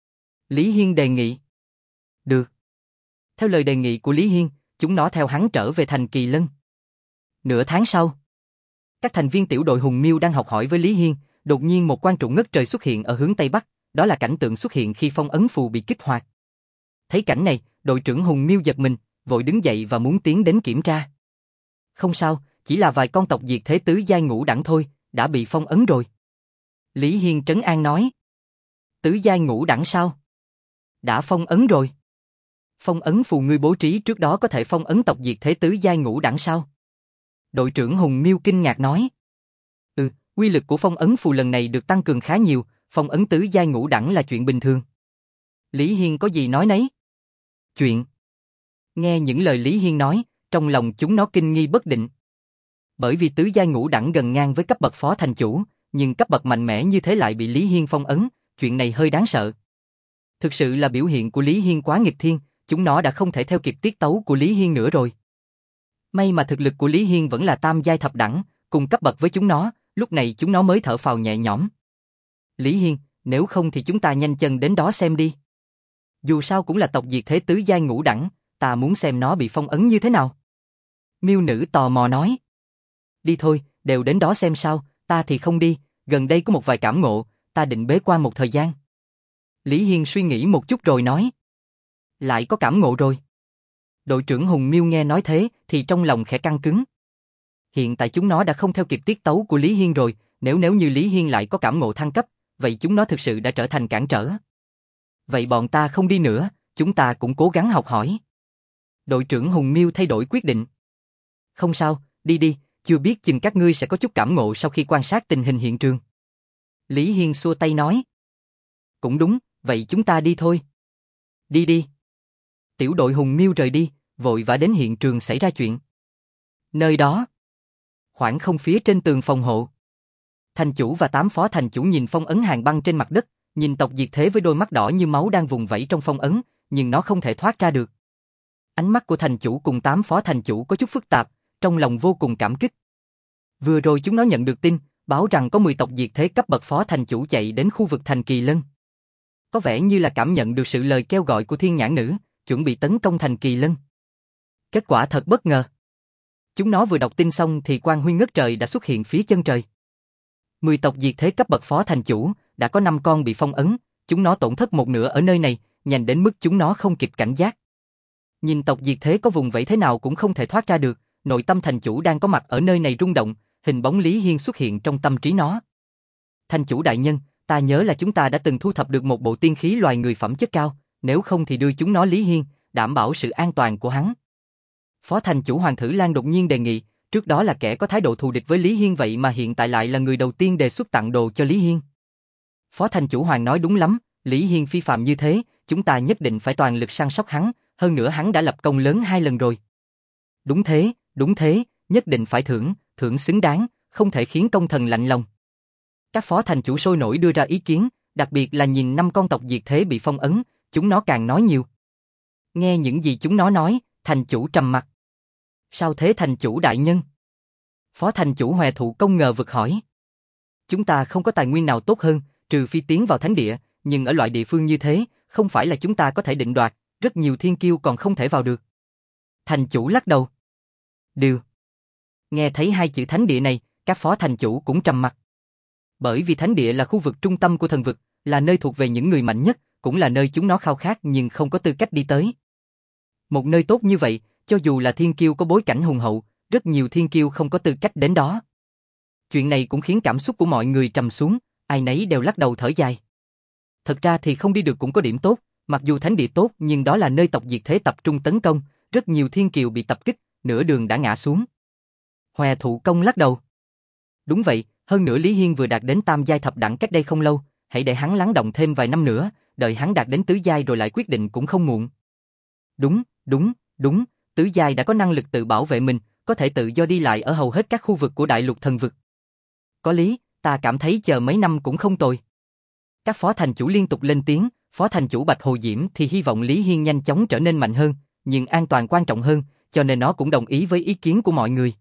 Lý Hiên đề nghị. Được. Theo lời đề nghị của Lý Hiên, chúng nó theo hắn trở về thành Kỳ Lân. Nửa tháng sau, các thành viên tiểu đội Hùng Miêu đang học hỏi với Lý Hiên, đột nhiên một quang trụ ngất trời xuất hiện ở hướng Tây Bắc, đó là cảnh tượng xuất hiện khi phong ấn phù bị kích hoạt. Thấy cảnh này, đội trưởng Hùng Miêu giật mình, vội đứng dậy và muốn tiến đến kiểm tra. Không sao, chỉ là vài con tộc diệt thế tứ giai ngũ đẳng thôi, đã bị phong ấn rồi. Lý Hiên trấn an nói. Tứ giai ngũ đẳng sao? Đã phong ấn rồi. Phong ấn phù ngươi bố trí trước đó có thể phong ấn tộc diệt thế tứ giai ngũ đẳng sao? Đội trưởng Hùng Miêu kinh ngạc nói. Ừ, uy lực của phong ấn phù lần này được tăng cường khá nhiều, phong ấn tứ giai ngũ đẳng là chuyện bình thường. Lý Hiên có gì nói nấy? Chuyện. Nghe những lời Lý Hiên nói, trong lòng chúng nó kinh nghi bất định. Bởi vì tứ giai ngũ đẳng gần ngang với cấp bậc phó thành chủ, nhưng cấp bậc mạnh mẽ như thế lại bị Lý Hiên phong ấn, chuyện này hơi đáng sợ. Thực sự là biểu hiện của Lý Hiên quá nghịch thiên, chúng nó đã không thể theo kịp tiết tấu của Lý Hiên nữa rồi. May mà thực lực của Lý Hiên vẫn là tam giai thập đẳng, cùng cấp bậc với chúng nó, lúc này chúng nó mới thở phào nhẹ nhõm. Lý Hiên, nếu không thì chúng ta nhanh chân đến đó xem đi. Dù sao cũng là tộc diệt thế tứ giai ngũ đẳng, ta muốn xem nó bị phong ấn như thế nào. Miêu nữ tò mò nói. Đi thôi, đều đến đó xem sao, ta thì không đi, gần đây có một vài cảm ngộ, ta định bế quan một thời gian. Lý Hiên suy nghĩ một chút rồi nói. Lại có cảm ngộ rồi. Đội trưởng Hùng Miêu nghe nói thế thì trong lòng khẽ căng cứng. Hiện tại chúng nó đã không theo kịp tiết tấu của Lý Hiên rồi, nếu nếu như Lý Hiên lại có cảm ngộ thăng cấp, vậy chúng nó thực sự đã trở thành cản trở. Vậy bọn ta không đi nữa, chúng ta cũng cố gắng học hỏi. Đội trưởng Hùng Miêu thay đổi quyết định. Không sao, đi đi, chưa biết chừng các ngươi sẽ có chút cảm ngộ sau khi quan sát tình hình hiện trường. Lý Hiên xua tay nói. Cũng đúng, vậy chúng ta đi thôi. Đi đi. Tiểu đội Hùng Miêu rời đi, vội vã đến hiện trường xảy ra chuyện. Nơi đó, khoảng không phía trên tường phòng hộ. Thành chủ và tám phó thành chủ nhìn phong ấn hàng băng trên mặt đất, nhìn tộc diệt thế với đôi mắt đỏ như máu đang vùng vẫy trong phong ấn, nhưng nó không thể thoát ra được. Ánh mắt của thành chủ cùng tám phó thành chủ có chút phức tạp, trong lòng vô cùng cảm kích. Vừa rồi chúng nó nhận được tin, báo rằng có mười tộc diệt thế cấp bậc phó thành chủ chạy đến khu vực thành Kỳ Lân. Có vẻ như là cảm nhận được sự lời kêu gọi của Thiên Nhãn Nữ, chuẩn bị tấn công thành Kỳ Lân. Kết quả thật bất ngờ. Chúng nó vừa đọc tin xong thì quang huy ngất trời đã xuất hiện phía chân trời. Mười tộc diệt thế cấp bậc phó thành chủ, đã có năm con bị phong ấn, chúng nó tổn thất một nửa ở nơi này, nhanh đến mức chúng nó không kịp cảnh giác. Nhìn tộc diệt thế có vùng vẫy thế nào cũng không thể thoát ra được, nội tâm thành chủ đang có mặt ở nơi này rung động, hình bóng Lý Hiên xuất hiện trong tâm trí nó. Thành chủ đại nhân, ta nhớ là chúng ta đã từng thu thập được một bộ tiên khí loài người phẩm chất cao, nếu không thì đưa chúng nó Lý Hiên, đảm bảo sự an toàn của hắn. Phó thành chủ Hoàng Thử Lan đột nhiên đề nghị, trước đó là kẻ có thái độ thù địch với Lý Hiên vậy mà hiện tại lại là người đầu tiên đề xuất tặng đồ cho Lý Hiên. Phó thành chủ Hoàng nói đúng lắm, Lý Hiên phi phàm như thế, chúng ta nhất định phải toàn lực săn sóc hắn, hơn nữa hắn đã lập công lớn hai lần rồi. Đúng thế, đúng thế, nhất định phải thưởng, thưởng xứng đáng, không thể khiến công thần lạnh lòng. Các phó thành chủ sôi nổi đưa ra ý kiến, đặc biệt là nhìn năm con tộc diệt thế bị phong ấn, chúng nó càng nói nhiều. Nghe những gì chúng nó nói, thành chủ trầm mặt. Sao thế thành chủ đại nhân? Phó thành chủ Hòe Thụ Công ngờ vực hỏi. Chúng ta không có tài nguyên nào tốt hơn, trừ phi tiến vào thánh địa, nhưng ở loại địa phương như thế, không phải là chúng ta có thể định đoạt, rất nhiều thiên kiêu còn không thể vào được. Thành chủ lắc đầu. Điều. Nghe thấy hai chữ thánh địa này, các phó thành chủ cũng trầm mặt. Bởi vì thánh địa là khu vực trung tâm của thần vực, là nơi thuộc về những người mạnh nhất, cũng là nơi chúng nó khao khát nhưng không có tư cách đi tới. Một nơi tốt như vậy, cho dù là thiên kiêu có bối cảnh hùng hậu, rất nhiều thiên kiêu không có tư cách đến đó. Chuyện này cũng khiến cảm xúc của mọi người trầm xuống, ai nấy đều lắc đầu thở dài. Thật ra thì không đi được cũng có điểm tốt, mặc dù thánh địa tốt nhưng đó là nơi tộc diệt thế tập trung tấn công, rất nhiều thiên kiều bị tập kích, nửa đường đã ngã xuống. Hòe Thụ Công lắc đầu. Đúng vậy, hơn nữa Lý Hiên vừa đạt đến tam giai thập đẳng cách đây không lâu, hãy để hắn lắng động thêm vài năm nữa, đợi hắn đạt đến tứ giai rồi lại quyết định cũng không muộn. Đúng, đúng, đúng, tứ giai đã có năng lực tự bảo vệ mình, có thể tự do đi lại ở hầu hết các khu vực của đại lục thần vực. Có lý, ta cảm thấy chờ mấy năm cũng không tồi. Các phó thành chủ liên tục lên tiếng, phó thành chủ Bạch Hồ Diễm thì hy vọng Lý Hiên nhanh chóng trở nên mạnh hơn, nhưng an toàn quan trọng hơn, cho nên nó cũng đồng ý với ý kiến của mọi người.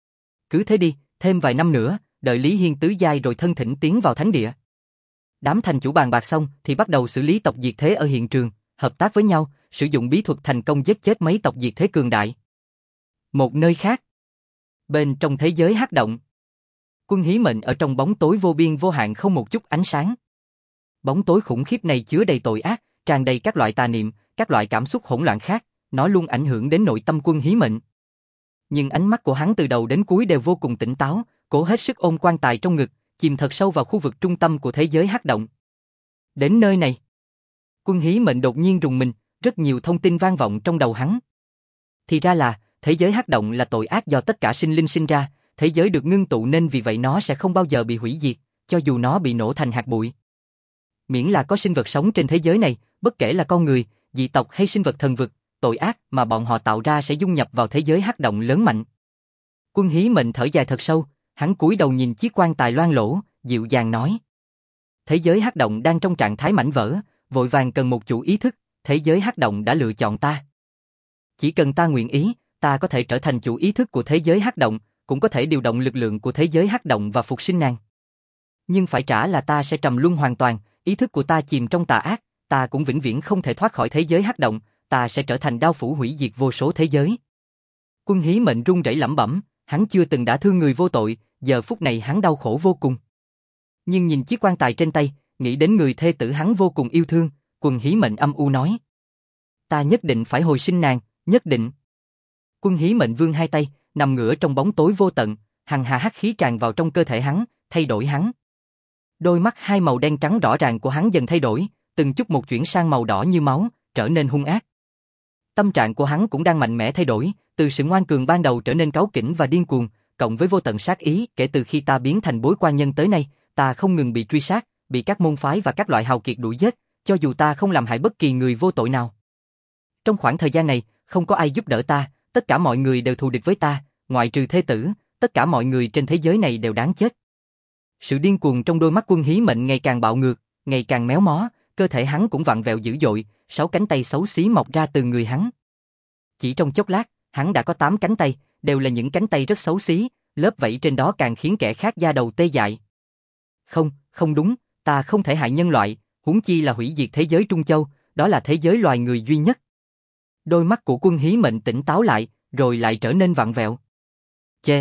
Cứ thế đi, thêm vài năm nữa, đợi Lý Hiên tứ giai rồi thân thỉnh tiến vào thánh địa. Đám thành chủ bàn bạc xong thì bắt đầu xử lý tộc diệt thế ở hiện trường, hợp tác với nhau, sử dụng bí thuật thành công giết chết mấy tộc diệt thế cường đại. Một nơi khác, bên trong thế giới hắc động, Quân Hí Mệnh ở trong bóng tối vô biên vô hạn không một chút ánh sáng. Bóng tối khủng khiếp này chứa đầy tội ác, tràn đầy các loại tà niệm, các loại cảm xúc hỗn loạn khác, nó luôn ảnh hưởng đến nội tâm Quân Hí Mệnh. Nhưng ánh mắt của hắn từ đầu đến cuối đều vô cùng tỉnh táo, cố hết sức ôm quan tài trong ngực, chìm thật sâu vào khu vực trung tâm của thế giới hắc động. Đến nơi này, Quân Hí Mệnh đột nhiên rùng mình, rất nhiều thông tin vang vọng trong đầu hắn. Thì ra là, thế giới hắc động là tội ác do tất cả sinh linh sinh ra, thế giới được ngưng tụ nên vì vậy nó sẽ không bao giờ bị hủy diệt, cho dù nó bị nổ thành hạt bụi. Miễn là có sinh vật sống trên thế giới này, bất kể là con người, dị tộc hay sinh vật thần vực, tội ác mà bọn họ tạo ra sẽ dung nhập vào thế giới hắc động lớn mạnh. Quân Hí Mệnh thở dài thật sâu, hắn cúi đầu nhìn chiếc quan tài loang lỗ, dịu dàng nói: thế giới hắc động đang trong trạng thái mảnh vỡ, vội vàng cần một chủ ý thức, thế giới hắc động đã lựa chọn ta. Chỉ cần ta nguyện ý, ta có thể trở thành chủ ý thức của thế giới hắc động, cũng có thể điều động lực lượng của thế giới hắc động và phục sinh nàng. Nhưng phải trả là ta sẽ trầm luân hoàn toàn, ý thức của ta chìm trong tà ác, ta cũng vĩnh viễn không thể thoát khỏi thế giới hắc động, ta sẽ trở thành đao phủ hủy diệt vô số thế giới. Quân Hí Mệnh run rẩy lẩm bẩm, hắn chưa từng đã thương người vô tội, giờ phút này hắn đau khổ vô cùng. Nhưng nhìn chiếc quan tài trên tay, nghĩ đến người thê tử hắn vô cùng yêu thương, Quân Hí Mệnh âm u nói: ta nhất định phải hồi sinh nàng, nhất định. Quân Hí Mệnh vươn hai tay, nằm ngửa trong bóng tối vô tận, hằng hà hắc khí tràn vào trong cơ thể hắn, thay đổi hắn. Đôi mắt hai màu đen trắng rõ ràng của hắn dần thay đổi, từng chút một chuyển sang màu đỏ như máu, trở nên hung ác. Tâm trạng của hắn cũng đang mạnh mẽ thay đổi, từ sự ngoan cường ban đầu trở nên cáu kỉnh và điên cuồng, cộng với vô tận sát ý. Kể từ khi ta biến thành bối quan nhân tới nay, ta không ngừng bị truy sát, bị các môn phái và các loại hào kiệt đuổi giết, cho dù ta không làm hại bất kỳ người vô tội nào. Trong khoảng thời gian này, không có ai giúp đỡ ta, tất cả mọi người đều thù địch với ta, ngoại trừ thê tử, tất cả mọi người trên thế giới này đều đáng chết. Sự điên cuồng trong đôi mắt Quân Hí Mệnh ngày càng bạo ngược, ngày càng méo mó, cơ thể hắn cũng vặn vẹo dữ dội, sáu cánh tay xấu xí mọc ra từ người hắn. Chỉ trong chốc lát, hắn đã có tám cánh tay, đều là những cánh tay rất xấu xí, lớp vảy trên đó càng khiến kẻ khác da đầu tê dại. Không, không đúng, ta không thể hại nhân loại, huống chi là hủy diệt thế giới Trung Châu, đó là thế giới loài người duy nhất. Đôi mắt của Quân Hí Mệnh tỉnh táo lại, rồi lại trở nên vặn vẹo. Chê!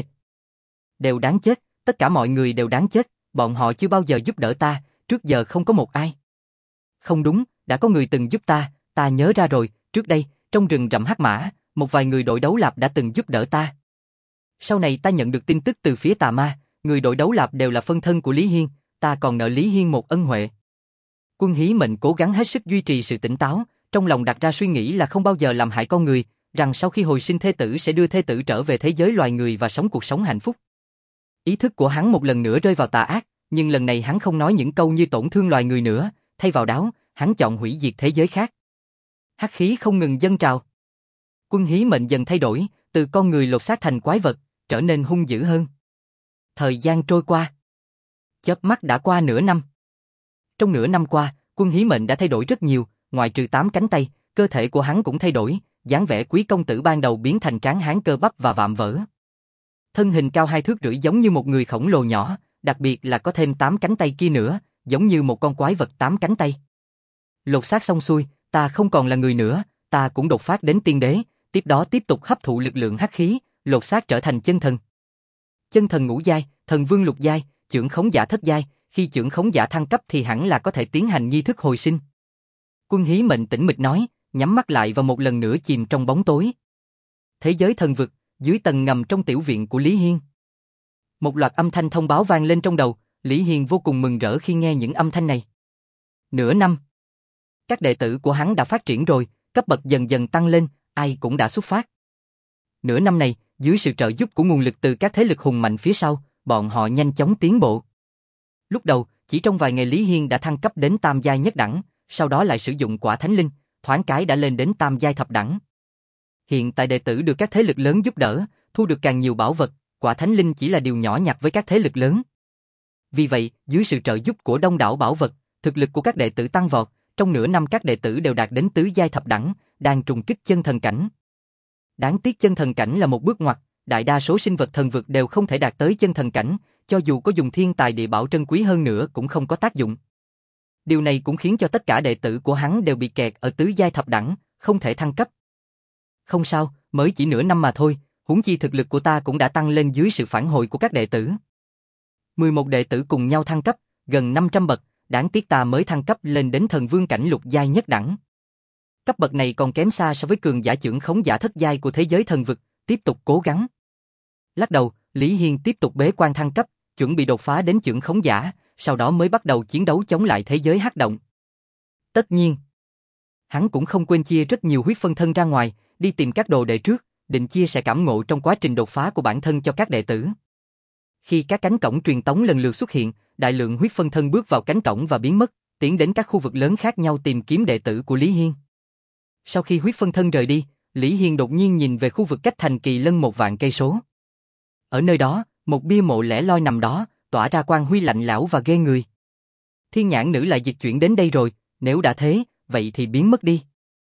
Đều đáng chết, tất cả mọi người đều đáng chết, bọn họ chưa bao giờ giúp đỡ ta, trước giờ không có một ai. Không đúng, đã có người từng giúp ta, ta nhớ ra rồi, trước đây, trong rừng rậm hắc mã, một vài người đội đấu lạp đã từng giúp đỡ ta. Sau này ta nhận được tin tức từ phía tà ma, người đội đấu lạp đều là phân thân của Lý Hiên, ta còn nợ Lý Hiên một ân huệ. Quân Hí Mệnh cố gắng hết sức duy trì sự tỉnh táo, trong lòng đặt ra suy nghĩ là không bao giờ làm hại con người, rằng sau khi hồi sinh thê tử sẽ đưa thê tử trở về thế giới loài người và sống cuộc sống hạnh phúc. Ý thức của hắn một lần nữa rơi vào tà ác, nhưng lần này hắn không nói những câu như tổn thương loài người nữa, thay vào đó, hắn chọn hủy diệt thế giới khác. Hắc khí không ngừng dâng trào. Quân Hí Mệnh dần thay đổi, từ con người lột xác thành quái vật, trở nên hung dữ hơn. Thời gian trôi qua. Chớp mắt đã qua nửa năm. Trong nửa năm qua, Quân Hí Mệnh đã thay đổi rất nhiều, ngoại trừ tám cánh tay, cơ thể của hắn cũng thay đổi, dáng vẻ quý công tử ban đầu biến thành tráng hán cơ bắp và vạm vỡ. Thân hình cao hai thước rưỡi giống như một người khổng lồ nhỏ, đặc biệt là có thêm tám cánh tay kia nữa, giống như một con quái vật tám cánh tay. Lột xác xong xuôi, ta không còn là người nữa, ta cũng đột phá đến tiên đế, tiếp đó tiếp tục hấp thụ lực lượng hắc khí, lột xác trở thành chân thần. Chân thần ngũ giai, thần vương lục giai, chưởng khống giả thất giai, khi chưởng khống giả thăng cấp thì hẳn là có thể tiến hành nghi thức hồi sinh. Quân Hí Mệnh tĩnh mịch nói, nhắm mắt lại và một lần nữa chìm trong bóng tối. Thế giới thần vực, dưới tầng ngầm trong tiểu viện của Lý Hiên. Một loạt âm thanh thông báo vang lên trong đầu, Lý Hiên vô cùng mừng rỡ khi nghe những âm thanh này. Nửa năm. Các đệ tử của hắn đã phát triển rồi, cấp bậc dần dần tăng lên, ai cũng đã xuất phát. Nửa năm này, dưới sự trợ giúp của nguồn lực từ các thế lực hùng mạnh phía sau, bọn họ nhanh chóng tiến bộ. Lúc đầu, chỉ trong vài ngày Lý Hiên đã thăng cấp đến tam giai nhất đẳng, sau đó lại sử dụng quả thánh linh, thoáng cái đã lên đến tam giai thập đẳng. Hiện tại đệ tử được các thế lực lớn giúp đỡ, thu được càng nhiều bảo vật, quả thánh linh chỉ là điều nhỏ nhặt với các thế lực lớn. Vì vậy, dưới sự trợ giúp của đông đảo bảo vật, thực lực của các đệ tử tăng vọt, trong nửa năm các đệ tử đều đạt đến tứ giai thập đẳng, đang trùng kích chân thần cảnh. Đáng tiếc chân thần cảnh là một bước ngoặt, đại đa số sinh vật thần vực đều không thể đạt tới chân thần cảnh, cho dù có dùng thiên tài địa bảo trân quý hơn nữa cũng không có tác dụng. Điều này cũng khiến cho tất cả đệ tử của hắn đều bị kẹt ở tứ giai thập đẳng, không thể thăng cấp. Không sao, mới chỉ nửa năm mà thôi, huống chi thực lực của ta cũng đã tăng lên dưới sự phản hồi của các đệ tử. mười một đệ tử cùng nhau thăng cấp, gần năm trăm bậc, đáng tiếc ta mới thăng cấp lên đến thần vương cảnh lục giai nhất đẳng. Cấp bậc này còn kém xa so với cường giả chưởng khống giả thất giai của thế giới thần vực, tiếp tục cố gắng. Lắc đầu, Lý Hiên tiếp tục bế quan thăng cấp, chuẩn bị đột phá đến chưởng khống giả, sau đó mới bắt đầu chiến đấu chống lại thế giới hắc động. Tất nhiên, hắn cũng không quên chia rất nhiều huyết phân thân ra ngoài, đi tìm các đồ đệ trước, định chia sẻ cảm ngộ trong quá trình đột phá của bản thân cho các đệ tử. Khi các cánh cổng truyền tống lần lượt xuất hiện, đại lượng huyết phân thân bước vào cánh cổng và biến mất, tiến đến các khu vực lớn khác nhau tìm kiếm đệ tử của Lý Hiên. Sau khi huyết phân thân rời đi, Lý Hiên đột nhiên nhìn về khu vực cách thành Kỳ Lân một vạn cây số. Ở nơi đó, một bia mộ lẻ loi nằm đó, tỏa ra quang huy lạnh lẽo và ghê người. Thiên nhãn nữ lại dịch chuyển đến đây rồi, nếu đã thế, vậy thì biến mất đi.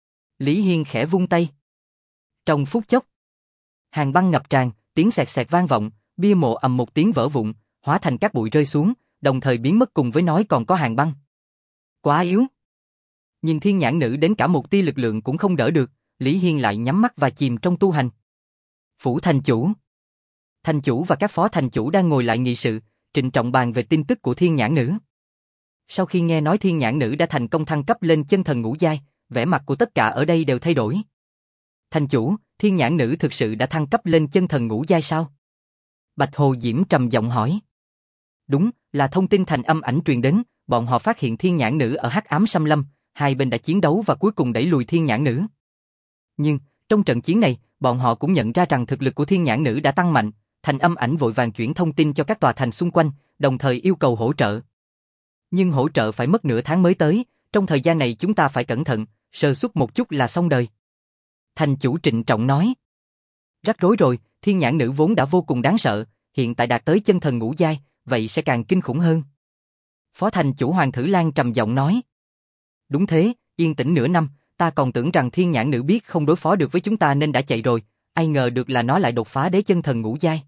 Lý Hiên khẽ vung tay. Trong phút chốc, hàng băng ngập tràn, tiếng xẹt xẹt vang vọng, bia mộ ầm một tiếng vỡ vụn, hóa thành các bụi rơi xuống, đồng thời biến mất cùng với nói còn có hàng băng. Quá yếu. Nhìn thiên nhãn nữ đến cả một tia lực lượng cũng không đỡ được, Lý Hiên lại nhắm mắt và chìm trong tu hành. Phủ thành chủ. Thành chủ và các phó thành chủ đang ngồi lại nghị sự, trịnh trọng bàn về tin tức của thiên nhãn nữ. Sau khi nghe nói thiên nhãn nữ đã thành công thăng cấp lên chân thần ngũ giai, vẻ mặt của tất cả ở đây đều thay đổi. Thành chủ, thiên nhãn nữ thực sự đã thăng cấp lên chân thần ngũ giai sao? Bạch Hồ Diễm trầm giọng hỏi. Đúng, là thông tin thành âm ảnh truyền đến, bọn họ phát hiện thiên nhãn nữ ở hắc ám xâm lâm, hai bên đã chiến đấu và cuối cùng đẩy lùi thiên nhãn nữ. Nhưng, trong trận chiến này, bọn họ cũng nhận ra rằng thực lực của thiên nhãn nữ đã tăng mạnh, thành âm ảnh vội vàng chuyển thông tin cho các tòa thành xung quanh, đồng thời yêu cầu hỗ trợ. Nhưng hỗ trợ phải mất nửa tháng mới tới, trong thời gian này chúng ta phải cẩn thận, sơ suất một chút là xong đời. Thành chủ trịnh trọng nói. Rắc rối rồi, thiên nhãn nữ vốn đã vô cùng đáng sợ, hiện tại đạt tới chân thần ngũ giai, vậy sẽ càng kinh khủng hơn. Phó thành chủ Hoàng Thử Lan trầm giọng nói. Đúng thế, yên tĩnh nửa năm, ta còn tưởng rằng thiên nhãn nữ biết không đối phó được với chúng ta nên đã chạy rồi, ai ngờ được là nó lại đột phá đế chân thần ngũ giai.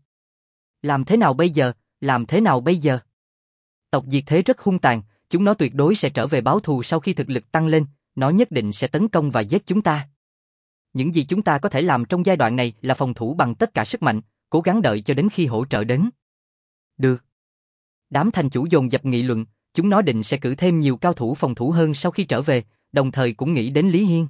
Làm thế nào bây giờ, làm thế nào bây giờ? Tộc diệt thế rất hung tàn, chúng nó tuyệt đối sẽ trở về báo thù sau khi thực lực tăng lên, nó nhất định sẽ tấn công và giết chúng ta. Những gì chúng ta có thể làm trong giai đoạn này là phòng thủ bằng tất cả sức mạnh, cố gắng đợi cho đến khi hỗ trợ đến. Được. Đám thành chủ dồn dập nghị luận, chúng nó định sẽ cử thêm nhiều cao thủ phòng thủ hơn sau khi trở về, đồng thời cũng nghĩ đến Lý Hiên.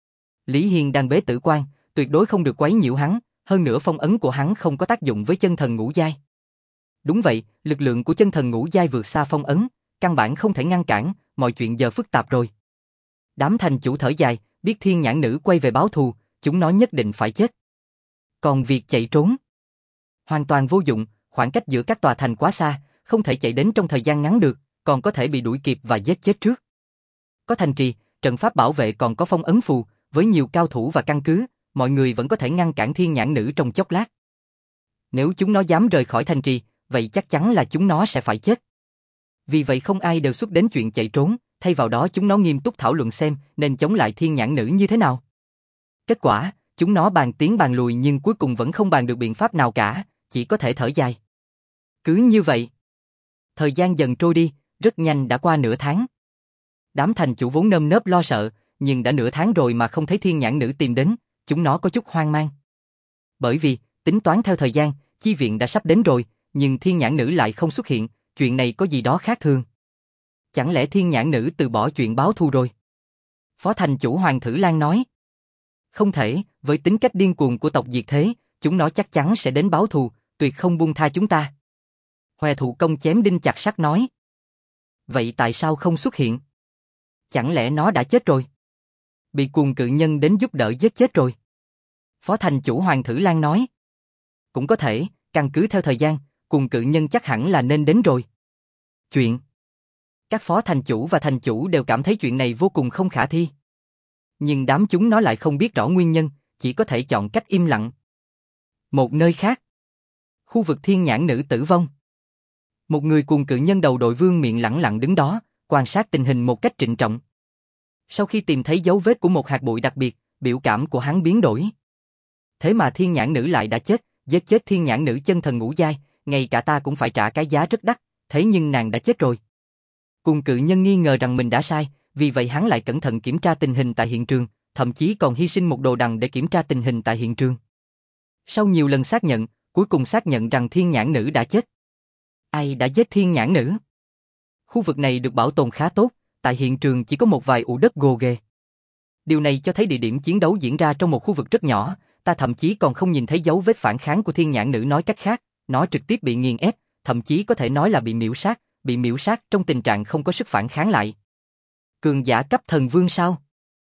Lý Hiên đang bế tử quan, tuyệt đối không được quấy nhiễu hắn, hơn nữa phong ấn của hắn không có tác dụng với chân thần ngũ giai. Đúng vậy, lực lượng của chân thần ngũ giai vượt xa phong ấn, căn bản không thể ngăn cản, mọi chuyện giờ phức tạp rồi. Đám thành chủ thở dài, biết thiên nhãn nữ quay về báo thù, chúng nó nhất định phải chết. Còn việc chạy trốn, hoàn toàn vô dụng, khoảng cách giữa các tòa thành quá xa, không thể chạy đến trong thời gian ngắn được, còn có thể bị đuổi kịp và giết chết trước. Có thành trì, trận pháp bảo vệ còn có phong ấn phù, với nhiều cao thủ và căn cứ, mọi người vẫn có thể ngăn cản thiên nhãn nữ trong chốc lát. Nếu chúng nó dám rời khỏi thành trì, vậy chắc chắn là chúng nó sẽ phải chết. Vì vậy không ai đều xuất đến chuyện chạy trốn, thay vào đó chúng nó nghiêm túc thảo luận xem nên chống lại thiên nhãn nữ như thế nào. Kết quả, chúng nó bàn tiến bàn lùi nhưng cuối cùng vẫn không bàn được biện pháp nào cả, chỉ có thể thở dài. Cứ như vậy, thời gian dần trôi đi, rất nhanh đã qua nửa tháng. Đám thành chủ vốn nơm nớp lo sợ, nhưng đã nửa tháng rồi mà không thấy thiên nhãn nữ tìm đến, chúng nó có chút hoang mang. Bởi vì, tính toán theo thời gian, chi viện đã sắp đến rồi, nhưng thiên nhãn nữ lại không xuất hiện, chuyện này có gì đó khác thường. Chẳng lẽ thiên nhãn nữ từ bỏ chuyện báo thù rồi? Phó thành chủ Hoàng Thử Lan nói. Không thể, với tính cách điên cuồng của tộc diệt thế, Chúng nó chắc chắn sẽ đến báo thù, tuyệt không buông tha chúng ta. Hòe thụ công chém đinh chặt sắt nói. Vậy tại sao không xuất hiện? Chẳng lẽ nó đã chết rồi? Bị cuồng cự nhân đến giúp đỡ giết chết rồi? Phó thành chủ Hoàng Thử Lan nói. Cũng có thể, căn cứ theo thời gian, cuồng cự nhân chắc hẳn là nên đến rồi. Chuyện. Các phó thành chủ và thành chủ đều cảm thấy chuyện này vô cùng không khả thi. Nhưng đám chúng nó lại không biết rõ nguyên nhân, chỉ có thể chọn cách im lặng. Một nơi khác. Khu vực thiên nhãn nữ tử vong. Một người cuồng cự nhân đầu đội vương miện lẳng lặng đứng đó, quan sát tình hình một cách trịnh trọng. Sau khi tìm thấy dấu vết của một hạt bụi đặc biệt, biểu cảm của hắn biến đổi. Thế mà thiên nhãn nữ lại đã chết, giết chết thiên nhãn nữ chân thần ngũ giai, ngay cả ta cũng phải trả cái giá rất đắt, thế nhưng nàng đã chết rồi. Cuồng cự nhân nghi ngờ rằng mình đã sai, vì vậy hắn lại cẩn thận kiểm tra tình hình tại hiện trường, thậm chí còn hy sinh một đồ đằng để kiểm tra tình hình tại hiện trường. Sau nhiều lần xác nhận, cuối cùng xác nhận rằng thiên nhãn nữ đã chết. Ai đã giết thiên nhãn nữ? Khu vực này được bảo tồn khá tốt, tại hiện trường chỉ có một vài ụ đất gồ ghề. Điều này cho thấy địa điểm chiến đấu diễn ra trong một khu vực rất nhỏ, ta thậm chí còn không nhìn thấy dấu vết phản kháng của thiên nhãn nữ, nói cách khác, nó trực tiếp bị nghiền ép, thậm chí có thể nói là bị miễu sát, bị miễu sát trong tình trạng không có sức phản kháng lại. Cường giả cấp thần vương sao?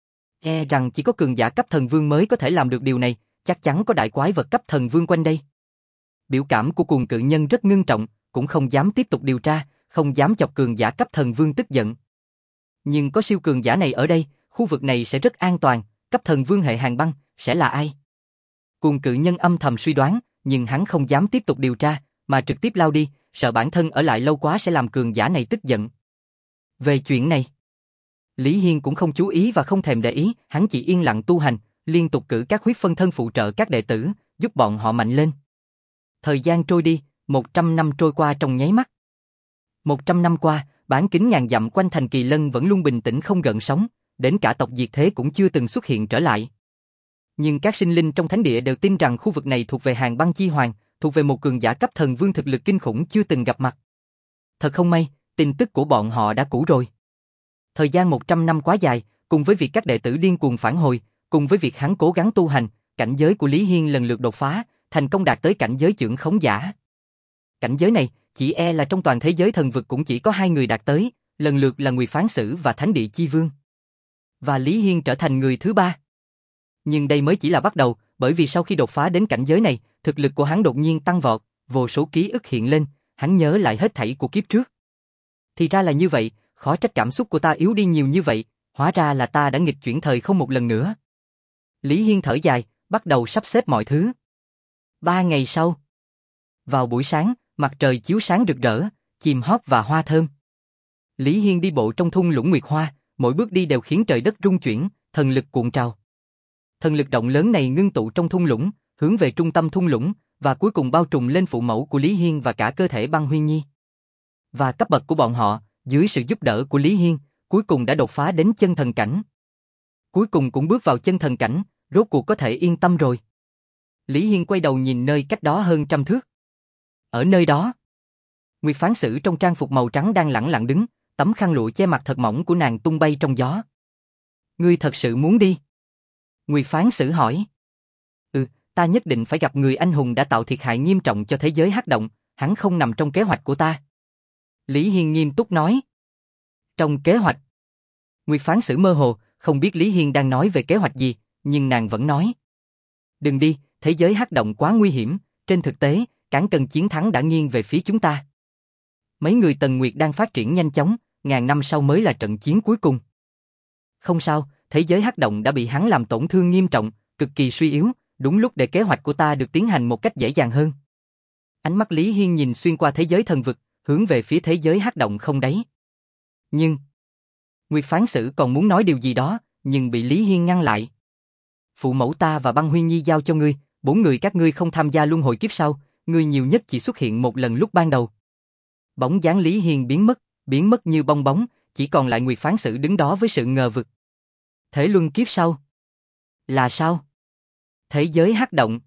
E rằng chỉ có cường giả cấp thần vương mới có thể làm được điều này, chắc chắn có đại quái vật cấp thần vương quanh đây. Biểu cảm của cuồng cự nhân rất ngưng trọng, cũng không dám tiếp tục điều tra, không dám chọc cường giả cấp thần vương tức giận. Nhưng có siêu cường giả này ở đây, khu vực này sẽ rất an toàn, cấp thần vương hệ hàng băng, sẽ là ai? Cuồng cự nhân âm thầm suy đoán, nhưng hắn không dám tiếp tục điều tra, mà trực tiếp lao đi, sợ bản thân ở lại lâu quá sẽ làm cường giả này tức giận. Về chuyện này, Lý Hiên cũng không chú ý và không thèm để ý, hắn chỉ yên lặng tu hành, liên tục cử các huyết phân thân phụ trợ các đệ tử, giúp bọn họ mạnh lên. Thời gian trôi đi, một trăm năm trôi qua trong nháy mắt. Một trăm năm qua, bán kính ngàn dặm quanh thành Kỳ Lân vẫn luôn bình tĩnh không gợn sóng, đến cả tộc diệt thế cũng chưa từng xuất hiện trở lại. Nhưng các sinh linh trong thánh địa đều tin rằng khu vực này thuộc về hàng băng chi hoàng, thuộc về một cường giả cấp thần vương thực lực kinh khủng chưa từng gặp mặt. Thật không may, tin tức của bọn họ đã cũ rồi. Thời gian một trăm năm quá dài, cùng với việc các đệ tử điên cuồng phản hồi, cùng với việc hắn cố gắng tu hành, cảnh giới của Lý Hiên lần lượt đột phá, thành công đạt tới cảnh giới chưởng khống giả. Cảnh giới này, chỉ e là trong toàn thế giới thần vực cũng chỉ có hai người đạt tới, lần lượt là Nguyệt Phán Sử và Thánh Địa Chi Vương. Và Lý Hiên trở thành người thứ ba. Nhưng đây mới chỉ là bắt đầu, bởi vì sau khi đột phá đến cảnh giới này, thực lực của hắn đột nhiên tăng vọt, vô số ký ức hiện lên, hắn nhớ lại hết thảy của kiếp trước. Thì ra là như vậy, khó trách cảm xúc của ta yếu đi nhiều như vậy, hóa ra là ta đã nghịch chuyển thời không một lần nữa. Lý Hiên thở dài, bắt đầu sắp xếp mọi thứ. Ba ngày sau, vào buổi sáng, mặt trời chiếu sáng rực rỡ, chim hót và hoa thơm. Lý Hiên đi bộ trong thung lũng nguyệt hoa, mỗi bước đi đều khiến trời đất rung chuyển, thần lực cuộn trào. Thần lực rộng lớn này ngưng tụ trong thung lũng, hướng về trung tâm thung lũng, và cuối cùng bao trùm lên phụ mẫu của Lý Hiên và cả cơ thể Băng Huyên Nhi. Và cấp bậc của bọn họ, dưới sự giúp đỡ của Lý Hiên, cuối cùng đã đột phá đến chân thần cảnh. Cuối cùng cũng bước vào chân thần cảnh, rốt cuộc có thể yên tâm rồi. Lý Hiên quay đầu nhìn nơi cách đó hơn trăm thước. Ở nơi đó, Nguyệt Phán Sử trong trang phục màu trắng đang lẳng lặng đứng, tấm khăn lụa che mặt thật mỏng của nàng tung bay trong gió. Ngươi thật sự muốn đi? Nguyệt Phán Sử hỏi. Ừ, ta nhất định phải gặp người anh hùng đã tạo thiệt hại nghiêm trọng cho thế giới hắc động, hắn không nằm trong kế hoạch của ta. Lý Hiên nghiêm túc nói. Trong kế hoạch? Nguyệt Phán Sử mơ hồ, không biết Lý Hiên đang nói về kế hoạch gì, nhưng nàng vẫn nói. Đừng đi, thế giới hắc động quá nguy hiểm, trên thực tế, cán cân chiến thắng đã nghiêng về phía chúng ta. Mấy người Tần Nguyệt đang phát triển nhanh chóng, ngàn năm sau mới là trận chiến cuối cùng. Không sao, thế giới hắc động đã bị hắn làm tổn thương nghiêm trọng, cực kỳ suy yếu, đúng lúc để kế hoạch của ta được tiến hành một cách dễ dàng hơn. Ánh mắt Lý Hiên nhìn xuyên qua thế giới thần vực, hướng về phía thế giới hắc động không đáy. Nhưng, Nguyệt Phán Sử còn muốn nói điều gì đó, nhưng bị Lý Hiên ngăn lại. Phụ mẫu ta và Băng Huyên Nhi giao cho ngươi, bốn người các ngươi không tham gia luân hồi kiếp sau, ngươi nhiều nhất chỉ xuất hiện một lần lúc ban đầu. Bóng dáng Lý Hiên biến mất, biến mất như bong bóng, chỉ còn lại Nguyệt Phán Sử đứng đó với sự ngờ vực. Thế luân kiếp sau? Là sao? Thế giới hắc động.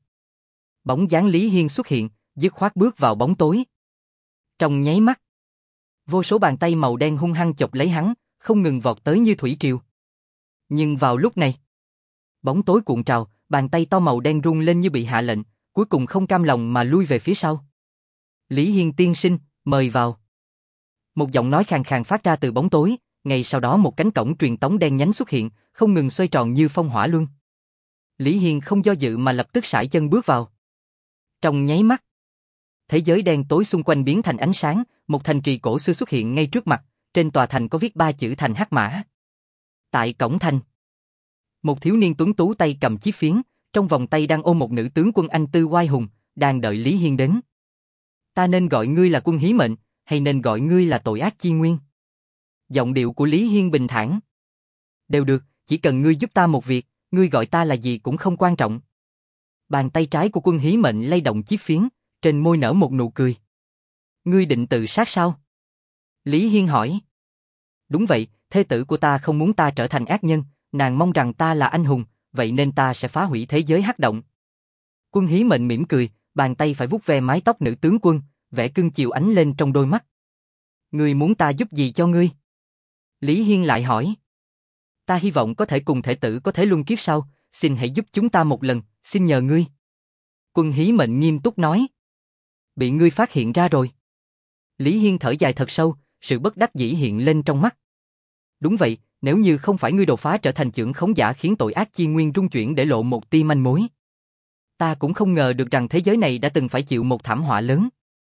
Bóng dáng Lý Hiên xuất hiện, dứt khoát bước vào bóng tối. Trong nháy mắt, vô số bàn tay màu đen hung hăng chộp lấy hắn, không ngừng vọt tới như thủy triều. Nhưng vào lúc này, bóng tối cuộn trào, bàn tay to màu đen rung lên như bị hạ lệnh, cuối cùng không cam lòng mà lui về phía sau. Lý Hiên tiên sinh, mời vào. Một giọng nói khàn khàn phát ra từ bóng tối, ngay sau đó một cánh cổng truyền tống đen nhánh xuất hiện, không ngừng xoay tròn như phong hỏa luân. Lý Hiên không do dự mà lập tức sải chân bước vào. Trong nháy mắt, thế giới đen tối xung quanh biến thành ánh sáng, một thành trì cổ xưa xuất hiện ngay trước mặt, trên tòa thành có viết ba chữ thành hắc mã. Tại cổng thành, một thiếu niên tuấn tú tay cầm chiếc phiến, trong vòng tay đang ôm một nữ tướng quân anh tư oai hùng, đang đợi Lý Hiên đến. Ta nên gọi ngươi là Quân Hí Mệnh, hay nên gọi ngươi là Tội Ác Chi Nguyên? Giọng điệu của Lý Hiên bình thản. Đều được, chỉ cần ngươi giúp ta một việc, ngươi gọi ta là gì cũng không quan trọng. Bàn tay trái của Quân Hí Mệnh lay động chiếc phiến, trên môi nở một nụ cười. Ngươi định tự sát sao? Lý Hiên hỏi. Đúng vậy, thê tử của ta không muốn ta trở thành ác nhân, nàng mong rằng ta là anh hùng, vậy nên ta sẽ phá hủy thế giới hắc động. Quân Hí Mệnh mỉm cười, bàn tay phải vuốt ve mái tóc nữ tướng quân, vẻ cưng chiều ánh lên trong đôi mắt. Ngươi muốn ta giúp gì cho ngươi? Lý Hiên lại hỏi. Ta hy vọng có thể cùng thể tử có thể luân kiếp sau, xin hãy giúp chúng ta một lần, xin nhờ ngươi. Quân Hí Mệnh nghiêm túc nói. Bị ngươi phát hiện ra rồi. Lý Hiên thở dài thật sâu, sự bất đắc dĩ hiện lên trong mắt. Đúng vậy, nếu như không phải ngươi đột phá trở thành chưởng khống giả khiến Tội Ác Chi Nguyên rung chuyển để lộ một tia manh mối, ta cũng không ngờ được rằng thế giới này đã từng phải chịu một thảm họa lớn.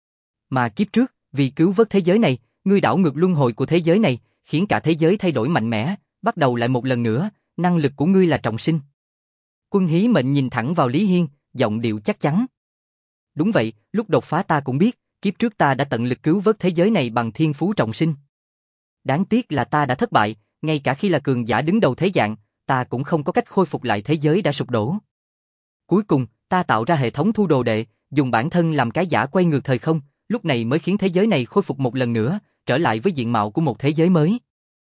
Mà kiếp trước, vì cứu vớt thế giới này, ngươi đảo ngược luân hồi của thế giới này, khiến cả thế giới thay đổi mạnh mẽ, bắt đầu lại một lần nữa, năng lực của ngươi là trọng sinh. Quân Hí Mệnh nhìn thẳng vào Lý Hiên, giọng điệu chắc chắn. Đúng vậy, lúc đột phá ta cũng biết, kiếp trước ta đã tận lực cứu vớt thế giới này bằng thiên phú trọng sinh. Đáng tiếc là ta đã thất bại, ngay cả khi là cường giả đứng đầu thế dạng, ta cũng không có cách khôi phục lại thế giới đã sụp đổ. Cuối cùng, ta tạo ra hệ thống thu đồ đệ, dùng bản thân làm cái giả quay ngược thời không, lúc này mới khiến thế giới này khôi phục một lần nữa, trở lại với diện mạo của một thế giới mới.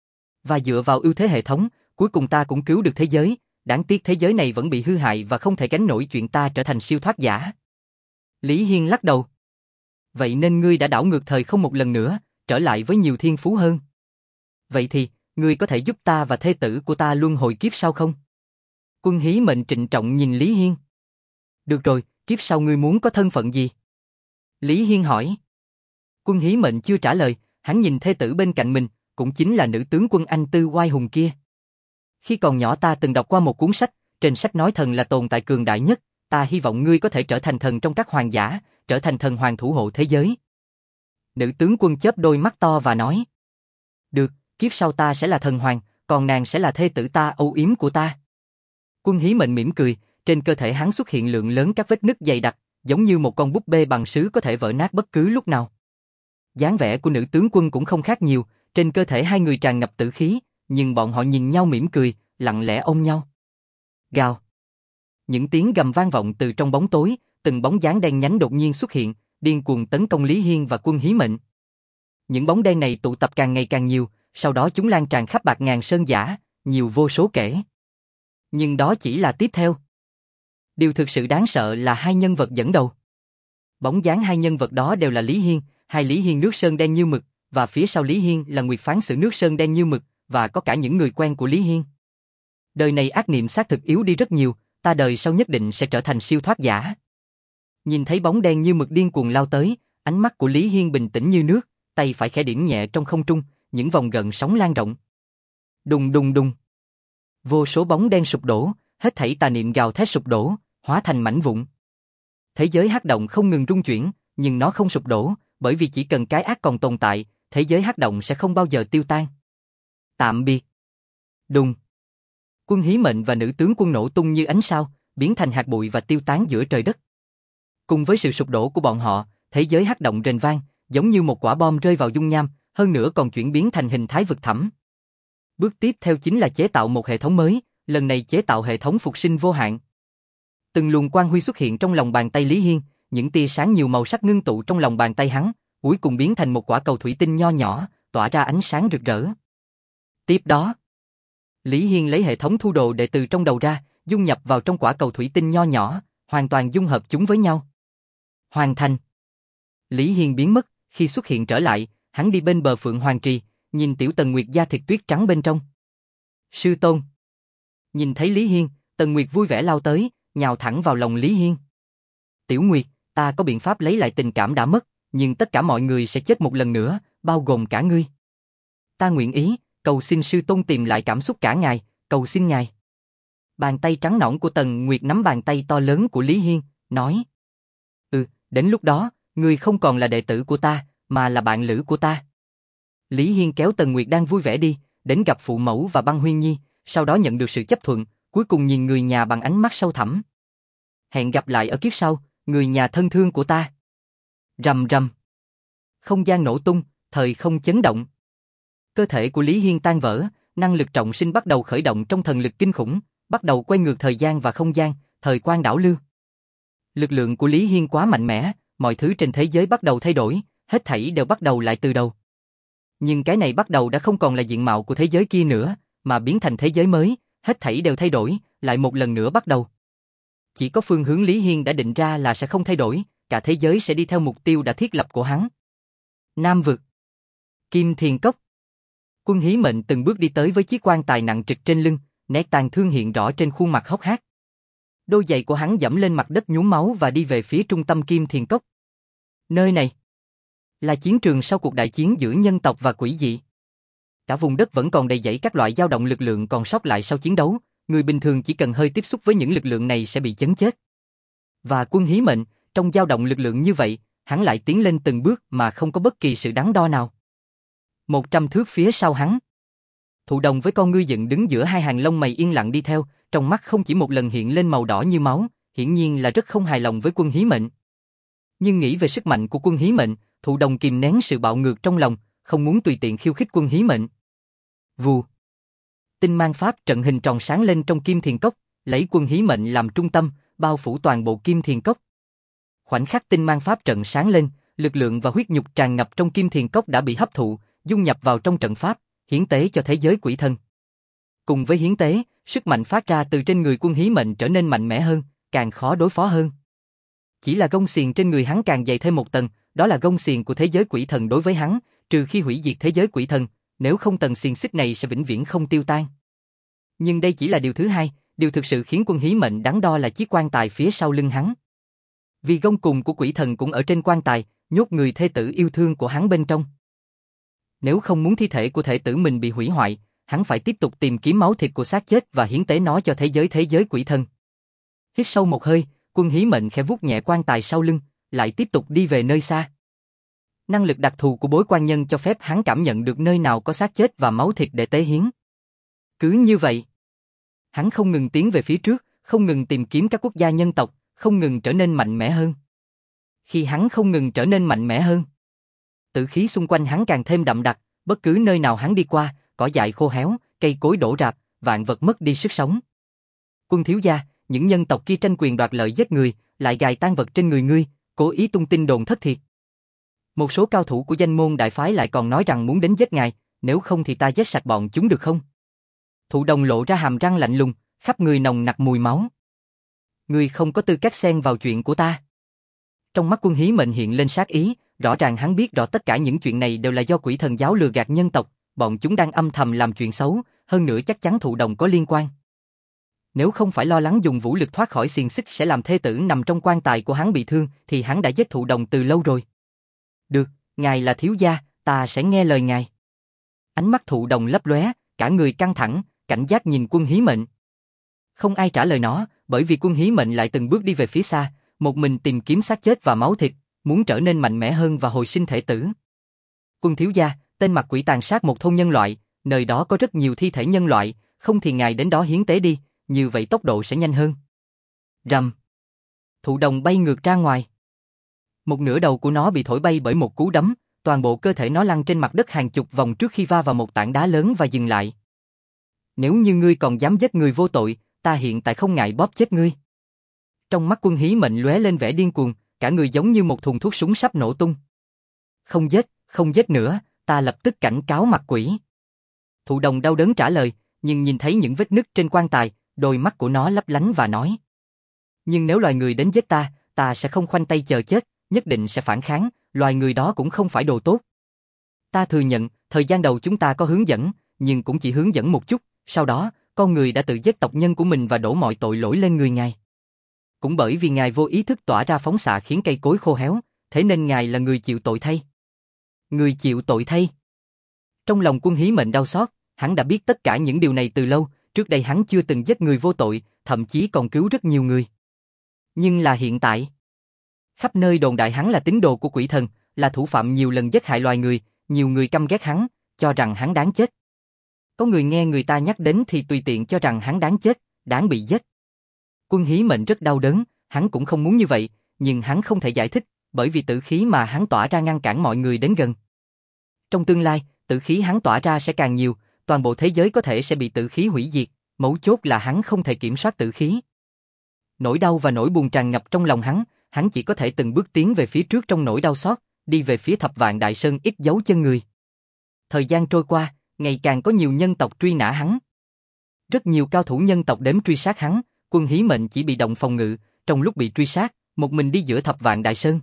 Và dựa vào ưu thế hệ thống, cuối cùng ta cũng cứu được thế giới, đáng tiếc thế giới này vẫn bị hư hại và không thể gánh nổi chuyện ta trở thành siêu thoát giả. Lý Hiên lắc đầu. Vậy nên ngươi đã đảo ngược thời không một lần nữa, trở lại với nhiều thiên phú hơn. Vậy thì, ngươi có thể giúp ta và thê tử của ta luân hồi kiếp sau không? Quân Hí Mệnh trịnh trọng nhìn Lý Hiên. Được rồi, kiếp sau ngươi muốn có thân phận gì? Lý Hiên hỏi. Quân Hí Mệnh chưa trả lời, hắn nhìn thê tử bên cạnh mình, cũng chính là nữ tướng quân anh tư oai hùng kia. Khi còn nhỏ ta từng đọc qua một cuốn sách, trên sách nói thần là tồn tại cường đại nhất, ta hy vọng ngươi có thể trở thành thần trong các hoàng giả, trở thành thần hoàng thủ hộ thế giới. Nữ tướng quân chớp đôi mắt to và nói. Được, kiếp sau ta sẽ là thần hoàng, còn nàng sẽ là thê tử ta âu yếm của ta. Quân Hí Mệnh mỉm cười, trên cơ thể hắn xuất hiện lượng lớn các vết nứt dày đặc, giống như một con búp bê bằng sứ có thể vỡ nát bất cứ lúc nào. Dáng vẻ của nữ tướng quân cũng không khác nhiều, trên cơ thể hai người tràn ngập tử khí, nhưng bọn họ nhìn nhau mỉm cười, lặng lẽ ôm nhau. Gào. Những tiếng gầm vang vọng từ trong bóng tối, từng bóng dáng đen nhánh đột nhiên xuất hiện, điên cuồng tấn công Lý Hiên và Quân Hí Mệnh. Những bóng đen này tụ tập càng ngày càng nhiều, sau đó chúng lan tràn khắp bạt ngàn sơn giả, nhiều vô số kể. Nhưng đó chỉ là tiếp theo. Điều thực sự đáng sợ là hai nhân vật dẫn đầu. Bóng dáng hai nhân vật đó đều là Lý Hiên, hai Lý Hiên nước sơn đen như mực, và phía sau Lý Hiên là Nguyệt Phán Sử nước sơn đen như mực, và có cả những người quen của Lý Hiên. Đời này ác niệm xác thực yếu đi rất nhiều, ta đời sau nhất định sẽ trở thành siêu thoát giả. Nhìn thấy bóng đen như mực điên cuồng lao tới, ánh mắt của Lý Hiên bình tĩnh như nước, tay phải khẽ điểm nhẹ trong không trung, những vòng gợn sóng lan rộng. Đùng đùng đùng. Vô số bóng đen sụp đổ, hết thảy tà niệm gào thét sụp đổ, hóa thành mảnh vụn. Thế giới hắc động không ngừng rung chuyển, nhưng nó không sụp đổ, bởi vì chỉ cần cái ác còn tồn tại, thế giới hắc động sẽ không bao giờ tiêu tan. Tạm biệt. Đùng. Quân Hí Mệnh và nữ tướng quân nổ tung như ánh sao, biến thành hạt bụi và tiêu tán giữa trời đất. Cùng với sự sụp đổ của bọn họ, thế giới hắc động rền vang, giống như một quả bom rơi vào dung nham, hơn nữa còn chuyển biến thành hình thái vực thẳm. Bước tiếp theo chính là chế tạo một hệ thống mới, lần này chế tạo hệ thống phục sinh vô hạn. Từng luồng quang huy xuất hiện trong lòng bàn tay Lý Hiên, những tia sáng nhiều màu sắc ngưng tụ trong lòng bàn tay hắn, cuối cùng biến thành một quả cầu thủy tinh nho nhỏ, tỏa ra ánh sáng rực rỡ. Tiếp đó, Lý Hiên lấy hệ thống thu đồ đệ từ trong đầu ra, dung nhập vào trong quả cầu thủy tinh nho nhỏ, hoàn toàn dung hợp chúng với nhau. Hoàn thành. Lý Hiên biến mất, khi xuất hiện trở lại, hắn đi bên bờ Phượng Hoàng Trì, nhìn Tiểu Tần Nguyệt da thịt tuyết trắng bên trong. Sư tôn. Nhìn thấy Lý Hiên, Tần Nguyệt vui vẻ lao tới, nhào thẳng vào lòng Lý Hiên. Tiểu Nguyệt, ta có biện pháp lấy lại tình cảm đã mất, nhưng tất cả mọi người sẽ chết một lần nữa, bao gồm cả ngươi. Ta nguyện ý, cầu xin sư tôn tìm lại cảm xúc cả ngài, cầu xin ngài. Bàn tay trắng nõn của Tần Nguyệt nắm bàn tay to lớn của Lý Hiên, nói. Ừ, đến lúc đó, ngươi không còn là đệ tử của ta, mà là bạn lữ của ta. Lý Hiên kéo Tần Nguyệt đang vui vẻ đi, đến gặp phụ mẫu và Băng Huyên Nhi, sau đó nhận được sự chấp thuận, cuối cùng nhìn người nhà bằng ánh mắt sâu thẳm. Hẹn gặp lại ở kiếp sau, người nhà thân thương của ta. Rầm rầm. Không gian nổ tung, thời không chấn động. Cơ thể của Lý Hiên tan vỡ, năng lực trọng sinh bắt đầu khởi động trong thần lực kinh khủng, bắt đầu quay ngược thời gian và không gian, thời quang đảo lưu. Lực lượng của Lý Hiên quá mạnh mẽ, mọi thứ trên thế giới bắt đầu thay đổi, hết thảy đều bắt đầu lại từ đầu. Nhưng cái này bắt đầu đã không còn là diện mạo của thế giới kia nữa, mà biến thành thế giới mới, hết thảy đều thay đổi, lại một lần nữa bắt đầu. Chỉ có phương hướng Lý Hiên đã định ra là sẽ không thay đổi, cả thế giới sẽ đi theo mục tiêu đã thiết lập của hắn. Nam vực. Kim Thiền Cốc. Quân Hí Mệnh từng bước đi tới với chiếc quan tài nặng trịch trên lưng, nét tàn thương hiện rõ trên khuôn mặt hốc hác. Đôi giày của hắn dẫm lên mặt đất nhuốm máu và đi về phía trung tâm Kim Thiền Cốc. Nơi này là chiến trường sau cuộc đại chiến giữa nhân tộc và quỷ dị. Cả vùng đất vẫn còn đầy dẫy các loại dao động lực lượng còn sót lại sau chiến đấu, người bình thường chỉ cần hơi tiếp xúc với những lực lượng này sẽ bị chấn chết. Và Quân Hí Mệnh, trong dao động lực lượng như vậy, hắn lại tiến lên từng bước mà không có bất kỳ sự đắn đo nào. Một trăm thước phía sau hắn, Thụ Đồng với con ngươi dựng đứng giữa hai hàng lông mày yên lặng đi theo, trong mắt không chỉ một lần hiện lên màu đỏ như máu, hiển nhiên là rất không hài lòng với Quân Hí Mệnh. Nhưng nghĩ về sức mạnh của Quân Hí Mệnh, Thụ Đồng kìm nén sự bạo ngược trong lòng, không muốn tùy tiện khiêu khích Quân Hí Mệnh. Vù. Tinh mang pháp trận hình tròn sáng lên trong Kim Thiền Cốc, lấy Quân Hí Mệnh làm trung tâm, bao phủ toàn bộ Kim Thiền Cốc. Khoảnh khắc tinh mang pháp trận sáng lên, lực lượng và huyết nhục tràn ngập trong Kim Thiền Cốc đã bị hấp thụ, dung nhập vào trong trận pháp, hiến tế cho thế giới quỷ thần. Cùng với hiến tế, sức mạnh phát ra từ trên người Quân Hí Mệnh trở nên mạnh mẽ hơn, càng khó đối phó hơn. Chỉ là gông xiềng trên người hắn càng dày thêm một tầng, đó là gông xiềng của thế giới quỷ thần đối với hắn, trừ khi hủy diệt thế giới quỷ thần, nếu không tầng xiềng xích này sẽ vĩnh viễn không tiêu tan. Nhưng đây chỉ là điều thứ hai, điều thực sự khiến Quân Hí Mệnh đắn đo là chiếc quan tài phía sau lưng hắn. Vì gông cùng của quỷ thần cũng ở trên quan tài, nhốt người thê tử yêu thương của hắn bên trong. Nếu không muốn thi thể của thể tử mình bị hủy hoại, hắn phải tiếp tục tìm kiếm máu thịt của xác chết và hiến tế nó cho thế giới thế giới quỷ thần. Hít sâu một hơi, Quân Hí Mệnh khẽ vuốt nhẹ quan tài sau lưng, lại tiếp tục đi về nơi xa. Năng lực đặc thù của bối quan nhân cho phép hắn cảm nhận được nơi nào có xác chết và máu thịt để tế hiến. Cứ như vậy, hắn không ngừng tiến về phía trước, không ngừng tìm kiếm các quốc gia nhân tộc, không ngừng trở nên mạnh mẽ hơn. Khi hắn không ngừng trở nên mạnh mẽ hơn, tử khí xung quanh hắn càng thêm đậm đặc, bất cứ nơi nào hắn đi qua, cỏ dại khô héo, cây cối đổ rạp, vạn vật mất đi sức sống. Quân thiếu gia, những nhân tộc kia tranh quyền đoạt lợi giết người, lại gài tang vật trên người ngươi, cố ý tung tin đồn thất thiệt. Một số cao thủ của danh môn đại phái lại còn nói rằng muốn đến giết ngài, nếu không thì ta giết sạch bọn chúng được không? Thụ Đồng lộ ra hàm răng lạnh lùng, khắp người nồng nặc mùi máu. Ngươi không có tư cách xen vào chuyện của ta. Trong mắt Quân Hí Mệnh hiện lên sát ý, rõ ràng hắn biết rõ tất cả những chuyện này đều là do quỷ thần giáo lừa gạt nhân tộc, bọn chúng đang âm thầm làm chuyện xấu, hơn nữa chắc chắn Thụ Đồng có liên quan. Nếu không phải lo lắng dùng vũ lực thoát khỏi xiềng xích sẽ làm thê tử nằm trong quan tài của hắn bị thương, thì hắn đã giết Thụ Đồng từ lâu rồi. Được, ngài là thiếu gia, ta sẽ nghe lời ngài. Ánh mắt Thụ Đồng lấp lóe, cả người căng thẳng, cảnh giác nhìn Quân Hí Mệnh. Không ai trả lời nó, bởi vì Quân Hí Mệnh lại từng bước đi về phía xa, một mình tìm kiếm xác chết và máu thịt, muốn trở nên mạnh mẽ hơn và hồi sinh thể tử. Quân thiếu gia, tên mặt quỷ tàn sát một thôn nhân loại, nơi đó có rất nhiều thi thể nhân loại, không thì ngài đến đó hiến tế đi, như vậy tốc độ sẽ nhanh hơn. Rầm. Thụ Đồng bay ngược ra ngoài. Một nửa đầu của nó bị thổi bay bởi một cú đấm, toàn bộ cơ thể nó lăn trên mặt đất hàng chục vòng trước khi va vào một tảng đá lớn và dừng lại. Nếu như ngươi còn dám giết người vô tội, ta hiện tại không ngại bóp chết ngươi. Trong mắt Quân Hí Mệnh lóe lên vẻ điên cuồng, cả người giống như một thùng thuốc súng sắp nổ tung. Không giết, không giết nữa, ta lập tức cảnh cáo mặt quỷ. Thụ Đồng đau đớn trả lời, nhưng nhìn thấy những vết nứt trên quan tài, đôi mắt của nó lấp lánh và nói. Nhưng nếu loài người đến giết ta, ta sẽ không khoanh tay chờ chết, nhất định sẽ phản kháng, loài người đó cũng không phải đồ tốt. Ta thừa nhận, thời gian đầu chúng ta có hướng dẫn, nhưng cũng chỉ hướng dẫn một chút, sau đó, con người đã tự giết tộc nhân của mình và đổ mọi tội lỗi lên người ngài. Cũng bởi vì ngài vô ý thức tỏa ra phóng xạ khiến cây cối khô héo, thế nên ngài là người chịu tội thay. Người chịu tội thay. Trong lòng Quân Hí Mệnh đau xót, hắn đã biết tất cả những điều này từ lâu, trước đây hắn chưa từng giết người vô tội, thậm chí còn cứu rất nhiều người. Nhưng là hiện tại, khắp nơi đồn đại hắn là tín đồ của quỷ thần, là thủ phạm nhiều lần giết hại loài người, nhiều người căm ghét hắn, cho rằng hắn đáng chết. Có người nghe người ta nhắc đến thì tùy tiện cho rằng hắn đáng chết, đáng bị giết. Quân Hí Mệnh rất đau đớn, hắn cũng không muốn như vậy, nhưng hắn không thể giải thích, bởi vì tử khí mà hắn tỏa ra ngăn cản mọi người đến gần. Trong tương lai, tử khí hắn tỏa ra sẽ càng nhiều, toàn bộ thế giới có thể sẽ bị tử khí hủy diệt, mấu chốt là hắn không thể kiểm soát tử khí. Nỗi đau và nỗi buồn tràn ngập trong lòng hắn, hắn chỉ có thể từng bước tiến về phía trước trong nỗi đau xót, đi về phía Thập Vạn Đại Sơn ít dấu chân người. Thời gian trôi qua, ngày càng có nhiều nhân tộc truy nã hắn. Rất nhiều cao thủ nhân tộc đến truy sát hắn, Quân Hí Mệnh chỉ bị động phòng ngự, trong lúc bị truy sát, một mình đi giữa Thập Vạn Đại Sơn.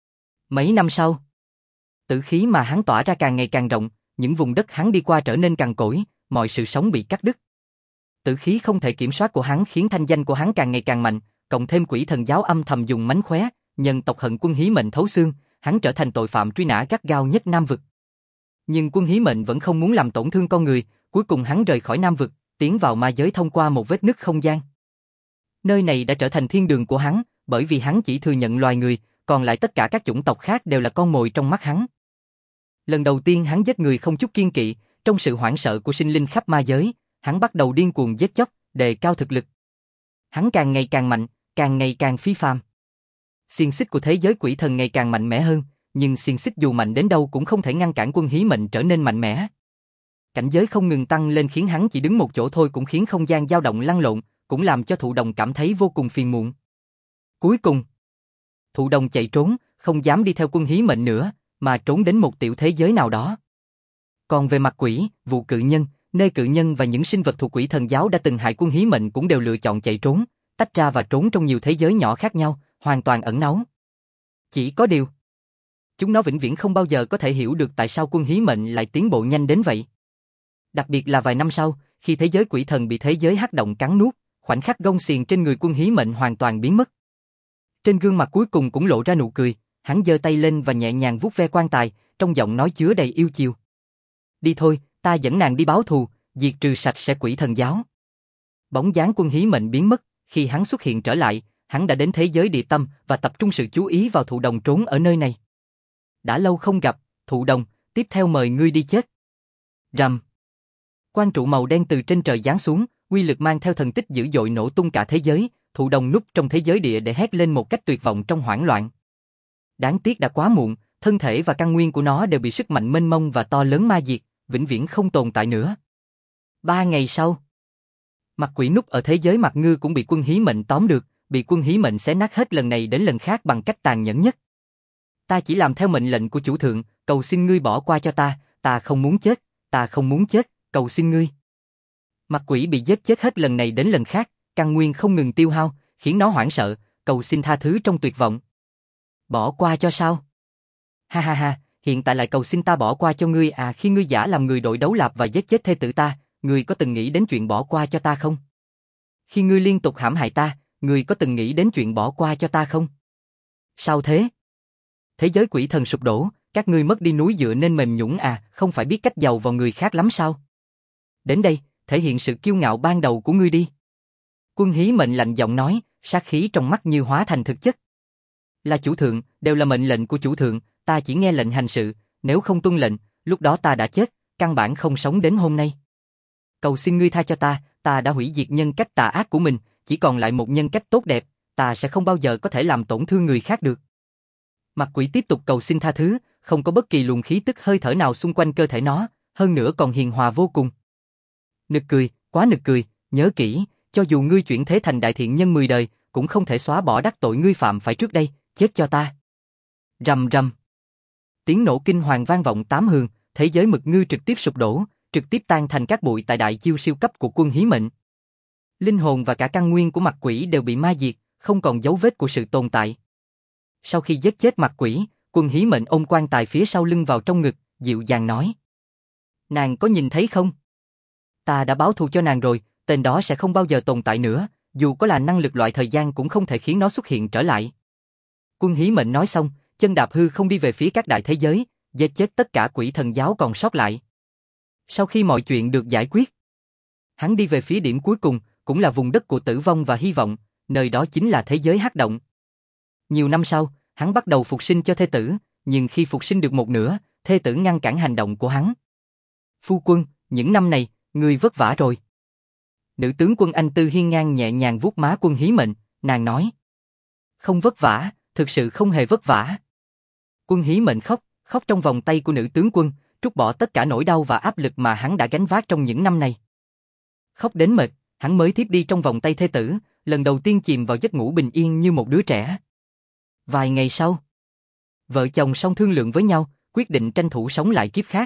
Mấy năm sau, tử khí mà hắn tỏa ra càng ngày càng rộng, những vùng đất hắn đi qua trở nên cằn cỗi, mọi sự sống bị cắt đứt. Tử khí không thể kiểm soát của hắn khiến thanh danh của hắn càng ngày càng mạnh, cộng thêm quỷ thần giáo âm thầm dùng mánh khóe, nhân tộc hận Quân Hí Mệnh thấu xương, hắn trở thành tội phạm truy nã gắt gao nhất Nam vực. Nhưng Quân Hí Mệnh vẫn không muốn làm tổn thương con người, cuối cùng hắn rời khỏi Nam vực, tiến vào ma giới thông qua một vết nứt không gian. Nơi này đã trở thành thiên đường của hắn, bởi vì hắn chỉ thừa nhận loài người, còn lại tất cả các chủng tộc khác đều là con mồi trong mắt hắn. Lần đầu tiên hắn giết người không chút kiêng kỵ, trong sự hoảng sợ của sinh linh khắp ma giới, hắn bắt đầu điên cuồng giết chóc, đề cao thực lực. Hắn càng ngày càng mạnh, càng ngày càng phi phàm. Xiềng xích của thế giới quỷ thần ngày càng mạnh mẽ hơn, nhưng xiềng xích dù mạnh đến đâu cũng không thể ngăn cản Quân Hí Mệnh trở nên mạnh mẽ. Cảnh giới không ngừng tăng lên khiến hắn chỉ đứng một chỗ thôi cũng khiến không gian dao động lăn lộn, cũng làm cho Thụ Đồng cảm thấy vô cùng phiền muộn. Cuối cùng, Thụ Đồng chạy trốn, không dám đi theo Quân Hí Mệnh nữa, mà trốn đến một tiểu thế giới nào đó. Còn về mặt quỷ, vụ cự nhân, nơi cự nhân và những sinh vật thuộc quỷ thần giáo đã từng hại Quân Hí Mệnh cũng đều lựa chọn chạy trốn, tách ra và trốn trong nhiều thế giới nhỏ khác nhau, hoàn toàn ẩn náu. Chỉ có điều, chúng nó vĩnh viễn không bao giờ có thể hiểu được tại sao Quân Hí Mệnh lại tiến bộ nhanh đến vậy. Đặc biệt là vài năm sau, khi thế giới quỷ thần bị thế giới hắc động cắn nuốt, khoảnh khắc gông xiềng trên người Quân Hí Mệnh hoàn toàn biến mất. Trên gương mặt cuối cùng cũng lộ ra nụ cười, hắn giơ tay lên và nhẹ nhàng vuốt ve quan tài, trong giọng nói chứa đầy yêu chiều. Đi thôi, ta dẫn nàng đi báo thù, diệt trừ sạch sẽ quỷ thần giáo. Bóng dáng Quân Hí Mệnh biến mất, khi hắn xuất hiện trở lại, hắn đã đến thế giới địa tâm và tập trung sự chú ý vào Thụ Đồng trốn ở nơi này. Đã lâu không gặp, Thụ Đồng, tiếp theo mời ngươi đi chết. Rầm. Quang trụ màu đen từ trên trời giáng xuống, uy lực mang theo thần tích dữ dội nổ tung cả thế giới, Thụ Đồng núp trong thế giới địa để hét lên một cách tuyệt vọng trong hoảng loạn. Đáng tiếc đã quá muộn, thân thể và căn nguyên của nó đều bị sức mạnh mênh mông và to lớn ma diệt, vĩnh viễn không tồn tại nữa. Ba ngày sau, Mặt Quỷ núp ở thế giới Mặt Ngư cũng bị Quân Hí Mệnh tóm được, bị Quân Hí Mệnh xé nát hết lần này đến lần khác bằng cách tàn nhẫn nhất. Ta chỉ làm theo mệnh lệnh của chủ thượng, cầu xin ngươi bỏ qua cho ta, ta không muốn chết, ta không muốn chết, cầu xin ngươi. Mặt Quỷ bị giết chết hết lần này đến lần khác, căn nguyên không ngừng tiêu hao, khiến nó hoảng sợ, cầu xin tha thứ trong tuyệt vọng. Bỏ qua cho sao? Ha ha ha, hiện tại lại cầu xin ta bỏ qua cho ngươi à? Khi ngươi giả làm người đội đấu lạp và giết chết thê tử ta, ngươi có từng nghĩ đến chuyện bỏ qua cho ta không? Khi ngươi liên tục hãm hại ta, ngươi có từng nghĩ đến chuyện bỏ qua cho ta không? Sao thế? Thế giới quỷ thần sụp đổ, các ngươi mất đi núi dựa nên mềm nhũn à, không phải biết cách giàu vào người khác lắm sao? Đến đây, thể hiện sự kiêu ngạo ban đầu của ngươi đi. Quân Hí Mệnh lạnh giọng nói, sát khí trong mắt như hóa thành thực chất. Là chủ thượng, đều là mệnh lệnh của chủ thượng, ta chỉ nghe lệnh hành sự, nếu không tuân lệnh, lúc đó ta đã chết, căn bản không sống đến hôm nay. Cầu xin ngươi tha cho ta, ta đã hủy diệt nhân cách tà ác của mình, chỉ còn lại một nhân cách tốt đẹp, ta sẽ không bao giờ có thể làm tổn thương người khác được. Mặt Quỷ tiếp tục cầu xin tha thứ, không có bất kỳ luồng khí tức hơi thở nào xung quanh cơ thể nó, hơn nữa còn hiền hòa vô cùng. Nực cười, quá nực cười, nhớ kỹ, cho dù ngươi chuyển thế thành đại thiện nhân mười đời, cũng không thể xóa bỏ đắc tội ngươi phạm phải trước đây, chết cho ta. Rầm rầm. Tiếng nổ kinh hoàng vang vọng tám hướng, thế giới Mực Ngư trực tiếp sụp đổ, trực tiếp tan thành cát bụi tại đại chiêu siêu cấp của Quân Hí Mệnh. Linh hồn và cả căn nguyên của Mặt Quỷ đều bị ma diệt, không còn dấu vết của sự tồn tại. Sau khi giết chết Mặt Quỷ, Quân Hí Mệnh ôm quan tài phía sau lưng vào trong ngực, dịu dàng nói: nàng có nhìn thấy không? Ta đã báo thù cho nàng rồi, tên đó sẽ không bao giờ tồn tại nữa, dù có là năng lực loại thời gian cũng không thể khiến nó xuất hiện trở lại. Quân Hí Mệnh nói xong, chân đạp hư không đi về phía các đại thế giới, giết chết tất cả quỷ thần giáo còn sót lại. Sau khi mọi chuyện được giải quyết, hắn đi về phía điểm cuối cùng, cũng là vùng đất của tử vong và hy vọng, nơi đó chính là thế giới hắc động. Nhiều năm sau, hắn bắt đầu phục sinh cho thê tử, nhưng khi phục sinh được một nửa, thê tử ngăn cản hành động của hắn. Phu quân, những năm này, ngươi vất vả rồi. Nữ tướng quân Anh Tư hiên ngang nhẹ nhàng vuốt má Quân Hí Mệnh, nàng nói. Không vất vả, thực sự không hề vất vả. Quân Hí Mệnh khóc, khóc trong vòng tay của nữ tướng quân, trút bỏ tất cả nỗi đau và áp lực mà hắn đã gánh vác trong những năm này. Khóc đến mệt, hắn mới thiếp đi trong vòng tay thê tử, lần đầu tiên chìm vào giấc ngủ bình yên như một đứa trẻ. Vài ngày sau, vợ chồng song thương lượng với nhau, quyết định tranh thủ sống lại kiếp khác.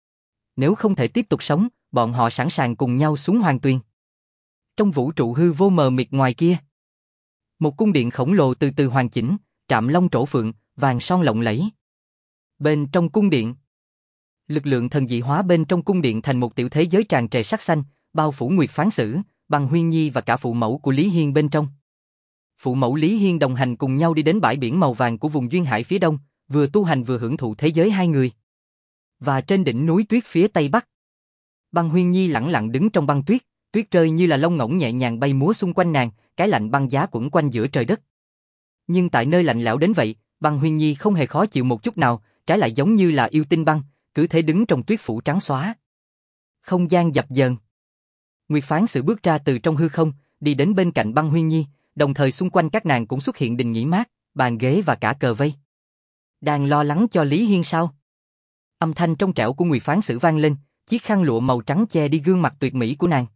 Nếu không thể tiếp tục sống, bọn họ sẵn sàng cùng nhau xuống Hoàng Tuyền. Trong vũ trụ hư vô mờ mịt ngoài kia, một cung điện khổng lồ từ từ hoàn chỉnh, trạm long trổ phượng, vàng son lộng lẫy. Bên trong cung điện, lực lượng thần dị hóa bên trong cung điện thành một tiểu thế giới tràn trề sắc xanh, bao phủ Nguyệt Phán Sử, Băng Huyên Nhi và cả phụ mẫu của Lý Hiên bên trong. Phụ mẫu Lý Hiên đồng hành cùng nhau đi đến bãi biển màu vàng của vùng duyên hải phía đông, vừa tu hành vừa hưởng thụ thế giới hai người. Và trên đỉnh núi tuyết phía tây bắc, Băng Huyên Nhi lẳng lặng đứng trong băng tuyết, tuyết rơi như là lông ngỗng nhẹ nhàng bay múa xung quanh nàng, cái lạnh băng giá quẩn quanh giữa trời đất. Nhưng tại nơi lạnh lẽo đến vậy, Băng Huyên Nhi không hề khó chịu một chút nào, trái lại giống như là yêu tinh băng, cứ thế đứng trong tuyết phủ trắng xóa. Không gian dập dờn. Nguyệt Phán Sử bước ra từ trong hư không, đi đến bên cạnh Băng Huyên Nhi, đồng thời xung quanh các nàng cũng xuất hiện đình nghỉ mát, bàn ghế và cả cờ vây. Đang lo lắng cho Lý Hiên sao? Âm thanh trong trẻo của Nguyệt Phán Sử vang lên, chiếc khăn lụa màu trắng che đi gương mặt tuyệt mỹ của nàng.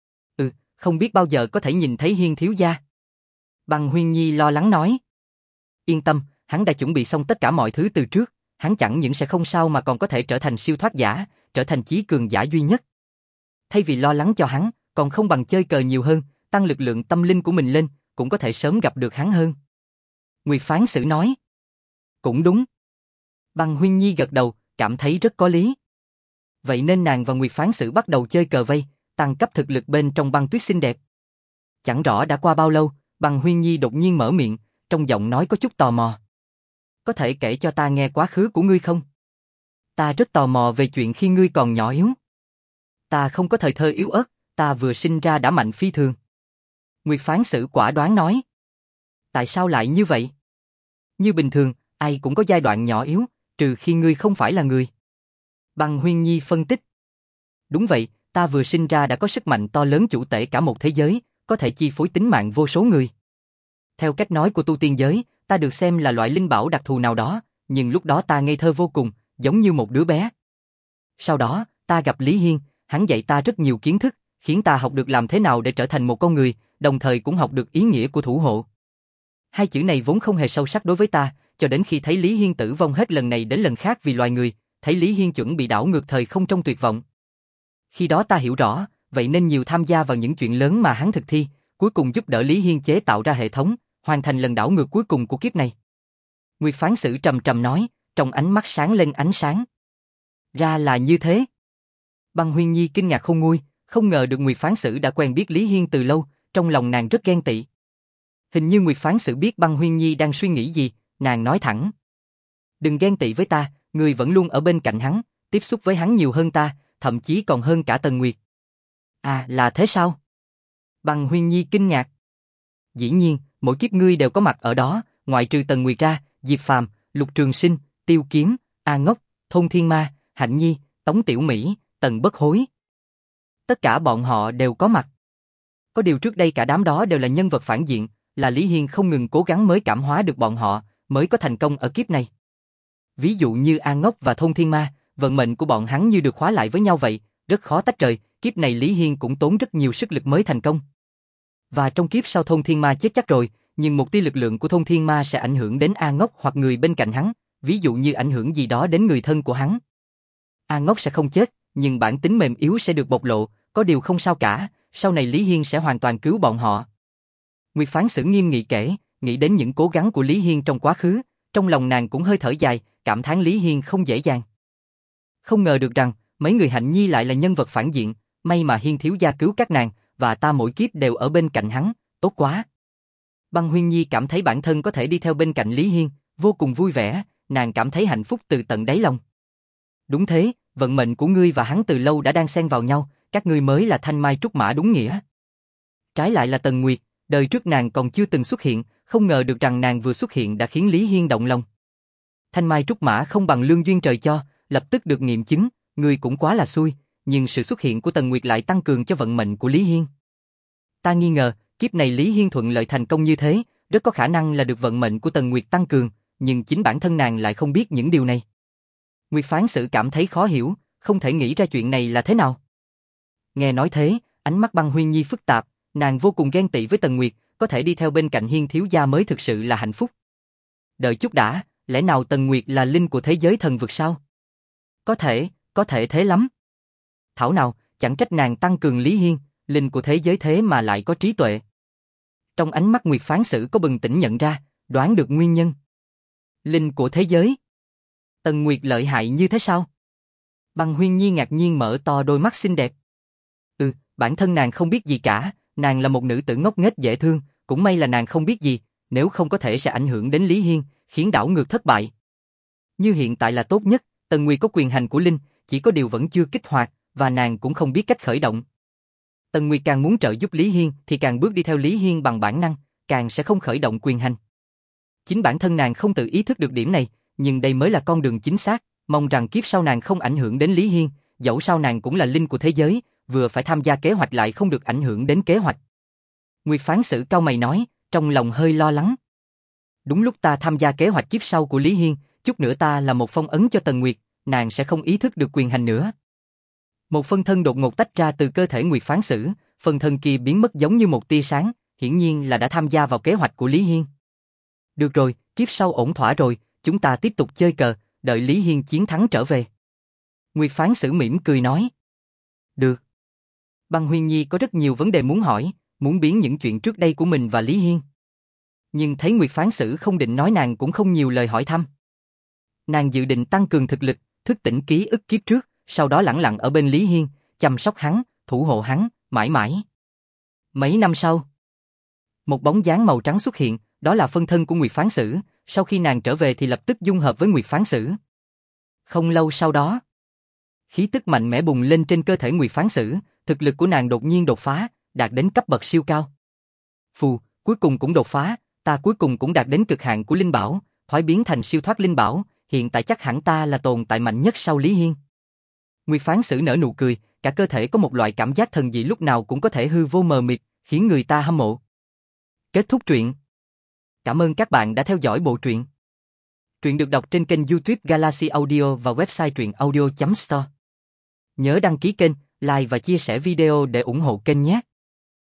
Ừ, không biết bao giờ có thể nhìn thấy Hiên thiếu gia. Băng Huyên Nhi lo lắng nói. Yên tâm, hắn đã chuẩn bị xong tất cả mọi thứ từ trước, hắn chẳng những sẽ không sao mà còn có thể trở thành siêu thoát giả, trở thành chí cường giả duy nhất. Thay vì lo lắng cho hắn, còn không bằng chơi cờ nhiều hơn, tăng lực lượng tâm linh của mình lên, cũng có thể sớm gặp được hắn hơn. Nguyệt Phán Sử nói. Cũng đúng. Băng Huyên Nhi gật đầu, cảm thấy rất có lý. Vậy nên nàng và Nguyệt Phán Sử bắt đầu chơi cờ vây, tăng cấp thực lực bên trong băng tuyết xinh đẹp. Chẳng rõ đã qua bao lâu, Băng Huyên Nhi đột nhiên mở miệng, trong giọng nói có chút tò mò. Có thể kể cho ta nghe quá khứ của ngươi không? Ta rất tò mò về chuyện khi ngươi còn nhỏ yếu. Ta không có thời thơ yếu ớt, ta vừa sinh ra đã mạnh phi thường. Nguyệt Phán Sử quả đoán nói. Tại sao lại như vậy? Như bình thường, ai cũng có giai đoạn nhỏ yếu, trừ khi ngươi không phải là người. Băng Huyên Nhi phân tích. Đúng vậy, ta vừa sinh ra đã có sức mạnh to lớn chủ tể cả một thế giới, có thể chi phối tính mạng vô số người. Theo cách nói của tu tiên giới, ta được xem là loại linh bảo đặc thù nào đó, nhưng lúc đó ta ngây thơ vô cùng, giống như một đứa bé. Sau đó, ta gặp Lý Hiên, hắn dạy ta rất nhiều kiến thức, khiến ta học được làm thế nào để trở thành một con người, đồng thời cũng học được ý nghĩa của thủ hộ. Hai chữ này vốn không hề sâu sắc đối với ta, cho đến khi thấy Lý Hiên tử vong hết lần này đến lần khác vì loài người, thấy Lý Hiên chuẩn bị đảo ngược thời không trong tuyệt vọng. Khi đó ta hiểu rõ, vậy nên nhiều tham gia vào những chuyện lớn mà hắn thực thi, cuối cùng giúp đỡ Lý Hiên chế tạo ra hệ thống, hoàn thành lần đảo ngược cuối cùng của kiếp này. Nguyệt Phán Sử trầm trầm nói, trong ánh mắt sáng lên ánh sáng. Ra là như thế. Băng Huyên Nhi kinh ngạc không nguôi, không ngờ được Nguyệt Phán Sử đã quen biết Lý Hiên từ lâu, trong lòng nàng rất ghen tị. Hình như Nguyệt Phán Sử biết Băng Huyên Nhi đang suy nghĩ gì, nàng nói thẳng. Đừng ghen tị với ta, ngươi vẫn luôn ở bên cạnh hắn, tiếp xúc với hắn nhiều hơn ta, thậm chí còn hơn cả Tần Nguyệt. À, là thế sao? Băng Huyên Nhi kinh ngạc. Dĩ nhiên, mỗi kiếp ngươi đều có mặt ở đó, ngoại trừ Tần Nguyệt ra, Diệp Phàm, Lục Trường Sinh, Tiêu Kiếm, A Ngốc, Thôn Thiên Ma, Hạnh Nhi, Tống Tiểu Mỹ, Tần Bất Hối. Tất cả bọn họ đều có mặt. Có điều trước đây cả đám đó đều là nhân vật phản diện, là Lý Hiên không ngừng cố gắng mới cảm hóa được bọn họ, mới có thành công ở kiếp này. Ví dụ như A Ngốc và Thôn Thiên Ma, vận mệnh của bọn hắn như được khóa lại với nhau vậy, rất khó tách rời, kiếp này Lý Hiên cũng tốn rất nhiều sức lực mới thành công. Và trong kiếp sau Thôn Thiên Ma chết chắc rồi, nhưng một tia lực lượng của Thôn Thiên Ma sẽ ảnh hưởng đến A Ngốc hoặc người bên cạnh hắn, ví dụ như ảnh hưởng gì đó đến người thân của hắn. A Ngốc sẽ không chết, nhưng bản tính mềm yếu sẽ được bộc lộ, có điều không sao cả, sau này Lý Hiên sẽ hoàn toàn cứu bọn họ. Nguyệt Phán Sử nghiêm nghị kể, nghĩ đến những cố gắng của Lý Hiên trong quá khứ, trong lòng nàng cũng hơi thở dài, cảm thán Lý Hiên không dễ dàng. Không ngờ được rằng, mấy người Hạnh Nhi lại là nhân vật phản diện, may mà Hiên thiếu gia cứu các nàng, và ta mỗi kiếp đều ở bên cạnh hắn, tốt quá. Băng Huyên Nhi cảm thấy bản thân có thể đi theo bên cạnh Lý Hiên, vô cùng vui vẻ, nàng cảm thấy hạnh phúc từ tận đáy lòng. Đúng thế, vận mệnh của ngươi và hắn từ lâu đã đang xen vào nhau, các ngươi mới là thanh mai trúc mã đúng nghĩa. Trái lại là Tần Nguyệt, đời trước nàng còn chưa từng xuất hiện, không ngờ được rằng nàng vừa xuất hiện đã khiến Lý Hiên động lòng. Thanh mai trúc mã không bằng lương duyên trời cho, lập tức được nghiệm chứng, ngươi cũng quá là xui, nhưng sự xuất hiện của Tần Nguyệt lại tăng cường cho vận mệnh của Lý Hiên. Ta nghi ngờ, kiếp này Lý Hiên thuận lợi thành công như thế, rất có khả năng là được vận mệnh của Tần Nguyệt tăng cường, nhưng chính bản thân nàng lại không biết những điều này. Nguyệt Phán Sử cảm thấy khó hiểu, không thể nghĩ ra chuyện này là thế nào. Nghe nói thế, ánh mắt Băng Huyên Nhi phức tạp, nàng vô cùng ghen tị với Tần Nguyệt, có thể đi theo bên cạnh Hiên thiếu gia mới thực sự là hạnh phúc. Đợi chút đã, lẽ nào Tần Nguyệt là linh của thế giới thần vực sao? Có thể, có thể thế lắm. Thảo nào, chẳng trách nàng tăng cường Lý Hiên, linh của thế giới thế mà lại có trí tuệ. Trong ánh mắt Nguyệt Phán Sử có bừng tỉnh nhận ra, đoán được nguyên nhân. Linh của thế giới? Tần Nguyệt lợi hại như thế sao? Băng Huyên Nhi ngạc nhiên mở to đôi mắt xinh đẹp. Ừ, bản thân nàng không biết gì cả, nàng là một nữ tử ngốc nghếch dễ thương, cũng may là nàng không biết gì, nếu không có thể sẽ ảnh hưởng đến Lý Hiên, khiến đảo ngược thất bại. Như hiện tại là tốt nhất, Tần Nguyệt có quyền hành của Linh, chỉ có điều vẫn chưa kích hoạt, và nàng cũng không biết cách khởi động. Tần Nguyệt càng muốn trợ giúp Lý Hiên thì càng bước đi theo Lý Hiên bằng bản năng, càng sẽ không khởi động quyền hành. Chính bản thân nàng không tự ý thức được điểm này, nhưng đây mới là con đường chính xác, mong rằng kiếp sau nàng không ảnh hưởng đến Lý Hiên, dẫu sao nàng cũng là linh của thế giới, vừa phải tham gia kế hoạch lại không được ảnh hưởng đến kế hoạch. Nguyệt Phán Sử cau mày nói, trong lòng hơi lo lắng. Đúng lúc ta tham gia kế hoạch kiếp sau của Lý Hiên, chút nữa ta là một phong ấn cho Tần Nguyệt, nàng sẽ không ý thức được quyền hành nữa. Một phân thân đột ngột tách ra từ cơ thể Nguyệt Phán Sử, phân thân kia biến mất giống như một tia sáng, hiển nhiên là đã tham gia vào kế hoạch của Lý Hiên. Được rồi, kiếp sau ổn thỏa rồi, chúng ta tiếp tục chơi cờ, đợi Lý Hiên chiến thắng trở về. Nguyệt Phán Sử mỉm cười nói. Được. Băng Huyên Nhi có rất nhiều vấn đề muốn hỏi, muốn biến những chuyện trước đây của mình và Lý Hiên. Nhưng thấy Nguyệt Phán Sử không định nói, nàng cũng không nhiều lời hỏi thăm. Nàng dự định tăng cường thực lực, thức tỉnh ký ức kiếp trước, sau đó lẳng lặng ở bên Lý Hiên, chăm sóc hắn, thủ hộ hắn, mãi mãi. Mấy năm sau, một bóng dáng màu trắng xuất hiện, đó là phân thân của Nguyệt Phán Sử, sau khi nàng trở về thì lập tức dung hợp với Nguyệt Phán Sử. Không lâu sau đó, khí tức mạnh mẽ bùng lên trên cơ thể Nguyệt Phán Sử, thực lực của nàng đột nhiên đột phá, đạt đến cấp bậc siêu cao. Phù, cuối cùng cũng đột phá, ta cuối cùng cũng đạt đến cực hạn của linh bảo, thoái biến thành siêu thoát linh bảo, hiện tại chắc hẳn ta là tồn tại mạnh nhất sau Lý Hiên. Nguyệt Phán Sử nở nụ cười, cả cơ thể có một loại cảm giác thần dị lúc nào cũng có thể hư vô mờ mịt, khiến người ta hâm mộ. Kết thúc truyện. Cảm ơn các bạn đã theo dõi bộ truyện. Truyện được đọc trên kênh YouTube Galaxy Audio và website truyện audio chấm store. Nhớ đăng ký kênh, like và chia sẻ video để ủng hộ kênh nhé.